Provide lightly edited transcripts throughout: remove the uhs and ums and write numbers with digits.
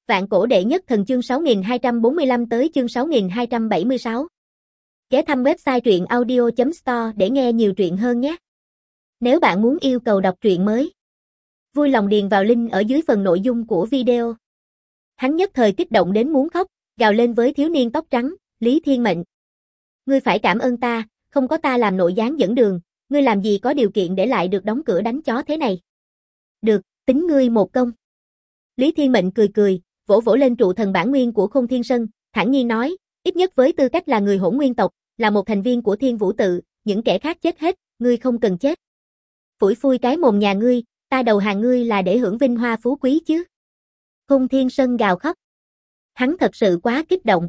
Vạn cổ đệ nhất thần chương 6245 tới chương 6276. Ghé thăm website truyện audio.store để nghe nhiều truyện hơn nhé. Nếu bạn muốn yêu cầu đọc truyện mới, vui lòng điền vào link ở dưới phần nội dung của video. Hắn nhất thời kích động đến muốn khóc, gào lên với thiếu niên tóc trắng, Lý Thiên Mệnh. Ngươi phải cảm ơn ta, không có ta làm nội gián dẫn đường, ngươi làm gì có điều kiện để lại được đóng cửa đánh chó thế này. Được, tính ngươi một công. Lý Thiên Mệnh cười cười, vỗ vỗ lên trụ thần bản nguyên của Khôn Thiên Sơn, thản nhiên nói, ít nhất với tư cách là người Hỗn Nguyên tộc, là một thành viên của Thiên Vũ tự, những kẻ khác chết hết, ngươi không cần chết. Phủi phui cái mồm nhà ngươi, ta đầu hàng ngươi là để hưởng vinh hoa phú quý chứ. Khôn Thiên Sơn gào khóc. Hắn thật sự quá kích động.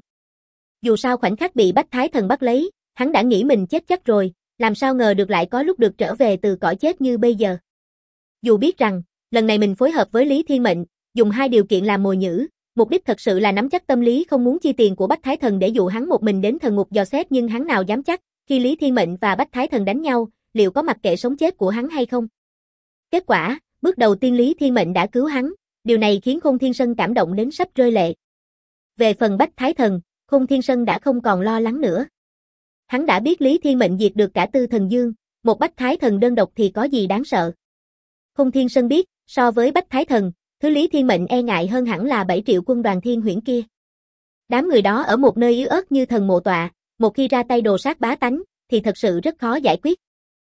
Dù sao khoảnh khắc bị Bách Thái Thần bắt lấy, hắn đã nghĩ mình chết chắc rồi, làm sao ngờ được lại có lúc được trở về từ cõi chết như bây giờ. Dù biết rằng, lần này mình phối hợp với Lý Thiên Mệnh, dùng hai điều kiện làm mồi nhử, mục đích thật sự là nắm chắc tâm lý không muốn chi tiền của Bách Thái Thần để dụ hắn một mình đến thần ngục dò xét, nhưng hắn nào dám chắc, khi Lý Thiên Mệnh và Bách Thái Thần đánh nhau, liệu có mặc kệ sống chết của hắn hay không. Kết quả, bước đầu tiên Lý Thiên Mệnh đã cứu hắn, điều này khiến Khôn Thiên Sơn cảm động đến sắp rơi lệ. Về phần Bách Thái Thần, Khôn Thiên Sơn đã không còn lo lắng nữa. Hắn đã biết Lý Thiên Mệnh diệt được cả Tư Thần Dương, một Bách Thái Thần đơn độc thì có gì đáng sợ. Khôn Thiên Sơn biết, so với Bách Thái Thần, thứ Lý Thiên Mệnh e ngại hơn hẳn là 7 triệu quân đoàn thiên huyễn kia. Đám người đó ở một nơi yếu ớt như thần mộ tọa, một khi ra tay đồ sát bá tánh, thì thật sự rất khó giải quyết.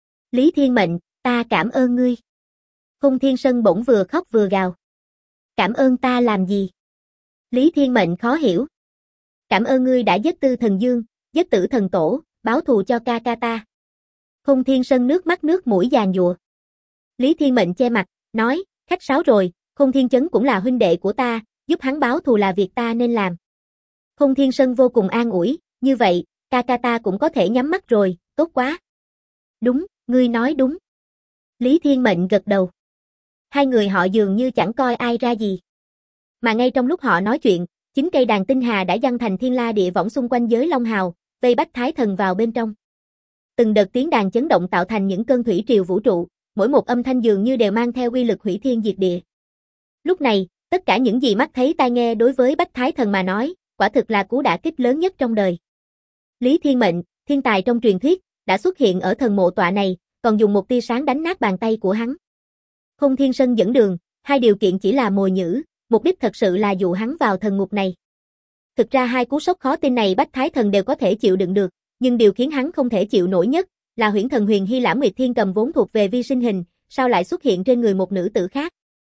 Lý Thiên Mệnh, ta cảm ơn ngươi. Khôn Thiên Sơn bỗng vừa khóc vừa gào. Cảm ơn ta làm gì? Lý Thiên Mệnh khó hiểu. Cảm ơn ngươi đã giết Tư Thần Dương, giết Tử Thần Tổ, báo thù cho ca ca ta. Khôn Thiên Sơn nước mắt nước mũi giàn giụa. Lý Thiên Mệnh che mặt, nói, khách sáo rồi, Khôn Thiên Chấn cũng là huynh đệ của ta, giúp hắn báo thù là việc ta nên làm. Khôn Thiên Sơn vô cùng an ủi, như vậy, ca ca ta cũng có thể nhắm mắt rồi, tốt quá. Đúng, ngươi nói đúng. Lý Thiên Mệnh gật đầu. Hai người họ dường như chẳng coi ai ra gì. Mà ngay trong lúc họ nói chuyện, 9 cây đàn tinh hà đã giăng thành thiên la địa võng xung quanh giới Long Hào, vây Bách Thái Thần vào bên trong. Từng đợt tiếng đàn chấn động tạo thành những cơn thủy triều vũ trụ, mỗi một âm thanh dường như đều mang theo uy lực hủy thiên diệt địa. Lúc này, tất cả những gì mắt thấy tai nghe đối với Bách Thái Thần mà nói, quả thực là cú đả kích lớn nhất trong đời. Lý Thiên Mệnh, thiên tài trong truyền thuyết, đã xuất hiện ở thần mộ tọa này, còn dùng một tia sáng đánh nát bàn tay của hắn. Khôn Thiên Sơn dẫn đường, hai điều kiện chỉ là mồi nhử, mục đích thật sự là dụ hắn vào thần ngục này. Thực ra hai cú sốc khó tin này Bách Thái Thần đều có thể chịu đựng được, nhưng điều khiến hắn không thể chịu nổi nhất là huyễn thần Huyền Hy Lãm Nguyệt Thiên Cầm vốn thuộc về vi sinh hình, sao lại xuất hiện trên người một nữ tử khác.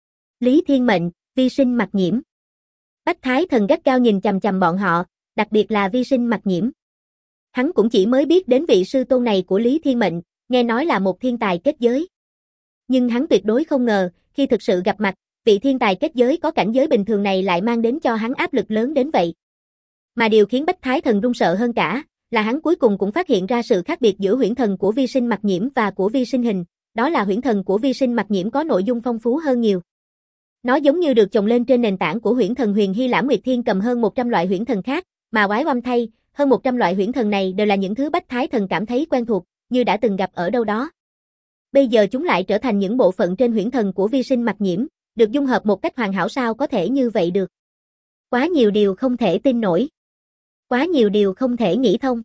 Lý Thiên Mệnh, vi sinh Mặc Nhiễm. Bách Thái Thần gắt gao nhìn chằm chằm bọn họ, đặc biệt là vi sinh Mặc Nhiễm. Hắn cũng chỉ mới biết đến vị sư tôn này của Lý Thiên Mệnh, nghe nói là một thiên tài kết giới. Nhưng hắn tuyệt đối không ngờ, khi thực sự gặp mặt, vị thiên tài kết giới có cảnh giới bình thường này lại mang đến cho hắn áp lực lớn đến vậy. Mà điều khiến Bách Thái Thần run sợ hơn cả, là hắn cuối cùng cũng phát hiện ra sự khác biệt giữa huyễn thần của vi sinh Mặc Nhiễm và của vi sinh hình, đó là huyễn thần của vi sinh Mặc Nhiễm có nội dung phong phú hơn nhiều. Nó giống như được chồng lên trên nền tảng của huyễn thần Huyền Hy Lãm Nguyệt Thiên Cầm hơn 100 loại huyễn thần khác, mà oái oăm thay, hơn 100 loại huyễn thần này đều là những thứ Bách Thái Thần cảm thấy quen thuộc, như đã từng gặp ở đâu đó. Bây giờ chúng lại trở thành những bộ phận trên huyễn thần của vi sinh Mặc Nhiễm, được dung hợp một cách hoàn hảo, sao có thể như vậy được. Quá nhiều điều không thể tin nổi. Quá nhiều điều không thể nghĩ thông.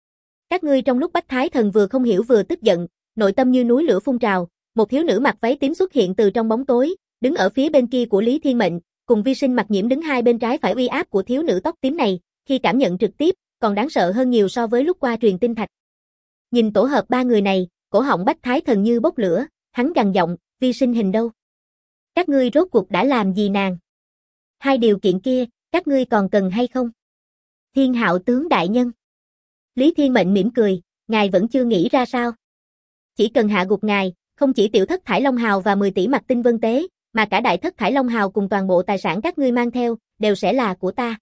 Các ngươi trong lúc Bách Thái Thần vừa không hiểu vừa tức giận, nội tâm như núi lửa phun trào, một thiếu nữ mặc váy tím xuất hiện từ trong bóng tối, đứng ở phía bên kia của Lý Thiên Mệnh, cùng vi sinh Mặc Nhiễm đứng hai bên trái phải. Uy áp của thiếu nữ tóc tím này, khi cảm nhận trực tiếp, còn đáng sợ hơn nhiều so với lúc qua truyền tinh thạch. Nhìn tổ hợp ba người này, cổ họng Bách Thái Thần như bốc lửa, hắn gằn giọng, vi sinh hình đâu? Các ngươi rốt cuộc đã làm gì nàng? Hai điều kiện kia, các ngươi còn cần hay không? Thiên Hạo tướng đại nhân. Lý Thiên Mệnh mỉm cười, ngài vẫn chưa nghĩ ra sao? Chỉ cần hạ gục ngài, không chỉ tiểu thất Thải Long Hào và 10 tỷ mặt tinh vân tế, mà cả đại thất Thải Long Hào cùng toàn bộ tài sản các ngươi mang theo, đều sẽ là của ta.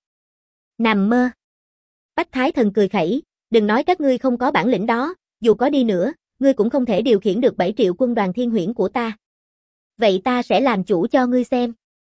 Nằm mơ. Bách Thái Thần cười khẩy, đừng nói các ngươi không có bản lĩnh đó, dù có đi nữa, ngươi cũng không thể điều khiển được 7 triệu quân đoàn thiên huyễn của ta. Vậy ta sẽ làm chủ cho ngươi xem.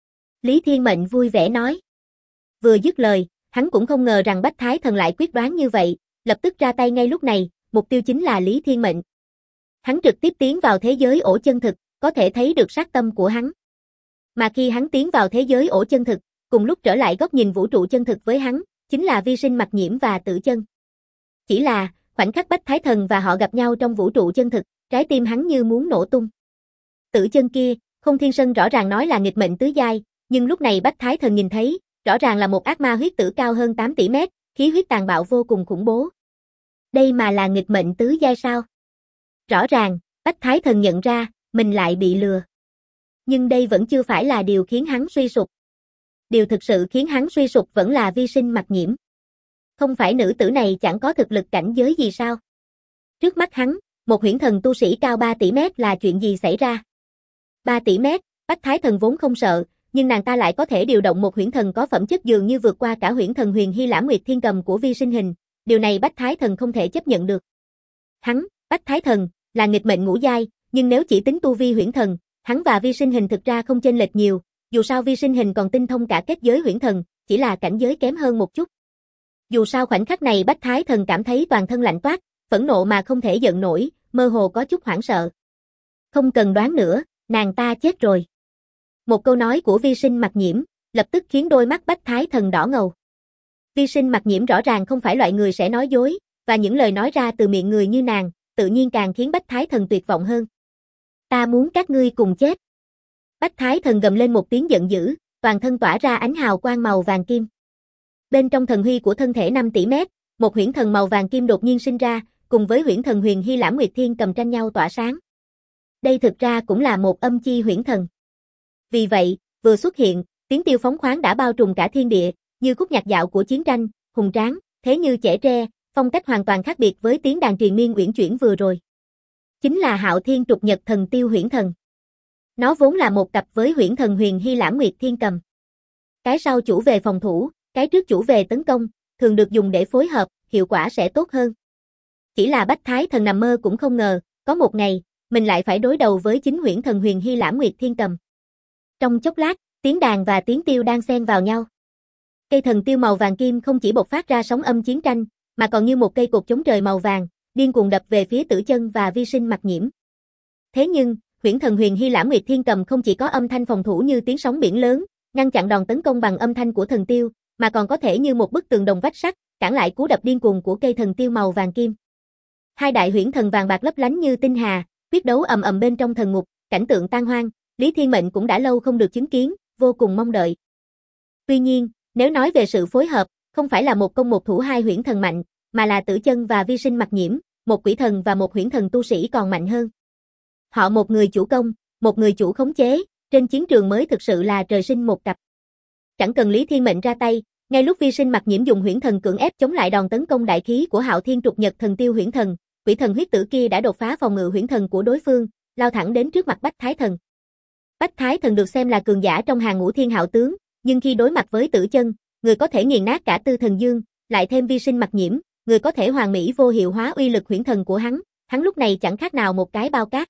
Lý Thiên Mệnh vui vẻ nói. Vừa dứt lời, hắn cũng không ngờ rằng Bách Thái Thần lại quyết đoán như vậy, lập tức ra tay ngay lúc này, mục tiêu chính là Lý Thiên Mệnh. Hắn trực tiếp tiến vào thế giới ổ chân thực, có thể thấy được sát tâm của hắn. Mà khi hắn tiến vào thế giới ổ chân thực, cùng lúc trở lại góc nhìn vũ trụ chân thực với hắn, chính là Vi Sinh Mặc Nhiễm và Tử Chân. Chỉ là, khoảnh khắc Bách Thái Thần và họ gặp nhau trong vũ trụ chân thực, trái tim hắn như muốn nổ tung. Tử Chân kia, Không Thiên Sân rõ ràng nói là nghịch mệnh tứ giai, nhưng lúc này Bách Thái Thần nhìn thấy, rõ ràng là một ác ma huyết tử cao hơn 8 tỷ mét, khí huyết tàn bạo vô cùng khủng bố. Đây mà là nghịch mệnh tứ giai sao? Rõ ràng, Bách Thái Thần nhận ra, mình lại bị lừa. Nhưng đây vẫn chưa phải là điều khiến hắn suy sụp. Điều thực sự khiến hắn suy sụp vẫn là Vi Sinh Mặc Nhiễm. Không phải nữ tử này chẳng có thực lực cảnh giới gì sao? Trước mắt hắn, một huyễn thần tu sĩ cao 3 tỷ mét là chuyện gì xảy ra? 3 tỷ mét, Bách Thái Thần vốn không sợ, nhưng nàng ta lại có thể điều động một huyễn thần có phẩm chất dường như vượt qua cả huyễn thần Huyền Hy Lãm Nguyệt Thiên Cầm của Vi Sinh Hình, điều này Bách Thái Thần không thể chấp nhận được. Hắn, Bách Thái Thần, là nghịch mệnh ngũ giai, nhưng nếu chỉ tính tu vi huyễn thần, hắn và Vi Sinh Hình thực ra không chênh lệch nhiều, dù sao Vi Sinh Hình còn tinh thông cả kết giới huyễn thần, chỉ là cảnh giới kém hơn một chút. Dù sao khoảnh khắc này Bách Thái Thần cảm thấy toàn thân lạnh toát, phẫn nộ mà không thể giận nổi, mơ hồ có chút hoảng sợ. Không cần đoán nữa, nàng ta chết rồi. Một câu nói của Vi Sinh Mặc Nhiễm, lập tức khiến đôi mắt Bách Thái Thần đỏ ngầu. Vi Sinh Mặc Nhiễm rõ ràng không phải loại người sẽ nói dối, và những lời nói ra từ miệng người như nàng, tự nhiên càng khiến Bách Thái Thần tuyệt vọng hơn. Ta muốn các ngươi cùng chết. Bách Thái Thần gầm lên một tiếng giận dữ, toàn thân tỏa ra ánh hào quang màu vàng kim. Bên trong thần huy của thân thể 5 tỷ mét, một huyễn thần màu vàng kim đột nhiên sinh ra, cùng với huyễn thần Huyền Hy Lãm Nguyệt Thiên Cầm tranh nhau tỏa sáng. Đây thực ra cũng là một âm chi huyễn thần. Vì vậy, vừa xuất hiện, tiếng tiêu phóng khoáng đã bao trùm cả thiên địa, như khúc nhạc dạo của chiến tranh, hùng tráng, thế như chẻ tre, phong cách hoàn toàn khác biệt với tiếng đàn triền miên uyển chuyển vừa rồi. Chính là Hạo Thiên Trục Nhật Thần Tiêu huyễn thần. Nó vốn là một cặp với huyễn thần Huyền Hy Lãm Nguyệt Thiên Cầm. Cái sau chủ về phòng thủ, cái trước chủ về tấn công, thường được dùng để phối hợp, hiệu quả sẽ tốt hơn. Chỉ là Bách Thái Thần nằm mơ cũng không ngờ, có một ngày, mình lại phải đối đầu với chính huyễn thần Huyền Hy Lãm Nguyệt Thiên Cầm. Trong chốc lát, tiếng đàn và tiếng tiêu đang xen vào nhau. Cây thần tiêu màu vàng kim không chỉ bộc phát ra sóng âm chiến tranh, mà còn như một cây cột chống trời màu vàng, điên cuồng đập về phía Tử Chân và Vi Sinh Mặc Nhiễm. Thế nhưng, huyễn thần Huyền Hy Lãm Nguyệt Thiên Cầm không chỉ có âm thanh phòng thủ như tiếng sóng biển lớn, ngăn chặn đòn tấn công bằng âm thanh của thần tiêu, mà còn có thể như một bức tường đồng vách sắt, cản lại cú đập điên cuồng của cây thần tiêu màu vàng kim. Hai đại huyễn thần vàng bạc lấp lánh như tinh hà, quyết đấu ầm ầm bên trong thần ngục, cảnh tượng tan hoang, Lý Thiên Mệnh cũng đã lâu không được chứng kiến, vô cùng mong đợi. Tuy nhiên, nếu nói về sự phối hợp, không phải là một công một thủ hai huyễn thần mạnh, mà là Tử Chân và Vi Sinh Mặc Nhiễm, một quỷ thần và một huyễn thần tu sĩ còn mạnh hơn. Họ một người chủ công, một người chủ khống chế, trên chiến trường mới thực sự là trời sinh một cặp. Chẳng cần Lý Thiên Mệnh ra tay, ngay lúc Vi Sinh Mặc Nhiễm dùng huyễn thần cưỡng ép chống lại đòn tấn công đại khí của Hạo Thiên Trục Nhật Thần Tiêu huyễn thần, quỷ thần huyết tử kia đã đột phá phòng ngự huyễn thần của đối phương, lao thẳng đến trước mặt Bách Thái Thần. Bách Thái Thần được xem là cường giả trong hàng ngũ thiên hạo tướng, nhưng khi đối mặt với Tử Chân, người có thể nghiền nát cả Tư Thần Dương, lại thêm Vi Sinh Mặc Nhiễm, người có thể hoàn mỹ vô hiệu hóa uy lực huyễn thần của hắn lúc này chẳng khác nào một cái bao cát.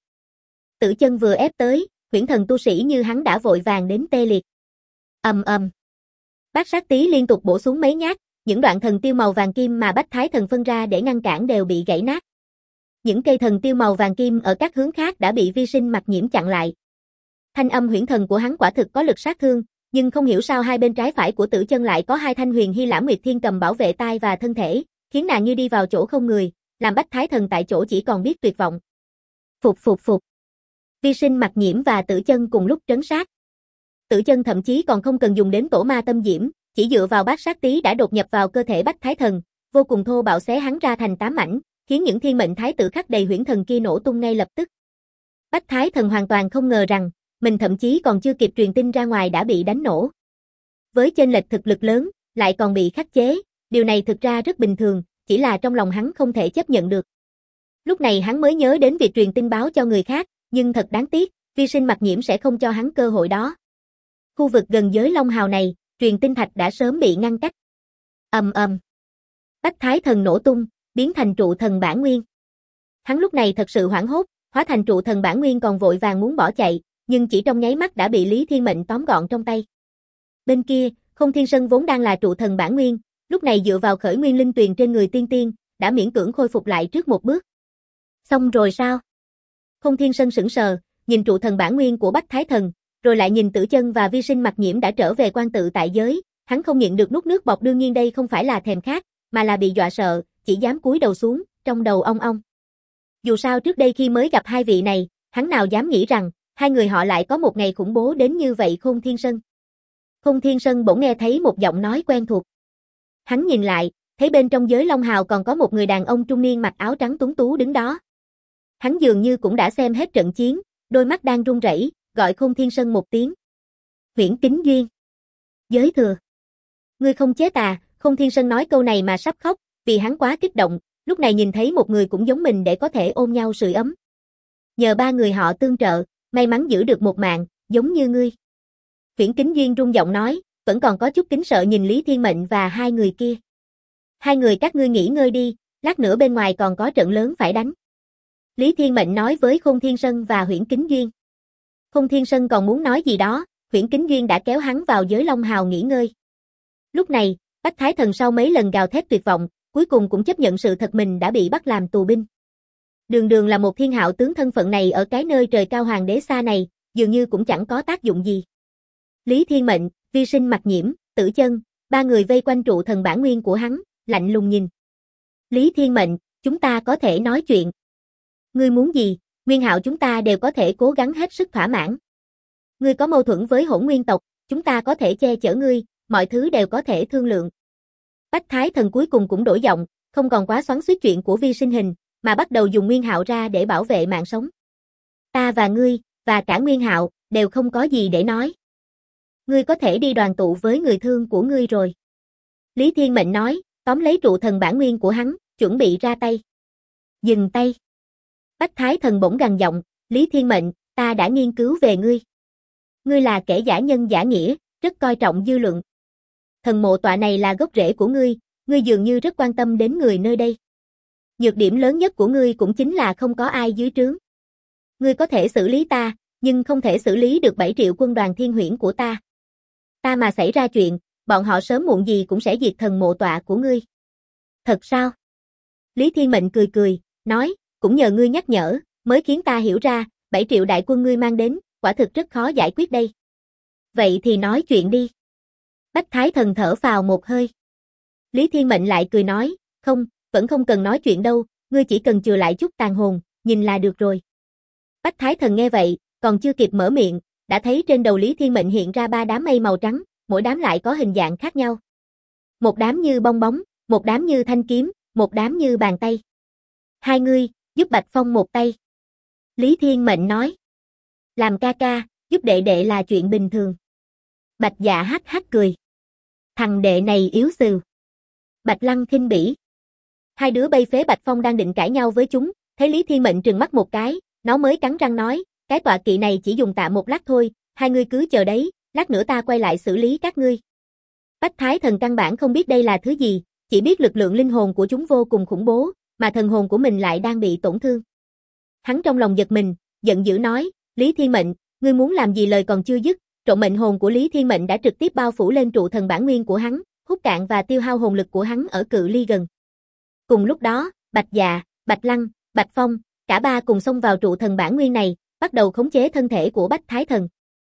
Tử Chân vừa ép tới, huyễn thần tu sĩ như hắn đã vội vàng đến tê liệt. Ầm ầm. Bát sát tí liên tục bổ xuống mấy nhát, những đoạn thần tiêu màu vàng kim mà Bách Thái Thần phân ra để ngăn cản đều bị gãy nát. Những cây thần tiêu màu vàng kim ở các hướng khác đã bị Vi Sinh Mặc Nhiễm chặn lại. Thanh âm huyễn thần của hắn quả thực có lực sát thương, nhưng không hiểu sao hai bên trái phải của Tử Chân lại có hai thanh Huyền Hy Lãm Nguyệt Thiên Cầm bảo vệ tai và thân thể, khiến nàng như đi vào chỗ không người, làm Bách Thái Thần tại chỗ chỉ còn biết tuyệt vọng. Phục phục phục. Vi Sinh Mặc Nhiễm và Tử Chân cùng lúc trấn sát. Tử Chân thậm chí còn không cần dùng đến tổ ma tâm diễm, chỉ dựa vào bát sát tí đã đột nhập vào cơ thể Bách Thái Thần, vô cùng thô bạo xé hắn ra thành 8 mảnh, khiến những thiên mệnh thái tử khắc đầy huyễn thần kia nổ tung ngay lập tức. Bách Thái Thần hoàn toàn không ngờ rằng, mình thậm chí còn chưa kịp truyền tin ra ngoài đã bị đánh nổ. Với chênh lệch thực lực lớn, lại còn bị khắc chế, điều này thực ra rất bình thường, chỉ là trong lòng hắn không thể chấp nhận được. Lúc này hắn mới nhớ đến việc truyền tin báo cho người khác, nhưng thật đáng tiếc, Vi Sinh Mặc Nhiễm sẽ không cho hắn cơ hội đó. Khu vực gần giới Long Hào này, truyền tin thạch đã sớm bị ngăn cách. Ầm ầm. Bách Thái Thần nổ tung, biến thành trụ thần bản nguyên. Hắn lúc này thật sự hoảng hốt, hóa thành trụ thần bản nguyên còn vội vàng muốn bỏ chạy, nhưng chỉ trong nháy mắt đã bị Lý Thiên Mệnh tóm gọn trong tay. Bên kia, Không Thiên Sân vốn đang là trụ thần bản nguyên, lúc này dựa vào khởi nguyên linh tuyền trên người tiên tiên, đã miễn cưỡng khôi phục lại trước một bước. Xong rồi sao? Không Thiên Sân sững sờ, nhìn trụ thần bản nguyên của Bách Thái Thần, rồi lại nhìn Tử Chân và Vi Sinh Mặc Nhiễm đã trở về quan tự tại giới, hắn không nhịn được nuốt nước bọt, đương nhiên đây không phải là thèm khát, mà là bị dọa sợ, chỉ dám cúi đầu xuống, trong đầu ong ong. Dù sao trước đây khi mới gặp hai vị này, hắn nào dám nghĩ rằng hai người họ lại có một ngày khủng bố đến như vậy. Khôn Thiên Sơn. Khôn Thiên Sơn bỗng nghe thấy một giọng nói quen thuộc. Hắn nhìn lại, thấy bên trong giới Long Hào còn có một người đàn ông trung niên mặc áo trắng tuấn tú đứng đó. Hắn dường như cũng đã xem hết trận chiến, đôi mắt đang run rẩy, gọi Khôn Thiên Sơn một tiếng. Huyễn Kính Duyên. Giới thừa. Ngươi không chết à? Khôn Thiên Sơn nói câu này mà sắp khóc, vì hắn quá kích động, lúc này nhìn thấy một người cũng giống mình để có thể ôm nhau sưởi ấm. Nhờ ba người họ tương trợ, may mắn giữ được một mạng, giống như ngươi. Huyễn Kính Duyên run giọng nói, vẫn còn có chút kính sợ nhìn Lý Thiên Mệnh và hai người kia. Hai người các ngươi nghỉ ngơi đi, lát nữa bên ngoài còn có trận lớn phải đánh. Lý Thiên Mệnh nói với Khôn Thiên Sơn và Huyễn Kính Duyên. Khôn Thiên Sơn còn muốn nói gì đó, Huyễn Kính Duyên đã kéo hắn vào giới Long Hào nghỉ ngơi. Lúc này, Bách Thái Thần sau mấy lần gào thét tuyệt vọng, cuối cùng cũng chấp nhận sự thật mình đã bị bắt làm tù binh. Đường đường là một thiên hạo tướng, thân phận này ở cái nơi trời cao hoàng đế xa này, dường như cũng chẳng có tác dụng gì. Lý Thiên Mệnh, Vi Sinh Mặc Nhiễm, Tử Chân, ba người vây quanh trụ thần bản nguyên của hắn, lạnh lùng nhìn. Lý Thiên Mệnh, chúng ta có thể nói chuyện. Ngươi muốn gì, Nguyên Hạo chúng ta đều có thể cố gắng hết sức thỏa mãn. Ngươi có mâu thuẫn với Hỗn Nguyên tộc, chúng ta có thể che chở ngươi, mọi thứ đều có thể thương lượng. Bách Thái Thần cuối cùng cũng đổi giọng, không còn quá xoắn xuýt chuyện của Vi Sinh Hình, mà bắt đầu dùng Nguyên Hạo ra để bảo vệ mạng sống. Ta và ngươi, và cả Nguyên Hạo, đều không có gì để nói. Ngươi có thể đi đoàn tụ với người thương của ngươi rồi. Lý Thiên Mệnh nói, tóm lấy trụ thần bản nguyên của hắn, chuẩn bị ra tay. Dừng tay. Bách Thái Thần bỗng gằn giọng, Lý Thiên Mệnh, ta đã nghiên cứu về ngươi. Ngươi là kẻ giả nhân giả nghĩa, rất coi trọng dư luận. Thần mộ tọa này là gốc rễ của ngươi dường như rất quan tâm đến người nơi đây. Nhược điểm lớn nhất của ngươi cũng chính là không có ai dưới trướng. Ngươi có thể xử lý ta, nhưng không thể xử lý được 7 triệu quân đoàn thiên huyễn của ta. Ta mà xảy ra chuyện, bọn họ sớm muộn gì cũng sẽ diệt thần mộ tọa của ngươi. Thật sao? Lý Thiên Mệnh cười cười, nói, cũng nhờ ngươi nhắc nhở, mới khiến ta hiểu ra, 7 triệu đại quân ngươi mang đến, quả thực rất khó giải quyết đây. Vậy thì nói chuyện đi. Bách Thái Thần thở phào một hơi. Lý Thiên Mệnh lại cười nói, không, vẫn không cần nói chuyện đâu, ngươi chỉ cần chừa lại chút tàn hồn, nhìn là được rồi. Bách Thái Thần nghe vậy, còn chưa kịp mở miệng, đã thấy trên đầu Lý Thiên Mệnh hiện ra 3 đám mây màu trắng, mỗi đám lại có hình dạng khác nhau. Một đám như bong bóng, một đám như thanh kiếm, một đám như bàn tay. Hai ngươi, giúp Bạch Phong một tay. Lý Thiên Mệnh nói. Làm ca ca, giúp đệ đệ là chuyện bình thường. Bạch Dạ hắc hắc cười. Thằng đệ này yếu xìu. Bạch Lăng khinh bỉ. Hai đứa bay phế Bạch Phong đang định cãi nhau với chúng, thấy Lý Thiên Mệnh trừng mắt một cái, nó mới cắn răng nói, cái tọa kỵ này chỉ dùng tạm một lát thôi, hai ngươi cứ chờ đấy, lát nữa ta quay lại xử lý các ngươi. Bách Thái Thần căn bản không biết đây là thứ gì, chỉ biết lực lượng linh hồn của chúng vô cùng khủng bố, mà thần hồn của mình lại đang bị tổn thương. Hắn trong lòng giật mình, giận dữ nói, Lý Thiên Mệnh, ngươi muốn làm gì? Lời còn chưa dứt, trộm mệnh hồn của Lý Thiên Mệnh đã trực tiếp bao phủ lên trụ thần bản nguyên của hắn, hút cạn và tiêu hao hồn lực của hắn ở cự ly gần. Cùng lúc đó, Bạch Dạ, Bạch Lăng, Bạch Phong, cả ba cùng xông vào trụ thần bản nguyên này, bắt đầu khống chế thân thể của Bách Thái Thần.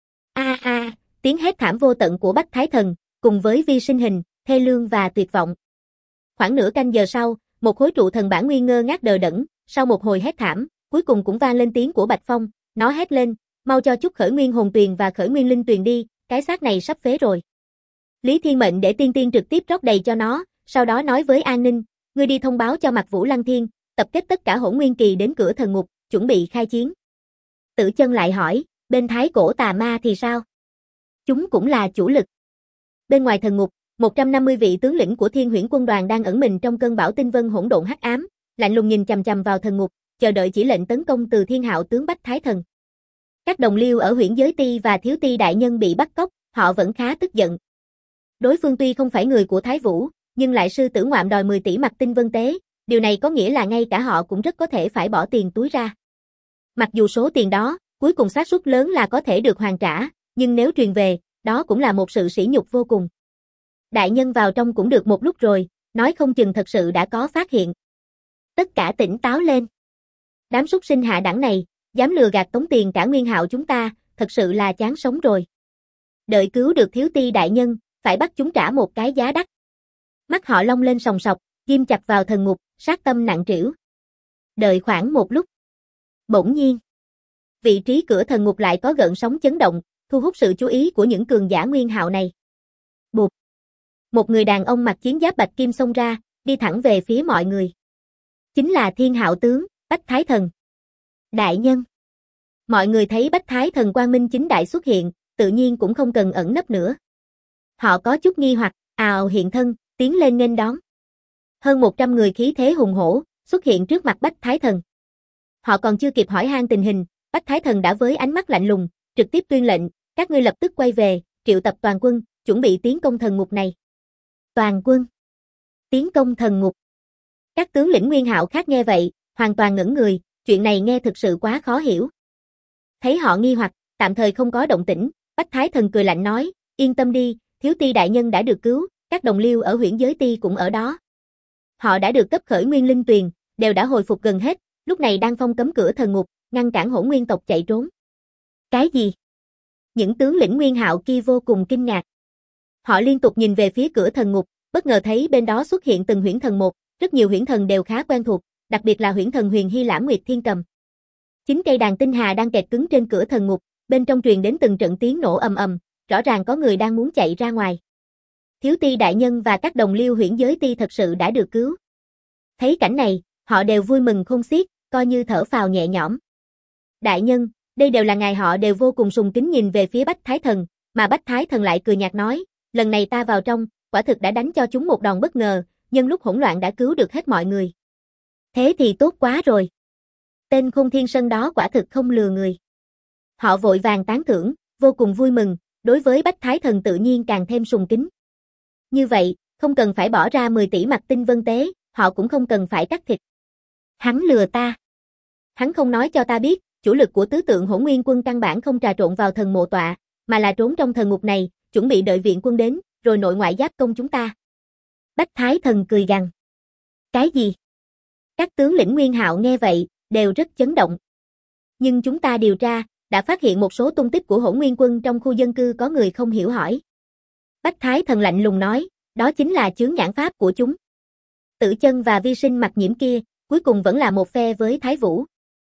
Tiếng hét thảm vô tận của Bách Thái Thần, cùng với Vi Sinh Hình, thê lương và tuyệt vọng. Khoảng nửa canh giờ sau, một khối trụ thần bản nguyên ngơ ngác đờ đẫn, sau một hồi hét thảm, cuối cùng cũng vang lên tiếng của Bạch Phong, nó hét lên, mau cho chút khởi nguyên hồn tuyền và khởi nguyên linh tuyền đi, cái xác này sắp phế rồi. Lý Thiên Mệnh để tiên tiên trực tiếp rót đầy cho nó, sau đó nói với An Ninh, ngươi đi thông báo cho Mạc Vũ Lăng Thiên, tập kết tất cả Hỗn Nguyên Kỳ đến cửa thần ngục, chuẩn bị khai chiến. Tử Chân lại hỏi, bên Thái Cổ Tà Ma thì sao? Chúng cũng là chủ lực. Bên ngoài thần ngục, 150 vị tướng lĩnh của Thiên Huyễn quân đoàn đang ẩn mình trong cơn bão tinh vân hỗn độn hắc ám, lạnh lùng nhìn chằm chằm vào thần ngục, chờ đợi chỉ lệnh tấn công từ Thiên Hạo tướng Bách Thái Thần. Các đồng liêu ở Huyễn Giới Ti và Thiếu Ti đại nhân bị bắt cóc, họ vẫn khá tức giận. Đối phương tuy không phải người của Thái Vũ, nhưng lại sư tử ngoạm đòi 10 tỷ mặt tinh vân tế, điều này có nghĩa là ngay cả họ cũng rất có thể phải bỏ tiền túi ra. Mặc dù số tiền đó, cuối cùng xác suất lớn là có thể được hoàn trả, nhưng nếu truyền về, đó cũng là một sự sỉ nhục vô cùng. Đại nhân vào trong cũng được một lúc rồi, nói không chừng thật sự đã có phát hiện. Tất cả tỉnh táo lên. Đám súc sinh hạ đẳng này, dám lừa gạt tống tiền cả Nguyên Hạo chúng ta, thật sự là chán sống rồi. Đợi cứu được thiếu ti đại nhân, phải bắt chúng trả một cái giá đắt. Mắt họ long lên sòng sọc, ghim chặt vào thần ngục, sát tâm nặng trĩu. Đợi khoảng một lúc. Bỗng nhiên, vị trí cửa thần ngục lại có gợn sóng chấn động, thu hút sự chú ý của những cường giả nguyên hạo này. Bụp. Một người đàn ông mặc chiến giáp bạch kim xông ra, đi thẳng về phía mọi người. Chính là Thiên Hạo tướng, Bách Thái Thần. Đại nhân. Mọi người thấy Bách Thái Thần quang minh chính đại xuất hiện, tự nhiên cũng không cần ẩn nấp nữa. Họ có chút nghi hoặc, ào hiện thân, tiến lên nghênh đón. Hơn 100 người khí thế hùng hổ, xuất hiện trước mặt Bách Thái Thần. Họ còn chưa kịp hỏi han tình hình, Bách Thái Thần đã với ánh mắt lạnh lùng, trực tiếp tuyên lệnh, các ngươi lập tức quay về, triệu tập toàn quân, chuẩn bị tiến công thần ngục này. Toàn quân. Tiến công thần ngục. Các tướng lĩnh nguyên hạo khác nghe vậy, hoàn toàn ngẩn người, chuyện này nghe thực sự quá khó hiểu. Thấy họ nghi hoặc, tạm thời không có động tĩnh, Bách Thái Thần cười lạnh nói, yên tâm đi, thiếu ti đại nhân đã được cứu, các đồng liêu ở huyễn giới ti cũng ở đó. Họ đã được cấp khởi nguyên linh tuyền, đều đã hồi phục gần hết, lúc này đang phong cấm cửa thần ngục, ngăn cản hỗn nguyên tộc chạy trốn. Cái gì? Những tướng lĩnh nguyên hạo kia vô cùng kinh ngạc. Họ liên tục nhìn về phía cửa thần ngục, bất ngờ thấy bên đó xuất hiện từng huyễn thần một, rất nhiều huyễn thần đều khá quen thuộc, đặc biệt là huyễn thần Huyền Hy Lãm Nguyệt Thiên Cầm. 9 cây đàn tinh hà đang kẹt cứng trên cửa thần ngục, bên trong truyền đến từng trận tiếng nổ ầm ầm, rõ ràng có người đang muốn chạy ra ngoài. Thiếu ti đại nhân và các đồng liêu huyễn giới ti thật sự đã được cứu. Thấy cảnh này, họ đều vui mừng khôn xiết, coi như thở phào nhẹ nhõm. Đại nhân, đây đều là ngài, họ đều vô cùng sùng kính nhìn về phía Bách Thái Thần, mà Bách Thái Thần lại cười nhạt nói, lần này ta vào trong, quả thực đã đánh cho chúng một đòn bất ngờ, nhân lúc hỗn loạn đã cứu được hết mọi người. Thế thì tốt quá rồi. Tên Khôn Thiên Sơn đó quả thực không lừa người. Họ vội vàng tán thưởng, vô cùng vui mừng, đối với Bách Thái Thần tự nhiên càng thêm sùng kính. Như vậy, không cần phải bỏ ra 10 tỷ mặt tinh vân tế, họ cũng không cần phải cắt thịt. Hắn lừa ta. Hắn không nói cho ta biết, chủ lực của tứ tượng Hỗn Nguyên quân căn bản không trà trộn vào thần mộ tọa, mà là trốn trong thần ngục này, chuẩn bị đợi viện quân đến, rồi nội ngoại giáp công chúng ta. Bách Thái Thần cười gằn. Cái gì? Các tướng lĩnh nguyên hạo nghe vậy, đều rất chấn động. Nhưng chúng ta điều tra, đã phát hiện một số tung tích của Hỗn Nguyên quân trong khu dân cư có người không hiểu hỏi. Bách Thái Thần lạnh lùng nói, đó chính là chướng nhãn pháp của chúng. Tử Chân và Vi Sinh Mặc Nhiễm kia, cuối cùng vẫn là một phe với Thái Vũ.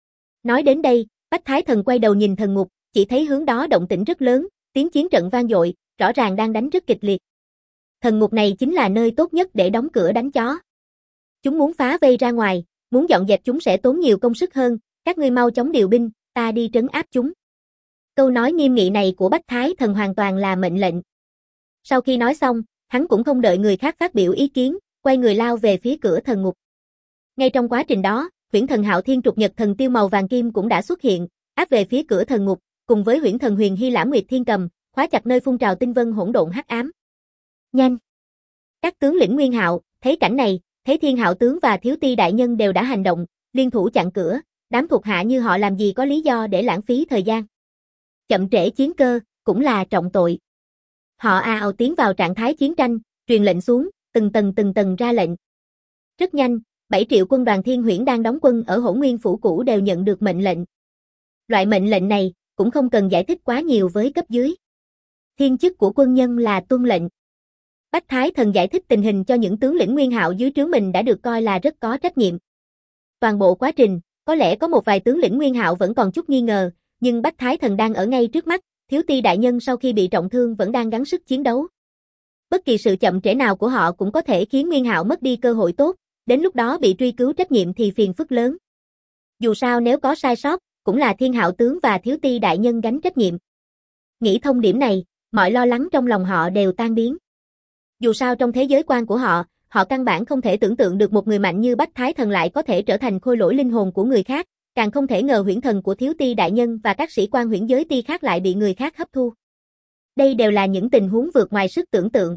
Nói đến đây, Bách Thái Thần quay đầu nhìn thần ngục, chỉ thấy hướng đó động tĩnh rất lớn, tiếng chiến trận vang dội, rõ ràng đang đánh rất kịch liệt. Thần ngục này chính là nơi tốt nhất để đóng cửa đánh chó. Chúng muốn phá vây ra ngoài, muốn dọn dẹp chúng sẽ tốn nhiều công sức hơn, các ngươi mau chóng điều binh, ta đi trấn áp chúng. Câu nói nghiêm nghị này của Bách Thái Thần hoàn toàn là mệnh lệnh. Sau khi nói xong, hắn cũng không đợi người khác phát biểu ý kiến, quay người lao về phía cửa thần ngục. Ngay trong quá trình đó, huyễn thần Hạo Thiên Trục Nhật Thần Tiêu màu vàng kim cũng đã xuất hiện, áp về phía cửa thần ngục, cùng với huyễn thần Huyền Hy Lãm Nguyệt Thiên Cầm, khóa chặt nơi phun trào tinh vân hỗn độn hắc ám. Nhanh! Các tướng lĩnh nguyên hạo, thấy cảnh này, thấy Thiên Hạo tướng và Thiếu ti đại nhân đều đã hành động, liên thủ chặn cửa, đám thuộc hạ như họ làm gì có lý do để lãng phí thời gian. Chậm trễ chiến cơ, cũng là trọng tội. Họ ào tiến vào trạng thái chiến tranh, truyền lệnh xuống, từng tầng ra lệnh. Rất nhanh, 7 triệu quân đoàn Thiên Huyễn đang đóng quân ở Hỗn Nguyên phủ cũ đều nhận được mệnh lệnh. Loại mệnh lệnh này, cũng không cần giải thích quá nhiều với cấp dưới. Thiên chức của quân nhân là tuân lệnh. Bách Thái Thần giải thích tình hình cho những tướng lĩnh nguyên hạo dưới trướng mình đã được coi là rất có trách nhiệm. Toàn bộ quá trình, có lẽ có một vài tướng lĩnh nguyên hạo vẫn còn chút nghi ngờ, nhưng Bách Thái Thần đang ở ngay trước mắt, Thiếu ti đại nhân sau khi bị trọng thương vẫn đang gắng sức chiến đấu. Bất kỳ sự chậm trễ nào của họ cũng có thể khiến nguyên hạo mất đi cơ hội tốt, đến lúc đó bị truy cứu trách nhiệm thì phiền phức lớn. Dù sao nếu có sai sót, cũng là Thiên Hạo tướng và Thiếu ti đại nhân gánh trách nhiệm. Nghĩ thông điểm này, mọi lo lắng trong lòng họ đều tan biến. Dù sao trong thế giới quan của họ, họ căn bản không thể tưởng tượng được một người mạnh như Bách Thái Thần lại có thể trở thành khôi lỗi linh hồn của người khác, càng không thể ngờ huyễn thần của Thiếu ti đại nhân và các sĩ quan huyễn giới ti khác lại bị người khác hấp thu. Đây đều là những tình huống vượt ngoài sức tưởng tượng.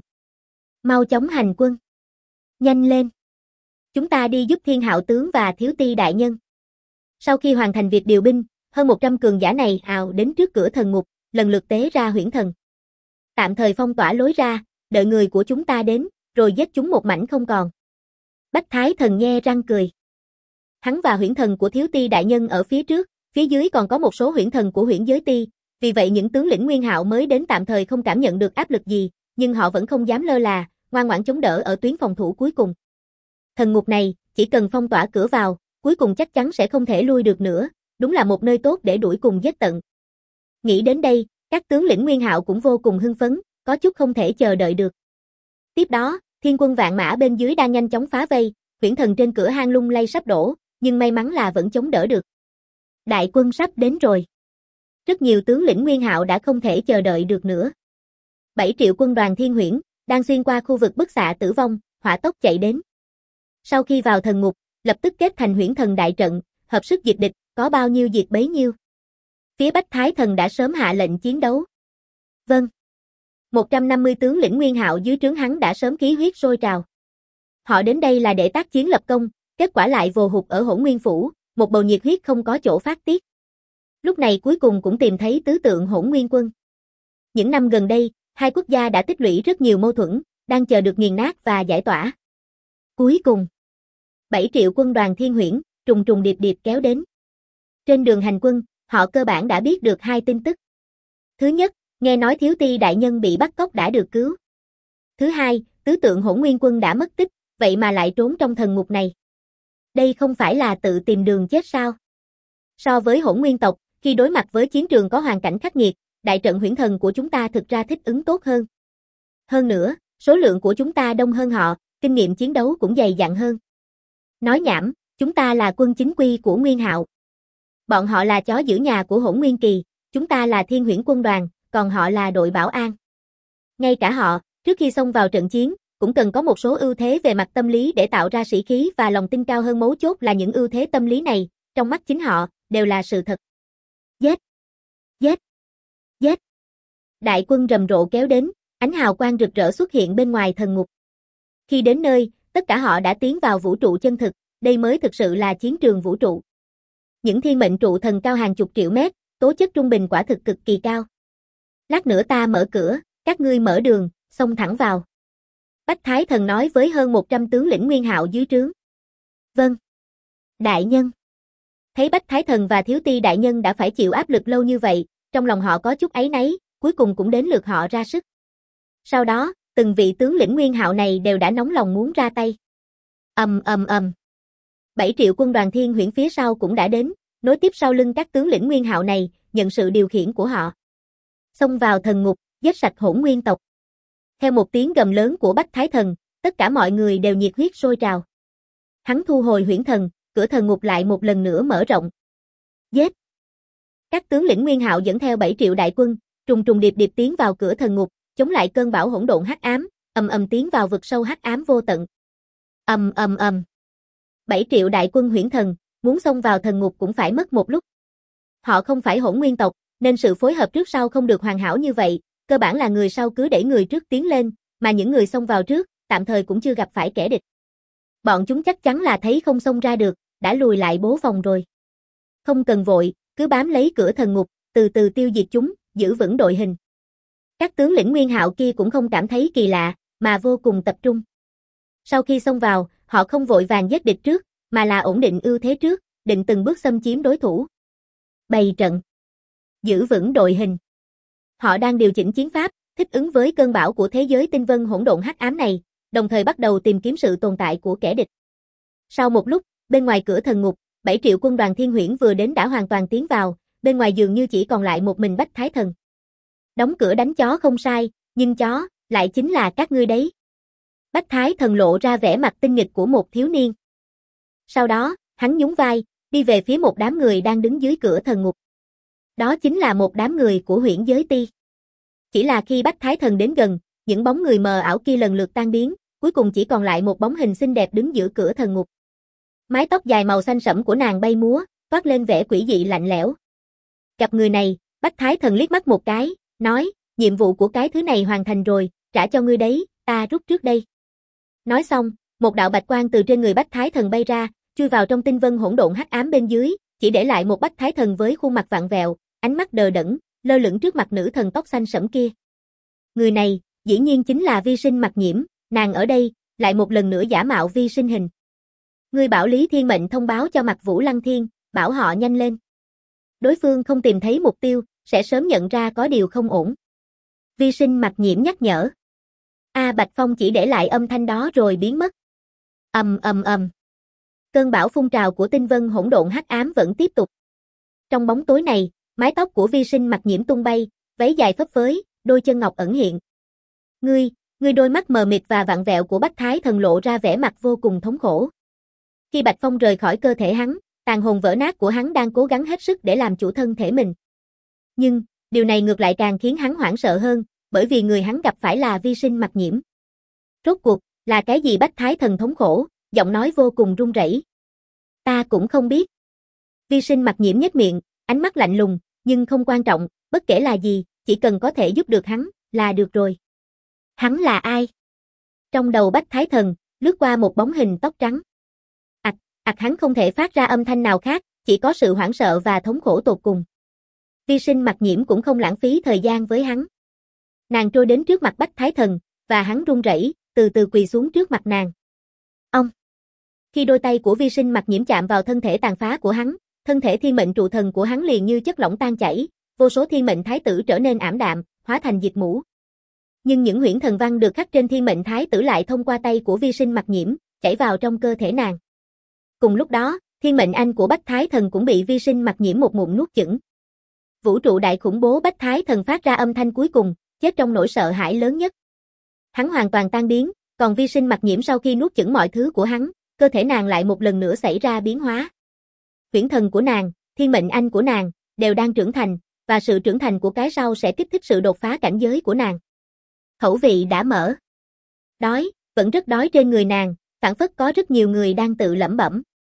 Mau chóng hành quân. Nhanh lên. Chúng ta đi giúp Thiên Hạo tướng và Thiếu ti đại nhân. Sau khi hoàn thành việc điều binh, hơn 100 cường giả này ào đến trước cửa thần ngục, lần lượt tế ra huyễn thần. Tạm thời phong tỏa lối ra, đợi người của chúng ta đến, rồi giết chúng một mảnh không còn. Bách Thái Thần nhe răng cười. Hắn và huyễn thần của Thiếu ti đại nhân ở phía trước, phía dưới còn có một số huyễn thần của huyễn giới ti, Vì vậy những tướng lĩnh Nguyên Hạo mới đến tạm thời không cảm nhận được áp lực gì, nhưng họ vẫn không dám lơ là, ngoan ngoãn chống đỡ ở tuyến phòng thủ cuối cùng. Thần ngục này, chỉ cần phong tỏa cửa vào, cuối cùng chắc chắn sẽ không thể lui được nữa, đúng là một nơi tốt để đuổi cùng giết tận. Nghĩ đến đây, các tướng lĩnh Nguyên Hạo cũng vô cùng hưng phấn, có chút không thể chờ đợi được. Tiếp đó, thiên quân vạn mã bên dưới đang nhanh chóng phá vây, huyễn thần trên cửa hang lung lay sắp đổ, nhưng may mắn là vẫn chống đỡ được. Đại quân sắp đến rồi. Rất nhiều tướng lĩnh Nguyên Hạo đã không thể chờ đợi được nữa. 7 triệu quân đoàn Thiên Huyễn, đang xuyên qua khu vực bức xạ tử vong, hỏa tốc chạy đến. Sau khi vào thần ngục, lập tức kết thành huyễn thần đại trận, hợp sức diệt địch, có bao nhiêu diệt bấy nhiêu. Phía Bách Thái Thần đã sớm hạ lệnh chiến đấu. Vâng. 150 tướng lĩnh Nguyên Hạo dưới trướng hắn đã sớm khí huyết sôi trào. Họ đến đây là để tác chiến lập công, kết quả lại vồ hụt ở Hỗn Nguyên Phủ, một bầu nhiệt huyết không có chỗ phát tiết. Lúc này cuối cùng cũng tìm thấy tứ tượng Hỗn Nguyên Quân. Những năm gần đây, hai quốc gia đã tích lũy rất nhiều mâu thuẫn, đang chờ được nghiền nát và giải tỏa. Cuối cùng, 7 triệu quân đoàn Thiên Huyễn, trùng trùng điệp điệp kéo đến. Trên đường hành quân, họ cơ bản đã biết được hai tin tức. Thứ nhất, nghe nói Thiếu Ti đại nhân bị bắt cóc đã được cứu. Thứ hai, tứ tượng Hỗn Nguyên Quân đã mất tích, vậy mà lại trốn trong thần ngục này. Đây không phải là tự tìm đường chết sao? So với Hỗn Nguyên tộc, khi đối mặt với chiến trường có hoàn cảnh khắc nghiệt, đại trận huyễn thần của chúng ta thực ra thích ứng tốt hơn. Hơn nữa, số lượng của chúng ta đông hơn họ, kinh nghiệm chiến đấu cũng dày dặn hơn. Nói nhảm, chúng ta là quân chính quy của Nguyên Hạo. Bọn họ là chó giữ nhà của Hỗn Nguyên Kỳ, chúng ta là Thiên Huyễn quân đoàn, còn họ là đội bảo an. Ngay cả họ, trước khi xông vào trận chiến, cũng cần có một số ưu thế về mặt tâm lý để tạo ra sĩ khí và lòng tin cao hơn, mấu chốt là những ưu thế tâm lý này, trong mắt chính họ, đều là sự thật. Giết! Giết! Giết! Đại quân rầm rộ kéo đến, ánh hào quang rực rỡ xuất hiện bên ngoài thần ngục. Khi đến nơi, tất cả họ đã tiến vào vũ trụ chân thực, đây mới thực sự là chiến trường vũ trụ. Những thiên mệnh trụ thần cao hàng chục triệu mét, tố chất trung bình quả thực cực kỳ cao. Lát nữa ta mở cửa, các ngươi mở đường, xông thẳng vào. Bách Thái Thần nói với hơn 100 tướng lĩnh Nguyên Hạo dưới trướng. Vâng. Đại nhân. Thấy Bách Thái Thần và Thiếu Ti đại nhân đã phải chịu áp lực lâu như vậy, trong lòng họ có chút áy náy, cuối cùng cũng đến lượt họ ra sức. Sau đó, từng vị tướng lĩnh Nguyên Hạo này đều đã nóng lòng muốn ra tay. 7 triệu quân đoàn Thiên Huyễn phía sau cũng đã đến, nối tiếp sau lưng các tướng lĩnh Nguyên Hạo này, nhận sự điều khiển của họ. Xông vào thần ngục, giết sạch Hỗn Nguyên tộc. Theo một tiếng gầm lớn của Bách Thái Thần, tất cả mọi người đều nhiệt huyết sôi trào. Hắn thu hồi huyễn thần, cửa thần ngục lại một lần nữa mở rộng. Giết! Các tướng lĩnh Nguyên Hạo dẫn theo 7 triệu đại quân, trùng trùng điệp điệp tiến vào cửa thần ngục, chống lại cơn bão hỗn độn hắc ám, tiến vào vực sâu hắc ám vô tận. 7 triệu đại quân huyễn thần, muốn xông vào thần ngục cũng phải mất một lúc. Họ không phải Hỗn Nguyên tộc, nên sự phối hợp trước sau không được hoàn hảo như vậy, cơ bản là người sau cứ đẩy người trước tiến lên, mà những người xông vào trước, tạm thời cũng chưa gặp phải kẻ địch. Bọn chúng chắc chắn là thấy không xông ra được, đã lùi lại bố phòng rồi. Không cần vội, cứ bám lấy cửa thần ngục, từ từ tiêu diệt chúng, giữ vững đội hình. Các tướng lĩnh Nguyên Hạo kia cũng không cảm thấy kỳ lạ, mà vô cùng tập trung. Sau khi xông vào, họ không vội vàng giết địch trước, mà là ổn định ưu thế trước, định từng bước xâm chiếm đối thủ. Bày trận. Giữ vững đội hình. Họ đang điều chỉnh chiến pháp, thích ứng với cơn bão của thế giới tinh vân hỗn độn hắc ám này, đồng thời bắt đầu tìm kiếm sự tồn tại của kẻ địch. Sau một lúc, bên ngoài cửa thần ngục, 7 triệu quân đoàn Thiên Huyễn vừa đến đã hoàn toàn tiến vào, bên ngoài dường như chỉ còn lại một mình Bách Thái Thần. Đóng cửa đánh chó không sai, nhưng chó, lại chính là các ngươi đấy. Bách Thái Thần lộ ra vẻ mặt tinh nghịch của một thiếu niên. Sau đó, hắn nhún vai, đi về phía một đám người đang đứng dưới cửa thần ngục. Đó chính là một đám người của Huyễn Giới Ti. Chỉ là khi Bách Thái Thần đến gần, những bóng người mờ ảo kia lần lượt tan biến, cuối cùng chỉ còn lại một bóng hình xinh đẹp đứng giữa cửa thần ngục. Mái tóc dài màu xanh sẫm của nàng bay múa, toát lên vẻ quỷ dị lạnh lẽo. Gặp người này, Bách Thái Thần liếc mắt một cái, nói, nhiệm vụ của cái thứ này hoàn thành rồi, trả cho ngươi đấy, ta rút trước đây. Nói xong, một đạo bạch quang từ trên người Bách Thái Thần bay ra, chui vào trong tinh vân hỗn độn hắc ám bên dưới, chỉ để lại một Bách Thái Thần với khuôn mặt vặn vẹo, ánh mắt đờ đẫn, lơ lửng trước mặt nữ thần tóc xanh sẫm kia. Người này, dĩ nhiên chính là Vi Sinh Mặc Nhiễm, nàng ở đây, lại một lần nữa giả mạo Vi Sinh hình. Ngươi bảo Lý Thiên Mệnh thông báo cho Mặc Vũ Lăng Thiên, bảo họ nhanh lên. Đối phương không tìm thấy mục tiêu, sẽ sớm nhận ra có điều không ổn. Vi sinh mặc nhiễm nhắc nhở. Bạch Phong chỉ để lại âm thanh đó rồi biến mất. Ầm ầm ầm. Cơn bão phun trào của tinh vân hỗn độn hắc ám vẫn tiếp tục. Trong bóng tối này, mái tóc của vi sinh mặc nhiễm tung bay, váy dài phấp phới, đôi chân ngọc ẩn hiện. Ngươi đôi mắt mờ mịt và vặn vẹo của Bách Thái Thần lộ ra vẻ mặt vô cùng thống khổ. Khi Bạch Phong rời khỏi cơ thể hắn, tàn hồn vỡ nát của hắn đang cố gắng hết sức để làm chủ thân thể mình. Nhưng, điều này ngược lại càng khiến hắn hoảng sợ hơn, bởi vì người hắn gặp phải là vi sinh mặc nhiễm. Rốt cuộc, là cái gì Bách Thái Thần thống khổ, giọng nói vô cùng run rẩy. Ta cũng không biết. Vi sinh mặc nhiễm nhếch miệng, ánh mắt lạnh lùng, nhưng không quan trọng, bất kể là gì, chỉ cần có thể giúp được hắn, là được rồi. Hắn là ai? Trong đầu Bách Thái Thần, lướt qua một bóng hình tóc trắng. Hắn không thể phát ra âm thanh nào khác, chỉ có sự hoảng sợ và thống khổ tột cùng. Vi sinh mặc nhiễm cũng không lãng phí thời gian với hắn. Nàng trôi đến trước mặt Bách Thái Thần, và hắn run rẩy, từ từ quỳ xuống trước mặt nàng. Ông! Khi đôi tay của vi sinh mặc nhiễm chạm vào thân thể tàn phá của hắn, thân thể thiên mệnh trụ thần của hắn liền như chất lỏng tan chảy, vô số thiên mệnh thái tử trở nên ảm đạm, hóa thành diệt mũ. Nhưng những huyễn thần văn được khắc trên thiên mệnh thái tử lại thông qua tay của vi sinh mặc nhiễm, chảy vào trong cơ thể nàng. Cùng lúc đó, thiên mệnh anh của Bách Thái Thần cũng bị vi sinh mặc nhiễm một ngụm nuốt chửng. Vũ trụ đại khủng bố Bách Thái Thần phát ra âm thanh cuối cùng, chết trong nỗi sợ hãi lớn nhất. Hắn hoàn toàn tan biến, còn vi sinh mặc nhiễm sau khi nuốt chửng mọi thứ của hắn, cơ thể nàng lại một lần nữa xảy ra biến hóa. Huyễn thần của nàng, thiên mệnh anh của nàng, đều đang trưởng thành, và sự trưởng thành của cái sau sẽ kích thích sự đột phá cảnh giới của nàng. Khẩu vị đã mở. Đói, vẫn rất đói trên người nàng, phảng phất có rất nhiều người đang tự lẩm bẩm.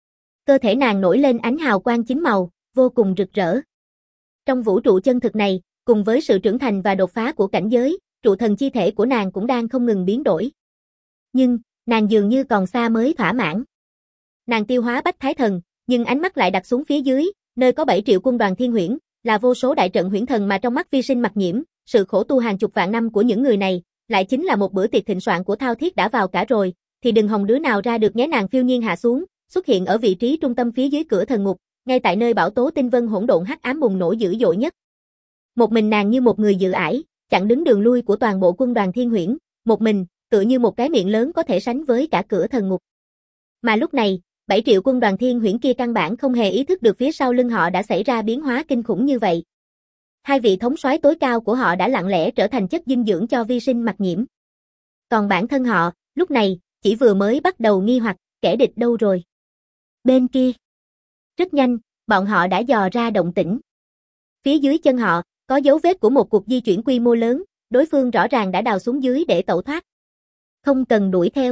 Cơ thể nàng nổi lên ánh hào quang chín màu, vô cùng rực rỡ. Trong vũ trụ chân thực này, cùng với sự trưởng thành và đột phá của cảnh giới, trụ thần chi thể của nàng cũng đang không ngừng biến đổi. Nhưng, nàng dường như còn xa mới thỏa mãn. Nàng tiêu hóa Bách Thái Thần, nhưng ánh mắt lại đặt xuống phía dưới, nơi có 7 triệu quân đoàn thiên huyễn, là vô số đại trận huyễn thần mà trong mắt vi sinh mặc nhiễm, sự khổ tu hàng chục vạn năm của những người này, lại chính là một bữa tiệc thịnh soạn của thao thiết đã vào cả rồi, thì đừng hòng đứa nào ra được nhé. Nàng phiêu nhiên hạ xuống, xuất hiện ở vị trí trung tâm phía dưới cửa thần ngục, ngay tại nơi bão tố tinh vân hỗn độn hắc ám bùng nổ dữ dội nhất. Một mình nàng như một người dự ải, chặn đứng đường lui của toàn bộ quân đoàn thiên huyễn, một mình, tựa như một cái miệng lớn có thể sánh với cả cửa thần ngục. Mà lúc này, 7 triệu quân đoàn thiên huyễn kia căn bản không hề ý thức được phía sau lưng họ đã xảy ra biến hóa kinh khủng như vậy. Hai vị thống soái tối cao của họ đã lặng lẽ trở thành chất dinh dưỡng cho vi sinh mặc nhiễm. Còn bản thân họ, lúc này, chỉ vừa mới bắt đầu nghi hoặc, kẻ địch đâu rồi? Bên kia. Rất nhanh, bọn họ đã dò ra động tĩnh. Phía dưới chân họ, có dấu vết của một cuộc di chuyển quy mô lớn, đối phương rõ ràng đã đào xuống dưới để tẩu thoát. Không cần đuổi theo.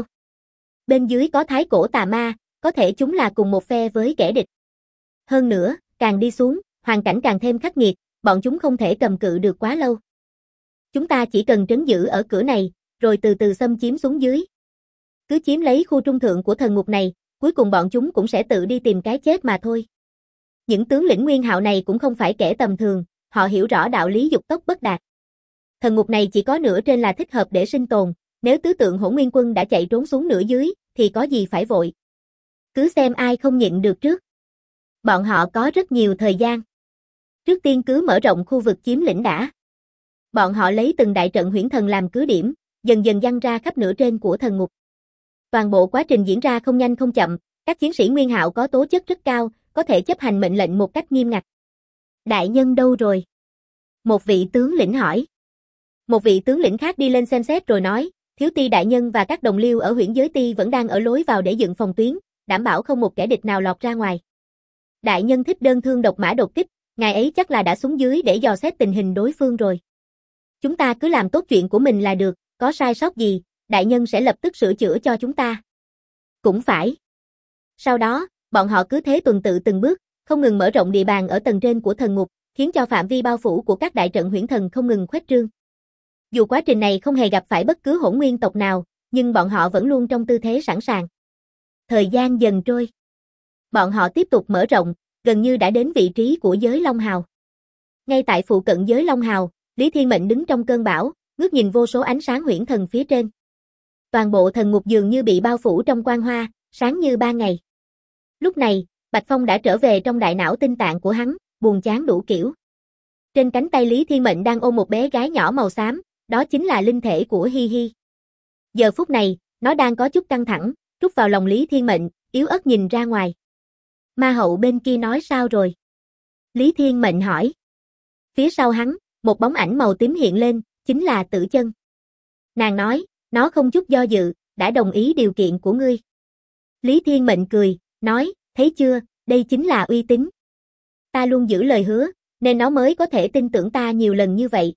Bên dưới có thái cổ tà ma, có thể chúng là cùng một phe với kẻ địch. Hơn nữa, càng đi xuống, hoàn cảnh càng thêm khắc nghiệt, bọn chúng không thể cầm cự được quá lâu. Chúng ta chỉ cần trấn giữ ở cửa này, rồi từ từ xâm chiếm xuống dưới. Cứ chiếm lấy khu trung thượng của thần ngục này, cuối cùng bọn chúng cũng sẽ tự đi tìm cái chết mà thôi. Những tướng lĩnh nguyên hạo này cũng không phải kẻ tầm thường, họ hiểu rõ đạo lý dục tốc bất đạt. Thần ngục này chỉ có nửa trên là thích hợp để sinh tồn, nếu tứ tượng Hỗn Nguyên Quân đã chạy trốn xuống nửa dưới, thì có gì phải vội. Cứ xem ai không nhịn được trước. Bọn họ có rất nhiều thời gian. Trước tiên cứ mở rộng khu vực chiếm lĩnh đã. Bọn họ lấy từng đại trận huyễn thần làm cứ điểm, dần dần giăng ra khắp nửa trên của thần ngục. Toàn bộ quá trình diễn ra không nhanh không chậm, các chiến sĩ nguyên hạo có tố chất rất cao, có thể chấp hành mệnh lệnh một cách nghiêm ngặt. Đại nhân đâu rồi? Một vị tướng lĩnh hỏi. Một vị tướng lĩnh khác đi lên xem xét rồi nói, thiếu ti đại nhân và các đồng liêu ở huyễn giới ti vẫn đang ở lối vào để dựng phòng tuyến, đảm bảo không một kẻ địch nào lọt ra ngoài. Đại nhân thích đơn thương độc mã đột kích, ngài ấy chắc là đã xuống dưới để dò xét tình hình đối phương rồi. Chúng ta cứ làm tốt chuyện của mình là được, có sai sót gì, đại nhân sẽ lập tức sửa chữa cho chúng ta. Cũng phải. Sau đó, bọn họ cứ thế tuần tự từng bước, không ngừng mở rộng địa bàn ở tầng trên của thần ngục, khiến cho phạm vi bao phủ của các đại trận huyễn thần không ngừng khuếch trương. Dù quá trình này không hề gặp phải bất cứ hỗn nguyên tộc nào, nhưng bọn họ vẫn luôn trong tư thế sẵn sàng. Thời gian dần trôi. Bọn họ tiếp tục mở rộng, gần như đã đến vị trí của giới Long Hào. Ngay tại phụ cận giới Long Hào, Lý Thiên Mệnh đứng trong cơn bão, ngước nhìn vô số ánh sáng huyễn thần phía trên. Toàn bộ thần ngục dường như bị bao phủ trong quang hoa, sáng như ban ngày. Lúc này, Bạch Phong đã trở về trong đại não tinh tạng của hắn, buồn chán đủ kiểu. Trên cánh tay Lý Thiên Mệnh đang ôm một bé gái nhỏ màu xám, đó chính là linh thể của Hi Hi. Giờ phút này, nó đang có chút căng thẳng, rút vào lòng Lý Thiên Mệnh, yếu ớt nhìn ra ngoài. Ma hậu bên kia nói sao rồi? Lý Thiên Mệnh hỏi. Phía sau hắn, một bóng ảnh màu tím hiện lên, chính là Tử Chân. Nàng nói, nó không chút do dự, đã đồng ý điều kiện của ngươi. Lý Thiên Mệnh cười, nói, thấy chưa, đây chính là uy tín. Ta luôn giữ lời hứa, nên nó mới có thể tin tưởng ta nhiều lần như vậy.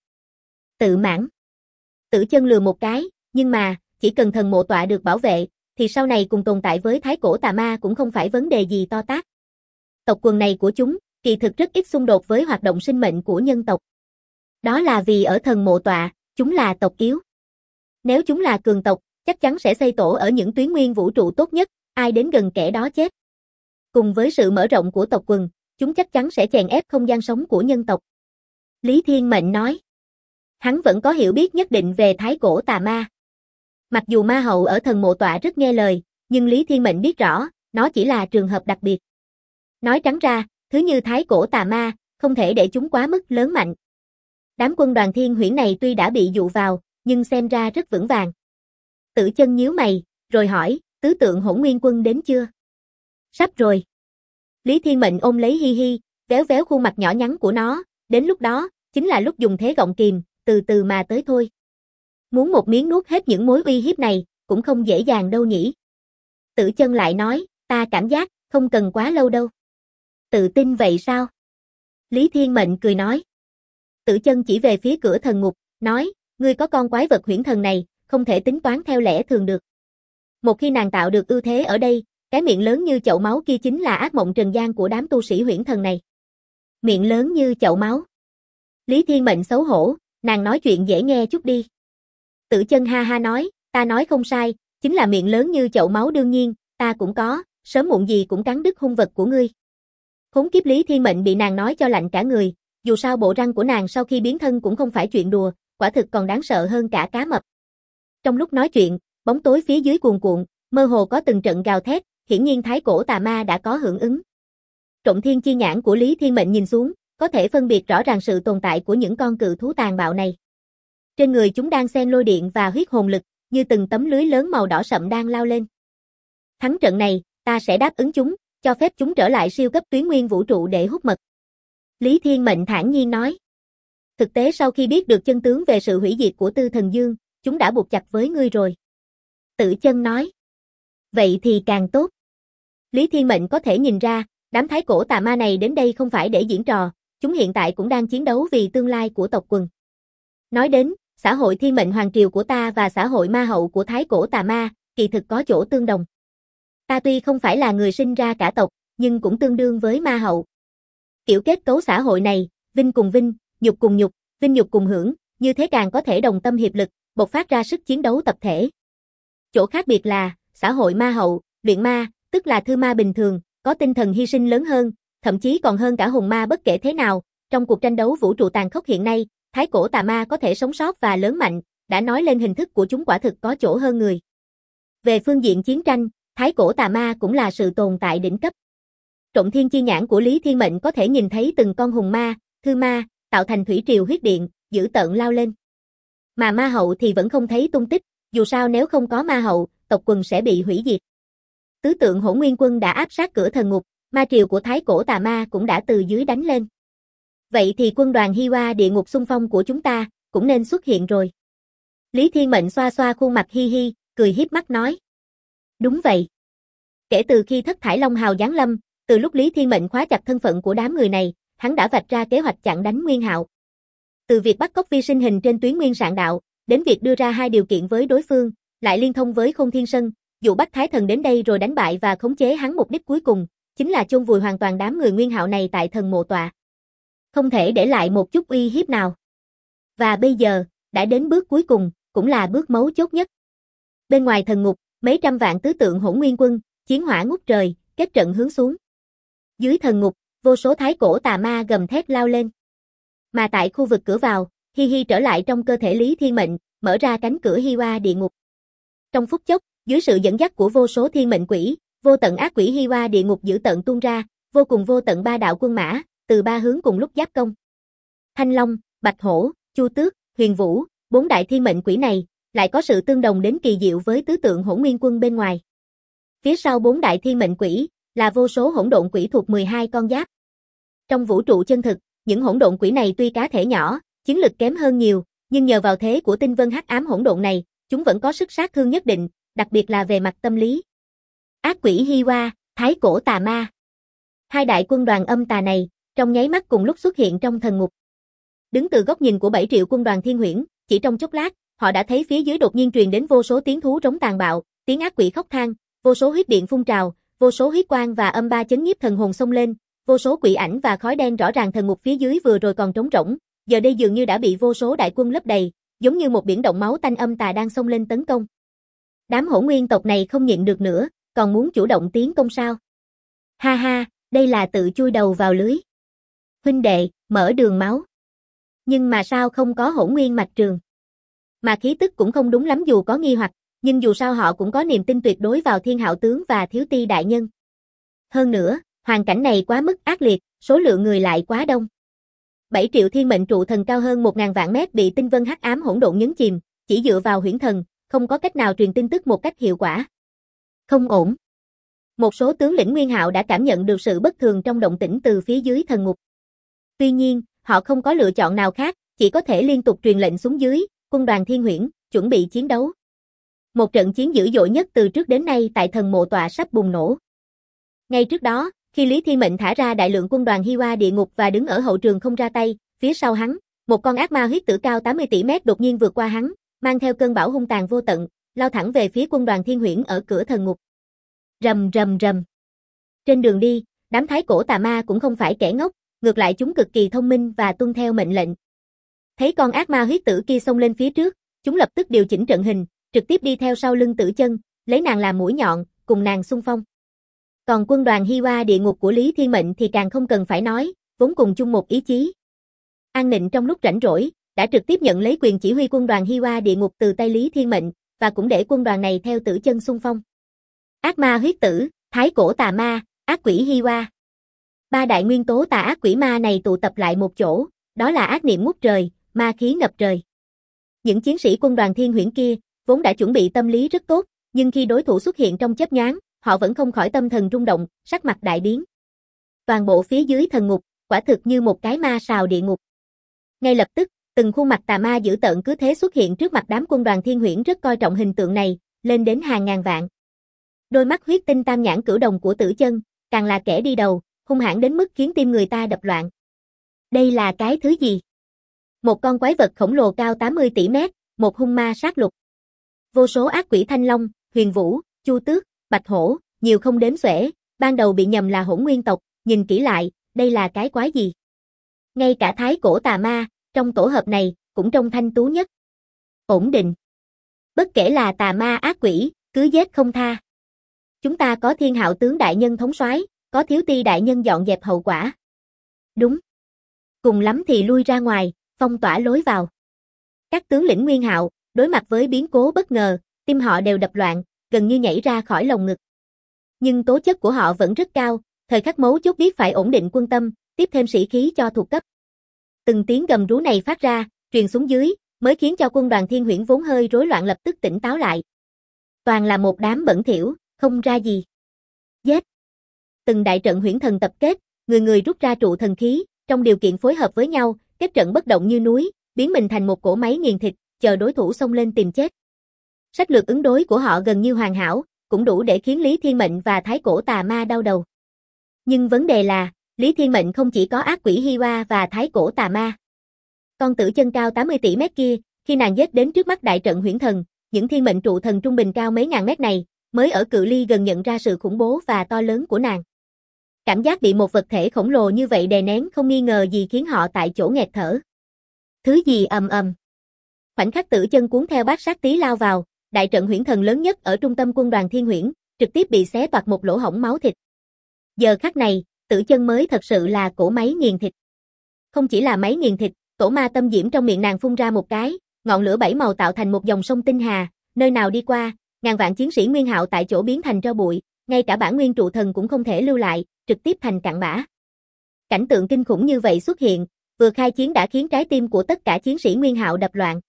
Tự mãn. Tử Chân lừa một cái, nhưng mà, chỉ cần thần mộ tọa được bảo vệ, thì sau này cùng tồn tại với thái cổ tà ma cũng không phải vấn đề gì to tát. Tộc quần này của chúng, kỳ thực rất ít xung đột với hoạt động sinh mệnh của nhân tộc. Đó là vì ở thần mộ tọa, chúng là tộc yếu. Nếu chúng là cường tộc, chắc chắn sẽ xây tổ ở những tuyến nguyên vũ trụ tốt nhất, ai đến gần kẻ đó chết. Cùng với sự mở rộng của tộc quần, chúng chắc chắn sẽ chèn ép không gian sống của nhân tộc. Lý Thiên Mệnh nói. Hắn vẫn có hiểu biết nhất định về thái cổ tà ma. Mặc dù ma hậu ở thần mộ tọa rất nghe lời, nhưng Lý Thiên Mệnh biết rõ, nó chỉ là trường hợp đặc biệt. Nói trắng ra, thứ như thái cổ tà ma, không thể để chúng quá mức lớn mạnh. Đám quân đoàn thiên huyễn này tuy đã bị dụ vào, nhưng xem ra rất vững vàng. Tử Chân nhíu mày, rồi hỏi, tứ tượng hỗn nguyên quân đến chưa? Sắp rồi. Lý Thiên Mệnh ôm lấy Hi Hi, véo véo khuôn mặt nhỏ nhắn của nó, đến lúc đó, chính là lúc dùng thế gọng kìm, từ từ mà tới thôi. Muốn một miếng nuốt hết những mối uy hiếp này, cũng không dễ dàng đâu nhỉ. Tử Chân lại nói, ta cảm giác, không cần quá lâu đâu. Tự tin vậy sao? Lý Thiên Mệnh cười nói. Tử Chân chỉ về phía cửa thần ngục, nói, ngươi có con quái vật huyễn thần này, không thể tính toán theo lẽ thường được. Một khi nàng tạo được ưu thế ở đây, cái miệng lớn như chậu máu kia chính là ác mộng trần gian của đám tu sĩ huyễn thần này. Miệng lớn như chậu máu. Lý Thiên Mệnh xấu hổ, nàng nói chuyện dễ nghe chút đi. Tử Chân ha ha nói, ta nói không sai, chính là miệng lớn như chậu máu đương nhiên, ta cũng có, sớm muộn gì cũng cắn đứt hung vật của ngươi. Khốn kiếp Lý Thiên Mệnh bị nàng nói cho lạnh cả người, dù sao bộ răng của nàng sau khi biến thân cũng không phải chuyện đùa, quả thực còn đáng sợ hơn cả cá mập. Trong lúc nói chuyện, bóng tối phía dưới cuồn cuộn, mơ hồ có từng trận gào thét, hiển nhiên thái cổ tà ma đã có hưởng ứng. Trộm thiên chi nhãn của Lý Thiên Mệnh nhìn xuống, có thể phân biệt rõ ràng sự tồn tại của những con cự thú tàn bạo này. Trên người chúng đang xen lôi điện và huyết hồn lực, như từng tấm lưới lớn màu đỏ sậm đang lao lên. Thắng trận này, ta sẽ đáp ứng chúng, cho phép chúng trở lại siêu cấp tuyến nguyên vũ trụ để hút mật. Lý Thiên Mệnh thản nhiên nói. Thực tế sau khi biết được chân tướng về sự hủy diệt của Tư Thần Dương, chúng đã buộc chặt với ngươi rồi. Tử Chân nói. Vậy thì càng tốt. Lý Thiên Mệnh có thể nhìn ra, đám thái cổ tà ma này đến đây không phải để diễn trò, chúng hiện tại cũng đang chiến đấu vì tương lai của tộc quần. Nói đến, xã hội thiên mệnh hoàng triều của ta và xã hội ma hậu của thái cổ tà ma, kỳ thực có chỗ tương đồng. Ta tuy không phải là người sinh ra cả tộc, nhưng cũng tương đương với ma hậu. Kiểu kết cấu xã hội này, vinh cùng vinh, nhục cùng nhục, vinh nhục cùng hưởng, như thế càng có thể đồng tâm hiệp lực, bộc phát ra sức chiến đấu tập thể. Chỗ khác biệt là, xã hội ma hậu, luyện ma, tức là thư ma bình thường, có tinh thần hy sinh lớn hơn, thậm chí còn hơn cả hồn ma bất kể thế nào. Trong cuộc tranh đấu vũ trụ tàn khốc hiện nay, thái cổ tà ma có thể sống sót và lớn mạnh, đã nói lên hình thức của chúng quả thực có chỗ hơn người. Về phương diện chiến tranh, thái cổ tà ma cũng là sự tồn tại đỉnh cấp. Trộm thiên chi nhãn của Lý Thiên Mệnh có thể nhìn thấy từng con hùng ma, thư ma, tạo thành thủy triều huyết điện, dữ tợn lao lên. Mà ma hậu thì vẫn không thấy tung tích, dù sao nếu không có ma hậu, tộc quần sẽ bị hủy diệt. Tứ tượng hỗn nguyên quân đã áp sát cửa thần ngục, ma triều của thái cổ tà ma cũng đã từ dưới đánh lên. Vậy thì quân đoàn Hi Hoa địa ngục xung phong của chúng ta, cũng nên xuất hiện rồi. Lý Thiên Mệnh xoa xoa khuôn mặt Hi Hi, cười hiếp mắt nói. Đúng vậy. Kể từ khi Thất Thải Long Hào giáng lâm, từ lúc Lý Thiên Mệnh khóa chặt thân phận của đám người này, hắn đã vạch ra kế hoạch chặn đánh Nguyên Hạo. Từ việc bắt cóc vi sinh hình trên tuyến Nguyên Sạn Đạo, đến việc đưa ra hai điều kiện với đối phương, lại liên thông với Khôn Thiên Sân, dụ bắt Thái Thần đến đây rồi đánh bại và khống chế hắn, mục đích cuối cùng chính là chôn vùi hoàn toàn đám người Nguyên Hạo này tại thần mộ tọa. Không thể để lại một chút uy hiếp nào. Và bây giờ, đã đến bước cuối cùng, cũng là bước mấu chốt nhất. Bên ngoài thần ngục, mấy trăm vạn tứ tượng hỗn nguyên quân, chiến hỏa ngút trời, kết trận hướng xuống. Dưới thần ngục, vô số thái cổ tà ma gầm thét lao lên. Mà tại khu vực cửa vào, Hi Hi trở lại trong cơ thể Lý Thiên Mệnh, mở ra cánh cửa Hi Hoa địa ngục. Trong phút chốc, dưới sự dẫn dắt của vô số thiên mệnh quỷ, vô tận ác quỷ Hi Hoa địa ngục dữ tợn tuôn ra, vô cùng vô tận ba đạo quân mã, từ ba hướng cùng lúc giáp công. Thanh Long, Bạch Hổ, Chu Tước, Huyền Vũ, 4 đại thiên mệnh quỷ này, lại có sự tương đồng đến kỳ diệu với tứ tượng Hỗn Nguyên Quân bên ngoài. Phía sau 4 đại thiên mệnh quỷ, là vô số hỗn độn quỷ thuộc 12 con giáp. Trong vũ trụ chân thực, những hỗn độn quỷ này tuy cá thể nhỏ, chiến lực kém hơn nhiều, nhưng nhờ vào thế của tinh vân hắc ám hỗn độn này, chúng vẫn có sức sát thương nhất định, đặc biệt là về mặt tâm lý. Ác quỷ Hi Hoa, Thái cổ tà ma. 2 đại quân đoàn âm tà này, trong nháy mắt cùng lúc xuất hiện trong thần ngục. Đứng từ góc nhìn của 7 triệu quân đoàn thiên huyễn, chỉ trong chốc lát, họ đã thấy phía dưới đột nhiên truyền đến vô số tiếng thú rống tàn bạo, tiếng ác quỷ khóc than, vô số huyết điện phun trào, vô số huyết quang và âm ba chấn nhiếp thần hồn xông lên, vô số quỷ ảnh và khói đen rõ ràng thần ngục phía dưới vừa rồi còn trống rỗng, giờ đây dường như đã bị vô số đại quân lấp đầy, giống như một biển động máu tanh âm tà đang xông lên tấn công. Đám hỗn nguyên tộc này không nhịn được nữa, còn muốn chủ động tiến công sao? Ha ha, đây là tự chui đầu vào lưới. Huynh đệ, mở đường máu. Nhưng mà sao không có hỗn nguyên mạch trường? Mà khí tức cũng không đúng lắm dù có nghi hoặc, nhưng dù sao họ cũng có niềm tin tuyệt đối vào Thiên Hạo tướng và Thiếu Ti đại nhân. Hơn nữa, hoàn cảnh này quá mức ác liệt, số lượng người lại quá đông. 7 triệu thiên mệnh trụ thần cao hơn 1000 vạn mét bị tinh vân hắc ám hỗn độn nhấn chìm, chỉ dựa vào huyễn thần, không có cách nào truyền tin tức một cách hiệu quả. Không ổn. Một số tướng lĩnh Nguyên Hạo đã cảm nhận được sự bất thường trong động tĩnh từ phía dưới thần ngục. Tuy nhiên, họ không có lựa chọn nào khác, chỉ có thể liên tục truyền lệnh xuống dưới, quân đoàn thiên huyễn, chuẩn bị chiến đấu. Một trận chiến dữ dội nhất từ trước đến nay tại thần mộ tọa sắp bùng nổ. Ngay trước đó, khi Lý Thiên Mệnh thả ra đại lượng quân đoàn Hi Hoa địa ngục và đứng ở hậu trường không ra tay, phía sau hắn, một con ác ma huyết tử cao 80 tỷ mét đột nhiên vượt qua hắn, mang theo cơn bão hung tàn vô tận, lao thẳng về phía quân đoàn thiên huyễn ở cửa thần ngục. Rầm rầm rầm. Trên đường đi, đám thái cổ tà ma cũng không phải kẻ ngốc, ngược lại chúng cực kỳ thông minh và tuân theo mệnh lệnh. Thấy con ác ma huyết tử kia xông lên phía trước, chúng lập tức điều chỉnh trận hình, trực tiếp đi theo sau lưng Tử Chân, lấy nàng làm mũi nhọn, cùng nàng xung phong. Còn quân đoàn Hi Hoa địa ngục của Lý Thiên Mệnh thì càng không cần phải nói, vốn cùng chung một ý chí. An Nịnh trong lúc rảnh rỗi, đã trực tiếp nhận lấy quyền chỉ huy quân đoàn Hi Hoa địa ngục từ tay Lý Thiên Mệnh, và cũng để quân đoàn này theo Tử Chân xung phong. Ác ma huyết tử, thái cổ tà ma, ác quỷ Hi Hoa. 3 đại nguyên tố tà ác quỷ ma này tụ tập lại một chỗ, đó là ác niệm ngút trời, ma khí ngập trời. Những chiến sĩ quân đoàn thiên huyễn kia, vốn đã chuẩn bị tâm lý rất tốt, nhưng khi đối thủ xuất hiện trong chớp nhoáng, họ vẫn không khỏi tâm thần rung động, sắc mặt đại biến. Toàn bộ phía dưới thần ngục, quả thực như một cái ma sào địa ngục. Ngay lập tức, từng khuôn mặt tà ma dữ tợn cứ thế xuất hiện trước mặt đám quân đoàn thiên huyễn rất coi trọng hình tượng này, lên đến hàng ngàn vạn. Đôi mắt huyết tinh tam nhãn cửu đồng của Tử Chân, càng là kẻ đi đầu, hung hãn đến mức khiến tim người ta đập loạn. Đây là cái thứ gì? Một con quái vật khổng lồ cao 80 tỷ mét, một hung ma sát lục. Vô số ác quỷ Thanh Long, Huyền Vũ, Chu Tước, Bạch Hổ, nhiều không đếm xuể, ban đầu bị nhầm là hỗn nguyên tộc, nhìn kỹ lại, đây là cái quái gì? Ngay cả thái cổ tà ma, trong tổ hợp này, cũng trông thanh tú nhất. Ổn định. Bất kể là tà ma ác quỷ, cứ giết không tha. Chúng ta có Thiên Hạo tướng đại nhân thống soái, có Thiếu Ti đại nhân dọn dẹp hậu quả. Đúng. Cùng lắm thì lui ra ngoài, phong tỏa lối vào. Các tướng lĩnh Nguyên Hạo, đối mặt với biến cố bất ngờ, tim họ đều đập loạn, gần như nhảy ra khỏi lồng ngực. Nhưng tố chất của họ vẫn rất cao, thời khắc mấu chốt biết phải ổn định quân tâm, tiếp thêm sĩ khí cho thuộc cấp. Từng tiếng gầm rú này phát ra, truyền xuống dưới, mới khiến cho quân đoàn thiên huyễn vốn hơi rối loạn lập tức tỉnh táo lại. Toàn là một đám bẩn thỉu, không ra gì. Giết! Từng đại trận huyễn thần tập kết, người người rút ra trụ thần khí, trong điều kiện phối hợp với nhau, kết trận bất động như núi, biến mình thành một cỗ máy nghiền thịt, chờ đối thủ xông lên tìm chết. Sách lược ứng đối của họ gần như hoàn hảo, cũng đủ để khiến Lý Thiên Mệnh và thái cổ tà ma đau đầu. Nhưng vấn đề là, Lý Thiên Mệnh không chỉ có ác quỷ Hi Hoa và thái cổ tà ma. Con Tử Chân cao 80 tỷ mét kia, khi nàng giết đến trước mắt đại trận huyễn thần, những thiên mệnh trụ thần trung bình cao mấy ngàn mét này, mới ở cự ly gần nhận ra sự khủng bố và to lớn của nàng. Cảm giác bị một vật thể khổng lồ như vậy đè nén không nghi ngờ gì khiến họ tại chỗ nghẹt thở. Thứ gì ầm ầm. Khoảnh khắc Tử Chân cuốn theo bát sát tí lao vào, đại trận huyễn thần lớn nhất ở trung tâm quân đoàn thiên huyễn, trực tiếp bị xé toạc một lỗ hổng máu thịt. Giờ khắc này, Tử Chân mới thật sự là cỗ máy nghiền thịt. Không chỉ là máy nghiền thịt, tổ ma tâm diễm trong miệng nàng phun ra một cái, ngọn lửa 7 màu tạo thành một dòng sông tinh hà, nơi nào đi qua, ngàn vạn chiến sĩ Nguyên Hạo tại chỗ biến thành tro bụi, ngay cả bản nguyên trụ thần cũng không thể lưu lại, trực tiếp thành cặn bã. Cảnh tượng kinh khủng như vậy xuất hiện, vừa khai chiến đã khiến trái tim của tất cả chiến sĩ Nguyên Hạo đập loạn.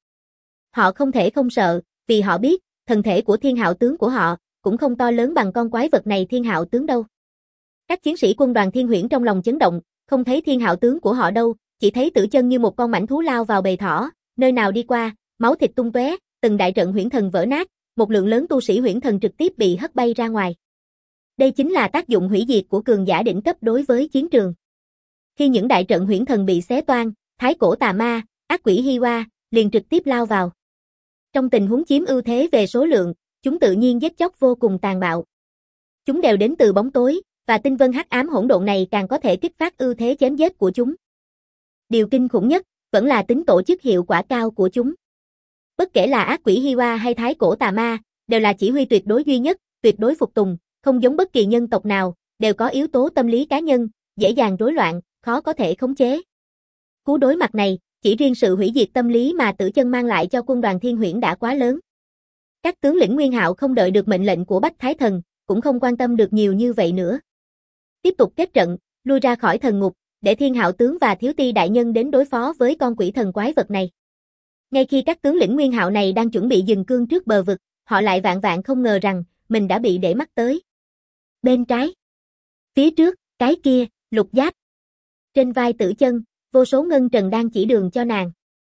Họ không thể không sợ, vì họ biết, thân thể của Thiên Hạo tướng của họ cũng không to lớn bằng con quái vật này Thiên Hạo tướng đâu. Các chiến sĩ quân đoàn Thiên Huyễn trong lòng chấn động, không thấy Thiên Hạo tướng của họ đâu, chỉ thấy Tử Chân như một con mãnh thú lao vào bầy thỏ, nơi nào đi qua, máu thịt tung tóe, từng đại trận huyễn thần vỡ nát, một lượng lớn tu sĩ huyễn thần trực tiếp bị hất bay ra ngoài. Đây chính là tác dụng hủy diệt của cường giả đỉnh cấp đối với chiến trường. Khi những đại trận huyễn thần bị xé toang, Thái Cổ Tà Ma, Ác Quỷ Hi Hoa liền trực tiếp lao vào. Trong tình huống chiếm ưu thế về số lượng, chúng tự nhiên giết chóc vô cùng tàn bạo. Chúng đều đến từ bóng tối, và tinh vân hắc ám hỗn độn này càng có thể kích phát ưu thế chém giết của chúng. Điều kinh khủng nhất vẫn là tính tổ chức hiệu quả cao của chúng. Bất kể là Ác Quỷ Hi Hoa hay Thái Cổ Tà Ma, đều là chỉ huy tuyệt đối duy nhất, tuyệt đối phục tùng, không giống bất kỳ nhân tộc nào, đều có yếu tố tâm lý cá nhân, dễ dàng rối loạn, khó có thể khống chế. Cú đối mặt này, chỉ riêng sự hủy diệt tâm lý mà Tử Chân mang lại cho quân đoàn Thiên Huyễn đã quá lớn. Các tướng lĩnh Nguyên Hạo không đợi được mệnh lệnh của Bách Thái Thần, cũng không quan tâm được nhiều như vậy nữa. Tiếp tục kết trận, lui ra khỏi thần ngục, để Thiên Hạo tướng và Thiếu Ti đại nhân đến đối phó với con quỷ thần quái vật này. Ngay khi các tướng lĩnh Nguyên Hạo này đang chuẩn bị dừng cương trước bờ vực, họ lại vạn vạn không ngờ rằng mình đã bị để mắt tới. Bên trái, phía trước, cái kia, Lục Giáp. Trên vai Tử Chân, vô số ngân trần đang chỉ đường cho nàng.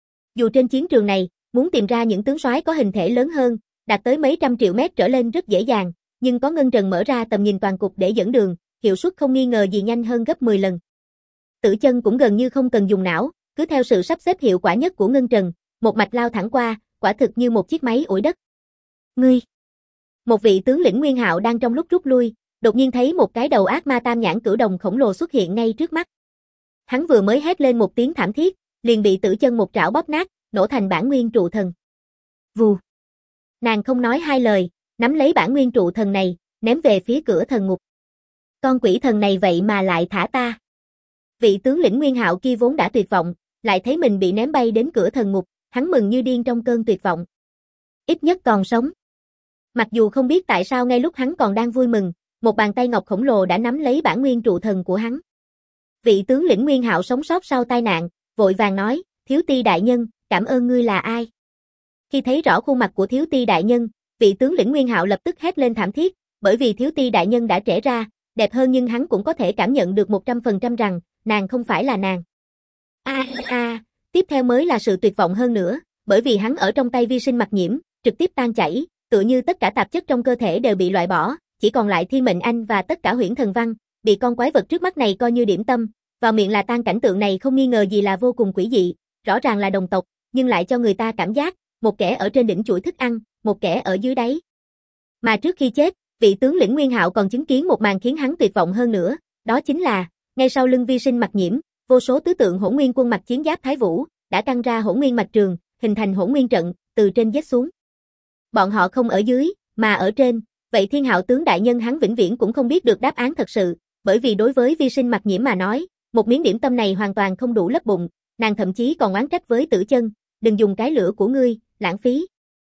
Dù trên chiến trường này, muốn tìm ra những tướng soái có hình thể lớn hơn, đạt tới mấy trăm triệu mét trở lên rất dễ dàng, nhưng có ngân trần mở ra tầm nhìn toàn cục để dẫn đường, hiệu suất không nghi ngờ gì nhanh hơn gấp 10 lần. Tử Chân cũng gần như không cần dùng não, cứ theo sự sắp xếp hiệu quả nhất của ngân trần, một mạch lao thẳng qua, quả thực như một chiếc máy ủi đất. Ngươi! Một vị tướng lĩnh Nguyên Hạo đang trong lúc rút lui, đột nhiên thấy một cái đầu ác ma tam nhãn cửu đồng khổng lồ xuất hiện ngay trước mắt. Hắn vừa mới hét lên một tiếng thảm thiết, liền bị Tử Chân một trảo bóp nát, nổ thành bản nguyên trụ thần. Vù! Nàng không nói hai lời, nắm lấy bản nguyên trụ thần này, ném về phía cửa thần ngục. Con quỷ thần này vậy mà lại thả ta. Vị tướng lĩnh Nguyên Hạo kia vốn đã tuyệt vọng, lại thấy mình bị ném bay đến cửa thần ngục, hắn mừng như điên trong cơn tuyệt vọng. Ít nhất còn sống. Mặc dù không biết tại sao ngay lúc hắn còn đang vui mừng, một bàn tay ngọc khổng lồ đã nắm lấy bản nguyên trụ thần của hắn. Vị tướng lĩnh Nguyên Hạo sống sót sau tai nạn, vội vàng nói, Thiếu Ti đại nhân, cảm ơn ngươi là ai? Khi thấy rõ khuôn mặt của Thiếu Ti đại nhân, vị tướng lĩnh Nguyên Hạo lập tức hét lên thảm thiết, bởi vì Thiếu Ti đại nhân đã trẻ ra, đẹp hơn nhưng hắn cũng có thể cảm nhận được 100% rằng, nàng không phải là nàng. Tiếp theo mới là sự tuyệt vọng hơn nữa, bởi vì hắn ở trong tay vi sinh mặc nhiễm, trực tiếp tan chảy, tựa như tất cả tạp chất trong cơ thể đều bị loại bỏ, chỉ còn lại thiên mệnh anh và tất cả huyễn thần văn, bị con quái vật trước mắt này coi như điểm tâm, vào miệng là tan. Cảnh tượng này không nghi ngờ gì là vô cùng quỷ dị, rõ ràng là đồng tộc, nhưng lại cho người ta cảm giác, một kẻ ở trên đỉnh chuỗi thức ăn, một kẻ ở dưới đáy. Mà trước khi chết, vị tướng lĩnh Nguyên Hạo còn chứng kiến một màn khiến hắn tuyệt vọng hơn nữa, đó chính là, ngay sau lưng vi sinh mặc nhiễm, vô số tứ tượng hỗn nguyên quân mặc chiến giáp Thái Vũ, đã căng ra hỗn nguyên mạch trường, hình thành hỗn nguyên trận, từ trên giết xuống. Bọn họ không ở dưới, mà ở trên, vậy Thiên Hạo tướng đại nhân hắn vĩnh viễn cũng không biết được đáp án thật sự, bởi vì đối với vi sinh mặc nhiễm mà nói, một miếng điểm tâm này hoàn toàn không đủ lấp bụng, nàng thậm chí còn oán trách với Tử Chân, đừng dùng cái lửa của ngươi, lãng phí.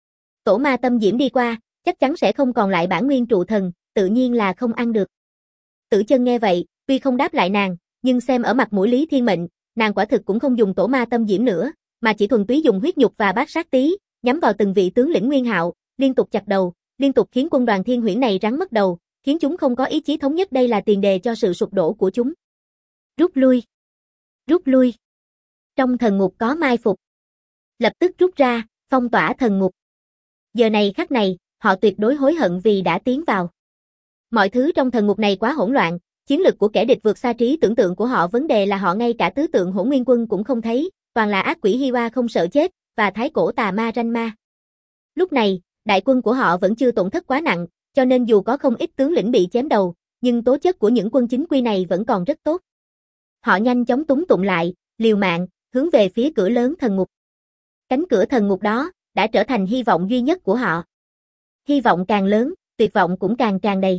Tổ ma tâm diễm đi qua, chắc chắn sẽ không còn lại bản nguyên trụ thần, tự nhiên là không ăn được. Tử Chân nghe vậy, tuy không đáp lại nàng, nhưng xem ở mặt mũi Lý Thiên Mệnh, nàng quả thực cũng không dùng tổ ma tâm diễm nữa, mà chỉ thuần túy dùng huyết nhục và bát sát tí, nhắm vào từng vị tướng lĩnh Nguyên Hạo, liên tục chặt đầu, liên tục khiến quân đoàn Thiên Huyễn này rắn mất đầu, khiến chúng không có ý chí thống nhất, đây là tiền đề cho sự sụp đổ của chúng. Rút lui. Rút lui. Trong thần ngục có mai phục. Lập tức rút ra, phong tỏa thần ngục. Giờ này khắc này, họ tuyệt đối hối hận vì đã tiến vào. Mọi thứ trong thần ngục này quá hỗn loạn, chiến lực của kẻ địch vượt xa trí tưởng tượng của họ, vấn đề là họ ngay cả tứ tượng hỗn nguyên quân cũng không thấy, toàn là ác quỷ Hi Hoa không sợ chết, và thái cổ tà ma Ranh Ma. Lúc này, đại quân của họ vẫn chưa tổn thất quá nặng, cho nên dù có không ít tướng lĩnh bị chém đầu, nhưng tố chất của những quân chính quy này vẫn còn rất tốt. Họ nhanh chóng túng tụng lại, liều mạng, hướng về phía cửa lớn thần ngục. Cánh cửa thần ngục đó, đã trở thành hy vọng duy nhất của họ. Hy vọng càng lớn, tuyệt vọng cũng càng tràn đầy.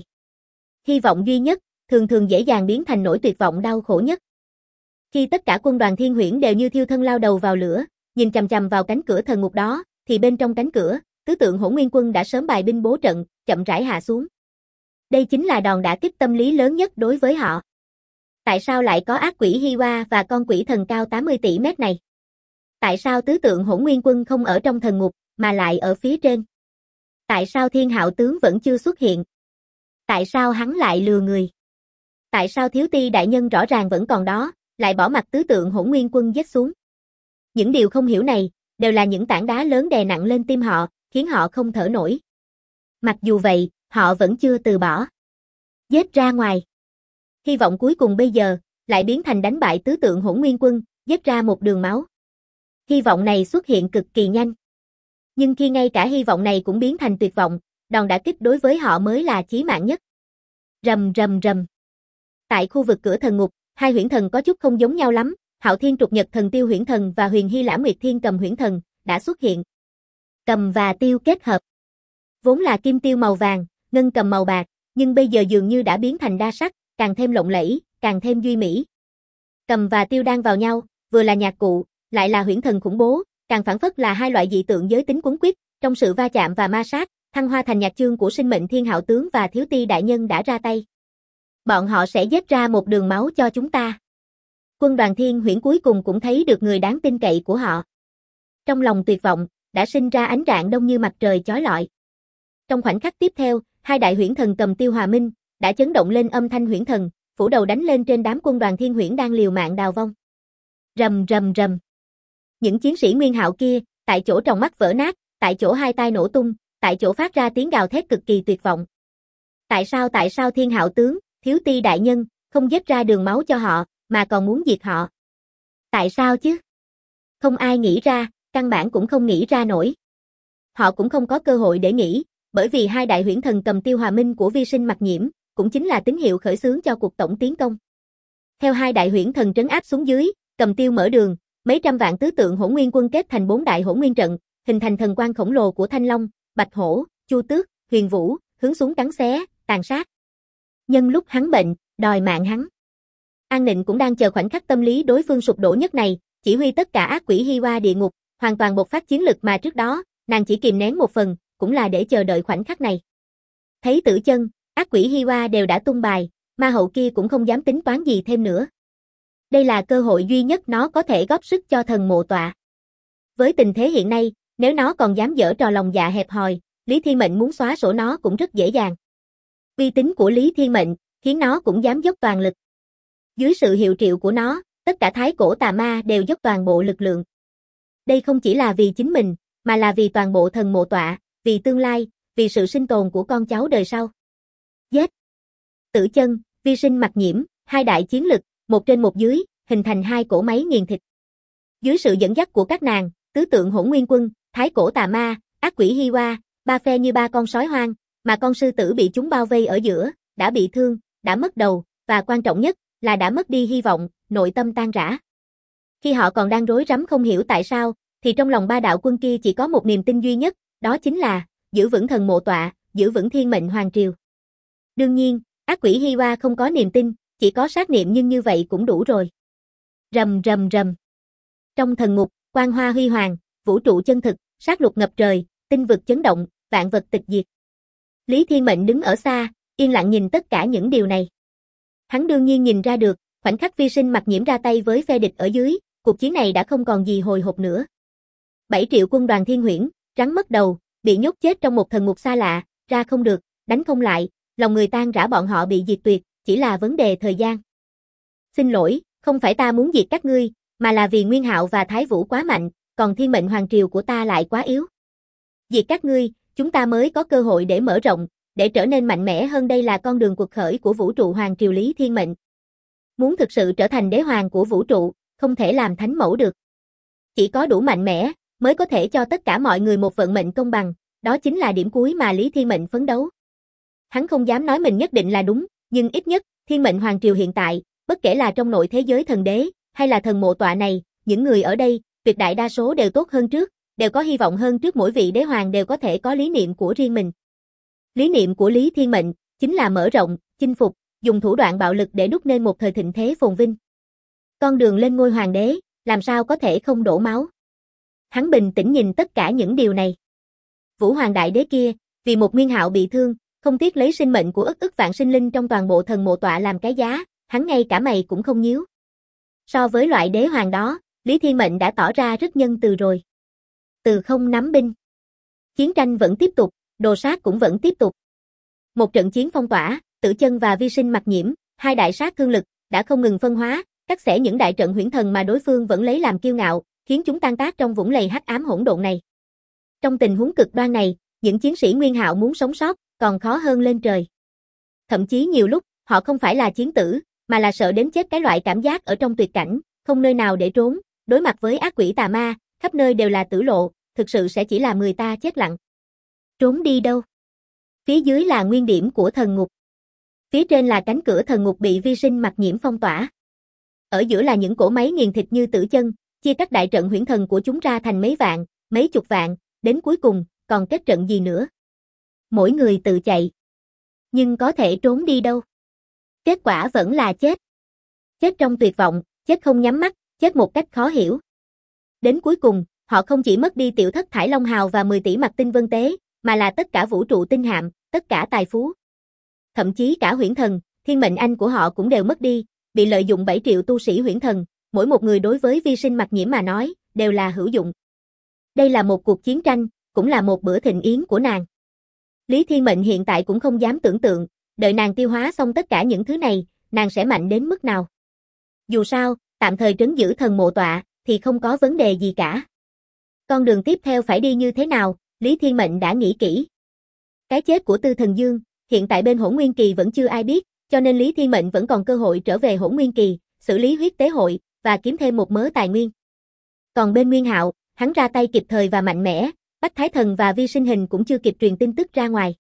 Hy vọng duy nhất, thường thường dễ dàng biến thành nỗi tuyệt vọng đau khổ nhất. Khi tất cả quân đoàn Thiên Huyễn đều như thiêu thân lao đầu vào lửa, nhìn chằm chằm vào cánh cửa thần ngục đó, thì bên trong cánh cửa, tứ tượng hỗn nguyên quân đã sớm bài binh bố trận, chậm rãi hạ xuống. Đây chính là đòn đả kích tâm lý lớn nhất đối với họ. Tại sao lại có ác quỷ Hi Hoa và con quỷ thần cao 80 tỷ mét này? Tại sao tứ tượng Hỗn Nguyên Quân không ở trong thần ngục, mà lại ở phía trên? Tại sao Thiên Hạo tướng vẫn chưa xuất hiện? Tại sao hắn lại lừa người? Tại sao Thiếu Ti đại nhân rõ ràng vẫn còn đó, lại bỏ mặc tứ tượng Hỗn Nguyên Quân giết xuống? Những điều không hiểu này, đều là những tảng đá lớn đè nặng lên tim họ, khiến họ không thở nổi. Mặc dù vậy, họ vẫn chưa từ bỏ. Giết ra ngoài. Hy vọng cuối cùng bây giờ, lại biến thành đánh bại tứ tượng Hỗn Nguyên Quân, giết ra một đường máu. Hy vọng này xuất hiện cực kỳ nhanh. Nhưng khi ngay cả hy vọng này cũng biến thành tuyệt vọng, đòn đả kích đối với họ mới là chí mạng nhất. Rầm rầm rầm. Tại khu vực cửa thần ngục, hai huyễn thần có chút không giống nhau lắm, Hạo Thiên Trục Nhật Thần Tiêu huyễn thần và Huyền Hy Lãm Nguyệt Thiên Cầm huyễn thần đã xuất hiện. Cầm và tiêu kết hợp. Vốn là kim tiêu màu vàng, ngân cầm màu bạc, nhưng bây giờ dường như đã biến thành đa sắc, càng thêm lộng lẫy, càng thêm duy mỹ. Cầm và tiêu đang vào nhau, vừa là nhạc cụ, lại là huyễn thần khủng bố, càng phảng phất là hai loại dị tượng giới tính quấn quýt, trong sự va chạm và ma sát, thăng hoa thành nhạc chương của sinh mệnh Thiên Hạo tướng và Thiếu Ti đại nhân đã ra tay. Bọn họ sẽ giết ra một đường máu cho chúng ta. Quân đoàn Thiên Huyễn cuối cùng cũng thấy được người đáng tin cậy của họ. Trong lòng tuyệt vọng, đã sinh ra ánh rạng đông như mặt trời chói lọi. Trong khoảnh khắc tiếp theo, hai đại huyễn thần Cầm Tiêu hòa minh, đã chấn động lên âm thanh huyễn thần, phủ đầu đánh lên trên đám quân đoàn Thiên Huyễn đang liều mạng đào vong. Rầm rầm rầm. Những chiến sĩ Nguyên Hạo kia, tại chỗ tròng mắt vỡ nát, tại chỗ hai tai nổ tung, tại chỗ phát ra tiếng gào thét cực kỳ tuyệt vọng. Tại sao Thiên Hạo tướng, Thiếu Ti đại nhân, không giết ra đường máu cho họ, mà còn muốn diệt họ? Tại sao chứ? Không ai nghĩ ra, căn bản cũng không nghĩ ra nổi. Họ cũng không có cơ hội để nghĩ, bởi vì hai đại huyễn thần Cầm Tiêu hòa minh của Vi Sinh Mặc Nhiễm, cũng chính là tín hiệu khởi xướng cho cuộc tổng tiến công. Theo hai đại huyễn thần trấn áp xuống dưới, Cầm Tiêu mở đường, mấy trăm vạn tứ tượng Hỗn Nguyên Quân kết thành 4 đại hỗn nguyên trận, hình thành thần quang khổng lồ của Thanh Long, Bạch Hổ, Chu Tước, Huyền Vũ, hướng xuống cắn xé, tàn sát. Nhân lúc hắn bệnh, đòi mạng hắn. An Nịnh cũng đang chờ khoảnh khắc tâm lý đối phương sụp đổ nhất này, chỉ huy tất cả ác quỷ Hi Hoa địa ngục, hoàn toàn bộc phát chiến lực mà trước đó, nàng chỉ kìm nén một phần, cũng là để chờ đợi khoảnh khắc này. Thấy Tử Chân, ác quỷ Hi Hoa đều đã tung bài, ma hậu kia cũng không dám tính toán gì thêm nữa. Đây là cơ hội duy nhất nó có thể góp sức cho thần mộ tọa. Với tình thế hiện nay, nếu nó còn dám giở trò lòng dạ hẹp hòi, Lý Thiên Mệnh muốn xóa sổ nó cũng rất dễ dàng. Uy tín của Lý Thiên Mệnh khiến nó cũng dám dốc toàn lực. Dưới sự hiệu triệu của nó, tất cả thái cổ tà ma đều dốc toàn bộ lực lượng. Đây không chỉ là vì chính mình, mà là vì toàn bộ thần mộ tọa, vì tương lai, vì sự sinh tồn của con cháu đời sau. Giết! Tử Chân, Vi Sinh Mặc Nhiễm, hai đại chiến lực, một trên một dưới, hình thành hai cỗ máy nghiền thịt. Dưới sự dẫn dắt của các nàng, tứ tượng Hỗn Nguyên Quân, thái cổ tà ma, ác quỷ Hi Hoa, ba phe như ba con sói hoang, mà con sư tử bị chúng bao vây ở giữa, đã bị thương, đã mất đầu, và quan trọng nhất là đã mất đi hy vọng, nội tâm tan rã. Khi họ còn đang rối rắm không hiểu tại sao, thì trong lòng ba đạo quân kia chỉ có một niềm tin duy nhất, đó chính là giữ vững thần mộ tọa, giữ vững thiên mệnh hoàng triều. Đương nhiên, ác quỷ Hi Hoa không có niềm tin, chỉ có sát niệm, nhưng như vậy cũng đủ rồi. Rầm rầm rầm. Trong thần ngục, quang hoa huy hoàng, vũ trụ chân thực, sát lục ngập trời, tinh vực chấn động, vạn vật tịch diệt. Lý Thiên Mệnh đứng ở xa, yên lặng nhìn tất cả những điều này. Hắn đương nhiên nhìn ra được, khoảnh khắc Vi Sinh Mặc Nhiễm ra tay với phe địch ở dưới, cuộc chiến này đã không còn gì hồi hộp nữa. 7 triệu quân đoàn Thiên Huyễn, rắn mất đầu, bị nhốt chết trong một thần ngục xa lạ, ra không được, đánh không lại, lòng người tan rã, bọn họ bị diệt tuyệt, chỉ là vấn đề thời gian. Xin lỗi, không phải ta muốn diệt các ngươi, mà là vì Nguyên Hạo và Thái Vũ quá mạnh, còn thiên mệnh hoàng triều của ta lại quá yếu. Diệt các ngươi, chúng ta mới có cơ hội để mở rộng, để trở nên mạnh mẽ hơn, đây là con đường cuộc khởi của vũ trụ hoàng triều Lý Thiên Mệnh. Muốn thực sự trở thành đế hoàng của vũ trụ, không thể làm thánh mẫu được. Chỉ có đủ mạnh mẽ, mới có thể cho tất cả mọi người một vận mệnh công bằng, đó chính là điểm cuối mà Lý Thiên Mệnh phấn đấu. Hắn không dám nói mình nhất định là đúng, nhưng ít nhất, thiên mệnh hoàng triều hiện tại, bất kể là trong nội thế giới thần đế, hay là thần mộ tọa này, những người ở đây, tuyệt đại đa số đều tốt hơn trước, đều có hy vọng hơn trước, mỗi vị đế hoàng đều có thể có lý niệm của riêng mình. Lý niệm của Lý Thiên Mệnh, chính là mở rộng, chinh phục, dùng thủ đoạn bạo lực để đúc nên một thời thịnh thế phồn vinh. Con đường lên ngôi hoàng đế, làm sao có thể không đổ máu. Hắn bình tĩnh nhìn tất cả những điều này. Vũ Hoàng Đại Đế kia, vì một Nguyên Hạo bị thương, không tiếc lấy sinh mệnh của ức ức vạn sinh linh trong toàn bộ thần mộ tọa làm cái giá, hắn ngay cả mày cũng không nhíu. So với loại đế hoàng đó, Lý Thiên Mệnh đã tỏ ra rất nhân từ rồi. Từ không nắm binh. Chiến tranh vẫn tiếp tục, đồ sát cũng vẫn tiếp tục. Một trận chiến phong tỏa, Tử Chân và Vi Sinh Mặc Nhiễm, hai đại sát thương lực, đã không ngừng phân hóa, cắt xẻ những đại trận huyễn thần mà đối phương vẫn lấy làm kiêu ngạo, khiến chúng tan tác trong vũng lầy hắc ám hỗn độn này. Trong tình huống cực đoan này, những chiến sĩ Nguyên Hạo muốn sống sót, còn khó hơn lên trời. Thậm chí nhiều lúc, họ không phải là chiến tử, mà là sợ đến chết cái loại cảm giác ở trong tuyệt cảnh, không nơi nào để trốn, đối mặt với ác quỷ tà ma, khắp nơi đều là tử lộ, thực sự sẽ chỉ làm người ta chết lặng. Trốn đi đâu? Phía dưới là nguyên điểm của thần ngục. Phía trên là cánh cửa thần ngục bị Vi Sinh Mặc Nhiễm phong tỏa. Ở giữa là những cỗ máy nghiền thịt như Tử Chân, chia các đại trận huyễn thần của chúng ra thành mấy vạn, mấy chục vạn, đến cuối cùng, còn kết trận gì nữa? Mỗi người tự chạy. Nhưng có thể trốn đi đâu? Kết quả vẫn là chết. Chết trong tuyệt vọng, chết không nhắm mắt, chết một cách khó hiểu. Đến cuối cùng, họ không chỉ mất đi tiểu thất thải Long Hào và 10 tỷ mặt tinh vân tế, mà là tất cả vũ trụ tinh hạm, tất cả tài phú. Thậm chí cả huyễn thần, thiên mệnh anh của họ cũng đều mất đi, bị lợi dụng 7 triệu tu sĩ huyễn thần, mỗi một người đối với Vi Sinh Mặc Nhiễm mà nói, đều là hữu dụng. Đây là một cuộc chiến tranh, cũng là một bữa thịnh yến của nàng. Lý Thiên Mệnh hiện tại cũng không dám tưởng tượng, đợi nàng tiêu hóa xong tất cả những thứ này, nàng sẽ mạnh đến mức nào. Dù sao, tạm thời trấn giữ thần mộ tọa, thì không có vấn đề gì cả. Con đường tiếp theo phải đi như thế nào, Lý Thiên Mệnh đã nghĩ kỹ. Cái chết của Tư Thần Dương, hiện tại bên Hỗn Nguyên Kỳ vẫn chưa ai biết, cho nên Lý Thiên Mệnh vẫn còn cơ hội trở về Hỗn Nguyên Kỳ, xử lý huyết tế hội, và kiếm thêm một mớ tài nguyên. Còn bên Nguyên Hạo, hắn ra tay kịp thời và mạnh mẽ, Bách Thái Thần và Vi Sinh Hình cũng chưa kịp truyền tin tức ra ngoài.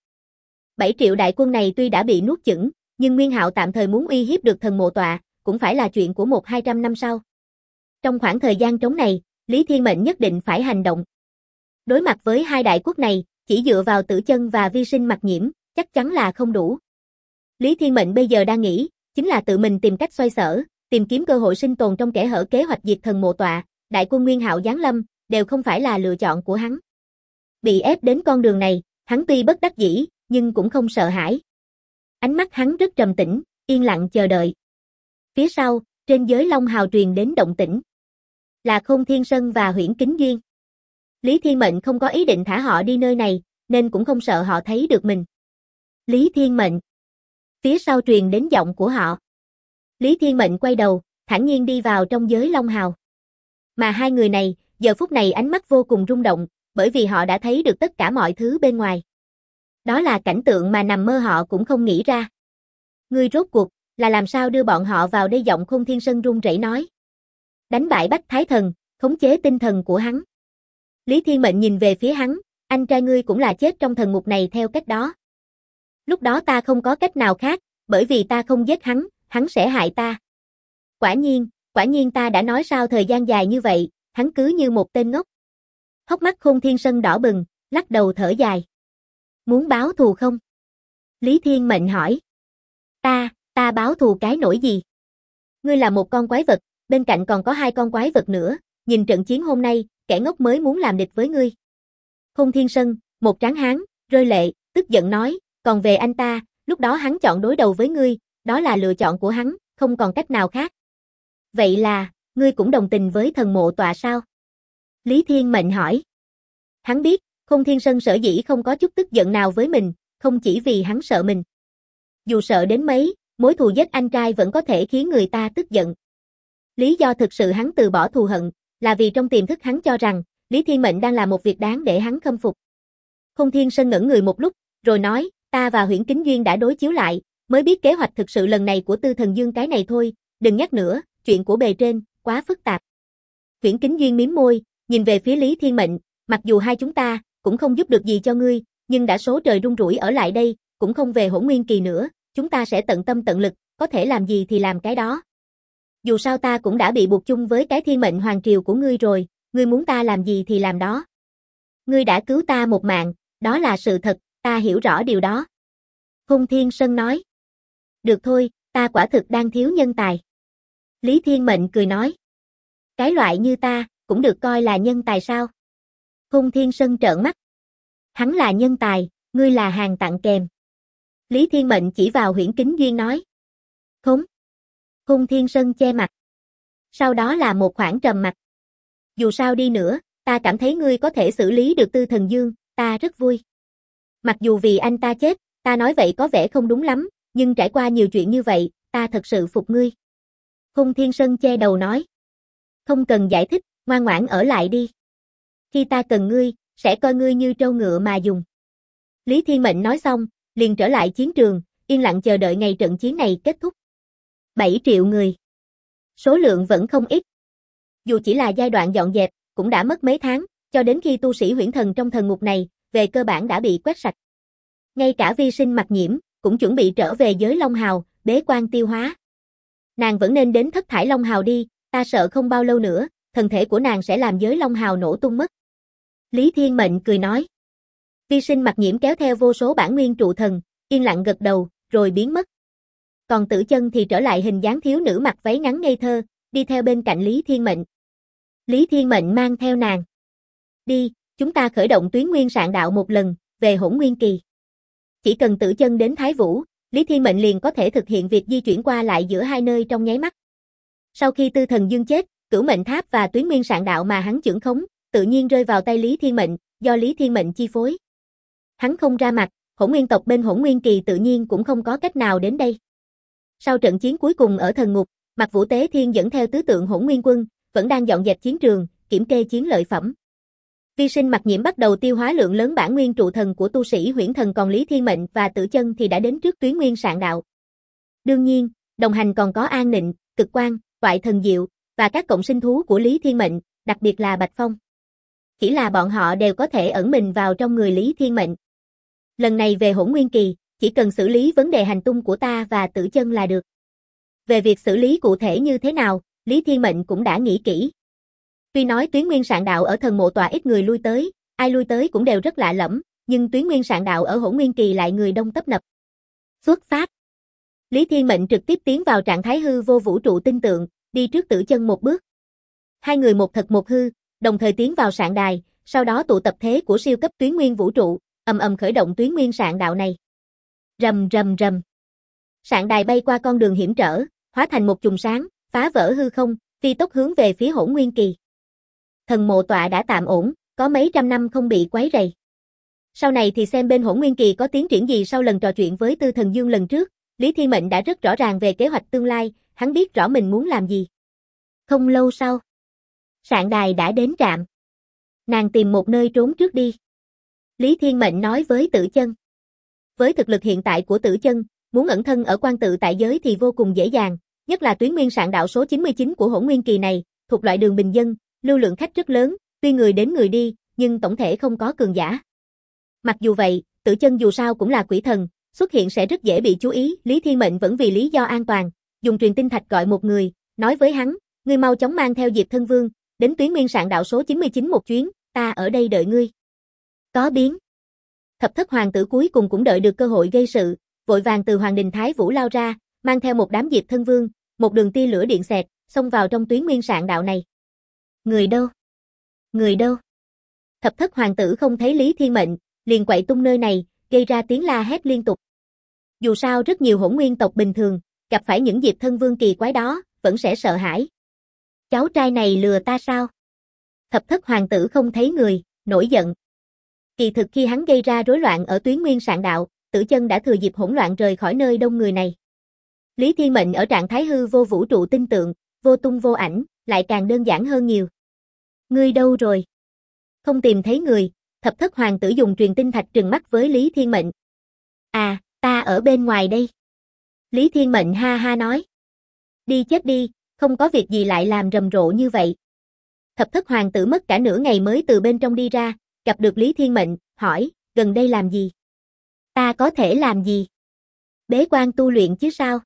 7 triệu đại quân này tuy đã bị nuốt chửng, nhưng Nguyên Hạo tạm thời muốn uy hiếp được thần mộ tọa, cũng phải là chuyện của 100-200 năm sau. Trong khoảng thời gian trống này, Lý Thiên Mệnh nhất định phải hành động. Đối mặt với hai đại quốc này, chỉ dựa vào Tử Chân và Vi Sinh Mặc Nhiễm, chắc chắn là không đủ. Lý Thiên Mệnh bây giờ đang nghĩ, chính là tự mình tìm cách xoay sở, tìm kiếm cơ hội sinh tồn trong kẽ hở kế hoạch diệt thần mộ tọa, đại quân Nguyên Hạo giáng lâm, đều không phải là lựa chọn của hắn. Bị ép đến con đường này, hắn tuy bất đắc dĩ, nhưng cũng không sợ hãi. Ánh mắt hắn rất trầm tĩnh, yên lặng chờ đợi. Phía sau, trên giới Long Hào truyền đến động tĩnh. Là Khôn Thiên Sơn và Huyễn Kính Duyên. Lý Thiên Mệnh không có ý định thả họ đi nơi này, nên cũng không sợ họ thấy được mình. Lý Thiên Mệnh. Phía sau truyền đến giọng của họ. Lý Thiên Mệnh quay đầu, thản nhiên đi vào trong giới Long Hào. Mà hai người này, giờ phút này ánh mắt vô cùng rung động, bởi vì họ đã thấy được tất cả mọi thứ bên ngoài. Đó là cảnh tượng mà nằm mơ họ cũng không nghĩ ra. Ngươi rốt cuộc, là làm sao đưa bọn họ vào đây, giọng Khôn Thiên Sơn run rẩy nói. Đánh bại Bách Thái Thần, khống chế tinh thần của hắn. Lý Thiên Mệnh nhìn về phía hắn, anh trai ngươi cũng là chết trong thần ngục này theo cách đó. Lúc đó ta không có cách nào khác, bởi vì ta không giết hắn, hắn sẽ hại ta. Quả nhiên ta đã nói sao thời gian dài như vậy, hắn cứ như một tên ngốc. Hốc mắt Khôn Thiên Sơn đỏ bừng, lắc đầu thở dài. Muốn báo thù không? Lý Thiên Mệnh hỏi. Ta báo thù cái nỗi gì? Ngươi là một con quái vật, bên cạnh còn có hai con quái vật nữa, nhìn trận chiến hôm nay, kẻ ngốc mới muốn làm địch với ngươi. Khôn Thiên Sơn, một tráng hán, rơi lệ, tức giận nói, còn về anh ta, lúc đó hắn chọn đối đầu với ngươi, đó là lựa chọn của hắn, không còn cách nào khác. Vậy là, ngươi cũng đồng tình với thần mộ tọa sao? Lý Thiên Mệnh hỏi. Hắn biết, Khôn Thiên Sơn sở dĩ không có chút tức giận nào với mình, không chỉ vì hắn sợ mình. Dù sợ đến mấy, mối thù giết anh trai vẫn có thể khiến người ta tức giận. Lý do thực sự hắn từ bỏ thù hận, là vì trong tiềm thức hắn cho rằng, Lý Thiên Mệnh đang làm một việc đáng để hắn khâm phục. Khôn Thiên Sơn ngẩn người một lúc, rồi nói, ta và Huyễn Kính Duyên đã đối chiếu lại, mới biết kế hoạch thực sự lần này của Tư Thần Dương cái này thôi, đừng nhắc nữa, chuyện của bề trên, quá phức tạp. Huyễn Kính Duyên mím môi, nhìn về phía Lý Thiên Mệnh, mặc dù hai chúng ta, cũng không giúp được gì cho ngươi, nhưng đã số trời rung rủi ở lại đây, cũng không về Hỗn Nguyên Kỳ nữa, chúng ta sẽ tận tâm tận lực, có thể làm gì thì làm cái đó. Dù sao ta cũng đã bị buộc chung với cái thiên mệnh hoàng triều của ngươi rồi, ngươi muốn ta làm gì thì làm đó. Ngươi đã cứu ta một mạng, đó là sự thật, ta hiểu rõ điều đó. Khôn Thiên Sơn nói. Được thôi, ta quả thực đang thiếu nhân tài. Lý Thiên Mệnh cười nói. Cái loại như ta, cũng được coi là nhân tài sao? Khôn Thiên Sơn trợn mắt. Hắn là nhân tài, ngươi là hàng tặng kèm. Lý Thiên Mệnh chỉ vào Huyễn Kính Duyên nói. Khốn. Hung Thiên Sơn che mặt. Sau đó là một khoảng trầm mặc. Dù sao đi nữa, ta cảm thấy ngươi có thể xử lý được Tư Thần Dương, ta rất vui. Mặc dù vì anh ta chết, ta nói vậy có vẻ không đúng lắm, nhưng trải qua nhiều chuyện như vậy, ta thật sự phục ngươi. Hung Thiên Sơn che đầu nói. Không cần giải thích, ngoan ngoãn ở lại đi. Khi ta cần ngươi, sẽ coi ngươi như trâu ngựa mà dùng. Lý Thiên Mệnh nói xong, liền trở lại chiến trường, yên lặng chờ đợi ngày trận chiến này kết thúc. 7 triệu người. Số lượng vẫn không ít. Dù chỉ là giai đoạn dọn dẹp, cũng đã mất mấy tháng, cho đến khi tu sĩ huyễn thần trong thần ngục này, về cơ bản đã bị quét sạch. Ngay cả Vi Sinh Mặc Nhiễm, cũng chuẩn bị trở về giới Long Hào, bế quan tiêu hóa. Nàng vẫn nên đến Thất Thải Long Hào đi, ta sợ không bao lâu nữa, thân thể của nàng sẽ làm giới Long Hào nổ tung mất. Lý Thiên Mệnh cười nói. Vi Sinh Mặc Nhiễm kéo theo vô số bản nguyên trụ thần, yên lặng gật đầu, rồi biến mất. Còn Tử Chân thì trở lại hình dáng thiếu nữ mặc váy ngắn ngây thơ, đi theo bên cạnh Lý Thiên Mệnh. Lý Thiên Mệnh mang theo nàng. Đi, chúng ta khởi động tuyến nguyên sạn đạo một lần, về Hỗn Nguyên Kỳ. Chỉ cần Tử Chân đến Thái Vũ, Lý Thiên Mệnh liền có thể thực hiện việc di chuyển qua lại giữa hai nơi trong nháy mắt. Sau khi Tư Thần Dương chết, Cửu Mệnh Tháp và tuyến nguyên sạn đạo mà hắn trưởng khống, tự nhiên rơi vào tay Lý Thiên Mệnh, do Lý Thiên Mệnh chi phối. Hắn không ra mặt, Hỗn Nguyên tộc bên Hỗn Nguyên Kỳ tự nhiên cũng không có cách nào đến đây. Sau trận chiến cuối cùng ở thần ngục, Mạc Vũ Tế Thiên dẫn theo tứ tượng Hỗn Nguyên quân, vẫn đang dọn dẹp chiến trường, kiểm kê chiến lợi phẩm. Vi Sinh Mặc Nhiễm bắt đầu tiêu hóa lượng lớn bản nguyên trụ thần của tu sĩ huyễn thần, còn Lý Thiên Mệnh và Tử Chân thì đã đến trước tuyến nguyên sạn đạo. Đương nhiên, đồng hành còn có An Nịnh, Cực Quang, Toại Thần Diệu và các cộng sinh thú của Lý Thiên Mệnh, đặc biệt là Bạch Phong. Chỉ là bọn họ đều có thể ẩn mình vào trong người Lý Thiên Mệnh. Lần này về Hỗn Nguyên Kỳ, chỉ cần xử lý vấn đề hành tung của ta và Tử Chân là được. Về việc xử lý cụ thể như thế nào, Lý Thiên Mệnh cũng đã nghĩ kỹ. Tuy nói tuyến nguyên sạn đạo ở thần mộ tòa ít người lui tới, ai lui tới cũng đều rất lạ lẫm, nhưng tuyến nguyên sạn đạo ở Hỗn Nguyên Kỳ lại người đông tấp nập. Xuất phát. Lý Thiên Mệnh trực tiếp tiến vào trạng thái hư vô vũ trụ tinh tượng, đi trước Tử Chân một bước. Hai người một thật một hư, đồng thời tiến vào sạn đài, sau đó tụ tập thế của siêu cấp tuyến nguyên vũ trụ, ầm ầm khởi động tuyến nguyên sạn đạo này. Rầm rầm rầm. Sạn đài bay qua con đường hiểm trở, hóa thành một chùm sáng, phá vỡ hư không, phi tốc hướng về phía Hỗn Nguyên Kỳ. Thần mộ tọa đã tạm ổn, có mấy trăm năm không bị quấy rầy. Sau này thì xem bên Hỗn Nguyên Kỳ có tiến triển gì. Sau lần trò chuyện với Tư Thần Dương lần trước, Lý Thiên Mệnh đã rất rõ ràng về kế hoạch tương lai, hắn biết rõ mình muốn làm gì. Không lâu sau, sạn đài đã đến trạm. Nàng tìm một nơi trốn trước đi. Lý Thiên Mệnh nói với Tử Chân. Với thực lực hiện tại của Tử Chân, muốn ẩn thân ở quan tự tại giới thì vô cùng dễ dàng, nhất là tuyến nguyên sạn đạo số 99 của Hỗn Nguyên Kỳ này, thuộc loại đường bình dân, lưu lượng khách rất lớn, tuy người đến người đi, nhưng tổng thể không có cường giả. Mặc dù vậy, Tử Chân dù sao cũng là quỷ thần, xuất hiện sẽ rất dễ bị chú ý. Lý Thiên Mệnh vẫn vì lý do an toàn, dùng truyền tinh thạch gọi một người, nói với hắn, ngươi mau chóng mang theo Diệp Thân Vương, đến tuyến nguyên sạn đạo số 99 một chuyến, ta ở đây đợi ngươi. Có biến. Thập Thất Hoàng tử cuối cùng cũng đợi được cơ hội gây sự, vội vàng từ Hoàng đình Thái Vũ lao ra, mang theo một đám Diệp Thân Vương, một đường tia lửa điện xẹt, xông vào trong tuyến nguyên sạn đạo này. Người đâu? Người đâu? Thập Thất Hoàng tử không thấy Lý Thiên Mệnh, liền quậy tung nơi này, gây ra tiếng la hét liên tục. Dù sao rất nhiều Hỗn Nguyên tộc bình thường, gặp phải những Diệp Thân Vương kỳ quái đó, vẫn sẽ sợ hãi. Cháu trai này lừa ta sao? Thập Thất Hoàng tử không thấy người, nổi giận. Kỳ thực khi hắn gây ra rối loạn ở tuyến nguyên sạn đạo, Tử Chân đã thừa dịp hỗn loạn rời khỏi nơi đông người này. Lý Thiên Mệnh ở trạng thái hư vô vũ trụ tinh tượng, vô tung vô ảnh, lại càng đơn giản hơn nhiều. Ngươi đâu rồi? Không tìm thấy người, Thập Thất Hoàng tử dùng truyền tinh thạch trừng mắt với Lý Thiên Mệnh. À, ta ở bên ngoài đây. Lý Thiên Mệnh ha ha nói. Đi chết đi, không có việc gì lại làm rầm rộ như vậy. Thập Thất Hoàng tử mất cả nửa ngày mới từ bên trong đi ra, gặp được Lý Thiên Mệnh, hỏi, gần đây làm gì? Ta có thể làm gì? Bế quan tu luyện chứ sao?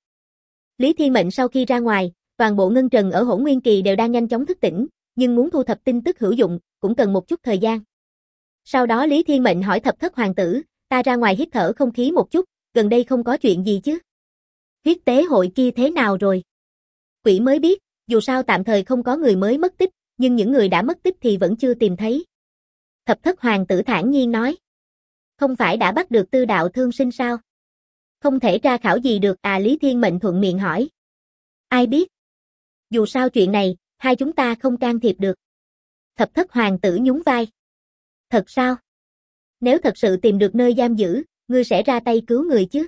Lý Thiên Mệnh sau khi ra ngoài, toàn bộ ngân trần ở Hỗn Nguyên Kỳ đều đang nhanh chóng thức tỉnh, nhưng muốn thu thập tin tức hữu dụng, cũng cần một chút thời gian. Sau đó Lý Thiên Mệnh hỏi Thập Thất Hoàng tử, ta ra ngoài hít thở không khí một chút, gần đây không có chuyện gì chứ? Huyết tế hội kia thế nào rồi? Quỷ mới biết, dù sao tạm thời không có người mới mất tích, nhưng những người đã mất tích thì vẫn chưa tìm thấy. Thập Thất Hoàng tử thản nhiên nói. Không phải đã bắt được Tư Đạo Thương Sinh sao? Không thể tra khảo gì được à? Lý Thiên Mệnh thuận miệng hỏi. Ai biết? Dù sao chuyện này, hai chúng ta không can thiệp được. Thập thất hoàng tử nhún vai. Thật sao? Nếu thật sự tìm được nơi giam giữ, ngươi sẽ ra tay cứu người chứ?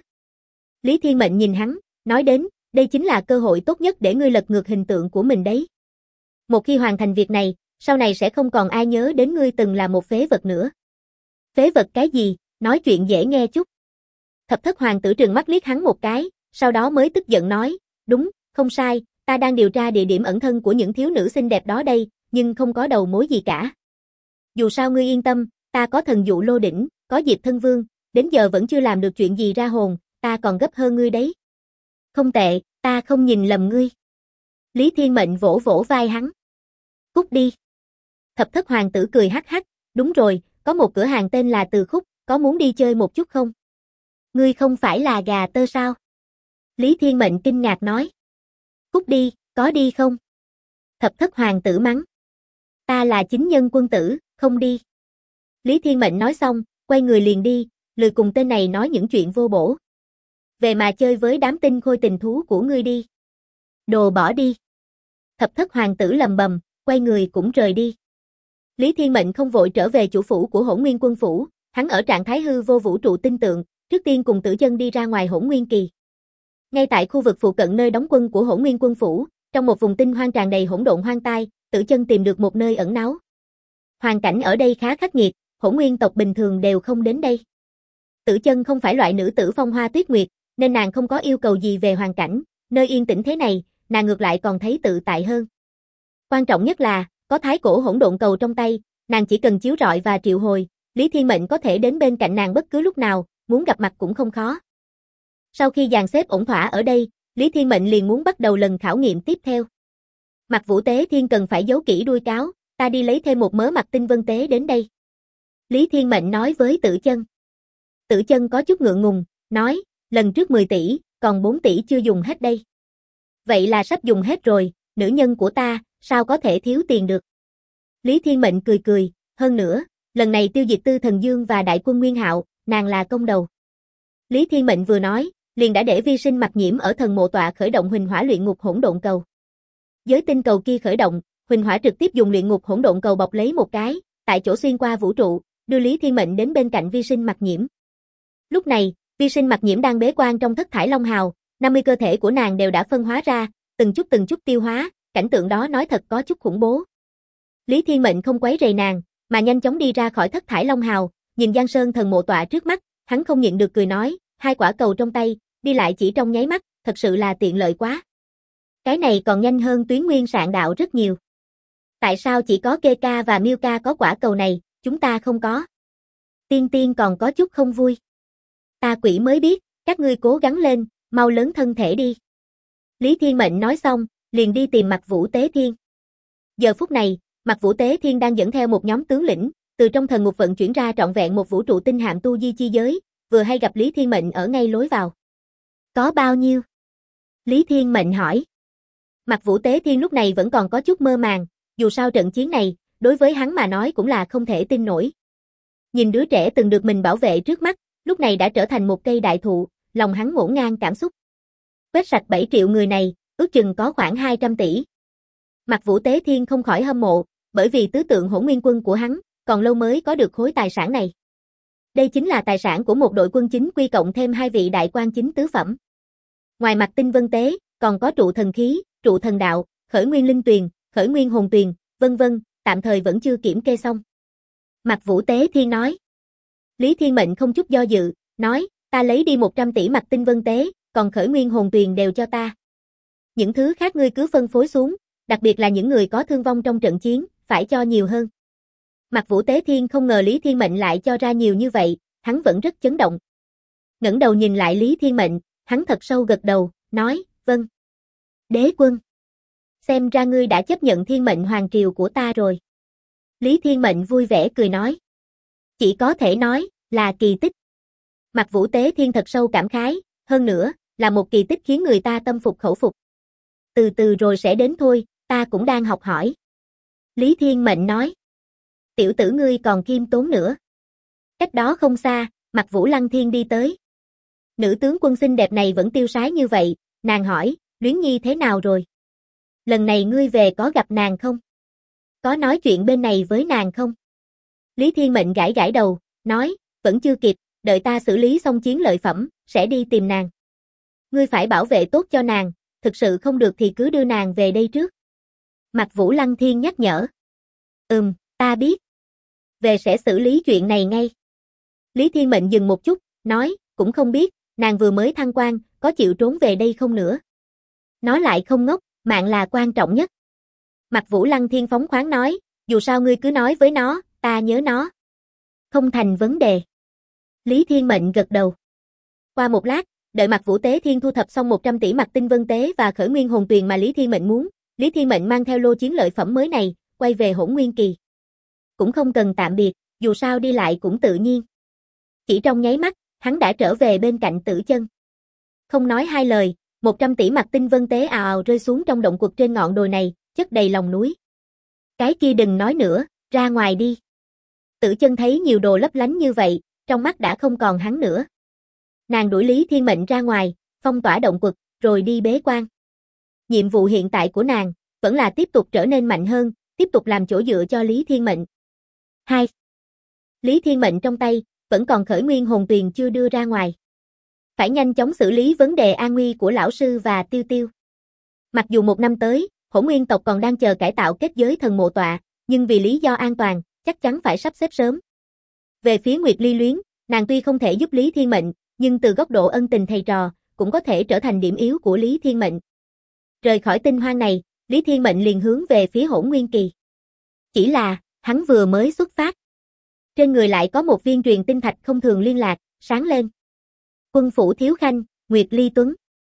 Lý Thiên Mệnh nhìn hắn, nói đến, đây chính là cơ hội tốt nhất để ngươi lật ngược hình tượng của mình đấy. Một khi hoàn thành việc này, sau này sẽ không còn ai nhớ đến ngươi từng là một phế vật nữa. Phế vật cái gì, nói chuyện dễ nghe chút. Thập thất hoàng tử trừng mắt liếc hắn một cái, sau đó mới tức giận nói, đúng, không sai, ta đang điều tra địa điểm ẩn thân của những thiếu nữ xinh đẹp đó đây, nhưng không có đầu mối gì cả. Dù sao ngươi yên tâm, ta có thần dụ lô đỉnh, có Diệp Thân Vương, đến giờ vẫn chưa làm được chuyện gì ra hồn, ta còn gấp hơn ngươi đấy. Không tệ, ta không nhìn lầm ngươi. Lý Thiên Mệnh vỗ vỗ vai hắn. Cút đi. Thập thất hoàng tử cười hắc hắc, đúng rồi, có một cửa hàng tên là Từ Khúc, có muốn đi chơi một chút không? Ngươi không phải là gà tơ sao? Lý Thiên Mệnh kinh ngạc nói. Cút đi, có đi không? Thập thất hoàng tử mắng. Ta là chính nhân quân tử, không đi. Lý Thiên Mệnh nói xong, quay người liền đi, lười cùng tên này nói những chuyện vô bổ. Về mà chơi với đám tinh khôi tình thú của ngươi đi. Đồ bỏ đi. Thập thất hoàng tử lầm bầm, quay người cũng rời đi. Lý Thiên Mệnh không vội trở về chủ phủ của Hỗn Nguyên Quân phủ, hắn ở trạng thái hư vô vũ trụ tinh tượng, trước tiên cùng Tử Chân đi ra ngoài Hỗn Nguyên Kỳ. Ngay tại khu vực phụ cận nơi đóng quân của Hỗn Nguyên Quân phủ, trong một vùng tinh hoang tràn đầy hỗn độn hoang tai, Tử Chân tìm được một nơi ẩn náu. Hoàn cảnh ở đây khá khắc nghiệt, Hỗn Nguyên tộc bình thường đều không đến đây. Tử Chân không phải loại nữ tử phong hoa tuyết nguyệt, nên nàng không có yêu cầu gì về hoàn cảnh, nơi yên tĩnh thế này, nàng ngược lại còn thấy tự tại hơn. Quan trọng nhất là, có thái cổ hỗn độn cầu trong tay, nàng chỉ cần chiếu rọi và triệu hồi, Lý Thiên Mệnh có thể đến bên cạnh nàng bất cứ lúc nào, muốn gặp mặt cũng không khó. Sau khi dàn xếp ổn thỏa ở đây, Lý Thiên Mệnh liền muốn bắt đầu lần khảo nghiệm tiếp theo. Mặt Vũ Tế Thiên cần phải giấu kỹ đuôi cáo, ta đi lấy thêm một mớ mặt tinh vân tế đến đây. Lý Thiên Mệnh nói với Tử Chân. Tử Chân có chút ngượng ngùng, nói, lần trước 10 tỷ, còn 4 tỷ chưa dùng hết đây. Vậy là sắp dùng hết rồi, nữ nhân của ta, sao có thể thiếu tiền được. Lý Thiên Mệnh cười cười, hơn nữa, lần này tiêu diệt Tư Thần Dương và đại quân Nguyên Hạo, nàng là công đầu. Lý Thiên Mệnh vừa nói, liền đã để vi sinh mặc nhiễm ở thần mộ tọa khởi động huỳnh hỏa luyện ngục hỗn độn cầu. Giới tinh cầu kia khởi động, huỳnh hỏa trực tiếp dùng luyện ngục hỗn độn cầu bọc lấy một cái, tại chỗ xuyên qua vũ trụ, đưa Lý Thiên Mệnh đến bên cạnh vi sinh mặc nhiễm. Lúc này, vi sinh mặc nhiễm đang bế quan trong thất thải long hào, 50 cơ thể của nàng đều đã phân hóa ra, từng chút tiêu hóa, cảnh tượng đó nói thật có chút khủng bố. Lý Thiên Mệnh không quấy rầy nàng, mà nhanh chóng đi ra khỏi thất thải long hào, nhìn Giang Sơn thần mộ tọa trước mắt, hắn không nhịn được cười nói, hai quả cầu trong tay, đi lại chỉ trong nháy mắt, thật sự là tiện lợi quá. Cái này còn nhanh hơn Tuyến Nguyên Sạn Đạo rất nhiều. Tại sao chỉ có Keka và Milka có quả cầu này, chúng ta không có? Tiên Tiên còn có chút không vui. Ta quỷ mới biết, các ngươi cố gắng lên, mau lớn thân thể đi. Lý Thiên Mệnh nói xong, liền đi tìm Mặt Vũ Tế Thiên. Giờ phút này, Mặt Vũ Tế Thiên đang dẫn theo một nhóm tướng lĩnh, từ trong thần ngục vận chuyển ra trọn vẹn một vũ trụ tinh hạm tu di chi giới, vừa hay gặp Lý Thiên Mệnh ở ngay lối vào. Có bao nhiêu? Lý Thiên Mệnh hỏi. Mặt Vũ Tế Thiên lúc này vẫn còn có chút mơ màng, dù sao trận chiến này, đối với hắn mà nói cũng là không thể tin nổi. Nhìn đứa trẻ từng được mình bảo vệ trước mắt, lúc này đã trở thành một cây đại thụ, lòng hắn ngổn ngang cảm xúc. Quét sạch 7 triệu người này, ước chừng có khoảng 200 tỷ. Mặt Vũ Tế Thiên không khỏi hâm mộ, bởi vì tứ tượng Hỗn Nguyên quân của hắn, còn lâu mới có được khối tài sản này. Đây chính là tài sản của một đội quân chính quy cộng thêm 2 vị đại quan chính tứ phẩm. Ngoài mặt tinh vân tế, còn có trụ thần khí, trụ thần đạo, khởi nguyên linh tuyền, khởi nguyên hồn tuyền, vân vân, tạm thời vẫn chưa kiểm kê xong. Mặt Vũ Tế Thiên nói. Lý Thiên Mệnh không chút do dự, nói, ta lấy đi 100 tỷ mặt tinh vân tế, còn khởi nguyên hồn tuyền đều cho ta. Những thứ khác ngươi cứ phân phối xuống, đặc biệt là những người có thương vong trong trận chiến, phải cho nhiều hơn. Mặt Vũ Tế Thiên không ngờ Lý Thiên Mệnh lại cho ra nhiều như vậy, hắn vẫn rất chấn động. Ngẩng đầu nhìn lại Lý Thiên Mệnh, hắn thật sâu gật đầu, nói, vâng. Đế quân. Xem ra ngươi đã chấp nhận thiên mệnh hoàng triều của ta rồi. Lý Thiên Mệnh vui vẻ cười nói. Chỉ có thể nói, là kỳ tích. Mặt Vũ Tế Thiên thật sâu cảm khái, hơn nữa, là một kỳ tích khiến người ta tâm phục khẩu phục. Từ từ rồi sẽ đến thôi, ta cũng đang học hỏi. Lý Thiên Mệnh nói. Tiểu tử ngươi còn khiêm tốn nữa. Cách đó không xa, Mặt Vũ Lăng Thiên đi tới. Nữ tướng quân xinh đẹp này vẫn tiêu sái như vậy, nàng hỏi, Luyến Nhi thế nào rồi? Lần này ngươi về có gặp nàng không? Có nói chuyện bên này với nàng không? Lý Thiên Mệnh gãi gãi đầu, nói, vẫn chưa kịp, đợi ta xử lý xong chiến lợi phẩm, sẽ đi tìm nàng. Ngươi phải bảo vệ tốt cho nàng, thực sự không được thì cứ đưa nàng về đây trước. Mạc Vũ Lăng Thiên nhắc nhở. Ta biết. Về sẽ xử lý chuyện này ngay. Lý Thiên Mệnh dừng một chút, nói, cũng không biết, nàng vừa mới thăng quan, có chịu trốn về đây không nữa. Nói lại không ngốc, mạng là quan trọng nhất. Mạc Vũ Lăng Thiên phóng khoáng nói, dù sao ngươi cứ nói với nó, ta nhớ nó. Không thành vấn đề. Lý Thiên Mệnh gật đầu. Qua một lát, đợi Mạc Vũ Tế Thiên thu thập xong 100 tỷ Mạc Tinh Vân Tế và khởi nguyên hồn tuyền mà Lý Thiên Mệnh muốn, Lý Thiên Mệnh mang theo lô chiến lợi phẩm mới này, quay về Hỗn Nguyên Kỳ. Cũng không cần tạm biệt, dù sao đi lại cũng tự nhiên. Chỉ trong nháy mắt, hắn đã trở về bên cạnh Tử Chân. Không nói hai lời, 100 tỷ Mạc Tinh Vân Tế ào ào rơi xuống trong động quật trên ngọn đồi này, chất đầy lòng núi. Cái kia đừng nói nữa, ra ngoài đi. Tử Chân thấy nhiều đồ lấp lánh như vậy, trong mắt đã không còn hắn nữa. Nàng đuổi Lý Thiên Mệnh ra ngoài, phong tỏa động quật, rồi đi bế quan. Nhiệm vụ hiện tại của nàng, vẫn là tiếp tục trở nên mạnh hơn, tiếp tục làm chỗ dựa cho Lý Thiên Mệnh. 2. Lý Thiên Mệnh trong tay, vẫn còn khởi nguyên hồn tuyền chưa đưa ra ngoài. Phải nhanh chóng xử lý vấn đề an nguy của lão sư và Tiêu Tiêu. Mặc dù một năm tới, Hỗn Nguyên tộc còn đang chờ cải tạo kết giới thần mộ tọa, nhưng vì lý do an toàn, chắc chắn phải sắp xếp sớm. Về phía Nguyệt Ly Luyến, nàng tuy không thể giúp Lý Thiên Mệnh, nhưng từ góc độ ân tình thầy trò, cũng có thể trở thành điểm yếu của Lý Thiên Mệnh. Rời khỏi tinh hoang này, Lý Thiên Mệnh liền hướng về phía Hỗn Nguyên Kỳ. Chỉ là, hắn vừa mới xuất phát. Trên người lại có một viên truyền tinh thạch không thường liên lạc, sáng lên. Quân phủ thiếu khanh, Nguyệt Ly Tuấn.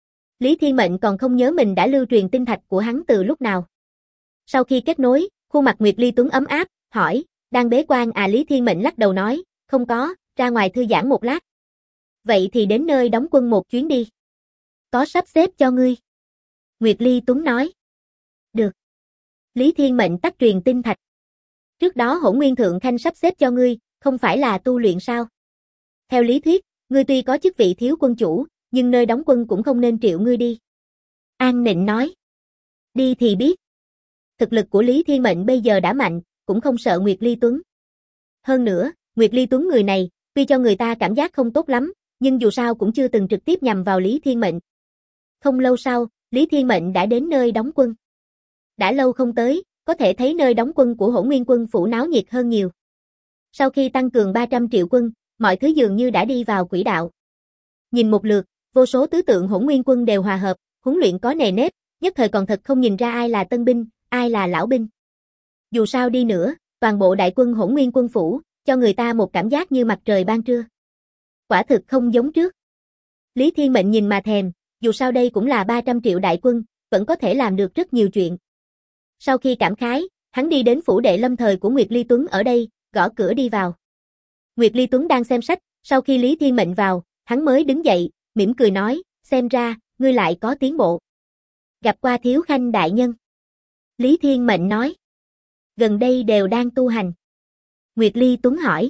Lý Thiên Mệnh còn không nhớ mình đã lưu truyền tinh thạch của hắn từ lúc nào. Sau khi kết nối, khuôn mặt Nguyệt Ly Tuấn ấm áp, hỏi, đang bế quan à? Lý Thiên Mệnh lắc đầu nói, không có, ra ngoài thư giãn một lát. Vậy thì đến nơi đóng quân một chuyến đi. Có sắp xếp cho ngươi. Nguyệt Ly Tuấn nói. Được. Lý Thiên Mệnh tắt truyền tinh thạch. Trước đó Hỗn Nguyên Thượng Khanh sắp xếp cho ngươi, không phải là tu luyện sao? Theo lý thuyết, ngươi tuy có chức vị thiếu quân chủ, nhưng nơi đóng quân cũng không nên triệu ngươi đi. An Nịnh nói. Đi thì biết. Thực lực của Lý Thiên Mệnh bây giờ đã mạnh, cũng không sợ Nguyệt Ly Tuấn. Hơn nữa, Nguyệt Ly Tuấn người này, tuy cho người ta cảm giác không tốt lắm, nhưng dù sao cũng chưa từng trực tiếp nhằm vào Lý Thiên Mệnh. Không lâu sau, Lý Thiên Mệnh đã đến nơi đóng quân. Đã lâu không tới, có thể thấy nơi đóng quân của Hỗn Nguyên quân phủ náo nhiệt hơn nhiều. Sau khi tăng cường 300 triệu quân, mọi thứ dường như đã đi vào quỹ đạo. Nhìn một lượt, vô số tứ tượng Hỗn Nguyên quân đều hòa hợp, huấn luyện có nề nếp, nhất thời còn thật không nhìn ra ai là tân binh, ai là lão binh. Dù sao đi nữa, toàn bộ đại quân Hỗn Nguyên quân phủ, cho người ta một cảm giác như mặt trời ban trưa. Quả thực không giống trước. Lý Thiên Mệnh nhìn mà thèm, dù sao đây cũng là 300 triệu đại quân, vẫn có thể làm được rất nhiều chuyện. Sau khi cảm khái, hắn đi đến phủ đệ lâm thời của Nguyệt Ly Tuấn ở đây, gõ cửa đi vào. Nguyệt Ly Tuấn đang xem sách, sau khi Lý Thiên Mệnh vào, hắn mới đứng dậy, mỉm cười nói, xem ra, ngươi lại có tiến bộ. Gặp qua thiếu khanh đại nhân. Lý Thiên Mệnh nói. Gần đây đều đang tu hành. Nguyệt Ly Tuấn hỏi.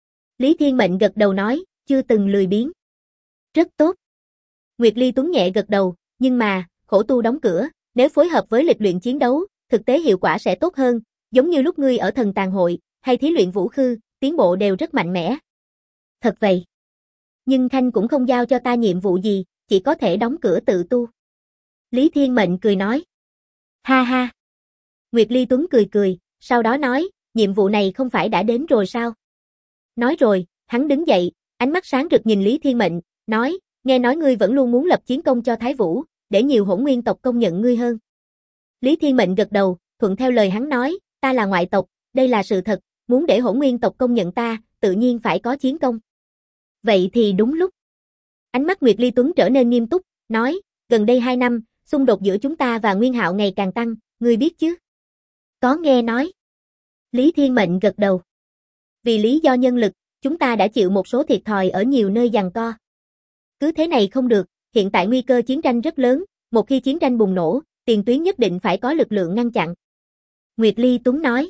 Lý Thiên Mệnh gật đầu nói, chưa từng lười biếng. Rất tốt. Nguyệt Ly Tuấn nhẹ gật đầu, nhưng mà, khổ tu đóng cửa, nếu phối hợp với lịch luyện chiến đấu, thực tế hiệu quả sẽ tốt hơn, giống như lúc ngươi ở thần tàng hội, hay thí luyện vũ khư, tiến bộ đều rất mạnh mẽ. Thật vậy. Nhưng Khanh cũng không giao cho ta nhiệm vụ gì, chỉ có thể đóng cửa tự tu. Lý Thiên Mệnh cười nói. Ha ha. Nguyệt Ly Tuấn cười cười, sau đó nói, nhiệm vụ này không phải đã đến rồi sao? Nói rồi, hắn đứng dậy, ánh mắt sáng rực nhìn Lý Thiên Mệnh, nói, nghe nói ngươi vẫn luôn muốn lập chiến công cho Thái Vũ, để nhiều Hỗn Nguyên tộc công nhận ngươi hơn. Lý Thiên Mệnh gật đầu, thuận theo lời hắn nói, ta là ngoại tộc, đây là sự thật, muốn để Hỗn Nguyên tộc công nhận ta, tự nhiên phải có chiến công. Vậy thì đúng lúc. Ánh mắt Nguyệt Ly Tuấn trở nên nghiêm túc, nói, gần đây 2 năm, xung đột giữa chúng ta và Nguyên Hạo ngày càng tăng, ngươi biết chứ? Có nghe nói. Lý Thiên Mệnh gật đầu. Vì lý do nhân lực, chúng ta đã chịu một số thiệt thòi ở nhiều nơi giằng co. Cứ thế này không được, hiện tại nguy cơ chiến tranh rất lớn, một khi chiến tranh bùng nổ, tiền tuyến nhất định phải có lực lượng ngăn chặn. Nguyệt Ly Tuấn nói.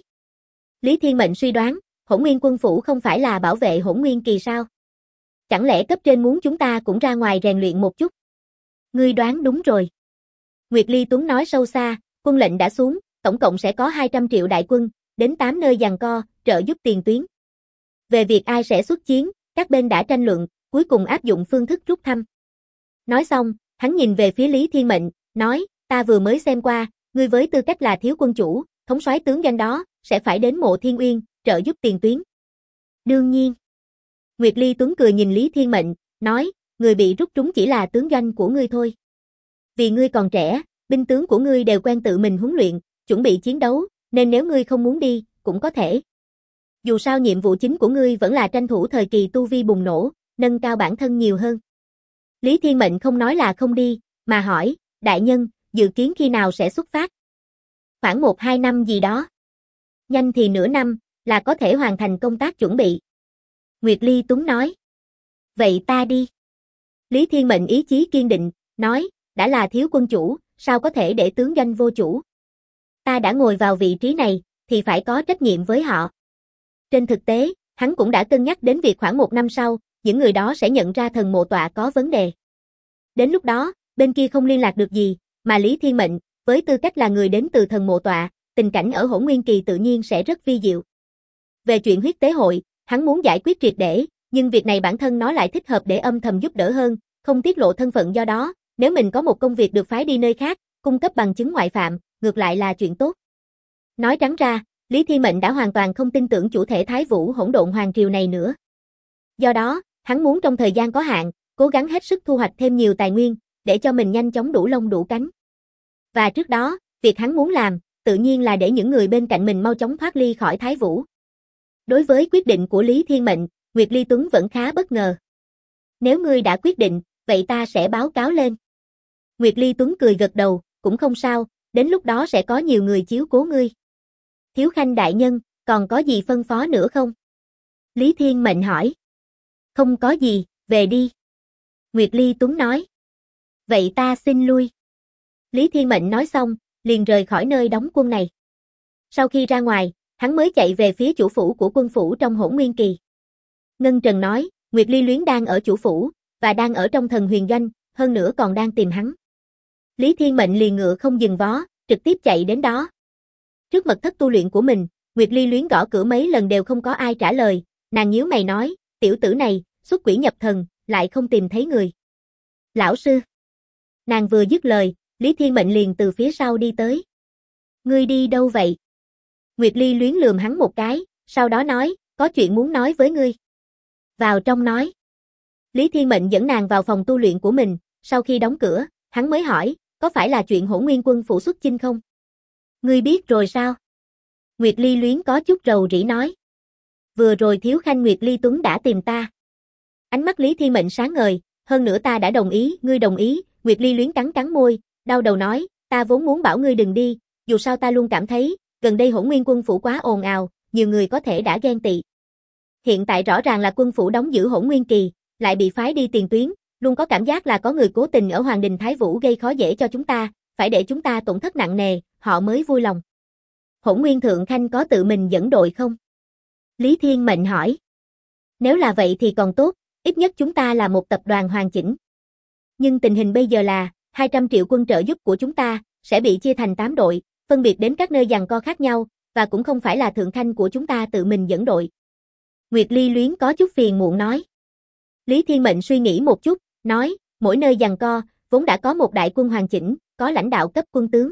Lý Thiên Mệnh suy đoán, Hỗn Nguyên quân phủ không phải là bảo vệ Hỗn Nguyên kỳ sao? Chẳng lẽ cấp trên muốn chúng ta cũng ra ngoài rèn luyện một chút? Ngươi đoán đúng rồi. Nguyệt Ly Tuấn nói sâu xa, quân lệnh đã xuống, tổng cộng sẽ có 200 triệu đại quân, đến 8 nơi giằng co, trợ giúp tiền tuyến. Về việc ai sẽ xuất chiến, các bên đã tranh luận, cuối cùng áp dụng phương thức rút thăm. Nói xong, hắn nhìn về phía Lý Thiên Mệnh, nói, ta vừa mới xem qua, ngươi với tư cách là thiếu quân chủ, thống soái tướng doanh đó, sẽ phải đến Mộ Thiên Uyên, trợ giúp tiền tuyến. Đương nhiên. Nguyệt Ly Tuấn cười nhìn Lý Thiên Mệnh, nói, người bị rút trúng chỉ là tướng doanh của ngươi thôi. Vì ngươi còn trẻ, binh tướng của ngươi đều quen tự mình huấn luyện, chuẩn bị chiến đấu, nên nếu ngươi không muốn đi, cũng có thể. Dù sao nhiệm vụ chính của ngươi vẫn là tranh thủ thời kỳ tu vi bùng nổ, nâng cao bản thân nhiều hơn. Lý Thiên Mệnh không nói là không đi, mà hỏi, đại nhân, dự kiến khi nào sẽ xuất phát? Khoảng 1-2 năm gì đó. Nhanh thì nửa năm, là có thể hoàn thành công tác chuẩn bị. Nguyệt Ly Tuấn nói. Vậy ta đi. Lý Thiên Mệnh ý chí kiên định, nói, đã là thiếu quân chủ, sao có thể để tướng doanh vô chủ? Ta đã ngồi vào vị trí này, thì phải có trách nhiệm với họ. Trên thực tế, hắn cũng đã cân nhắc đến việc khoảng 1 năm sau, những người đó sẽ nhận ra thần mộ tọa có vấn đề. Đến lúc đó, bên kia không liên lạc được gì, mà Lý Thiên Mệnh, với tư cách là người đến từ thần mộ tọa, tình cảnh ở Hỗn Nguyên Kỳ tự nhiên sẽ rất vi diệu. Về chuyện huyết tế hội, hắn muốn giải quyết triệt để, nhưng việc này bản thân nó lại thích hợp để âm thầm giúp đỡ hơn, không tiết lộ thân phận do đó, nếu mình có một công việc được phái đi nơi khác, cung cấp bằng chứng ngoại phạm, ngược lại là chuyện tốt. Nói trắng ra, Lý Thiên Mệnh đã hoàn toàn không tin tưởng chủ thể Thái Vũ Hỗn Độn Hoàng Triều này nữa. Do đó, hắn muốn trong thời gian có hạn, cố gắng hết sức thu hoạch thêm nhiều tài nguyên, để cho mình nhanh chóng đủ lông đủ cánh. Và trước đó, việc hắn muốn làm, tự nhiên là để những người bên cạnh mình mau chóng thoát ly khỏi Thái Vũ. Đối với quyết định của Lý Thiên Mệnh, Nguyệt Ly Tuấn vẫn khá bất ngờ. Nếu ngươi đã quyết định, vậy ta sẽ báo cáo lên. Nguyệt Ly Tuấn cười gật đầu, cũng không sao, đến lúc đó sẽ có nhiều người chiếu cố ngươi. Thiếu Khanh đại nhân, còn có gì phân phó nữa không? Lý Thiên Mệnh hỏi. Không có gì, về đi. Nguyệt Ly Tuấn nói. Vậy ta xin lui. Lý Thiên Mệnh nói xong, liền rời khỏi nơi đóng quân này. Sau khi ra ngoài, hắn mới chạy về phía chủ phủ của quân phủ trong Hỗn Nguyên Kỳ. Ngân Trần nói, Nguyệt Ly Luyến đang ở chủ phủ, và đang ở trong Thần Huyền Doanh, hơn nữa còn đang tìm hắn. Lý Thiên Mệnh liền ngựa không dừng vó, trực tiếp chạy đến đó. Trước mật thất tu luyện của mình, Nguyệt Ly Luyến gõ cửa mấy lần đều không có ai trả lời, nàng nhíu mày nói, tiểu tử này, xuất quỷ nhập thần, lại không tìm thấy người. Lão sư. Nàng vừa dứt lời, Lý Thiên Mệnh liền từ phía sau đi tới. Ngươi đi đâu vậy? Nguyệt Ly Luyến lườm hắn một cái, sau đó nói, có chuyện muốn nói với ngươi. Vào trong nói. Lý Thiên Mệnh dẫn nàng vào phòng tu luyện của mình, sau khi đóng cửa, hắn mới hỏi, có phải là chuyện Hỗn Nguyên quân phủ xuất chinh không? Ngươi biết rồi sao? Nguyệt Ly Luyến có chút rầu rĩ nói. Vừa rồi thiếu khanh Nguyệt Ly Tuấn đã tìm ta. Ánh mắt Lý Thiên Mệnh sáng ngời, hơn nữa ta đã đồng ý, ngươi đồng ý, Nguyệt Ly Luyến cắn cắn môi, đau đầu nói, ta vốn muốn bảo ngươi đừng đi, dù sao ta luôn cảm thấy, gần đây Hỗn Nguyên quân phủ quá ồn ào, nhiều người có thể đã ghen tị. Hiện tại rõ ràng là quân phủ đóng giữ Hỗn Nguyên Kỳ, lại bị phái đi tiền tuyến, luôn có cảm giác là có người cố tình ở Hoàng Đình Thái Vũ gây khó dễ cho chúng ta, phải để chúng ta tổn thất nặng nề, họ mới vui lòng. Hỗn Nguyên Thượng Khanh có tự mình dẫn đội không? Lý Thiên Mệnh hỏi. Nếu là vậy thì còn tốt, ít nhất chúng ta là một tập đoàn hoàn chỉnh. Nhưng tình hình bây giờ là, 200 triệu quân trợ giúp của chúng ta, sẽ bị chia thành 8 đội, phân biệt đến các nơi giằng co khác nhau, và cũng không phải là Thượng Khanh của chúng ta tự mình dẫn đội. Nguyệt Ly Luyến có chút phiền muộn nói. Lý Thiên Mệnh suy nghĩ một chút, nói, mỗi nơi giằng co, vốn đã có một đại quân hoàn chỉnh, có lãnh đạo cấp quân tướng.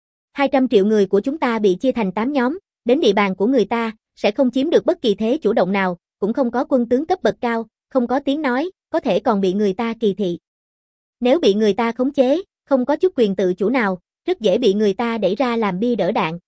200 triệu người của chúng ta bị chia thành 8 nhóm, đến địa bàn của người ta, sẽ không chiếm được bất kỳ thế chủ động nào, cũng không có quân tướng cấp bậc cao, không có tiếng nói, có thể còn bị người ta kỳ thị. Nếu bị người ta khống chế, không có chút quyền tự chủ nào, rất dễ bị người ta đẩy ra làm bia đỡ đạn.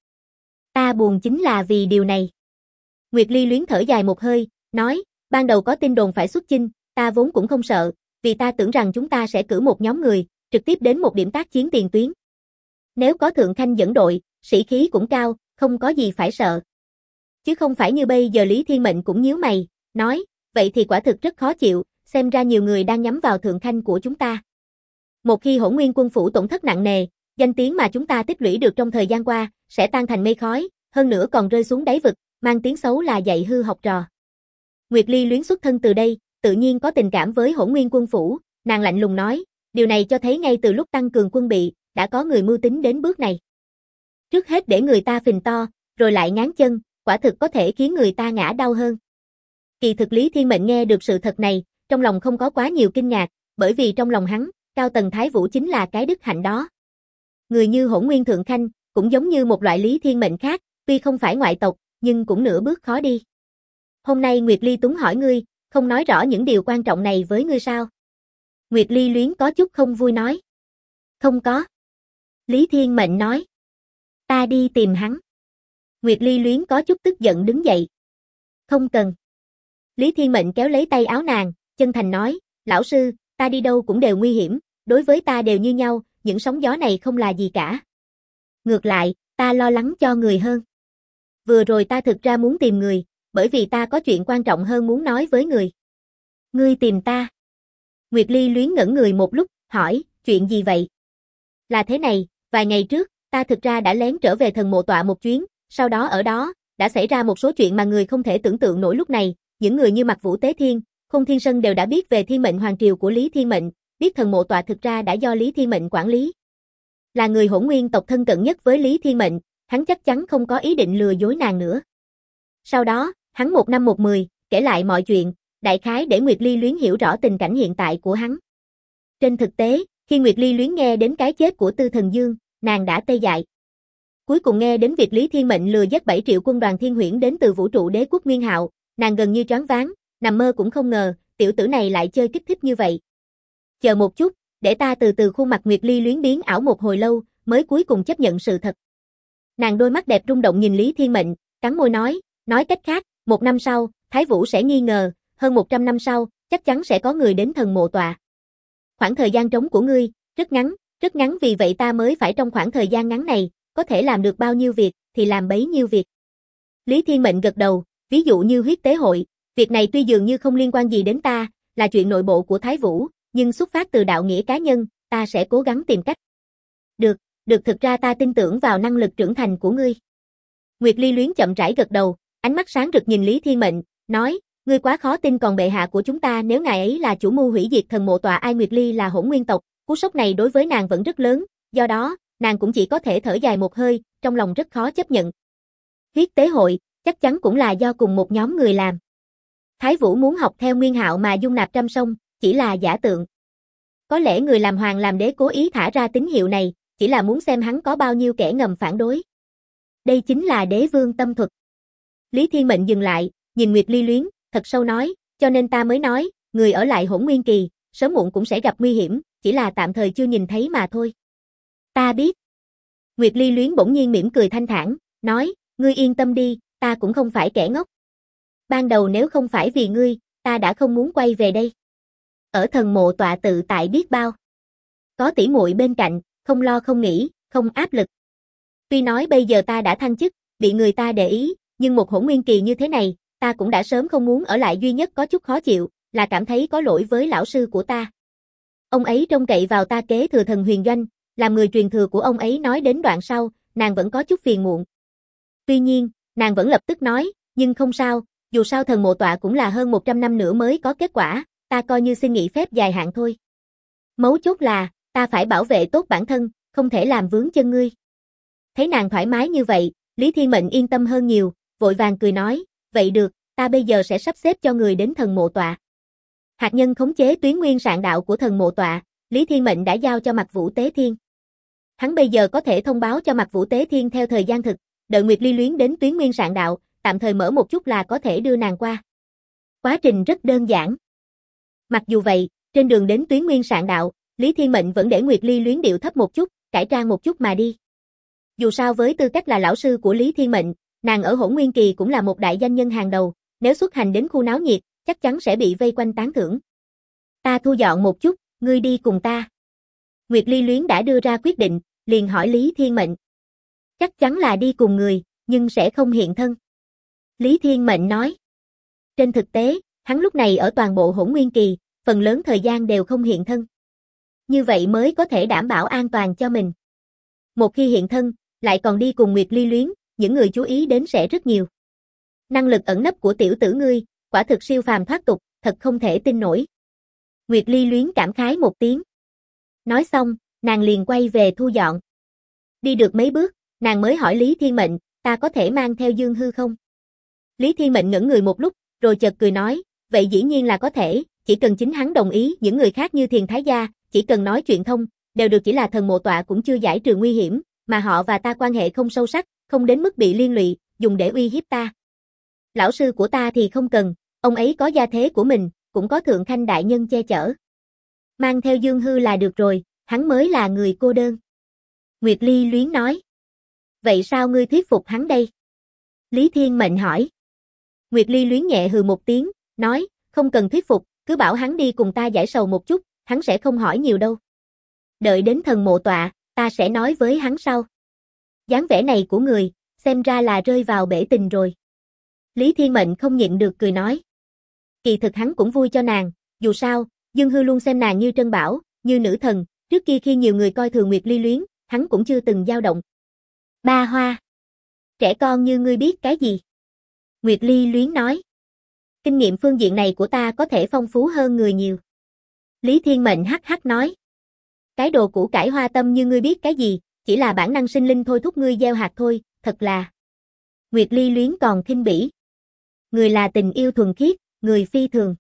Ta buồn chính là vì điều này. Nguyệt Ly Luyến thở dài một hơi, nói, ban đầu có tin đồn phải xuất chinh, ta vốn cũng không sợ, vì ta tưởng rằng chúng ta sẽ cử một nhóm người, trực tiếp đến một điểm tác chiến tiền tuyến. Nếu có Thượng Khanh dẫn đội, sĩ khí cũng cao, không có gì phải sợ. Chứ không phải như bây giờ. Lý Thiên Mệnh cũng nhíu mày, nói, vậy thì quả thực rất khó chịu, xem ra nhiều người đang nhắm vào Thượng Khanh của chúng ta. Một khi Hỗn Nguyên quân phủ tổn thất nặng nề, danh tiếng mà chúng ta tích lũy được trong thời gian qua, sẽ tan thành mây khói, hơn nữa còn rơi xuống đáy vực, mang tiếng xấu là dạy hư học trò. Nguyệt Ly Luyến xuất thân từ đây, tự nhiên có tình cảm với Hỗn Nguyên quân phủ, nàng lạnh lùng nói, điều này cho thấy ngay từ lúc tăng cường quân bị, đã có người mưu tính đến bước này. Trước hết để người ta phình to, rồi lại ngáng chân, quả thực có thể khiến người ta ngã đau hơn. Kỳ thực Lý Thiên Mệnh nghe được sự thật này, trong lòng không có quá nhiều kinh ngạc, bởi vì trong lòng hắn, Cao Tần Thái Vũ chính là cái đức hạnh đó. Người như Hỗn Nguyên Thượng Khanh, cũng giống như một loại Lý Thiên Mệnh khác, tuy không phải ngoại tộc, nhưng cũng nửa bước khó đi. Hôm nay Nguyệt Ly Túng hỏi ngươi, không nói rõ những điều quan trọng này với ngươi sao? Nguyệt Ly Luyến có chút không vui nói. Không có. Lý Thiên Mệnh nói. Ta đi tìm hắn. Nguyệt Ly Luyến có chút tức giận đứng dậy. Không cần. Lý Thiên Mệnh kéo lấy tay áo nàng, chân thành nói, lão sư, ta đi đâu cũng đều nguy hiểm, đối với ta đều như nhau, những sóng gió này không là gì cả. Ngược lại, ta lo lắng cho người hơn. Vừa rồi ta thực ra muốn tìm người, bởi vì ta có chuyện quan trọng hơn muốn nói với người. Ngươi tìm ta. Nguyệt Ly Luyến ngẩn người một lúc, hỏi, chuyện gì vậy? Là thế này, vài ngày trước, ta thực ra đã lén trở về thần mộ tọa một chuyến, sau đó ở đó, đã xảy ra một số chuyện mà người không thể tưởng tượng nổi lúc này, những người như Mặc Vũ Tế Thiên, Khôn Thiên Sân đều đã biết về thiên mệnh hoàng triều của Lý Thiên Mệnh, biết thần mộ tọa thực ra đã do Lý Thiên Mệnh quản lý. Là người Hỗn Nguyên tộc thân cận nhất với Lý Thiên Mệnh, hắn chắc chắn không có ý định lừa dối nàng nữa. Sau đó, hắn một năm một mười, kể lại mọi chuyện, đại khái để Nguyệt Ly Luyến hiểu rõ tình cảnh hiện tại của hắn. Trên thực tế, khi Nguyệt Ly Luyến nghe đến cái chết của Tư Thần Dương, nàng đã tê dại. Cuối cùng nghe đến việc Lý Thiên Mệnh lừa dắt 7 triệu quân đoàn Thiên Huyễn đến từ vũ trụ đế quốc Nguyên Hạo, nàng gần như choáng váng, nằm mơ cũng không ngờ, tiểu tử này lại chơi kích thích như vậy. Chờ một chút, để ta từ từ khuôn mặt Nguyệt Ly Luyến biến ảo một hồi lâu, mới cuối cùng chấp nhận sự thật. Nàng đôi mắt đẹp rung động nhìn Lý Thiên Mệnh, cắn môi nói cách khác, 1 năm sau, Thái Vũ sẽ nghi ngờ, hơn 100 năm sau, chắc chắn sẽ có người đến thần mộ tọa. Khoảng thời gian trống của ngươi, rất ngắn vì vậy ta mới phải trong khoảng thời gian ngắn này, có thể làm được bao nhiêu việc, thì làm bấy nhiêu việc. Lý Thiên Mệnh gật đầu, ví dụ như huyết tế hội, việc này tuy dường như không liên quan gì đến ta, là chuyện nội bộ của Thái Vũ, nhưng xuất phát từ đạo nghĩa cá nhân, ta sẽ cố gắng tìm cách. Được thực ra ta tin tưởng vào năng lực trưởng thành của ngươi. Nguyệt Ly Luyến chậm rãi gật đầu, ánh mắt sáng rực nhìn Lý Thiên Mệnh, nói, ngươi quá khó tin còn bệ hạ của chúng ta nếu ngài ấy là chủ mưu hủy diệt thần mộ tọa ai Nguyệt Ly là Hỗn Nguyên tộc, cú sốc này đối với nàng vẫn rất lớn, do đó, nàng cũng chỉ có thể thở dài một hơi, trong lòng rất khó chấp nhận. Huyết tế hội, chắc chắn cũng là do cùng một nhóm người làm. Thái Vũ muốn học theo Nguyên Hạo mà dung nạp Trăm Sông, chỉ là giả tượng. Có lẽ người làm hoàng làm đế cố ý thả ra tín hiệu này, chỉ là muốn xem hắn có bao nhiêu kẻ ngầm phản đối. Đây chính là đế vương tâm thuật. Lý Thiên Mệnh dừng lại, nhìn Nguyệt Ly Luyến, thật sâu nói, cho nên ta mới nói, người ở lại Hỗn Nguyên kỳ, sớm muộn cũng sẽ gặp nguy hiểm, chỉ là tạm thời chưa nhìn thấy mà thôi. Ta biết. Nguyệt Ly Luyến bỗng nhiên mỉm cười thanh thản, nói, ngươi yên tâm đi, ta cũng không phải kẻ ngốc. Ban đầu nếu không phải vì ngươi, ta đã không muốn quay về đây. Ở thần mộ tọa tự tại biết bao. Có tỷ muội bên cạnh, không lo không nghĩ, không áp lực. Tuy nói bây giờ ta đã thăng chức, bị người ta để ý, nhưng một Hỗn Nguyên kỳ như thế này, ta cũng đã sớm không muốn ở lại duy nhất có chút khó chịu, là cảm thấy có lỗi với lão sư của ta. Ông ấy trông cậy vào ta kế thừa thần huyền doanh, làm người truyền thừa của ông ấy nói đến đoạn sau, nàng vẫn có chút phiền muộn. Tuy nhiên, nàng vẫn lập tức nói, nhưng không sao, dù sao thần mộ tọa cũng là hơn 100 năm nữa mới có kết quả, ta coi như xin nghỉ phép dài hạn thôi. Mấu chốt là, ta phải bảo vệ tốt bản thân, không thể làm vướng chân ngươi. Thấy nàng thoải mái như vậy, Lý Thiên Mệnh yên tâm hơn nhiều, vội vàng cười nói, vậy được, ta bây giờ sẽ sắp xếp cho người đến thần mộ tọa. Hạt nhân khống chế tuyến nguyên sạn đạo của thần mộ tọa, Lý Thiên Mệnh đã giao cho Mặc Vũ Tế Thiên. Hắn bây giờ có thể thông báo cho Mặc Vũ Tế Thiên theo thời gian thực, đợi Nguyệt Ly Luyến đến tuyến nguyên sạn đạo, tạm thời mở một chút là có thể đưa nàng qua. Quá trình rất đơn giản. Mặc dù vậy, trên đường đến tuyến nguyên sạn đạo, Lý Thiên Mệnh vẫn để Nguyệt Ly Luyến điệu thấp một chút, cải trang một chút mà đi. Dù sao với tư cách là lão sư của Lý Thiên Mệnh, nàng ở Hỗn Nguyên kỳ cũng là một đại danh nhân hàng đầu, nếu xuất hành đến khu náo nhiệt, chắc chắn sẽ bị vây quanh tán thưởng. Ta thu dọn một chút, ngươi đi cùng ta. Nguyệt Ly Luyến đã đưa ra quyết định, liền hỏi Lý Thiên Mệnh. Chắc chắn là đi cùng người, nhưng sẽ không hiện thân. Lý Thiên Mệnh nói. Trên thực tế, hắn lúc này ở toàn bộ Hỗn Nguyên kỳ, phần lớn thời gian đều không hiện thân. Như vậy mới có thể đảm bảo an toàn cho mình. Một khi hiện thân, lại còn đi cùng Nguyệt Ly Luyến, những người chú ý đến sẽ rất nhiều. Năng lực ẩn nấp của tiểu tử ngươi, quả thực siêu phàm thoát tục, thật không thể tin nổi. Nguyệt Ly Luyến cảm khái một tiếng. Nói xong, nàng liền quay về thu dọn. Đi được mấy bước, nàng mới hỏi Lý Thiên Mệnh, ta có thể mang theo Dương Hư không? Lý Thiên Mệnh ngẩn người một lúc, rồi chợt cười nói, vậy dĩ nhiên là có thể, chỉ cần chính hắn đồng ý, những người khác như Thiền Thái Gia, chỉ cần nói chuyện thông, đều được, chỉ là Thần Mộ Tọa cũng chưa giải trừ nguy hiểm, mà họ và ta quan hệ không sâu sắc, không đến mức bị liên lụy, dùng để uy hiếp ta. Lão sư của ta thì không cần, ông ấy có gia thế của mình, cũng có Thượng Khanh đại nhân che chở. Mang theo Dương Hư là được rồi, hắn mới là người cô đơn. Nguyệt Ly Luyến nói. Vậy sao ngươi thuyết phục hắn đây? Lý Thiên Mệnh hỏi. Nguyệt Ly Luyến nhẹ hừ một tiếng, nói, không cần thuyết phục, cứ bảo hắn đi cùng ta giải sầu một chút, hắn sẽ không hỏi nhiều đâu. Đợi đến Thần Mộ Tọa, ta sẽ nói với hắn sau. Dáng vẻ này của người, xem ra là rơi vào bể tình rồi. Lý Thiên Mệnh không nhịn được cười nói. Kỳ thực hắn cũng vui cho nàng, dù sao, Dương Hư luôn xem nàng như trân bảo, như nữ thần, trước kia khi nhiều người coi thường Nguyệt Ly Luyến, hắn cũng chưa từng dao động. Ba Hoa. Trẻ con như ngươi biết cái gì? Nguyệt Ly Luyến nói. Kinh nghiệm phương diện này của ta có thể phong phú hơn người nhiều. Lý Thiên Mệnh hắc hắc nói. Cái đồ củ cải hoa tâm như ngươi biết cái gì, chỉ là bản năng sinh linh thôi thúc ngươi gieo hạt thôi, thật là. Nguyệt Ly Luyến còn khinh bỉ. Người là tình yêu thuần khiết, người phi thường.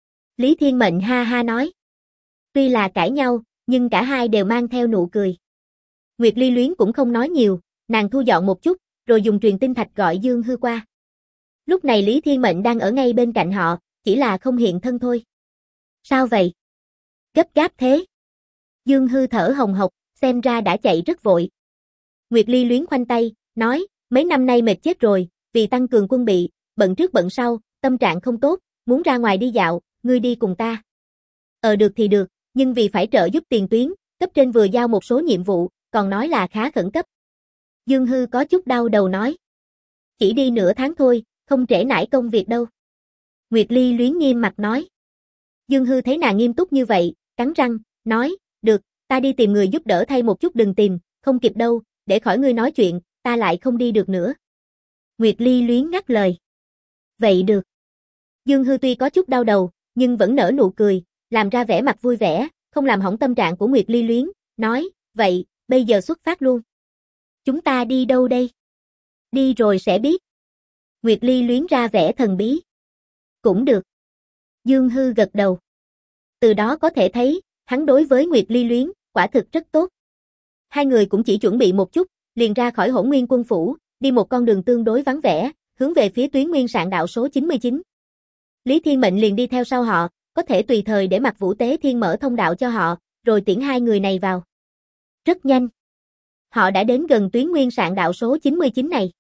Lý Thiên Mệnh ha ha nói. Tuy là cãi nhau, nhưng cả hai đều mang theo nụ cười. Nguyệt Ly Luyến cũng không nói nhiều, nàng thu dọn một chút, rồi dùng truyền tinh thạch gọi Dương Hư qua. Lúc này Lý Thiên Mệnh đang ở ngay bên cạnh họ, chỉ là không hiện thân thôi. Sao vậy? Gấp gáp thế. Dương Hư thở hồng hộc, xem ra đã chạy rất vội. Nguyệt Ly Luyến khoanh tay, nói, mấy năm nay mệt chết rồi, vì tăng cường quân bị, bận trước bận sau, tâm trạng không tốt, muốn ra ngoài đi dạo, ngươi đi cùng ta. Được thì được, nhưng vì phải trợ giúp tiền tuyến, cấp trên vừa giao một số nhiệm vụ, còn nói là khá khẩn cấp. Dương Hư có chút đau đầu nói. Chỉ đi nửa tháng thôi, không trễ nải công việc đâu. Nguyệt Ly Luyến nghiêm mặt nói. Dương Hư thấy nàng nghiêm túc như vậy, cắn răng, nói, được, ta đi tìm người giúp đỡ thay một chút, đừng tìm, không kịp đâu, để khỏi ngươi nói chuyện, ta lại không đi được nữa. Nguyệt Ly Luyến ngắt lời. Vậy được. Dương Hư tuy có chút đau đầu, nhưng vẫn nở nụ cười, làm ra vẻ mặt vui vẻ, không làm hỏng tâm trạng của Nguyệt Ly Luyến, nói, vậy, bây giờ xuất phát luôn. Chúng ta đi đâu đây? Đi rồi sẽ biết. Nguyệt Ly Luyến ra vẻ thần bí. Cũng được. Dương Hư gật đầu. Từ đó có thể thấy, hắn đối với Nguyệt Ly Luyến, quả thực rất tốt. Hai người cũng chỉ chuẩn bị một chút, liền ra khỏi Hỗn Nguyên quân phủ, đi một con đường tương đối vắng vẻ, hướng về phía tuyến nguyên sạn đạo số 99. Lý Thiên Mệnh liền đi theo sau họ, có thể tùy thời để Mặc Vũ Tế Thiên mở thông đạo cho họ, rồi tiễn hai người này vào. Rất nhanh. Họ đã đến gần tuyến nguyên sạn đạo số 99 này.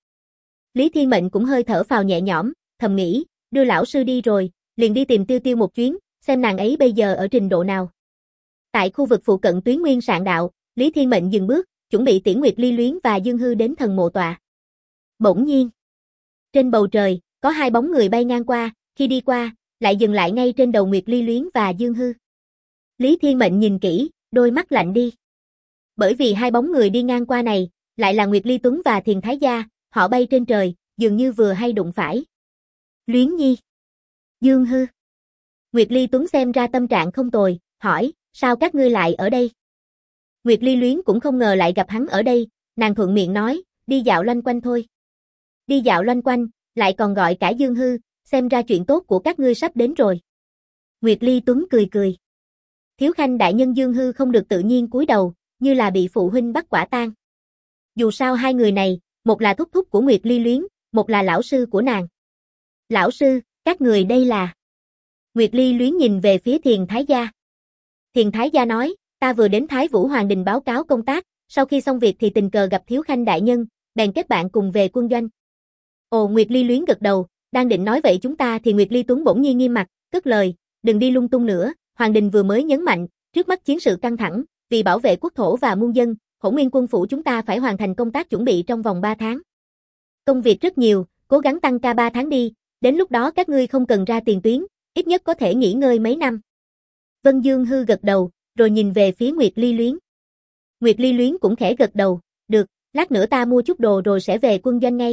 Lý Thiên Mệnh cũng hơi thở phào nhẹ nhõm, thầm nghĩ, đưa lão sư đi rồi, liền đi tìm Tiêu Tiêu một chuyến, xem nàng ấy bây giờ ở trình độ nào. Tại khu vực phụ cận tuyến nguyên sạn đạo, Lý Thiên Mệnh dừng bước, chuẩn bị tiễn Nguyệt Ly Luyến và Dương Hư đến Thần Mộ Tọa. Bỗng nhiên, trên bầu trời, có hai bóng người bay ngang qua, khi đi qua, lại dừng lại ngay trên đầu Nguyệt Ly Luyến và Dương Hư. Lý Thiên Mệnh nhìn kỹ, đôi mắt lạnh đi. Bởi vì hai bóng người đi ngang qua này, lại là Nguyệt Ly Tuấn và Thiền Thái Gia, họ bay trên trời, dường như vừa hay đụng phải. Luyến Nhi. Dương Hư. Nguyệt Ly Tuấn xem ra tâm trạng không tồi, hỏi, sao các ngươi lại ở đây? Nguyệt Ly Luyến cũng không ngờ lại gặp hắn ở đây, nàng thuận miệng nói, đi dạo loanh quanh thôi. Đi dạo loanh quanh, lại còn gọi cả Dương Hư, xem ra chuyện tốt của các ngươi sắp đến rồi. Nguyệt Ly Tuấn cười cười. Thiếu khanh đại nhân Dương Hư không được tự nhiên cúi đầu, như là bị phụ huynh bắt quả tang. Dù sao hai người này, một là thúc thúc của Nguyệt Ly Luyến, một là lão sư của nàng. Lão sư, các người đây là... Nguyệt Ly Luyến nhìn về phía Thiền Thái Gia. Thiền Thái Gia nói, ta vừa đến Thái Vũ Hoàng Đình báo cáo công tác, sau khi xong việc thì tình cờ gặp Thiếu khanh đại nhân, bèn kết bạn cùng về quân doanh. Ồ, Nguyệt Ly Luyến gật đầu, đang định nói vậy chúng ta thì Nguyệt Ly Tuấn bỗng nhiên nghiêm mặt, cất lời, đừng đi lung tung nữa, Hoàng Đình vừa mới nhấn mạnh, trước mắt chiến sự căng thẳng, vì bảo vệ quốc thổ và muôn dân, Hỗn Nguyên quân phủ chúng ta phải hoàn thành công tác chuẩn bị trong vòng 3 tháng. Công việc rất nhiều, cố gắng tăng ca 3 tháng đi, đến lúc đó các ngươi không cần ra tiền tuyến, ít nhất có thể nghỉ ngơi mấy năm. Vân Dương Hư gật đầu, rồi nhìn về phía Nguyệt Ly Luyến. Nguyệt Ly Luyến cũng khẽ gật đầu, được, lát nữa ta mua chút đồ rồi sẽ về quân doanh ngay.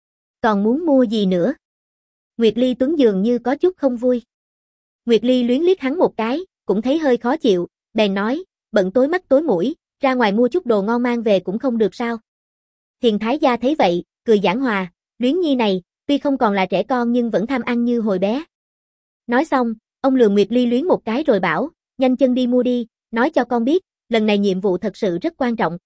Còn muốn mua gì nữa? Nguyệt Ly Tuấn dường như có chút không vui. Nguyệt Ly Luyến liếc hắn một cái, cũng thấy hơi khó chịu, bèn nói, bận tối mắt tối mũi, ra ngoài mua chút đồ ngon mang về cũng không được sao? Thiền Thái gia thấy vậy, cười giảng hòa, Luyến Nhi này, tuy không còn là trẻ con nhưng vẫn tham ăn như hồi bé. Nói xong, ông lườm Nguyệt Ly Luyến một cái rồi bảo, nhanh chân đi mua đi, nói cho con biết, lần này nhiệm vụ thật sự rất quan trọng.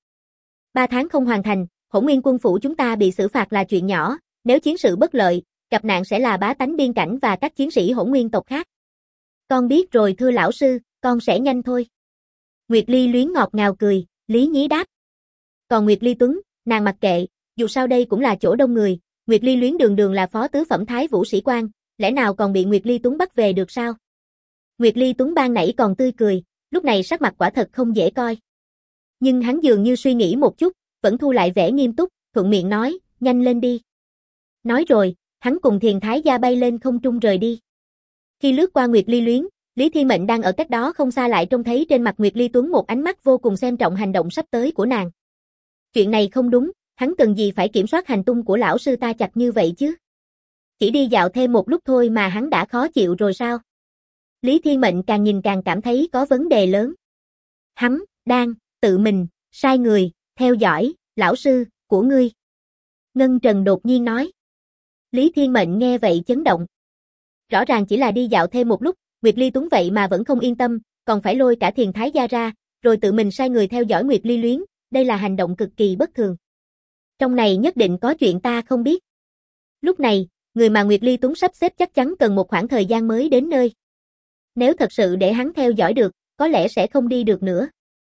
3 tháng không hoàn thành, Hỗn Nguyên quân phủ chúng ta bị xử phạt là chuyện nhỏ, nếu chiến sự bất lợi, gặp nạn sẽ là bá tánh biên cảnh và các chiến sĩ Hỗn Nguyên tộc khác. Con biết rồi thưa lão sư, con sẽ nhanh thôi. Nguyệt Ly Luyến ngọt ngào cười, lý nhí đáp. Còn Nguyệt Ly Tuấn, nàng mặc kệ, dù sao đây cũng là chỗ đông người, Nguyệt Ly Luyến đường đường là phó tứ phẩm thái vũ sĩ quan, lẽ nào còn bị Nguyệt Ly Tuấn bắt về được sao? Nguyệt Ly Tuấn ban nãy còn tươi cười, lúc này sắc mặt quả thật không dễ coi. Nhưng hắn dường như suy nghĩ một chút, vẫn thu lại vẻ nghiêm túc, thuận miệng nói, nhanh lên đi. Nói rồi, hắn cùng Thiền Thái gia bay lên không trung rời đi. Khi lướt qua Nguyệt Ly Luyến, Lý Thiên Mệnh đang ở cách đó không xa lại trông thấy trên mặt Nguyệt Ly Tuấn một ánh mắt vô cùng xem trọng hành động sắp tới của nàng. Chuyện này không đúng, hắn cần gì phải kiểm soát hành tung của lão sư ta chặt như vậy chứ? Chỉ đi dạo thêm một lúc thôi mà hắn đã khó chịu rồi sao? Lý Thiên Mệnh càng nhìn càng cảm thấy có vấn đề lớn. Hắn đang tự mình sai người theo dõi lão sư của ngươi. Ngân Trần đột nhiên nói. Lý Thiên Mệnh nghe vậy chấn động. Rõ ràng chỉ là đi dạo thêm một lúc, Nguyệt Ly Tuấn vậy mà vẫn không yên tâm, còn phải lôi cả Thiền Thái gia ra, rồi tự mình sai người theo dõi Nguyệt Ly Luyến, đây là hành động cực kỳ bất thường. Trong này nhất định có chuyện ta không biết. Lúc này, người mà Nguyệt Ly Tuấn sắp xếp chắc chắn cần một khoảng thời gian mới đến nơi. Nếu thật sự để hắn theo dõi được, có lẽ sẽ không đi được nữa.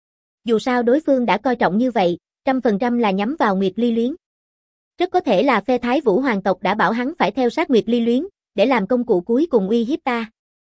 Dù sao đối phương đã coi trọng như vậy, 100% là nhắm vào Nguyệt Ly Luyến. Rất có thể là phe Thái Vũ hoàng tộc đã bảo hắn phải theo sát Nguyệt Ly Luyến, để làm công cụ cuối cùng uy hiếp ta.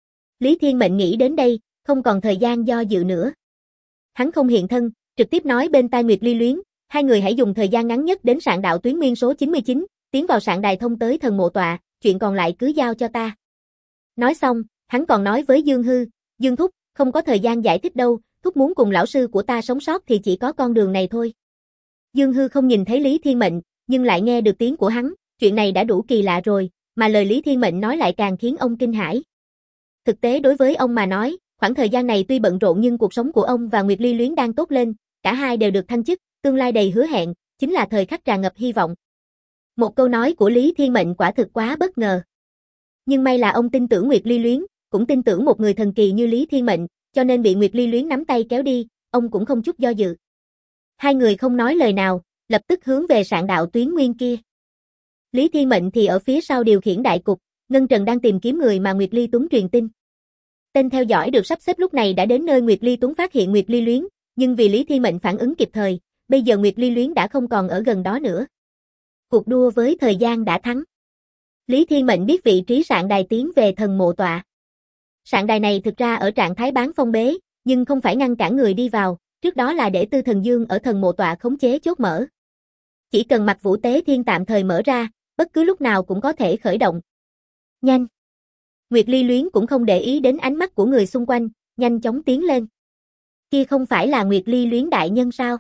Lý Thiên Mệnh nghĩ đến đây, không còn thời gian do dự nữa. Hắn không hiện thân, trực tiếp nói bên tai Nguyệt Ly Luyến, hai người hãy dùng thời gian ngắn nhất đến sạn đạo tuyến nguyên số 99, tiến vào sạn đài thông tới thần mộ tọa, chuyện còn lại cứ giao cho ta. Nói xong, hắn còn nói với Dương Hư, Dương Thúc, không có thời gian giải thích đâu, Thúc muốn cùng lão sư của ta sống sót thì chỉ có con đường này thôi. Dương Hư không nhìn thấy Lý Thiên Mệnh, nhưng lại nghe được tiếng của hắn, chuyện này đã đủ kỳ lạ rồi, mà lời Lý Thiên Mệnh nói lại càng khiến ông kinh hãi. Thực tế đối với ông mà nói, khoảng thời gian này tuy bận rộn nhưng cuộc sống của ông và Nguyệt Ly Luyến đang tốt lên, cả hai đều được thăng chức, tương lai đầy hứa hẹn, chính là thời khắc tràn ngập hy vọng. Một câu nói của Lý Thiên Mệnh quả thực quá bất ngờ. Nhưng may là ông tin tưởng Nguyệt Ly Luyến, cũng tin tưởng một người thần kỳ như Lý Thiên Mệnh, cho nên bị Nguyệt Ly Luyến nắm tay kéo đi, ông cũng không chút do dự. Hai người không nói lời nào, lập tức hướng về sạn đạo tuyến nguyên kia. Lý Thiên Mệnh thì ở phía sau điều khiển đại cục, Ngân Trần đang tìm kiếm người mà Nguyệt Ly Tuấn truyền tin. Tên theo dõi được sắp xếp lúc này đã đến nơi Nguyệt Ly Tuấn phát hiện Nguyệt Ly Luyến, nhưng vì Lý Thiên Mệnh phản ứng kịp thời, bây giờ Nguyệt Ly Luyến đã không còn ở gần đó nữa. Cuộc đua với thời gian đã thắng. Lý Thiên Mệnh biết vị trí sạn đài tiến về thần mộ tọa. Sạn đài này thực ra ở trạng thái bán phong bế, nhưng không phải ngăn cản người đi vào, trước đó là để Tư Thần Dương ở thần mộ tọa khống chế chốt mở. Chỉ cần Mặc Vũ Tế Thiên tạm thời mở ra, bất cứ lúc nào cũng có thể khởi động. Nhanh! Nguyệt Ly Luyến cũng không để ý đến ánh mắt của người xung quanh, nhanh chóng tiến lên. Kia không phải là Nguyệt Ly Luyến đại nhân sao?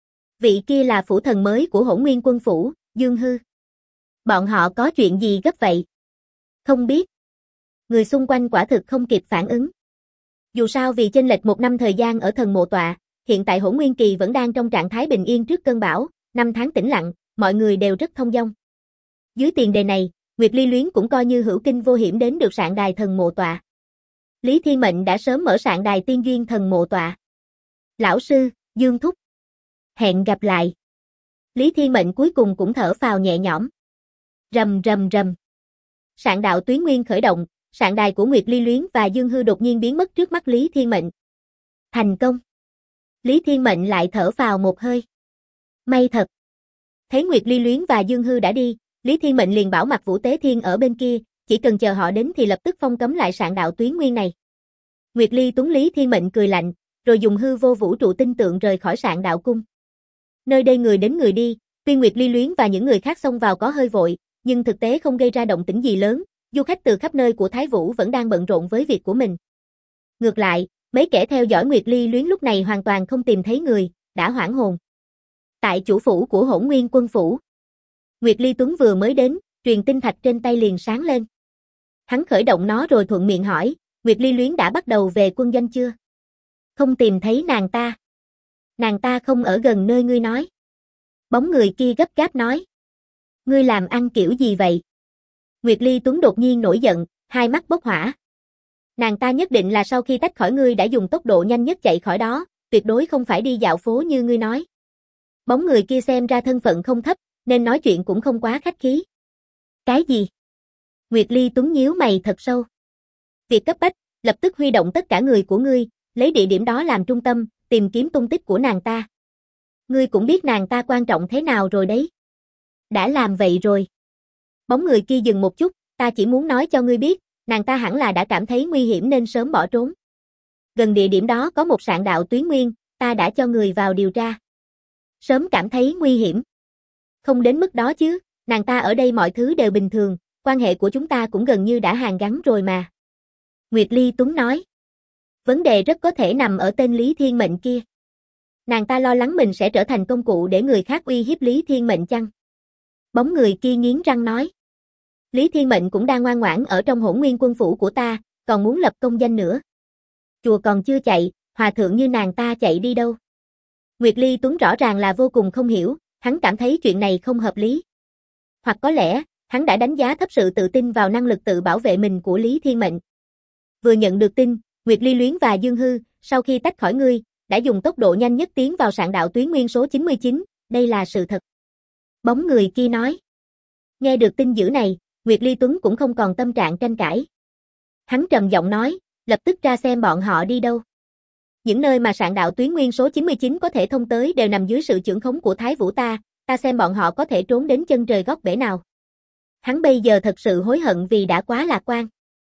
Vị kia là phủ thần mới của Hỗn Nguyên quân phủ, Dương Hư. Bọn họ có chuyện gì gấp vậy? Không biết. Người xung quanh quả thực không kịp phản ứng. Dù sao vì chênh lệch 1 năm thời gian ở thần mộ tọa, hiện tại Hỗn Nguyên kỳ vẫn đang trong trạng thái bình yên trước cơn bão, 5 tháng tĩnh lặng, mọi người đều rất thông dong. Dưới tiền đề này, Nguyệt Ly Luyến cũng coi như hữu kinh vô hiểm đến được sạn đài thần mộ tọa. Lý Thiên Mệnh đã sớm mở sạn đài tiên duyên thần mộ tọa. Lão sư, Dương Thúc. Hẹn gặp lại. Lý Thiên Mệnh cuối cùng cũng thở phào nhẹ nhõm. Rầm rầm rầm. Sạn đạo tuyến nguyên khởi động, sạn đài của Nguyệt Ly Luyến và Dương Hư đột nhiên biến mất trước mắt Lý Thiên Mệnh. Thành công. Lý Thiên Mệnh lại thở phào một hơi. May thật. Thấy Nguyệt Ly Luyến và Dương Hư đã đi, Lý Thiên Mệnh liền bảo Mặc Vũ Tế Thiên ở bên kia, chỉ cần chờ họ đến thì lập tức phong cấm lại sạn đạo tuyến nguyên này. Nguyệt Ly Tuấn Lý Thiên Mệnh cười lạnh, rồi dùng hư vô vũ trụ tinh tượng rời khỏi sạn đạo cung. Nơi đây người đến người đi, tuy Nguyệt Ly Luyến và những người khác xông vào có hơi vội, nhưng thực tế không gây ra động tĩnh gì lớn, du khách từ khắp nơi của Thái Vũ vẫn đang bận rộn với việc của mình. Ngược lại, mấy kẻ theo dõi Nguyệt Ly Luyến lúc này hoàn toàn không tìm thấy người, đã hoảng hồn. Tại chủ phủ của Hỗn Nguyên quân phủ, Nguyệt Ly Tuấn vừa mới đến, truyền tinh thạch trên tay liền sáng lên. Hắn khởi động nó rồi thuận miệng hỏi, Nguyệt Ly Luyến đã bắt đầu về quân doanh chưa? Không tìm thấy nàng ta. Nàng ta không ở gần nơi ngươi nói. Bóng người kia gấp gáp nói. Ngươi làm ăn kiểu gì vậy? Nguyệt Ly Tuấn đột nhiên nổi giận, hai mắt bốc hỏa. Nàng ta nhất định là sau khi tách khỏi ngươi đã dùng tốc độ nhanh nhất chạy khỏi đó, tuyệt đối không phải đi dạo phố như ngươi nói. Bóng người kia xem ra thân phận không thấp, nên nói chuyện cũng không quá khách khí. Cái gì? Nguyệt Ly Tuấn nhíu mày thật sâu. Việc cấp bách, lập tức huy động tất cả người của ngươi, lấy địa điểm đó làm trung tâm, tìm kiếm tung tích của nàng ta. Ngươi cũng biết nàng ta quan trọng thế nào rồi đấy. Đã làm vậy rồi. Bóng người kia dừng một chút, ta chỉ muốn nói cho ngươi biết, nàng ta hẳn là đã cảm thấy nguy hiểm nên sớm bỏ trốn. Gần địa điểm đó có một sạn đạo tuyến nguyên, ta đã cho người vào điều tra. Sớm cảm thấy nguy hiểm. Không đến mức đó chứ, nàng ta ở đây mọi thứ đều bình thường, quan hệ của chúng ta cũng gần như đã hàn gắn rồi mà. Nguyệt Ly Tuấn nói. Vấn đề rất có thể nằm ở tên Lý Thiên Mệnh kia. Nàng ta lo lắng mình sẽ trở thành công cụ để người khác uy hiếp Lý Thiên Mệnh chăng? Bóng người kia nghiến răng nói. Lý Thiên Mệnh cũng đang ngoan ngoãn ở trong Hỗn Nguyên quân phủ của ta, còn muốn lập công danh nữa. Chùa còn chưa chạy, hòa thượng như nàng ta chạy đi đâu? Nguyệt Ly Tuấn rõ ràng là vô cùng không hiểu, hắn cảm thấy chuyện này không hợp lý. Hoặc có lẽ, hắn đã đánh giá thấp sự tự tin vào năng lực tự bảo vệ mình của Lý Thiên Mệnh. Vừa nhận được tin, Nguyệt Ly Luyến và Dương Hư, sau khi tách khỏi ngươi, đã dùng tốc độ nhanh nhất tiến vào sạn đạo tuyến nguyên số 99, đây là sự thật. Bóng người kia nói. Nghe được tin dữ này, Nguyệt Ly Tuấn cũng không còn tâm trạng tranh cãi. Hắn trầm giọng nói, lập tức ra xem bọn họ đi đâu. Những nơi mà sạn đạo tuyến nguyên số 99 có thể thông tới đều nằm dưới sự chưởng khống của Thái Vũ ta xem bọn họ có thể trốn đến chân trời góc bể nào. Hắn bây giờ thật sự hối hận vì đã quá lạc quan.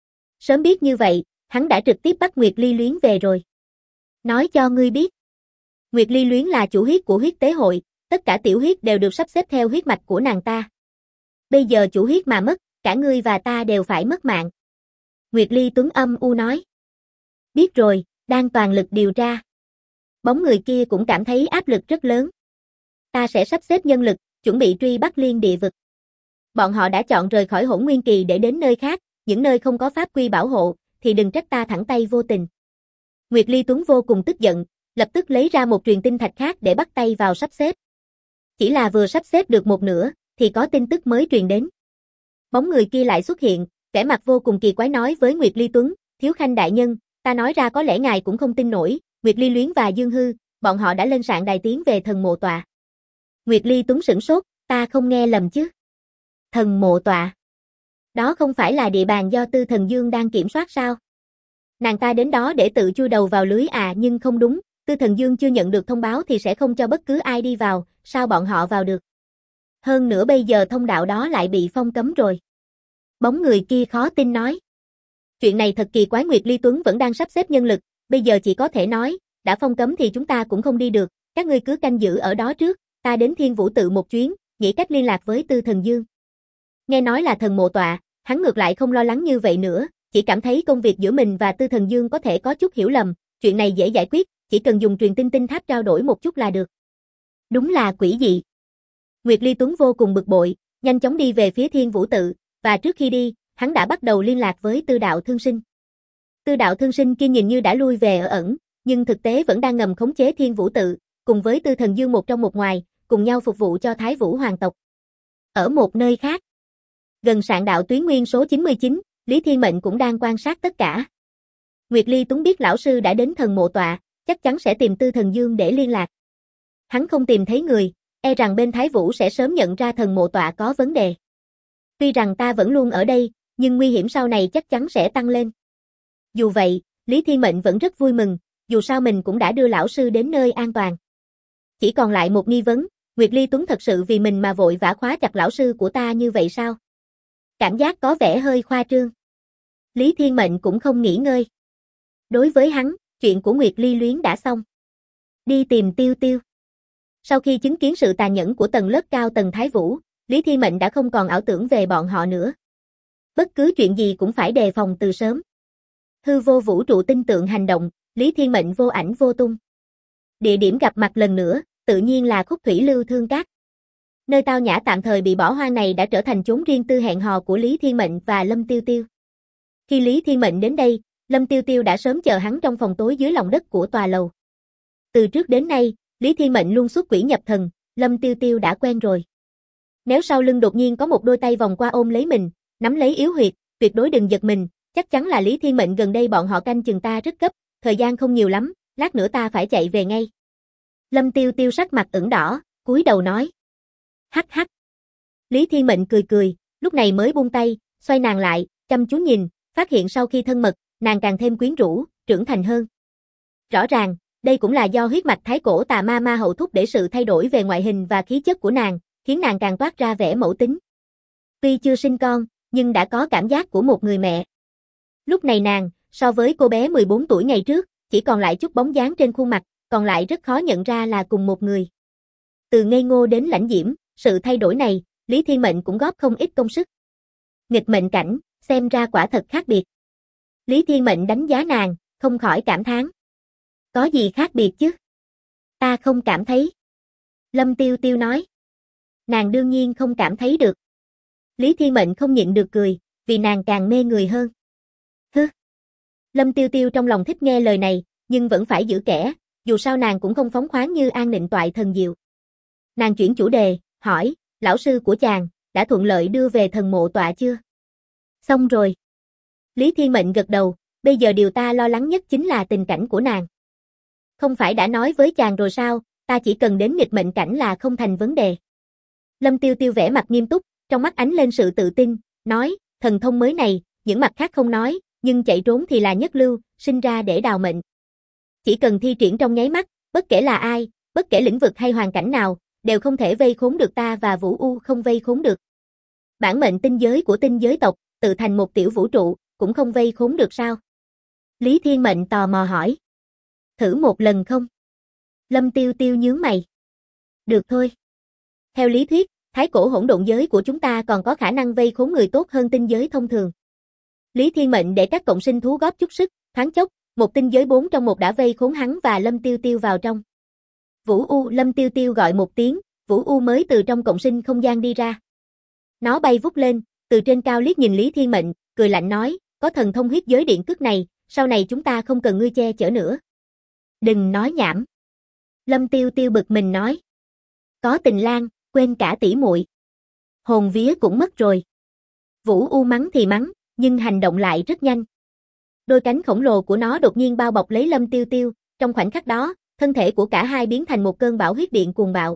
Sớm biết như vậy, hắn đã trực tiếp bắt Nguyệt Ly Luyến về rồi. Nói cho ngươi biết. Nguyệt Ly Luyến là chủ huyết của huyết tế hội, tất cả tiểu huyết đều được sắp xếp theo huyết mạch của nàng ta. Bây giờ chủ huyết mà mất, cả ngươi và ta đều phải mất mạng. Nguyệt Ly Tuấn âm u nói. Biết rồi, đang toàn lực điều tra. Bóng người kia cũng cảm thấy áp lực rất lớn. Ta sẽ sắp xếp nhân lực, chuẩn bị truy bắt liên địa vực. Bọn họ đã chọn rời khỏi Hỗn Nguyên Kỳ để đến nơi khác, những nơi không có pháp quy bảo hộ, thì đừng trách ta thẳng tay vô tình. Nguyệt Ly Tuấn vô cùng tức giận, lập tức lấy ra một truyền tinh thạch khác để bắt tay vào sắp xếp. Chỉ là vừa sắp xếp được một nửa, thì có tin tức mới truyền đến. Bóng người kia lại xuất hiện, vẻ mặt vô cùng kỳ quái nói với Nguyệt Ly Tuấn, Thiếu Khanh đại nhân, ta nói ra có lẽ ngài cũng không tin nổi, Nguyệt Ly Luyến và Dương Hư, bọn họ đã lên sạn đài tiến về thần mộ tọa. Nguyệt Ly Tuấn sửng sốt, ta không nghe lầm chứ? Thần mộ tọa? Đó không phải là địa bàn do Tư Thần Dương đang kiểm soát sao? Nàng ta đến đó để tự chui đầu vào lưới à, nhưng không đúng, Tư Thần Dương chưa nhận được thông báo thì sẽ không cho bất cứ ai đi vào, sao bọn họ vào được? Hơn nữa bây giờ thông đạo đó lại bị phong cấm rồi. Bóng người kia khó tin nói. Chuyện này thật kỳ quái, Nguyệt Ly Tuấn vẫn đang sắp xếp nhân lực, bây giờ chỉ có thể nói, đã phong cấm thì chúng ta cũng không đi được, các ngươi cứ canh giữ ở đó trước, ta đến Thiên Vũ Tự một chuyến, nghĩ cách liên lạc với Tư Thần Dương. Nghe nói là thần mộ tọa, hắn ngược lại không lo lắng như vậy nữa, chỉ cảm thấy công việc giữa mình và Tư Thần Dương có thể có chút hiểu lầm, chuyện này dễ giải quyết, chỉ cần dùng truyền tinh tinh tháp trao đổi một chút là được. Đúng là quỷ dị. Nguyệt Ly Tuấn vô cùng bực bội, nhanh chóng đi về phía Thiên Vũ Tự, và trước khi đi, hắn đã bắt đầu liên lạc với Tư Đạo Thương Sinh. Tư Đạo Thương Sinh kia nhìn như đã lui về ở ẩn, nhưng thực tế vẫn đang ngầm khống chế Thiên Vũ Tự, cùng với Tư Thần Dương một trong một ngoài, cùng nhau phục vụ cho Thái Vũ hoàng tộc. Ở một nơi khác, gần sạn đạo tuyến nguyên số 99, Lý Thiên Mệnh cũng đang quan sát tất cả. Nguyệt Ly Tuấn biết lão sư đã đến thần mộ tọa, chắc chắn sẽ tìm Tư Thần Dương để liên lạc. Hắn không tìm thấy người, e rằng bên Thái Vũ sẽ sớm nhận ra thần mộ tọa có vấn đề. Tuy rằng ta vẫn luôn ở đây, nhưng nguy hiểm sau này chắc chắn sẽ tăng lên. Dù vậy, Lý Thiên Mệnh vẫn rất vui mừng, dù sao mình cũng đã đưa lão sư đến nơi an toàn. Chỉ còn lại một nghi vấn, Nguyệt Ly Tuấn thật sự vì mình mà vội vã khóa chặt lão sư của ta như vậy sao? Cảm giác có vẻ hơi khoa trương. Lý Thiên Mệnh cũng không nghỉ ngơi. Đối với hắn, chuyện của Nguyệt Ly Luyến đã xong. Đi tìm Tiêu Tiêu. Sau khi chứng kiến sự tàn nhẫn của tầng lớp cao tầng Thái Vũ, Lý Thiên Mệnh đã không còn ảo tưởng về bọn họ nữa. Bất cứ chuyện gì cũng phải đề phòng từ sớm. Hư vô vũ trụ tinh tượng hành động, Lý Thiên Mệnh vô ảnh vô tung. Địa điểm gặp mặt lần nữa, tự nhiên là Khúc Thủy Lưu Thương Cát. Nơi tao nhã tạm thời bị bỏ hoang này đã trở thành chốn riêng tư hẹn hò của Lý Thiên Mệnh và Lâm Tiêu Tiêu. Khi Lý Thiên Mệnh đến đây, Lâm Tiêu Tiêu đã sớm chờ hắn trong phòng tối dưới lòng đất của tòa lầu. Từ trước đến nay, Lý Thiên Mệnh luôn xuất quỷ nhập thần, Lâm Tiêu Tiêu đã quen rồi. Nếu sau lưng đột nhiên có một đôi tay vòng qua ôm lấy mình, nắm lấy yếu huyệt, tuyệt đối đừng giật mình, chắc chắn là Lý Thiên Mệnh gần đây bọn họ canh chừng ta rất gấp, thời gian không nhiều lắm, lát nữa ta phải chạy về ngay. Lâm Tiêu Tiêu sắc mặt ửng đỏ, cúi đầu nói. Hắc hắc. Lý Thiên Mệnh cười cười, lúc này mới buông tay, xoay nàng lại, chăm chú nhìn, phát hiện sau khi thân mật, nàng càng thêm quyến rũ, trưởng thành hơn. Rõ ràng, đây cũng là do huyết mạch thái cổ tà ma ma hậu thúc để sự thay đổi về ngoại hình và khí chất của nàng, khiến nàng càng toát ra vẻ mẫu tính. Tuy chưa sinh con, nhưng đã có cảm giác của một người mẹ. Lúc này nàng, so với cô bé 14 tuổi ngày trước, chỉ còn lại chút bóng dáng trên khuôn mặt, còn lại rất khó nhận ra là cùng một người. Từ ngây ngô đến lãnh diễm, sự thay đổi này, Lý Thiên Mệnh cũng góp không ít công sức. Nghịch mệnh cảnh, xem ra quả thật khác biệt. Lý Thiên Mệnh đánh giá nàng, không khỏi cảm thán. Có gì khác biệt chứ? Ta không cảm thấy. Lâm Tiêu Tiêu nói. Nàng đương nhiên không cảm thấy được. Lý Thiên Mệnh không nhịn được cười, vì nàng càng mê người hơn. Hứ. Lâm Tiêu Tiêu trong lòng thích nghe lời này, nhưng vẫn phải giữ kẽ, dù sao nàng cũng không phóng khoáng như An Nịnh Toại thần diệu. Nàng chuyển chủ đề, hỏi, lão sư của chàng, đã thuận lợi đưa về thần mộ tọa chưa? Xong rồi. Lý Thiên Mệnh gật đầu, bây giờ điều ta lo lắng nhất chính là tình cảnh của nàng. Không phải đã nói với chàng rồi sao, ta chỉ cần đến nghịch mệnh cảnh là không thành vấn đề. Lâm Tiêu Tiêu vẻ mặt nghiêm túc, trong mắt ánh lên sự tự tin, nói, thần thông mới này, những mặt khác không nói, nhưng chạy trốn thì là nhất lưu, sinh ra để đào mệnh. Chỉ cần thi triển trong nháy mắt, bất kể là ai, bất kể lĩnh vực hay hoàn cảnh nào, đều không thể vây khốn được ta và Vũ U không vây khốn được. Bản mệnh tinh giới của tinh giới tộc, tự thành một tiểu vũ trụ, cũng không vây khốn được sao? Lý Thiên Mệnh tò mò hỏi. Thử một lần không? Lâm Tiêu Tiêu nhướng mày. Được thôi. Theo lý thuyết, thái cổ hỗn độn giới của chúng ta còn có khả năng vây khốn người tốt hơn tinh giới thông thường. Lý Thiên Mệnh để các cộng sinh thú góp chút sức, thoáng chốc, một tinh giới 4 trong 1 đã vây khốn hắn và Lâm Tiêu Tiêu vào trong. Vũ U, Lâm Tiêu Tiêu gọi một tiếng, Vũ U mới từ trong cộng sinh không gian đi ra. Nó bay vút lên, từ trên cao liếc nhìn Lý Thiên Mệnh, cười lạnh nói, có thần thông huyết giới điện cước này, sau này chúng ta không cần ngươi che chở nữa. Đừng nói nhảm. Lâm Tiêu Tiêu bực mình nói. Có tình lang, quên cả tỷ muội. Hồn vía cũng mất rồi. Vũ U mắng thì mắng, nhưng hành động lại rất nhanh. Đôi cánh khổng lồ của nó đột nhiên bao bọc lấy Lâm Tiêu Tiêu, trong khoảnh khắc đó, thân thể của cả hai biến thành một cơn bão huyết điện cuồng bạo.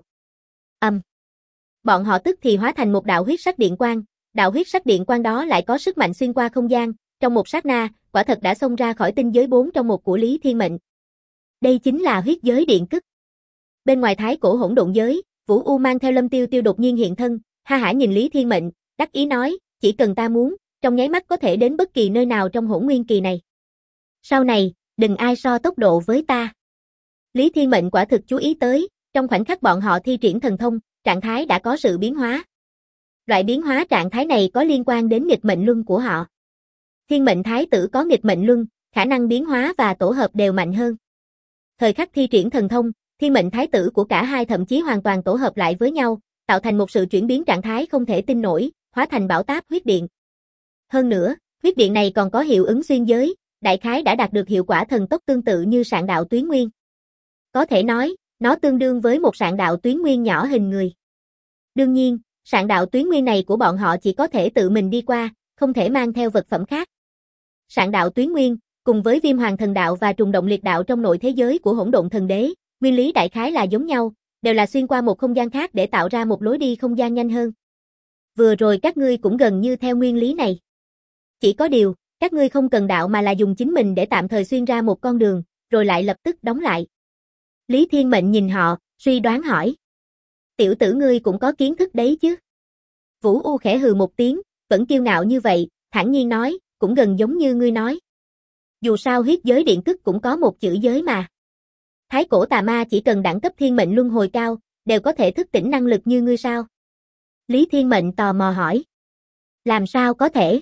Bọn họ tức thì hóa thành một đạo huyết sắc điện quang, đạo huyết sắc điện quang đó lại có sức mạnh xuyên qua không gian, trong một sát na, quả thật đã xông ra khỏi tinh giới 4 trong 1 của Lý Thiên Mệnh. Đây chính là huyết giới điện cức. Bên ngoài thái cổ hỗn độn giới, Vũ U mang theo Lâm Tiêu Tiêu đột nhiên hiện thân, ha hả nhìn Lý Thiên Mệnh, đắc ý nói, chỉ cần ta muốn, trong nháy mắt có thể đến bất kỳ nơi nào trong hỗn nguyên kỳ này. Sau này, đừng ai so tốc độ với ta. Lý Thiên Mệnh quả thực chú ý tới, trong khoảnh khắc bọn họ thi triển thần thông, trạng thái đã có sự biến hóa. Loại biến hóa trạng thái này có liên quan đến nghịch mệnh luân của họ. Thiên mệnh thái tử có nghịch mệnh luân, khả năng biến hóa và tổ hợp đều mạnh hơn. Thời khắc thi triển thần thông, thiên mệnh thái tử của cả hai thậm chí hoàn toàn tổ hợp lại với nhau, tạo thành một sự chuyển biến trạng thái không thể tin nổi, hóa thành bão táp huyết điện. Hơn nữa, huyết điện này còn có hiệu ứng xuyên giới, đại khái đã đạt được hiệu quả thần tốc tương tự như sạn đạo tuyến nguyên. Có thể nói, nó tương đương với một sạn đạo tuyến nguyên nhỏ hình người. Đương nhiên, sạn đạo tuyến nguyên này của bọn họ chỉ có thể tự mình đi qua, không thể mang theo vật phẩm khác. Sạn đạo tuyến nguyên, cùng với viêm hoàng thần đạo và trùng động liệt đạo trong nội thế giới của hỗn độn thần đế, nguyên lý đại khái là giống nhau, đều là xuyên qua một không gian khác để tạo ra một lối đi không gian nhanh hơn. Vừa rồi các ngươi cũng gần như theo nguyên lý này. Chỉ có điều, các ngươi không cần đạo mà là dùng chính mình để tạm thời xuyên ra một con đường, rồi lại lập tức đóng lại. Lý Thiên Mệnh nhìn họ, suy đoán hỏi. Tiểu tử ngươi cũng có kiến thức đấy chứ. Vũ U khẽ hừ một tiếng, vẫn kiêu ngạo như vậy, thản nhiên nói, cũng gần giống như ngươi nói. Dù sao huyết giới điện cức cũng có một chữ giới mà. Thái cổ tà ma chỉ cần đẳng cấp thiên mệnh luân hồi cao, đều có thể thức tỉnh năng lực như ngươi sao? Lý Thiên Mệnh tò mò hỏi. Làm sao có thể?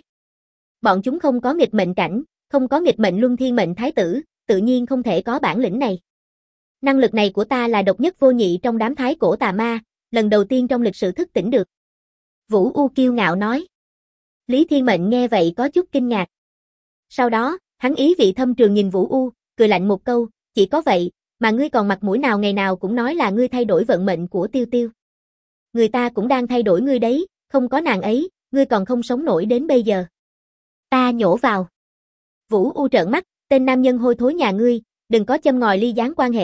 Bọn chúng không có nghịch mệnh cảnh, không có nghịch mệnh luân thiên mệnh thái tử, tự nhiên không thể có bản lĩnh này. Năng lực này của ta là độc nhất vô nhị trong đám thái cổ tà ma, lần đầu tiên trong lịch sử thức tỉnh được. Vũ U kiêu ngạo nói. Lý Thiên Mệnh nghe vậy có chút kinh ngạc. Sau đó, hắn ý vị thâm trường nhìn Vũ U, cười lạnh một câu, chỉ có vậy, mà ngươi còn mặt mũi nào ngày nào cũng nói là ngươi thay đổi vận mệnh của Tiêu Tiêu. Người ta cũng đang thay đổi ngươi đấy, không có nàng ấy, ngươi còn không sống nổi đến bây giờ. Ta nhổ vào. Vũ U trợn mắt, tên nam nhân hôi thối nhà ngươi, đừng có châm ngòi ly gián quan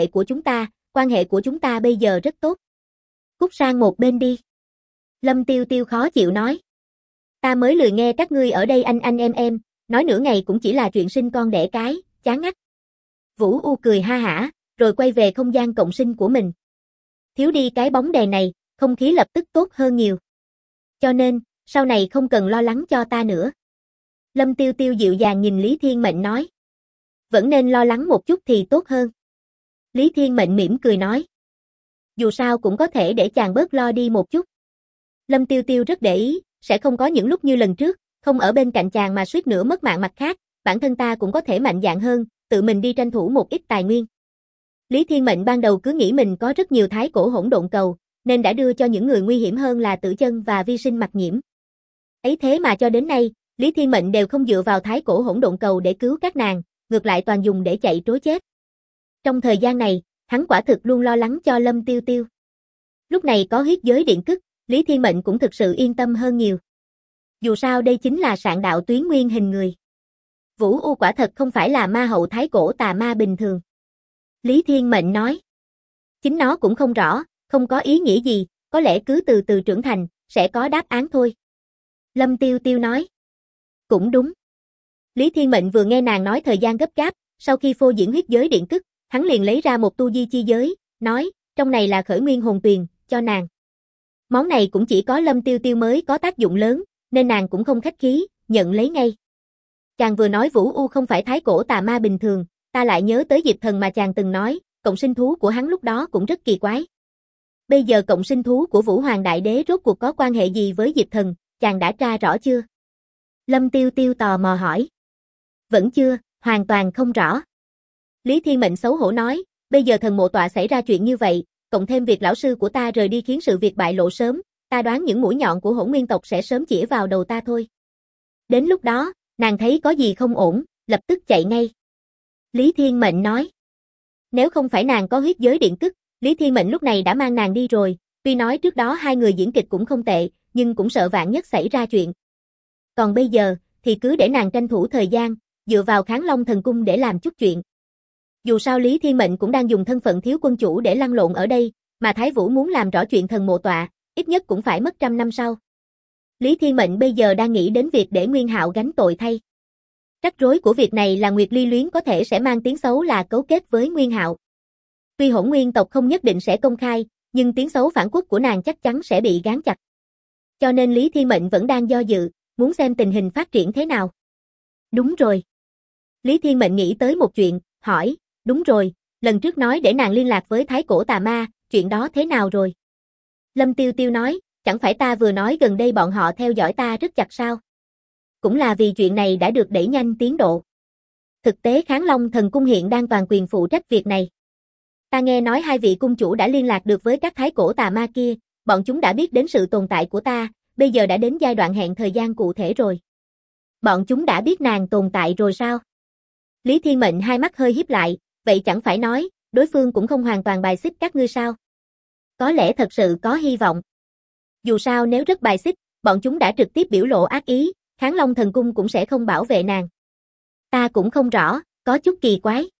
hệ của chúng ta bây giờ rất tốt. Cút sang một bên đi. Lâm Tiêu Tiêu khó chịu nói. Ta mới lười nghe các ngươi ở đây anh em, nói nửa ngày cũng chỉ là chuyện sinh con đẻ cái, chán ngắt. Vũ U cười ha hả, rồi quay về không gian cộng sinh của mình. Thiếu đi cái bóng đèn này, không khí lập tức tốt hơn nhiều. Cho nên, sau này không cần lo lắng cho ta nữa. Lâm Tiêu Tiêu dịu dàng nhìn Lý Thiên Mệnh nói. Vẫn nên lo lắng một chút thì tốt hơn. Lý Thiên Mệnh mỉm cười nói. Dù sao cũng có thể để chàng bớt lo đi một chút. Lâm Tiêu Tiêu rất để ý, sẽ không có những lúc như lần trước, không ở bên cạnh chàng mà suýt nữa mất mạng mặt khác, bản thân ta cũng có thể mạnh dạn hơn, tự mình đi tranh thủ một ít tài nguyên. Lý Thiên Mệnh ban đầu cứ nghĩ mình có rất nhiều thái cổ hỗn độn cầu, nên đã đưa cho những người nguy hiểm hơn là Tử Chân và Vi Sinh Mặc Nhiễm. Ấy thế mà cho đến nay, Lý Thiên Mệnh đều không dựa vào thái cổ hỗn độn cầu để cứu các nàng, ngược lại toàn dùng để chạy trối chết. Trong thời gian này, hắn quả thực luôn lo lắng cho Lâm Tiêu Tiêu. Lúc này có huyết giới điện cức, Lý Thiên Mệnh cũng thực sự yên tâm hơn nhiều. Dù sao đây chính là sạn đạo tuyến nguyên hình người. Vũ U quả thật không phải là ma hậu thái cổ tà ma bình thường. Lý Thiên Mệnh nói. Chính nó cũng không rõ, không có ý nghĩa gì, có lẽ cứ từ từ trưởng thành, sẽ có đáp án thôi. Lâm Tiêu Tiêu nói. Cũng đúng. Lý Thiên Mệnh vừa nghe nàng nói thời gian gấp gáp, sau khi phô diễn huyết giới điện cức, hắn liền lấy ra một tu di chi giới, nói, trong này là khởi nguyên hồn tuyền, cho nàng. Món này cũng chỉ có Lâm Tiêu Tiêu mới có tác dụng lớn, nên nàng cũng không khách khí, nhận lấy ngay. Chàng vừa nói Vũ U không phải thái cổ tà ma bình thường, ta lại nhớ tới Diệp Thần mà chàng từng nói, cộng sinh thú của hắn lúc đó cũng rất kỳ quái. Bây giờ cộng sinh thú của Vũ Hoàng Đại Đế rốt cuộc có quan hệ gì với Diệp Thần, chàng đã tra rõ chưa? Lâm Tiêu Tiêu tò mò hỏi. Vẫn chưa, hoàn toàn không rõ. Lý Thiên Mệnh xấu hổ nói, bây giờ thần mộ tọa xảy ra chuyện như vậy, cộng thêm việc lão sư của ta rời đi khiến sự việc bại lộ sớm, ta đoán những mũi nhọn của Hỗn Nguyên tộc sẽ sớm chĩa vào đầu ta thôi. Đến lúc đó, nàng thấy có gì không ổn, lập tức chạy ngay. Lý Thiên Mệnh nói. Nếu không phải nàng có huyết giới điện cức, Lý Thiên Mệnh lúc này đã mang nàng đi rồi, tuy nói trước đó hai người diễn kịch cũng không tệ, nhưng cũng sợ vạn nhất xảy ra chuyện. Còn bây giờ, thì cứ để nàng tranh thủ thời gian, dựa vào Kháng Long thần cung để làm chút chuyện. Dù sao Lý Thiên Mệnh cũng đang dùng thân phận thiếu quân chủ để lăn lộn ở đây, mà Thái Vũ muốn làm rõ chuyện thần mộ tọa, ít nhất cũng phải mất 100 năm sau. Lý Thiên Mệnh bây giờ đang nghĩ đến việc để Nguyên Hạo gánh tội thay. Rắc rối của việc này là Nguyệt Ly Luyến có thể sẽ mang tiếng xấu là cấu kết với Nguyên Hạo. Tuy Hỗn Nguyên tộc không nhất định sẽ công khai, nhưng tiếng xấu phản quốc của nàng chắc chắn sẽ bị gán chặt. Cho nên Lý Thiên Mệnh vẫn đang do dự, muốn xem tình hình phát triển thế nào. Đúng rồi. Lý Thiên Mệnh nghĩ tới một chuyện, hỏi, đúng rồi, lần trước nói để nàng liên lạc với Thái Cổ Tà Ma, chuyện đó thế nào rồi? Lâm Tiêu Tiêu nói, chẳng phải ta vừa nói gần đây bọn họ theo dõi ta rất chặt sao? Cũng là vì chuyện này đã được đẩy nhanh tiến độ. Thực tế Kháng Long thần cung hiện đang toàn quyền phụ trách việc này. Ta nghe nói hai vị cung chủ đã liên lạc được với các Thái Cổ Tà Ma kia, bọn chúng đã biết đến sự tồn tại của ta, bây giờ đã đến giai đoạn hẹn thời gian cụ thể rồi. Bọn chúng đã biết nàng tồn tại rồi sao? Lý Thiên Mệnh hai mắt hơi híp lại, vậy chẳng phải nói, đối phương cũng không hoàn toàn bài xích các ngươi sao? Có lẽ thật sự có hy vọng. Dù sao nếu rất bài xích, bọn chúng đã trực tiếp biểu lộ ác ý, Kháng Long thần cung cũng sẽ không bảo vệ nàng. Ta cũng không rõ, có chút kỳ quái.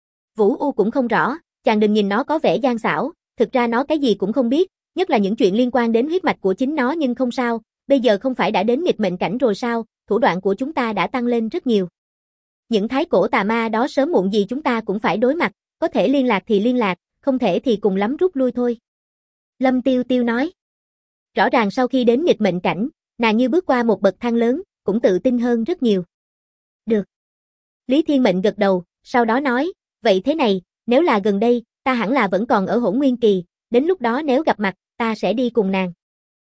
Vũ U cũng không rõ, chàng đừng nhìn nó có vẻ gian xảo, thực ra nó cái gì cũng không biết, nhất là những chuyện liên quan đến huyết mạch của chính nó nhưng không sao, bây giờ không phải đã đến nghịch mệnh cảnh rồi sao, thủ đoạn của chúng ta đã tăng lên rất nhiều. Những Thái Cổ Tà Ma đó sớm muộn gì chúng ta cũng phải đối mặt, có thể liên lạc thì liên lạc, không thể thì cùng lắm rút lui thôi. Lâm Tiêu Tiêu nói. Rõ ràng sau khi đến nghịch mệnh cảnh, nàng như bước qua một bậc thang lớn, cũng tự tin hơn rất nhiều. Được. Lý Thiên Mệnh gật đầu, sau đó nói, vậy thế này, nếu là gần đây, ta hẳn là vẫn còn ở Hỗn Nguyên kỳ, đến lúc đó nếu gặp mặt, ta sẽ đi cùng nàng.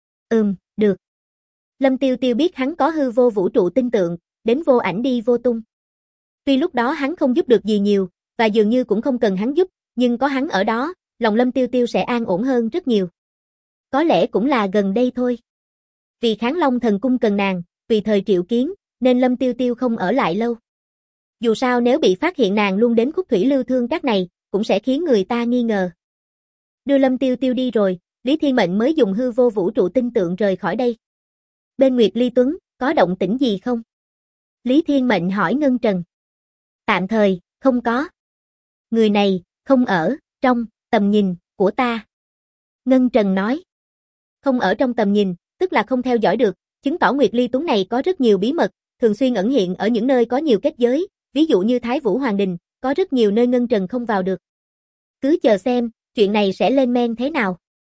Được. Lâm Tiêu Tiêu biết hắn có hư vô vũ trụ tinh tượng, đến vô ảnh đi vô tung. Tuy lúc đó hắn không giúp được gì nhiều, và dường như cũng không cần hắn giúp, nhưng có hắn ở đó, lòng Lâm Tiêu Tiêu sẽ an ổn hơn rất nhiều. Có lẽ cũng là gần đây thôi. Vì Kháng Long thần cung cần nàng, tùy thời triệu kiến, nên Lâm Tiêu Tiêu không ở lại lâu. Dù sao nếu bị phát hiện nàng luôn đến Khúc Thủy Lưu Thương các này, cũng sẽ khiến người ta nghi ngờ. Đưa Lâm Tiêu Tiêu đi rồi, Lý Thiên Mệnh mới dùng hư vô vũ trụ tinh tượng rời khỏi đây. Bên Nguyệt Ly Tuấn, có động tĩnh gì không? Lý Thiên Mệnh hỏi Ngân Trần. Tạm thời, không có. Người này, không ở, trong, tầm nhìn, của ta. Ngân Trần nói. Không ở trong tầm nhìn, tức là không theo dõi được, chứng tỏ Nguyệt Ly Tuấn này có rất nhiều bí mật, thường xuyên ẩn hiện ở những nơi có nhiều kết giới, ví dụ như Thái Vũ Hoàng Đình, có rất nhiều nơi Ngân Trần không vào được. Cứ chờ xem, chuyện này sẽ lên men thế nào.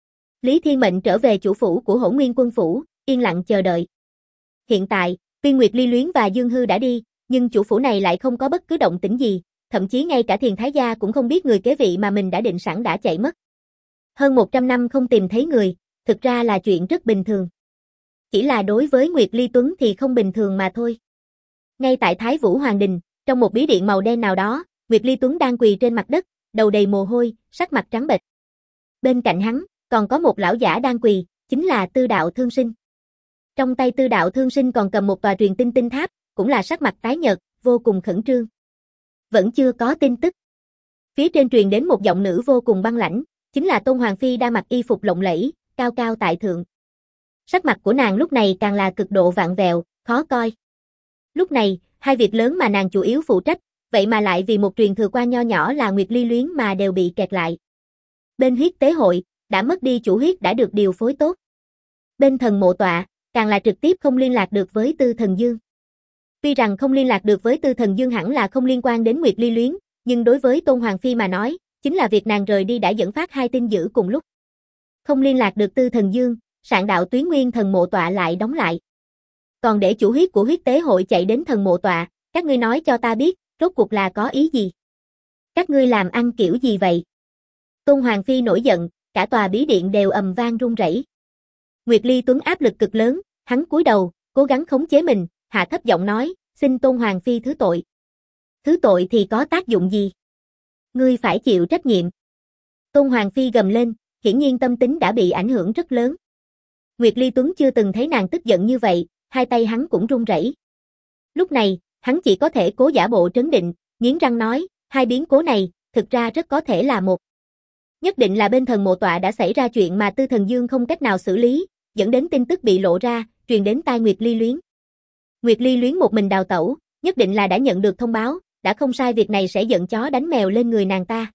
Lý Thiên Mệnh trở về chủ phủ của Hỗn Nguyên Quân Phủ, yên lặng chờ đợi. Hiện tại, tuy Nguyệt Ly Luyến và Dương Hư đã đi, nhưng chủ phủ này lại không có bất cứ động tĩnh gì, thậm chí ngay cả Thiền Thái Gia cũng không biết người kế vị mà mình đã định sẵn đã chạy mất. Hơn 100 năm không tìm thấy người, thực ra là chuyện rất bình thường. Chỉ là đối với Nguyệt Ly Tuấn thì không bình thường mà thôi. Ngay tại Thái Vũ Hoàng Đình, trong một bí điện màu đen nào đó, Nguyệt Ly Tuấn đang quỳ trên mặt đất, đầu đầy mồ hôi, sắc mặt trắng bệch. Bên cạnh hắn, còn có một lão giả đang quỳ, chính là Tư Đạo Thương Sinh. Trong tay Tư Đạo Thương Sinh còn cầm một tòa truyền tin tinh tháp, cũng là sắc mặt tái nhợt, vô cùng khẩn trương. Vẫn chưa có tin tức. Phía trên truyền đến một giọng nữ vô cùng băng lãnh, chính là Tôn Hoàng Phi đang mặc y phục lộng lẫy, cao cao tại thượng. Sắc mặt của nàng lúc này càng là cực độ vặn vẹo, khó coi. Lúc này, hai việc lớn mà nàng chủ yếu phụ trách, vậy mà lại vì một truyền thừa quan nho nhỏ là Nguyệt Ly Luyến mà đều bị kẹt lại. Bên huyết tế hội, đã mất đi chủ huyết đã được điều phối tốt. Bên thần mộ tọa, càng là trực tiếp không liên lạc được với Tư Thần Dương. Tuy rằng không liên lạc được với Tư Thần Dương hẳn là không liên quan đến Nguyệt Ly Luyến, nhưng đối với Tôn Hoàng Phi mà nói, chính là việc nàng rời đi đã dẫn phát hai tin dữ cùng lúc. Không liên lạc được Tư Thần Dương, Sạn Đạo Tuyến Nguyên thần mộ tọa lại đóng lại. Còn để chủ huyết của huyết tế hội chạy đến thần mộ tọa, các ngươi nói cho ta biết, rốt cuộc là có ý gì? Các ngươi làm ăn kiểu gì vậy? Tôn Hoàng Phi nổi giận, cả tòa bí điện đều ầm vang rung rẩy. Nguyệt Ly Tuấn áp lực cực lớn, hắn cúi đầu, cố gắng khống chế mình, hạ thấp giọng nói, xin Tôn Hoàng Phi thứ tội. Thứ tội thì có tác dụng gì? Ngươi phải chịu trách nhiệm. Tôn Hoàng Phi gầm lên, hiển nhiên tâm tính đã bị ảnh hưởng rất lớn. Nguyệt Ly Tuấn chưa từng thấy nàng tức giận như vậy, hai tay hắn cũng run rẩy. Lúc này, hắn chỉ có thể cố giả bộ trấn định, nghiến răng nói, hai biến cố này, thực ra rất có thể là một. Nhất định là bên thần mộ tọa đã xảy ra chuyện mà Tư Thần Dương không cách nào xử lý, dẫn đến tin tức bị lộ ra, truyền đến tai Nguyệt Ly Luyến. Nguyệt Ly Luyến một mình đào tẩu, nhất định là đã nhận được thông báo, đã không sai việc này sẽ giận chó đánh mèo lên người nàng ta.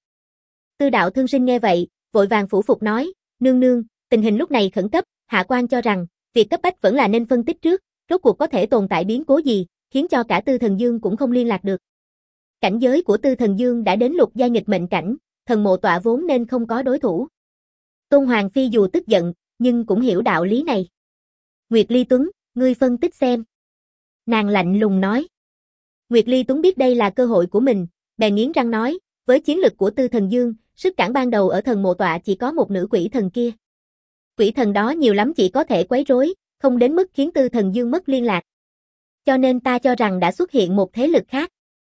Tư Đạo Thương Sinh nghe vậy, vội vàng phủ phục nói, nương nương, tình hình lúc này khẩn cấp, hạ quan cho rằng, việc cấp bách vẫn là nên phân tích trước, rốt cuộc có thể tồn tại biến cố gì, khiến cho cả Tư Thần Dương cũng không liên lạc được. Cảnh giới của Tư Thần Dương đã đến lục giai nghịch mệnh cảnh, thần mộ tọa vốn nên không có đối thủ. Tôn Hoàng Phi dù tức giận, nhưng cũng hiểu đạo lý này. Nguyệt Ly Tuấn, ngươi phân tích xem. Nàng lạnh lùng nói. Nguyệt Ly Tuấn biết đây là cơ hội của mình, bèn nghiến răng nói, với chiến lực của Tư Thần Dương, sức cản ban đầu ở thần mộ tọa chỉ có một nữ quỷ thần kia. Quỷ thần đó nhiều lắm chỉ có thể quấy rối, không đến mức khiến Tư Thần Dương mất liên lạc. Cho nên ta cho rằng đã xuất hiện một thế lực khác.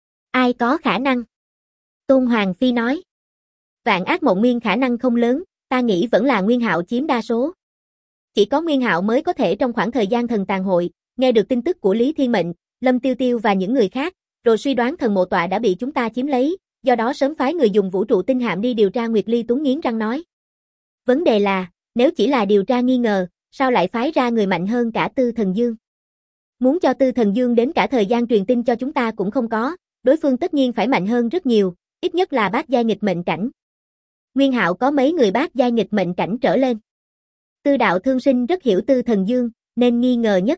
Ai có khả năng? Tôn Hoàng Phi nói. Vạn Ác Mộng Nguyên khả năng không lớn, ta nghĩ vẫn là Nguyên Hạo chiếm đa số. Chỉ có Nguyên Hạo mới có thể trong khoảng thời gian thần tàn hội, nghe được tin tức của Lý Thiên Mệnh, Lâm Tiêu Tiêu và những người khác, rồi suy đoán thần mộ tọa đã bị chúng ta chiếm lấy, do đó sớm phái người dùng vũ trụ tinh hạm đi điều tra. Nguyệt Ly Tuấn nghiến răng nói. Vấn đề là, nếu chỉ là điều tra nghi ngờ, sao lại phái ra người mạnh hơn cả Tư Thần Dương? Muốn cho Tư Thần Dương đến cả thời gian truyền tin cho chúng ta cũng không có, đối phương tất nhiên phải mạnh hơn rất nhiều, ít nhất là bát giai nghịch mệnh cảnh. Nguyên Hạo có mấy người bát giai nghịch mệnh cảnh trở lên. Tư Đạo Thương Sinh rất hiểu Tư Thần Dương, nên nghi ngờ nhất.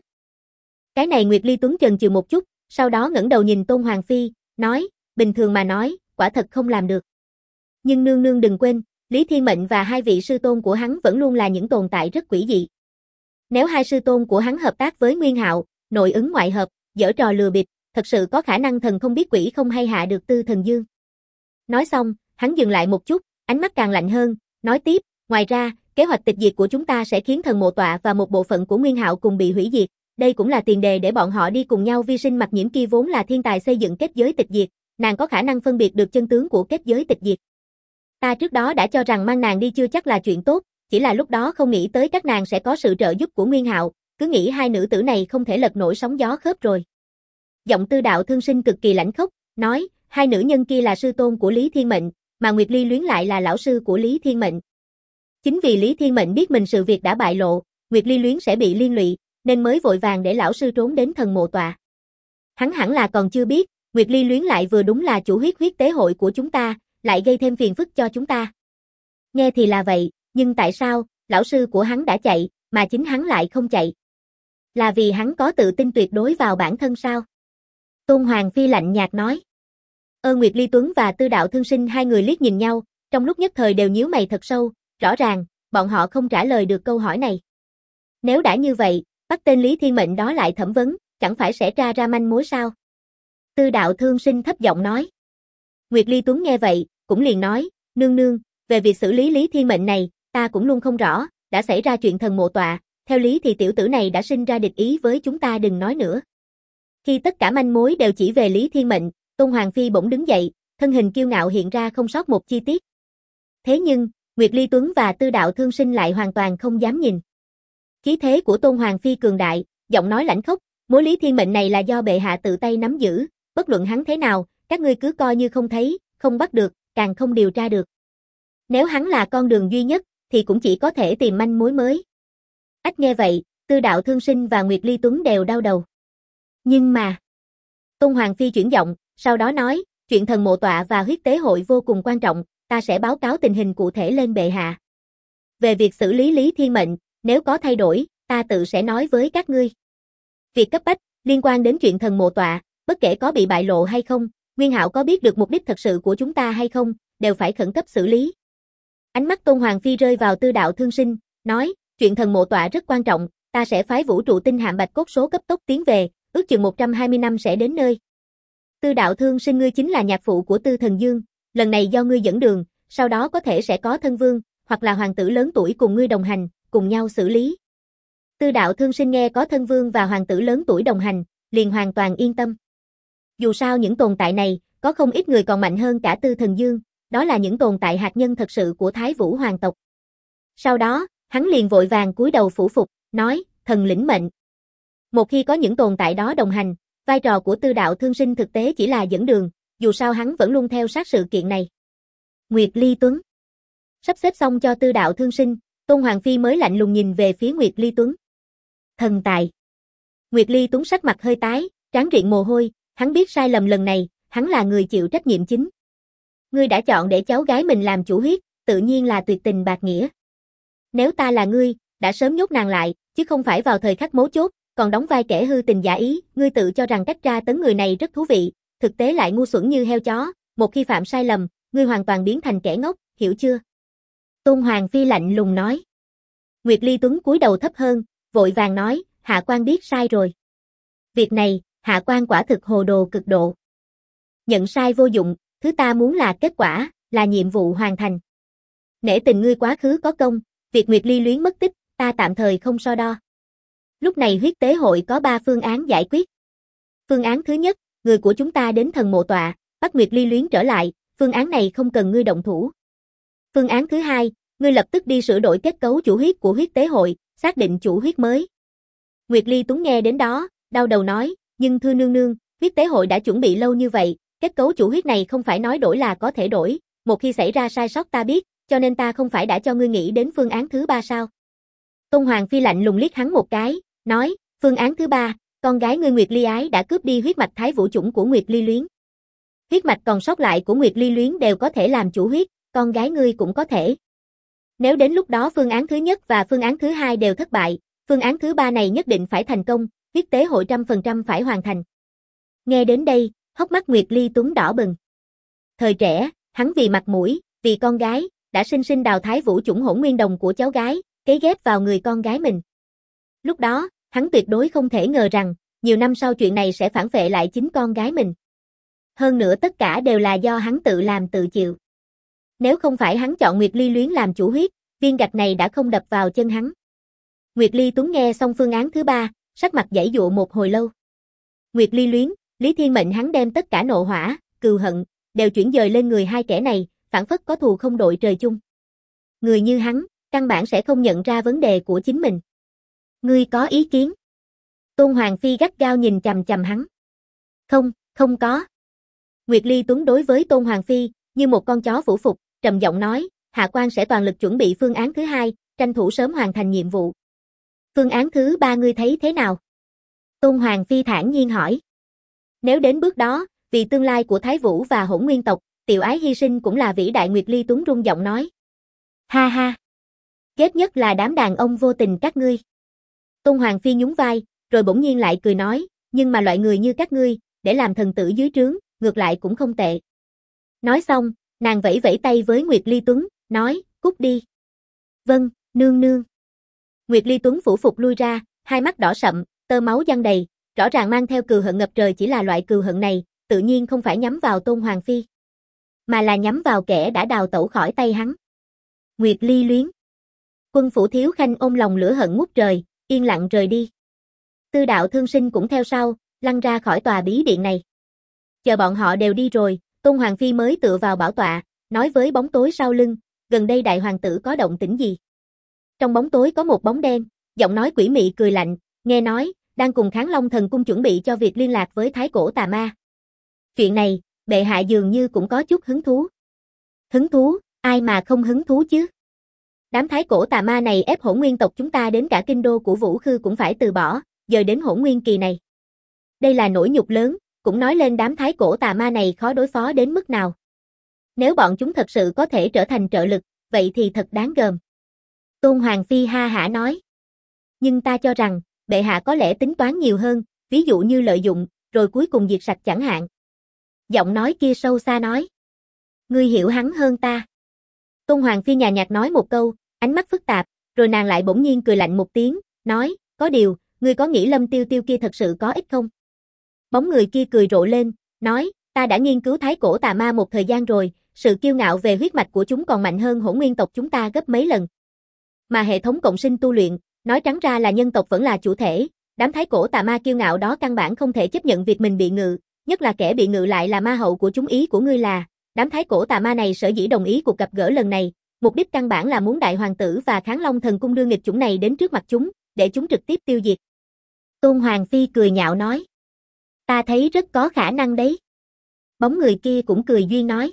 Cái này Nguyệt Ly Tuấn chần chừ một chút, sau đó ngẩng đầu nhìn Tôn Hoàng Phi, nói, bình thường mà nói, quả thật không làm được. Nhưng nương nương đừng quên, Lý Thiên Mệnh và hai vị sư tôn của hắn vẫn luôn là những tồn tại rất quỷ dị. Nếu hai sư tôn của hắn hợp tác với Nguyên Hạo, nội ứng ngoại hợp, giở trò lừa bịp, thật sự có khả năng thần không biết quỷ không hay hạ được Tư Thần Dương. Nói xong, hắn dừng lại một chút, ánh mắt càng lạnh hơn, nói tiếp, ngoài ra, kế hoạch tịch diệt của chúng ta sẽ khiến thần mộ tọa và một bộ phận của Nguyên Hạo cùng bị hủy diệt, đây cũng là tiền đề để bọn họ đi cùng nhau vi sinh. Mặc Nhiễm kia vốn là thiên tài xây dựng kết giới tịch diệt, nàng có khả năng phân biệt được chân tướng của kết giới tịch diệt. Ta trước đó đã cho rằng mang nàng đi chưa chắc là chuyện tốt, chỉ là lúc đó không nghĩ tới các nàng sẽ có sự trợ giúp của Nguyên Hạo, cứ nghĩ hai nữ tử này không thể lật nổi sóng gió khớp rồi. Giọng Tư Đạo Thương Sinh cực kỳ lãnh khốc, nói, hai nữ nhân kia là sư tôn của Lý Thiên Mệnh, mà Nguyệt Ly Luyến lại là lão sư của Lý Thiên Mệnh. Chính vì Lý Thiên Mệnh biết mình sự việc đã bại lộ, Nguyệt Ly Luyến sẽ bị liên lụy, nên mới vội vàng để lão sư trốn đến thần mộ tọa. Hắn hẳn là còn chưa biết, Nguyệt Ly Luyến lại vừa đúng là chủ huyết tế hội của chúng ta, lại gây thêm phiền phức cho chúng ta. Nghe thì là vậy, nhưng tại sao, lão sư của hắn đã chạy, mà chính hắn lại không chạy? Là vì hắn có tự tin tuyệt đối vào bản thân sao? Tôn Hoàng Phi lạnh nhạt nói. Nguyệt Ly Tuấn và Tư Đạo Thương Sinh hai người liếc nhìn nhau, trong lúc nhất thời đều nhíu mày thật sâu, rõ ràng, bọn họ không trả lời được câu hỏi này. Nếu đã như vậy, bắt tên Lý Thiên Mệnh đó lại thẩm vấn, chẳng phải sẽ tra ra manh mối sao? Tư Đạo Thương Sinh thấp giọng nói. Nguyệt Ly Tuấn nghe vậy, cũng liền nói, nương nương, về việc xử lý Lý Thiên Mệnh này, ta cũng luôn không rõ, đã xảy ra chuyện thần mộ tọa, theo lý thì tiểu tử này đã sinh ra địch ý với chúng ta đừng nói nữa. Khi tất cả manh mối đều chỉ về Lý Thiên Mệnh, Tôn Hoàng Phi bỗng đứng dậy, thân hình kiêu ngạo hiện ra không sót một chi tiết. Thế nhưng, Nguyệt Ly Tuấn và Tư Đạo Thương Sinh lại hoàn toàn không dám nhìn. Khí thế của Tôn Hoàng Phi cường đại, giọng nói lãnh khốc, mối Lý Thiên Mệnh này là do bệ hạ tự tay nắm giữ, bất luận hắn thế nào, các ngươi cứ coi như không thấy, không bắt được, càng không điều tra được. Nếu hắn là con đường duy nhất, thì cũng chỉ có thể tìm manh mối mới. Ách nghe vậy, Tư Đạo Thương Sinh và Nguyệt Ly Tuấn đều đau đầu. Nhưng mà, Tôn Hoàng Phi chuyển giọng, sau đó nói, chuyện thần mộ tọa và huyết tế hội vô cùng quan trọng, ta sẽ báo cáo tình hình cụ thể lên bệ hạ. Về việc xử lý Lý Thiên Mệnh, nếu có thay đổi, ta tự sẽ nói với các ngươi. Việc cấp bách, liên quan đến chuyện thần mộ tọa, bất kể có bị bại lộ hay không, Nguyên Hạo có biết được mục đích thật sự của chúng ta hay không, đều phải khẩn cấp xử lý. Ánh mắt Tôn Hoàng Phi rơi vào Tư Đạo Thương Sinh, nói, chuyện thần mộ tọa rất quan trọng, ta sẽ phái vũ trụ tinh hạm bạch cốt số cấp tốc tiến về, ước chừng 120 năm sẽ đến nơi. Tư Đạo Thương Sinh ngươi chính là nhạc phụ của Tư Thần Dương, lần này do ngươi dẫn đường, sau đó có thể sẽ có thân vương, hoặc là hoàng tử lớn tuổi cùng ngươi đồng hành, cùng nhau xử lý. Tư Đạo Thương Sinh nghe có thân vương và hoàng tử lớn tuổi đồng hành, liền hoàn toàn yên tâm. Dù sao những tồn tại này, có không ít người còn mạnh hơn cả Tư Thần Dương, đó là những tồn tại hạt nhân thật sự của Thái Vũ hoàng tộc. Sau đó, hắn liền vội vàng cúi đầu phủ phục, nói, thần lĩnh mệnh. Một khi có những tồn tại đó đồng hành, vai trò của Tư Đạo Thương Sinh thực tế chỉ là dẫn đường, dù sao hắn vẫn luôn theo sát sự kiện này. Nguyệt Ly Tuấn. Sắp xếp xong cho Tư Đạo Thương Sinh, Tôn Hoàng Phi mới lạnh lùng nhìn về phía Nguyệt Ly Tuấn. Thần tài. Nguyệt Ly Tuấn sắc mặt hơi tái, trán riện mồ hôi, hắn biết sai lầm lần này, hắn là người chịu trách nhiệm chính. Ngươi đã chọn để cháu gái mình làm chủ huyết, tự nhiên là tuyệt tình bạc nghĩa. Nếu ta là ngươi, đã sớm nhốt nàng lại, chứ không phải vào thời khắc mấu chốt, còn đóng vai kẻ hư tình giả ý, ngươi tự cho rằng cách tra tấn người này rất thú vị, thực tế lại ngu xuẩn như heo chó, một khi phạm sai lầm, ngươi hoàn toàn biến thành kẻ ngốc, hiểu chưa? Tôn Hoàng Phi lạnh lùng nói. Nguyệt Ly Tuấn cúi đầu thấp hơn, vội vàng nói, hạ quan biết sai rồi. Việc này, hạ quan quả thực hồ đồ cực độ. Nhận sai vô dụng, thứ ta muốn là kết quả, là nhiệm vụ hoàn thành. Nể tình ngươi quá khứ có công, việc Nguyệt Ly Luyến mất tích, ta tạm thời không so đo. Lúc này huyết tế hội có 3 phương án giải quyết. Phương án thứ nhất, người của chúng ta đến thần mộ tọa, bắt Nguyệt Ly Luyến trở lại, phương án này không cần ngươi động thủ. Phương án thứ hai, ngươi lập tức đi sửa đổi kết cấu chủ huyết của huyết tế hội, xác định chủ huyết mới. Nguyệt Ly Tuấn nghe đến đó, đau đầu nói, nhưng thưa nương nương, huyết tế hội đã chuẩn bị lâu như vậy, kết cấu chủ huyết này không phải nói đổi là có thể đổi, một khi xảy ra sai sót ta biết, cho nên ta không phải đã cho ngươi nghĩ đến phương án thứ 3 sao? Tôn Hoàng Phi lạnh lùng liếc hắn một cái, nói, phương án thứ 3, con gái ngươi Nguyệt Ly Ái đã cướp đi huyết mạch Thái Vũ chủng của Nguyệt Ly Luyến. Huyết mạch còn sót lại của Nguyệt Ly Luyến đều có thể làm chủ huyết, con gái ngươi cũng có thể. Nếu đến lúc đó phương án thứ nhất và phương án thứ 2 đều thất bại, phương án thứ 3 này nhất định phải thành công, huyết tế hội 100% phải hoàn thành. Nghe đến đây, hốc mắt Nguyệt Ly Tuấn đỏ bừng. Thời trẻ, hắn vì mặt mũi, vì con gái, đã sinh sinh đào Thái Vũ chủng hỗn nguyên đồng của cháu gái, cấy ghép vào người con gái mình. Lúc đó, hắn tuyệt đối không thể ngờ rằng, nhiều năm sau chuyện này sẽ phản phệ lại chính con gái mình. Hơn nữa tất cả đều là do hắn tự làm tự chịu. Nếu không phải hắn chọn Nguyệt Ly Luyến làm chủ huyết, viên gạch này đã không đập vào chân hắn. Nguyệt Ly Tuấn nghe xong phương án thứ 3, sắc mặt giãy giụa một hồi lâu. Nguyệt Ly Luyến, Lý Thiên Mệnh hắn đem tất cả nộ hỏa, cừu hận, đều chuyển dời lên người hai kẻ này, phản phất có thù không đội trời chung. Người như hắn, căn bản sẽ không nhận ra vấn đề của chính mình. Ngươi có ý kiến? Tôn Hoàng Phi gắt gao nhìn chằm chằm hắn. Không, không có. Nguyệt Ly Tuấn đối với Tôn Hoàng Phi, như một con chó phủ phục, trầm giọng nói, hạ quan sẽ toàn lực chuẩn bị phương án thứ hai, tranh thủ sớm hoàn thành nhiệm vụ. Phương án thứ ba ngươi thấy thế nào? Tôn Hoàng Phi thản nhiên hỏi. Nếu đến bước đó, vì tương lai của Thái Vũ và Hỗn Nguyên tộc, tiểu ái hy sinh cũng là vĩ đại. Nguyệt Ly Tuấn rung giọng nói. Ha ha. Ghét nhất là đám đàn ông vô tình các ngươi. Tôn Hoàng Phi nhún vai, rồi bỗng nhiên lại cười nói, nhưng mà loại người như các ngươi, để làm thần tử dưới trướng, ngược lại cũng không tệ. Nói xong, nàng vẫy vẫy tay với Nguyệt Ly Tuấn, nói, cút đi. Vâng, nương nương. Nguyệt Ly Tuấn phủ phục lui ra, hai mắt đỏ sậm, tơ máu giăng đầy, rõ ràng mang theo cừu hận ngập trời, chỉ là loại cừu hận này, tự nhiên không phải nhắm vào Tôn Hoàng Phi, mà là nhắm vào kẻ đã đào tẩu khỏi tay hắn. Nguyệt Ly Luyến. Quân phủ thiếu khanh ôm lòng lửa hận ngút trời, yên lặng rời đi. Tư Đạo Thương Sinh cũng theo sau, lăn ra khỏi tòa bí điện này. Chờ bọn họ đều đi rồi, Tôn Hoàng Phi mới tựa vào bảo tọa, nói với bóng tối sau lưng, gần đây đại hoàng tử có động tĩnh gì? Trong bóng tối có một bóng đen, giọng nói quỷ mị cười lạnh, nghe nói, đang cùng Kháng Long Thần Cung chuẩn bị cho việc liên lạc với Thái Cổ Tà Ma. Chuyện này, bệ hạ dường như cũng có chút hứng thú. Hứng thú, ai mà không hứng thú chứ? Đám Thái Cổ Tà Ma này ép Hỗn Nguyên tộc chúng ta đến cả kinh đô của Vũ Khư cũng phải từ bỏ, giờ đến Hỗn Nguyên kỳ này. Đây là nỗi nhục lớn, cũng nói lên đám Thái Cổ Tà Ma này khó đối phó đến mức nào. Nếu bọn chúng thật sự có thể trở thành trợ lực, vậy thì thật đáng gờm. Tôn Hoàng Phi ha hả nói. Nhưng ta cho rằng, bệ hạ có lẽ tính toán nhiều hơn, ví dụ như lợi dụng, rồi cuối cùng diệt sạch chẳng hạn. Giọng nói kia sâu xa nói. Ngươi hiểu hắn hơn ta. Tôn Hoàng Phi nhàn nhạt nói một câu, ánh mắt phức tạp, rồi nàng lại bỗng nhiên cười lạnh một tiếng, nói, có điều, ngươi có nghĩ Lâm Tiêu Tiêu kia thật sự có ích không? Bóng người kia cười rộ lên, nói, ta đã nghiên cứu Thái Cổ Tà Ma một thời gian rồi, sự kiêu ngạo về huyết mạch của chúng còn mạnh hơn Hỗn Nguyên tộc chúng ta gấp mấy lần. Mà hệ thống cộng sinh tu luyện, nói trắng ra là nhân tộc vẫn là chủ thể, đám Thái Cổ Tà Ma kiêu ngạo đó căn bản không thể chấp nhận việc mình bị ngự, nhất là kẻ bị ngự lại là ma hậu của chúng. Ý của ngươi là, đám Thái Cổ Tà Ma này sở dĩ đồng ý cuộc gặp gỡ lần này, mục đích căn bản là muốn đại hoàng tử và Kháng Long Thần Cung đưa nghịch chủng này đến trước mặt chúng, để chúng trực tiếp tiêu diệt. Tôn Hoàng Phi cười nhạo nói. Ta thấy rất có khả năng đấy. Bóng người kia cũng cười duyên nói.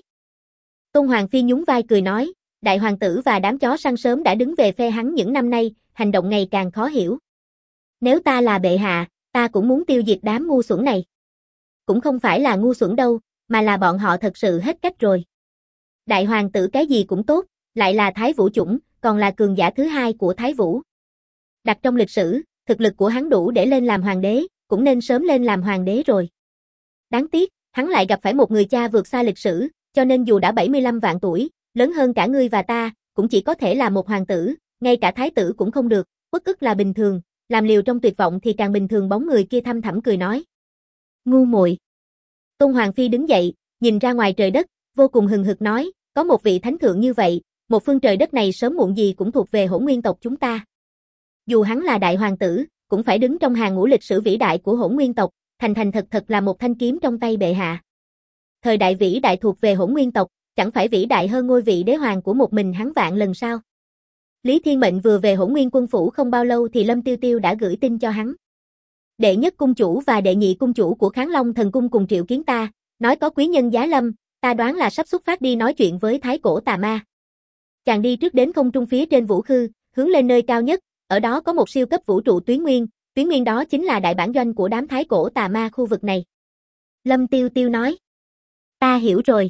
Tôn Hoàng Phi nhún vai cười nói, đại hoàng tử và đám chó săn sớm đã đứng về phe hắn những năm nay, hành động ngày càng khó hiểu. Nếu ta là bệ hạ, ta cũng muốn tiêu diệt đám ngu xuẩn này. Cũng không phải là ngu xuẩn đâu, mà là bọn họ thật sự hết cách rồi. Đại hoàng tử cái gì cũng tốt, lại là Thái Vũ chủng, còn là cường giả thứ hai của Thái Vũ. Đặt trong lịch sử, thực lực của hắn đủ để lên làm hoàng đế, cũng nên sớm lên làm hoàng đế rồi. Đáng tiếc, hắn lại gặp phải một người cha vượt xa lịch sử, cho nên dù đã 75 vạn tuổi, lớn hơn cả ngươi và ta, cũng chỉ có thể là một hoàng tử, ngay cả thái tử cũng không được, uất ức là bình thường, làm liều trong tuyệt vọng thì càng bình thường. Bóng người kia thăm thẳm cười nói. Ngu muội. Tôn Hoàng Phi đứng dậy, nhìn ra ngoài trời đất, vô cùng hừng hực nói, có một vị thánh thượng như vậy, một phương trời đất này sớm muộn gì cũng thuộc về Hỗn Nguyên tộc chúng ta. Dù hắn là đại hoàng tử, cũng phải đứng trong hàng ngũ lịch sử vĩ đại của Hỗn Nguyên tộc, thành thành thật thật là một thanh kiếm trong tay bệ hạ. Thời đại vĩ đại thuộc về Hỗn Nguyên tộc, chẳng phải vĩ đại hơn ngôi vị đế hoàng của một mình hắn vạn lần sao? Lý Thiên Mệnh vừa về Hỗn Nguyên quân phủ không bao lâu thì Lâm Tiêu Tiêu đã gửi tin cho hắn. Đệ nhất cung chủ và đệ nhị cung chủ của Kháng Long Thần Cung cùng triệu kiến ta, nói có quý nhân giá lâm, ta đoán là sắp xuất phát đi nói chuyện với Thái Cổ Tà Ma. Chàng đi trước đến không trung phía trên Vũ Khư, hướng lên nơi cao nhất, ở đó có một siêu cấp vũ trụ tuyến nguyên đó chính là đại bản doanh của đám Thái Cổ Tà Ma khu vực này. Lâm Tiêu Tiêu nói. Ta hiểu rồi.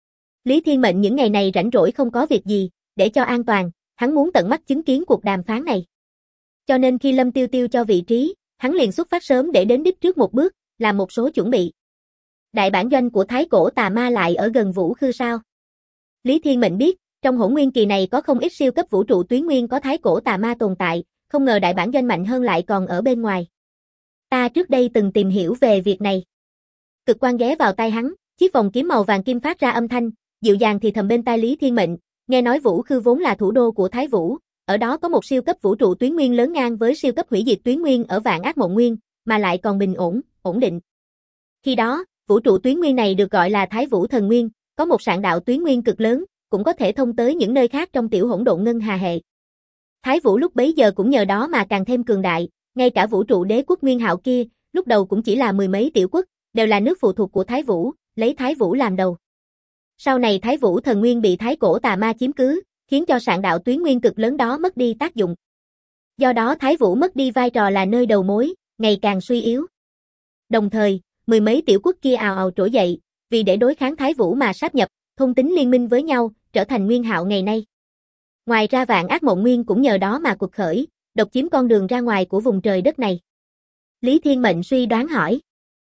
Lý Thiên Mệnh những ngày này rảnh rỗi không có việc gì, để cho an toàn, hắn muốn tận mắt chứng kiến cuộc đàm phán này. Cho nên khi Lâm Tiêu Tiêu cho vị trí, hắn liền xuất phát sớm để đến đích trước một bước, làm một số chuẩn bị. Đại bản doanh của Thái Cổ Tà Ma lại ở gần Vũ Khư sao? Lý Thiên Mệnh biết, trong Hỗn Nguyên kỳ này có không ít siêu cấp vũ trụ tuyến nguyên có Thái Cổ Tà Ma tồn tại, không ngờ đại bản doanh mạnh hơn lại còn ở bên ngoài. Ta trước đây từng tìm hiểu về việc này. Cực quang ghé vào tai hắn, chiếc vòng kiếm màu vàng kim phát ra âm thanh, dịu dàng thì thầm bên tai Lý Thiên Mệnh, nghe nói Vũ Khư vốn là thủ đô của Thái Vũ, ở đó có một siêu cấp vũ trụ tuyến nguyên lớn ngang với siêu cấp hủy diệt tuyến nguyên ở Vạn Ác Mộng Nguyên, mà lại còn bình ổn định. Khi đó, vũ trụ tuyến nguyên này được gọi là Thái Vũ Thần Nguyên, có một sạn đạo tuyến nguyên cực lớn, cũng có thể thông tới những nơi khác trong tiểu hỗn độn ngân hà hệ. Thái Vũ lúc bấy giờ cũng nhờ đó mà càng thêm cường đại, ngay cả vũ trụ đế quốc Nguyên Hạo kia, lúc đầu cũng chỉ là mười mấy tiểu quốc, đều là nước phụ thuộc của Thái Vũ, lấy Thái Vũ làm đầu. Sau này Thái Vũ Thần Nguyên bị Thái Cổ Tà Ma chiếm cứ, khiến cho sạn đạo tuyến nguyên cực lớn đó mất đi tác dụng. Do đó Thái Vũ mất đi vai trò là nơi đầu mối, ngày càng suy yếu. Đồng thời, mười mấy tiểu quốc kia ào ào trỗi dậy, vì để đối kháng Thái Vũ mà sáp nhập, thôn tính liên minh với nhau, trở thành Nguyên Hạo ngày nay. Ngoài ra Vạn Ác Mộng Nguyên cũng nhờ đó mà cuộc khởi, độc chiếm con đường ra ngoài của vùng trời đất này. Lý Thiên Mệnh suy đoán hỏi.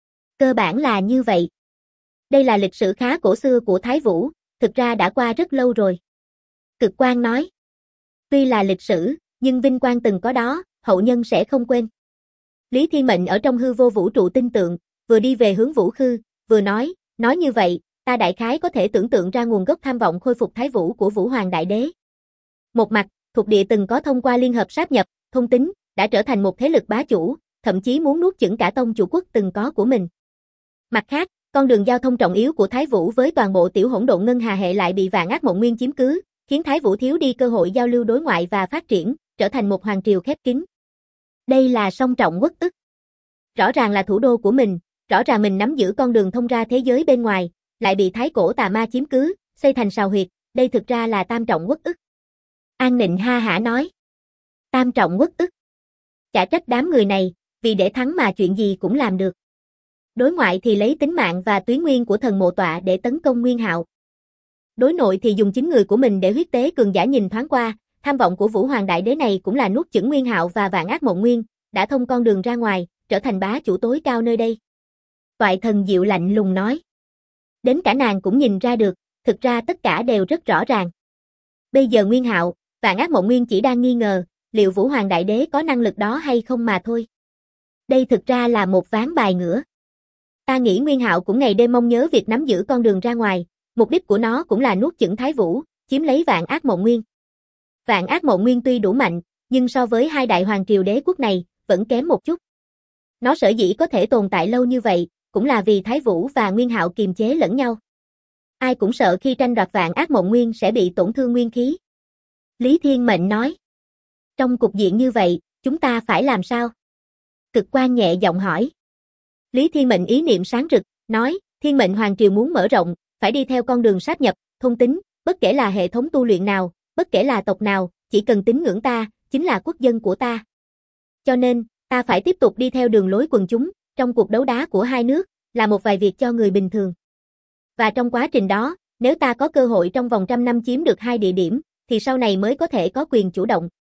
Cơ bản là như vậy. Đây là lịch sử khá cổ xưa của Thái Vũ, thực ra đã qua rất lâu rồi. Cực Quang nói. Tuy là lịch sử, nhưng vinh quang từng có đó, hậu nhân sẽ không quên. Lý Thiên Mệnh ở trong hư vô vũ trụ tinh tượng, vừa đi về hướng Vũ Khư, vừa nói như vậy, ta đại khái có thể tưởng tượng ra nguồn gốc tham vọng khôi phục Thái Vũ của Vũ Hoàng Đại Đế. Một mặt, thuộc địa từng có thông qua liên hợp sáp nhập, thôn tính, đã trở thành một thế lực bá chủ, thậm chí muốn nuốt chửng cả tông chủ quốc từng có của mình. Mặt khác, con đường giao thông trọng yếu của Thái Vũ với toàn bộ tiểu hỗn độn ngân hà hệ lại bị Vạn Ác Mộng Nguyên chiếm cứ, khiến Thái Vũ thiếu đi cơ hội giao lưu đối ngoại và phát triển, trở thành một hoàng triều khép kín. Đây là song trọng uất ức. Rõ ràng là thủ đô của mình, rõ ràng mình nắm giữ con đường thông ra thế giới bên ngoài, lại bị Thái Cổ Tà Ma chiếm cứ, xây thành sào huyệt, đây thực ra là tam trọng uất ức. An Nịnh ha hả nói. Tam trọng uất ức. Chả trách đám người này, vì để thắng mà chuyện gì cũng làm được. Đối ngoại thì lấy tính mạng và tuyến nguyên của thần mộ tọa để tấn công Nguyên Hạo. Đối nội thì dùng chính người của mình để huyết tế cường giả. Nhìn thoáng qua, tham vọng của Vũ Hoàng Đại Đế này cũng là nuốt chửng Nguyên Hạo và Vạn Ác Mộng Nguyên, đã thông con đường ra ngoài, trở thành bá chủ tối cao nơi đây. Toại Thần Diệu lạnh lùng nói. Đến cả nàng cũng nhìn ra được, thực ra tất cả đều rất rõ ràng. Bây giờ Nguyên Hạo, Vạn Ác Mộng Nguyên chỉ đang nghi ngờ, liệu Vũ Hoàng Đại Đế có năng lực đó hay không mà thôi. Đây thực ra là một ván bài ngửa. Ta nghĩ Nguyên Hạo cũng ngày đêm mong nhớ việc nắm giữ con đường ra ngoài, mục đích của nó cũng là nuốt chửng Thái Vũ, chiếm lấy Vạn Ác Mộng Nguyên. Vạn Ác Mộng Nguyên tuy đủ mạnh, nhưng so với hai đại hoàng triều đế quốc này, vẫn kém một chút. Nó sở dĩ có thể tồn tại lâu như vậy, cũng là vì Thái Vũ và Nguyên Hạo kiềm chế lẫn nhau. Ai cũng sợ khi tranh đoạt Vạn Ác Mộng Nguyên sẽ bị tổn thương nguyên khí. Lý Thiên Mệnh nói. Trong cục diện như vậy, chúng ta phải làm sao? Cực Quang nhẹ giọng hỏi. Lý Thiên Mệnh ý niệm sáng rực, nói, Thiên Mệnh Hoàng Triều muốn mở rộng, phải đi theo con đường sáp nhập, thôn tính, bất kể là hệ thống tu luyện nào, bất kể là tộc nào, chỉ cần tín ngưỡng ta, chính là quốc dân của ta. Cho nên, ta phải tiếp tục đi theo đường lối quần chúng, trong cuộc đấu đá của hai nước, là một vài việc cho người bình thường. Và trong quá trình đó, nếu ta có cơ hội trong vòng 100 năm chiếm được 2 địa điểm, thì sau này mới có thể có quyền chủ động.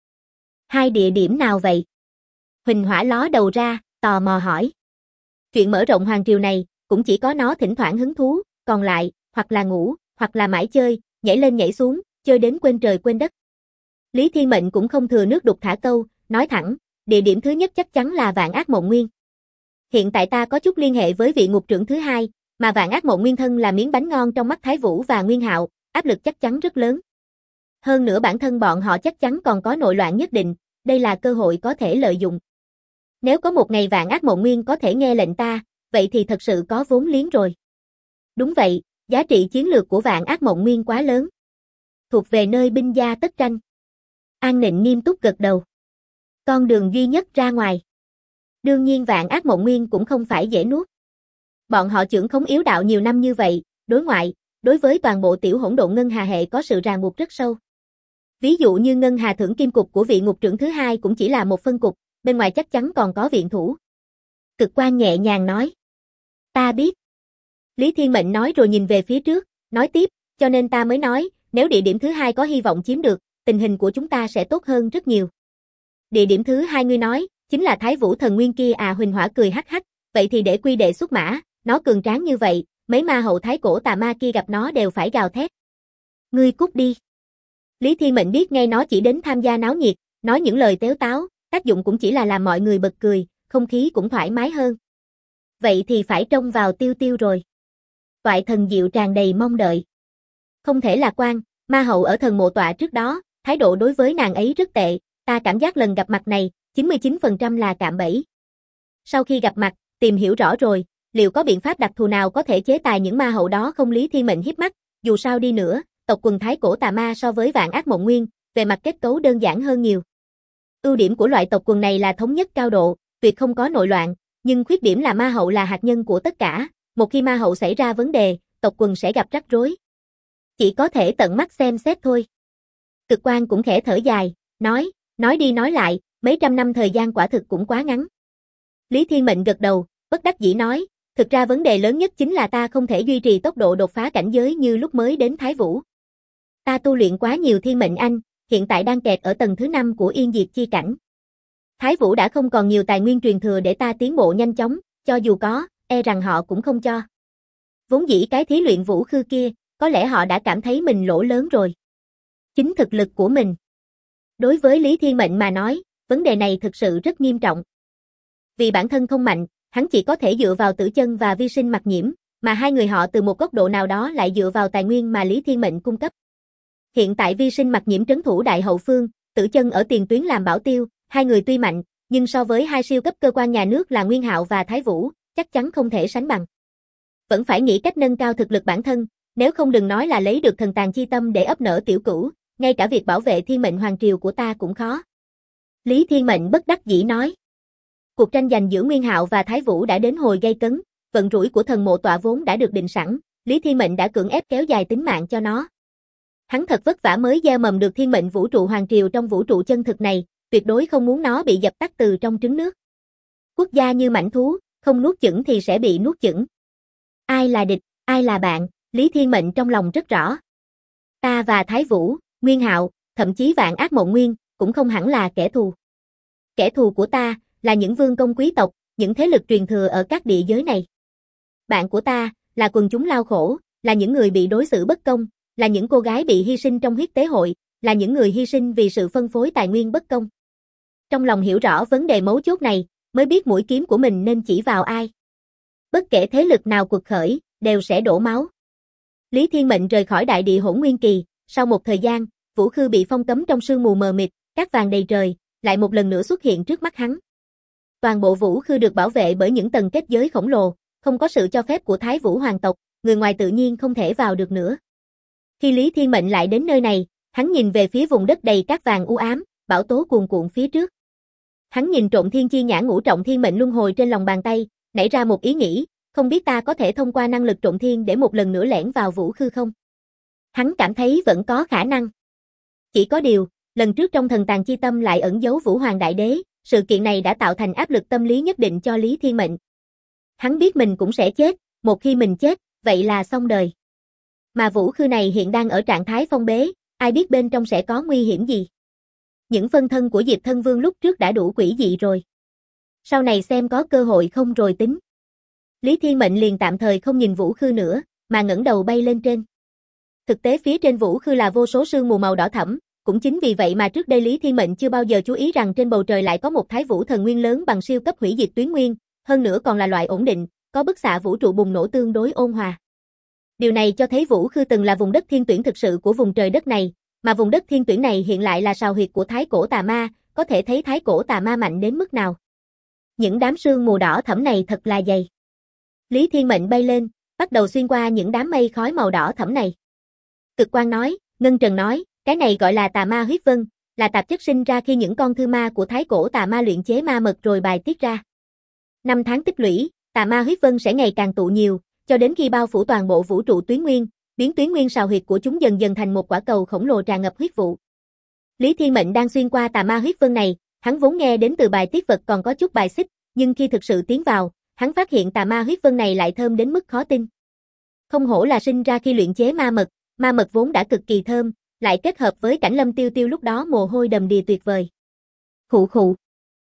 2 địa điểm nào vậy? Huỳnh Hỏa ló đầu ra, tò mò hỏi. Chuyện mở rộng hoàng triều này, cũng chỉ có nó thỉnh thoảng hứng thú, còn lại, hoặc là ngủ, hoặc là mãi chơi, nhảy lên nhảy xuống, chơi đến quên trời quên đất. Lý Thiên Mệnh cũng không thừa nước đục thả câu, nói thẳng, địa điểm thứ nhất chắc chắn là Vạn Ác Mộng Nguyên. Hiện tại ta có chút liên hệ với vị ngục trưởng thứ hai, mà Vạn Ác Mộng Nguyên thân là miếng bánh ngon trong mắt Thái Vũ và Nguyên Hạo, áp lực chắc chắn rất lớn. Hơn nữa bản thân bọn họ chắc chắn còn có nội loạn nhất định, đây là cơ hội có thể lợi dụng. Nếu có một ngày Vạn Ác Mộng Nguyên có thể nghe lệnh ta, vậy thì thật sự có vốn liếng rồi. Đúng vậy, giá trị chiến lược của Vạn Ác Mộng Nguyên quá lớn. Thuộc về nơi binh gia tất tranh. An Nịnh nghiêm túc gật đầu. Con đường duy nhất ra ngoài. Đương nhiên Vạn Ác Mộng Nguyên cũng không phải dễ nuốt. Bọn họ chưởng khống yếu đạo nhiều năm như vậy, đối ngoại, đối với toàn bộ tiểu hỗn độn ngân hà hệ có sự ràng buộc rất sâu. Ví dụ như ngân hà thưởng kim cục của vị ngục trưởng thứ hai cũng chỉ là một phân cục, bên ngoài chắc chắn còn có viện thủ. Cực Quang nhẹ nhàng nói. Ta biết. Lý Thiên Mệnh nói rồi nhìn về phía trước, nói tiếp, cho nên ta mới nói, nếu địa điểm thứ hai có hy vọng chiếm được, tình hình của chúng ta sẽ tốt hơn rất nhiều. Địa điểm thứ hai ngươi nói, chính là Thái Vũ Thần Nguyên kia à? Huỳnh Hỏa cười hắc hắc, vậy thì để quy đệ xuất mã, nó cường tráng như vậy, mấy ma hậu Thái Cổ Tà Ma kia gặp nó đều phải gào thét. Ngươi cút đi. Lý Thiên Mệnh biết ngay nó chỉ đến tham gia náo nhiệt, nói những lời tếu táo, tác dụng cũng chỉ là làm mọi người bật cười, không khí cũng thoải mái hơn. Vậy thì phải trông vào Tiêu Tiêu rồi. Toại Thần Diệu tràn đầy mong đợi. Không thể lạc quan, ma hậu ở thần mộ tọa trước đó, thái độ đối với nàng ấy rất tệ, ta cảm giác lần gặp mặt này, 99% là cạm bẫy. Sau khi gặp mặt, tìm hiểu rõ rồi, liệu có biện pháp đặc thù nào có thể chế tài những ma hậu đó không? Lý Thiên Mệnh híp mắt, dù sao đi nữa, tộc quần Thái Cổ Tà Ma so với Vạn Ác Mộng Nguyên, về mặt kết cấu đơn giản hơn nhiều. Ưu điểm của loại tộc quần này là thống nhất cao độ, tuyệt không có nội loạn, nhưng khuyết điểm là ma hậu là hạt nhân của tất cả, một khi ma hậu xảy ra vấn đề, tộc quần sẽ gặp rắc rối. Chỉ có thể tận mắt xem xét thôi. Cực Quan cũng khẽ thở dài, nói đi nói lại, mấy trăm năm thời gian quả thực cũng quá ngắn. Lý Thiên Mệnh gật đầu, bất đắc dĩ nói, thực ra vấn đề lớn nhất chính là ta không thể duy trì tốc độ đột phá cảnh giới như lúc mới đến Thái Vũ. Ta tu luyện quá nhiều Thiên Mệnh Anh, hiện tại đang kẹt ở tầng thứ 5 của Yên Diệt Chi Cảnh. Thái Vũ đã không còn nhiều tài nguyên truyền thừa để ta tiến bộ nhanh chóng, cho dù có, e rằng họ cũng không cho. Vốn dĩ cái thí luyện vũ khư kia, có lẽ họ đã cảm thấy mình lỗ lớn rồi. Chính thực lực của mình. Đối với Lý Thiên Mệnh mà nói, vấn đề này thực sự rất nghiêm trọng. Vì bản thân không mạnh, hắn chỉ có thể dựa vào Tử Chân và Vi Sinh Mặc Nhiễm, mà hai người họ từ một góc độ nào đó lại dựa vào tài nguyên mà Lý Thiên Mệnh cung cấp. Hiện tại Vi Sinh Mặc Nhiễm trấn thủ đại hậu phương, Tử Chân ở tiền tuyến làm bảo tiêu, hai người tuy mạnh, nhưng so với hai siêu cấp cơ quan nhà nước là Nguyên Hạo và Thái Vũ, chắc chắn không thể sánh bằng. Vẫn phải nghĩ cách nâng cao thực lực bản thân, nếu không đừng nói là lấy được thần tàng chi tâm để ấp nở tiểu cửu, ngay cả việc bảo vệ thiên mệnh hoàng triều của ta cũng khó. Lý Thiên Mệnh bất đắc dĩ nói. Cuộc tranh giành giữa Nguyên Hạo và Thái Vũ đã đến hồi gay cấn, vận rủi của thần mộ tọa vốn đã được định sẵn, Lý Thiên Mệnh đã cưỡng ép kéo dài tính mạng cho nó. Hắn thật vất vả mới gieo mầm được thiên mệnh vũ trụ hoàng triều trong vũ trụ chân thực này, tuyệt đối không muốn nó bị dập tắt từ trong trứng nước. Quốc gia như mãnh thú, không nuốt chửng thì sẽ bị nuốt chửng. Ai là địch, ai là bạn, Lý Thiên Mệnh trong lòng rất rõ. Ta và Thái Vũ, Nguyên Hạo, thậm chí Vạn Ác Mộng Nguyên, cũng không hẳn là kẻ thù. Kẻ thù của ta, là những vương công quý tộc, những thế lực truyền thừa ở các địa giới này. Bạn của ta, là quần chúng lao khổ, là những người bị đối xử bất công, là những cô gái bị hy sinh trong huyết tế hội, là những người hy sinh vì sự phân phối tài nguyên bất công. Trong lòng hiểu rõ vấn đề mấu chốt này, mới biết mũi kiếm của mình nên chỉ vào ai. Bất kể thế lực nào quật khởi, đều sẽ đổ máu. Lý Thiên Mệnh rời khỏi đại địa Hỗn Nguyên Kỳ, sau một thời gian, Vũ Khư bị phong cấm trong sương mù mờ mịt, cát vàng đầy trời, lại một lần nữa xuất hiện trước mắt hắn. Toàn bộ Vũ Khư được bảo vệ bởi những tầng kết giới khổng lồ, không có sự cho phép của Thái Vũ hoàng tộc, người ngoài tự nhiên không thể vào được nữa. Khi Lý Thiên Mệnh lại đến nơi này, hắn nhìn về phía vùng đất đầy cát vàng u ám, bão tố cuồn cuộn phía trước. Hắn nhìn trộm thiên chi nhãn ngũ trọng thiên mệnh luân hồi trên lòng bàn tay, nảy ra một ý nghĩ, không biết ta có thể thông qua năng lực trộm thiên để một lần nữa lẻn vào Vũ Khư không? Hắn cảm thấy vẫn có khả năng. Chỉ có điều, lần trước trong thần tàng chi tâm lại ẩn giấu Vũ Hoàng Đại Đế, sự kiện này đã tạo thành áp lực tâm lý nhất định cho Lý Thiên Mệnh. Hắn biết mình cũng sẽ chết, một khi mình chết, vậy là xong đời. Mà Vũ Khư này hiện đang ở trạng thái phong bế, ai biết bên trong sẽ có nguy hiểm gì. Những phân thân của Diệp Thân Vương lúc trước đã đủ quỷ dị rồi. Sau này xem có cơ hội không rồi tính. Lý Thiên Mệnh liền tạm thời không nhìn Vũ Khư nữa, mà ngẩng đầu bay lên trên. Thực tế phía trên Vũ Khư là vô số sương mù màu đỏ thẫm, cũng chính vì vậy mà trước đây Lý Thiên Mệnh chưa bao giờ chú ý rằng trên bầu trời lại có một Thái Vũ thần nguyên lớn bằng siêu cấp hủy diệt tuyến nguyên, hơn nữa còn là loại ổn định, có bức xạ vũ trụ bùng nổ tương đối ôn hòa. Điều này cho thấy Vũ Khư từng là vùng đất thiên tuyển thực sự của vùng trời đất này, mà vùng đất thiên tuyển này hiện lại là sào huyệt của Thái Cổ Tà Ma, có thể thấy Thái Cổ Tà Ma mạnh đến mức nào. Những đám sương mù đỏ thẫm này thật là dày. Lý Thiên Mệnh bay lên, bắt đầu xuyên qua những đám mây khói màu đỏ thẫm này. Cực Quan nói, Ngân Trần nói, cái này gọi là tà ma huyết vân, là tạp chất sinh ra khi những con thư ma của Thái Cổ Tà Ma luyện chế ma mật rồi bài tiết ra. 5 tháng tích lũy, tà ma huyết vân sẽ ngày càng tụ nhiều, cho đến khi bao phủ toàn bộ vũ trụ tuyến nguyên, biến tuyến nguyên sào huyệt của chúng dần dần thành một quả cầu khổng lồ tràn ngập huyết vụ. Lý Thiên Mệnh đang xuyên qua tà ma huyết vân này, hắn vốn nghe đến từ bài tiết vật còn có chút bài xích, nhưng khi thực sự tiến vào, hắn phát hiện tà ma huyết vân này lại thơm đến mức khó tin. Không hổ là sinh ra khi luyện chế ma mật vốn đã cực kỳ thơm, lại kết hợp với cảnh Lâm Tiêu Tiêu lúc đó mồ hôi đầm đìa tuyệt vời. Khụ khụ.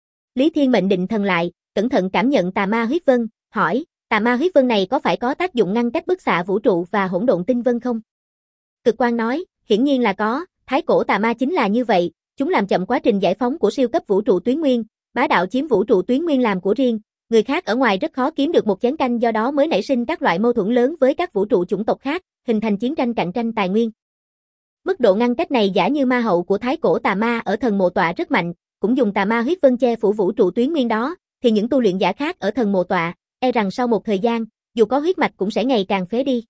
Lý Thiên Mệnh định thần lại, cẩn thận cảm nhận tà ma huyết vân, hỏi, tà ma huyết vân này có phải có tác dụng ngăn cách bức xạ vũ trụ và hỗn độn tinh vân không? Cực Quan nói, hiển nhiên là có, Thái Cổ Tà Ma chính là như vậy, chúng làm chậm quá trình giải phóng của siêu cấp vũ trụ tuyến nguyên, bá đạo chiếm vũ trụ tuyến nguyên làm của riêng, người khác ở ngoài rất khó kiếm được một chén canh, do đó mới nảy sinh các loại mâu thuẫn lớn với các vũ trụ chủng tộc khác, hình thành chiến tranh cạnh tranh tài nguyên. Mức độ ngăn cách này giả như ma hậu của Thái Cổ Tà Ma ở thần mộ tọa rất mạnh, cũng dùng tà ma huyết vân che phủ vũ trụ tuyến nguyên đó, thì những tu luyện giả khác ở thần mộ tọa, e rằng sau một thời gian, dù có huyết mạch cũng sẽ ngày càng phế đi.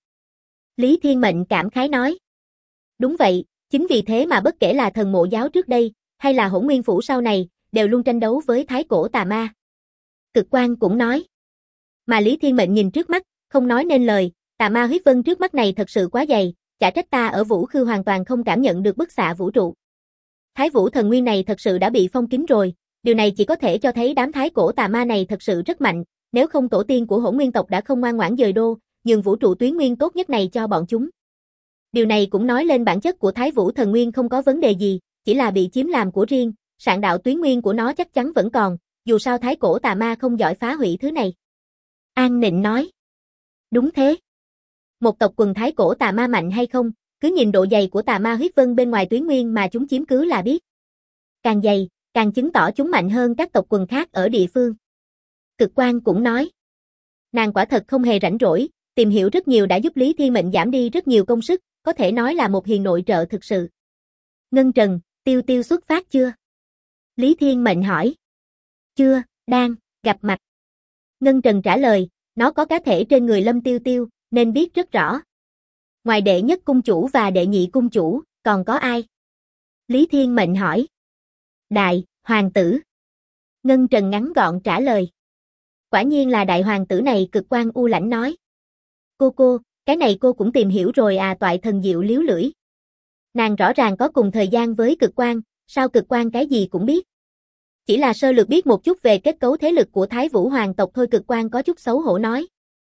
Lý Thiên Mệnh cảm khái nói. Đúng vậy, chính vì thế mà bất kể là thần mộ giáo trước đây, hay là Hỗn Nguyên Phủ sau này, đều luôn tranh đấu với Thái Cổ Tà Ma. Cực Quan cũng nói. Mà Lý Thiên Mệnh nhìn trước mắt, không nói nên lời, tà ma huyết vân trước mắt này thật sự quá dày, chả trách ta ở Vũ Khư hoàn toàn không cảm nhận được bức xạ vũ trụ. Thái Vũ thần nguyên này thật sự đã bị phong kín rồi, điều này chỉ có thể cho thấy đám thái cổ tà ma này thật sự rất mạnh, nếu không tổ tiên của Hỗn Nguyên tộc đã không ngoan ngoãn dời đô, nhường vũ trụ tuyến nguyên tốt nhất này cho bọn chúng. Điều này cũng nói lên bản chất của Thái Vũ thần nguyên không có vấn đề gì, chỉ là bị chiếm làm của riêng, sạn đạo tuyến nguyên của nó chắc chắn vẫn còn, dù sao thái cổ tà ma không giỏi phá hủy thứ này. An Nịnh nói. Đúng thế. Một tộc quần thái cổ tà ma mạnh hay không, cứ nhìn độ dày của tà ma huyết vân bên ngoài tuyến nguyên mà chúng chiếm cứ là biết. Càng dày, càng chứng tỏ chúng mạnh hơn các tộc quần khác ở địa phương. Cực Quan cũng nói. Nàng quả thật không hề rảnh rỗi, tìm hiểu rất nhiều đã giúp Lý Thiên Mệnh giảm đi rất nhiều công sức, có thể nói là một hiền nội trợ thực sự. Ngân Trần, Tiêu Tiêu xuất phát chưa? Lý Thiên Mệnh hỏi. Chưa, đang gặp mặt. Ngân Trần trả lời, nó có cá thể trên người Lâm Tiêu Tiêu, nên biết rất rõ. Ngoài đệ nhất cung chủ và đệ nhị cung chủ, còn có ai? Lý Thiên Mệnh hỏi. Đại hoàng tử. Ngân Trần ngắn gọn trả lời. Quả nhiên là đại hoàng tử này. Cực Quan u lãnh nói. Cô, cái này cô cũng tìm hiểu rồi à? Toại Thần Diệu liếu lưỡi. Nàng rõ ràng có cùng thời gian với Cực Quan, sao Cực Quan cái gì cũng biết? Chỉ là sơ lược biết một chút về kết cấu thế lực của Thái Vũ hoàng tộc thôi. Cực Quan có chút xấu hổ nói.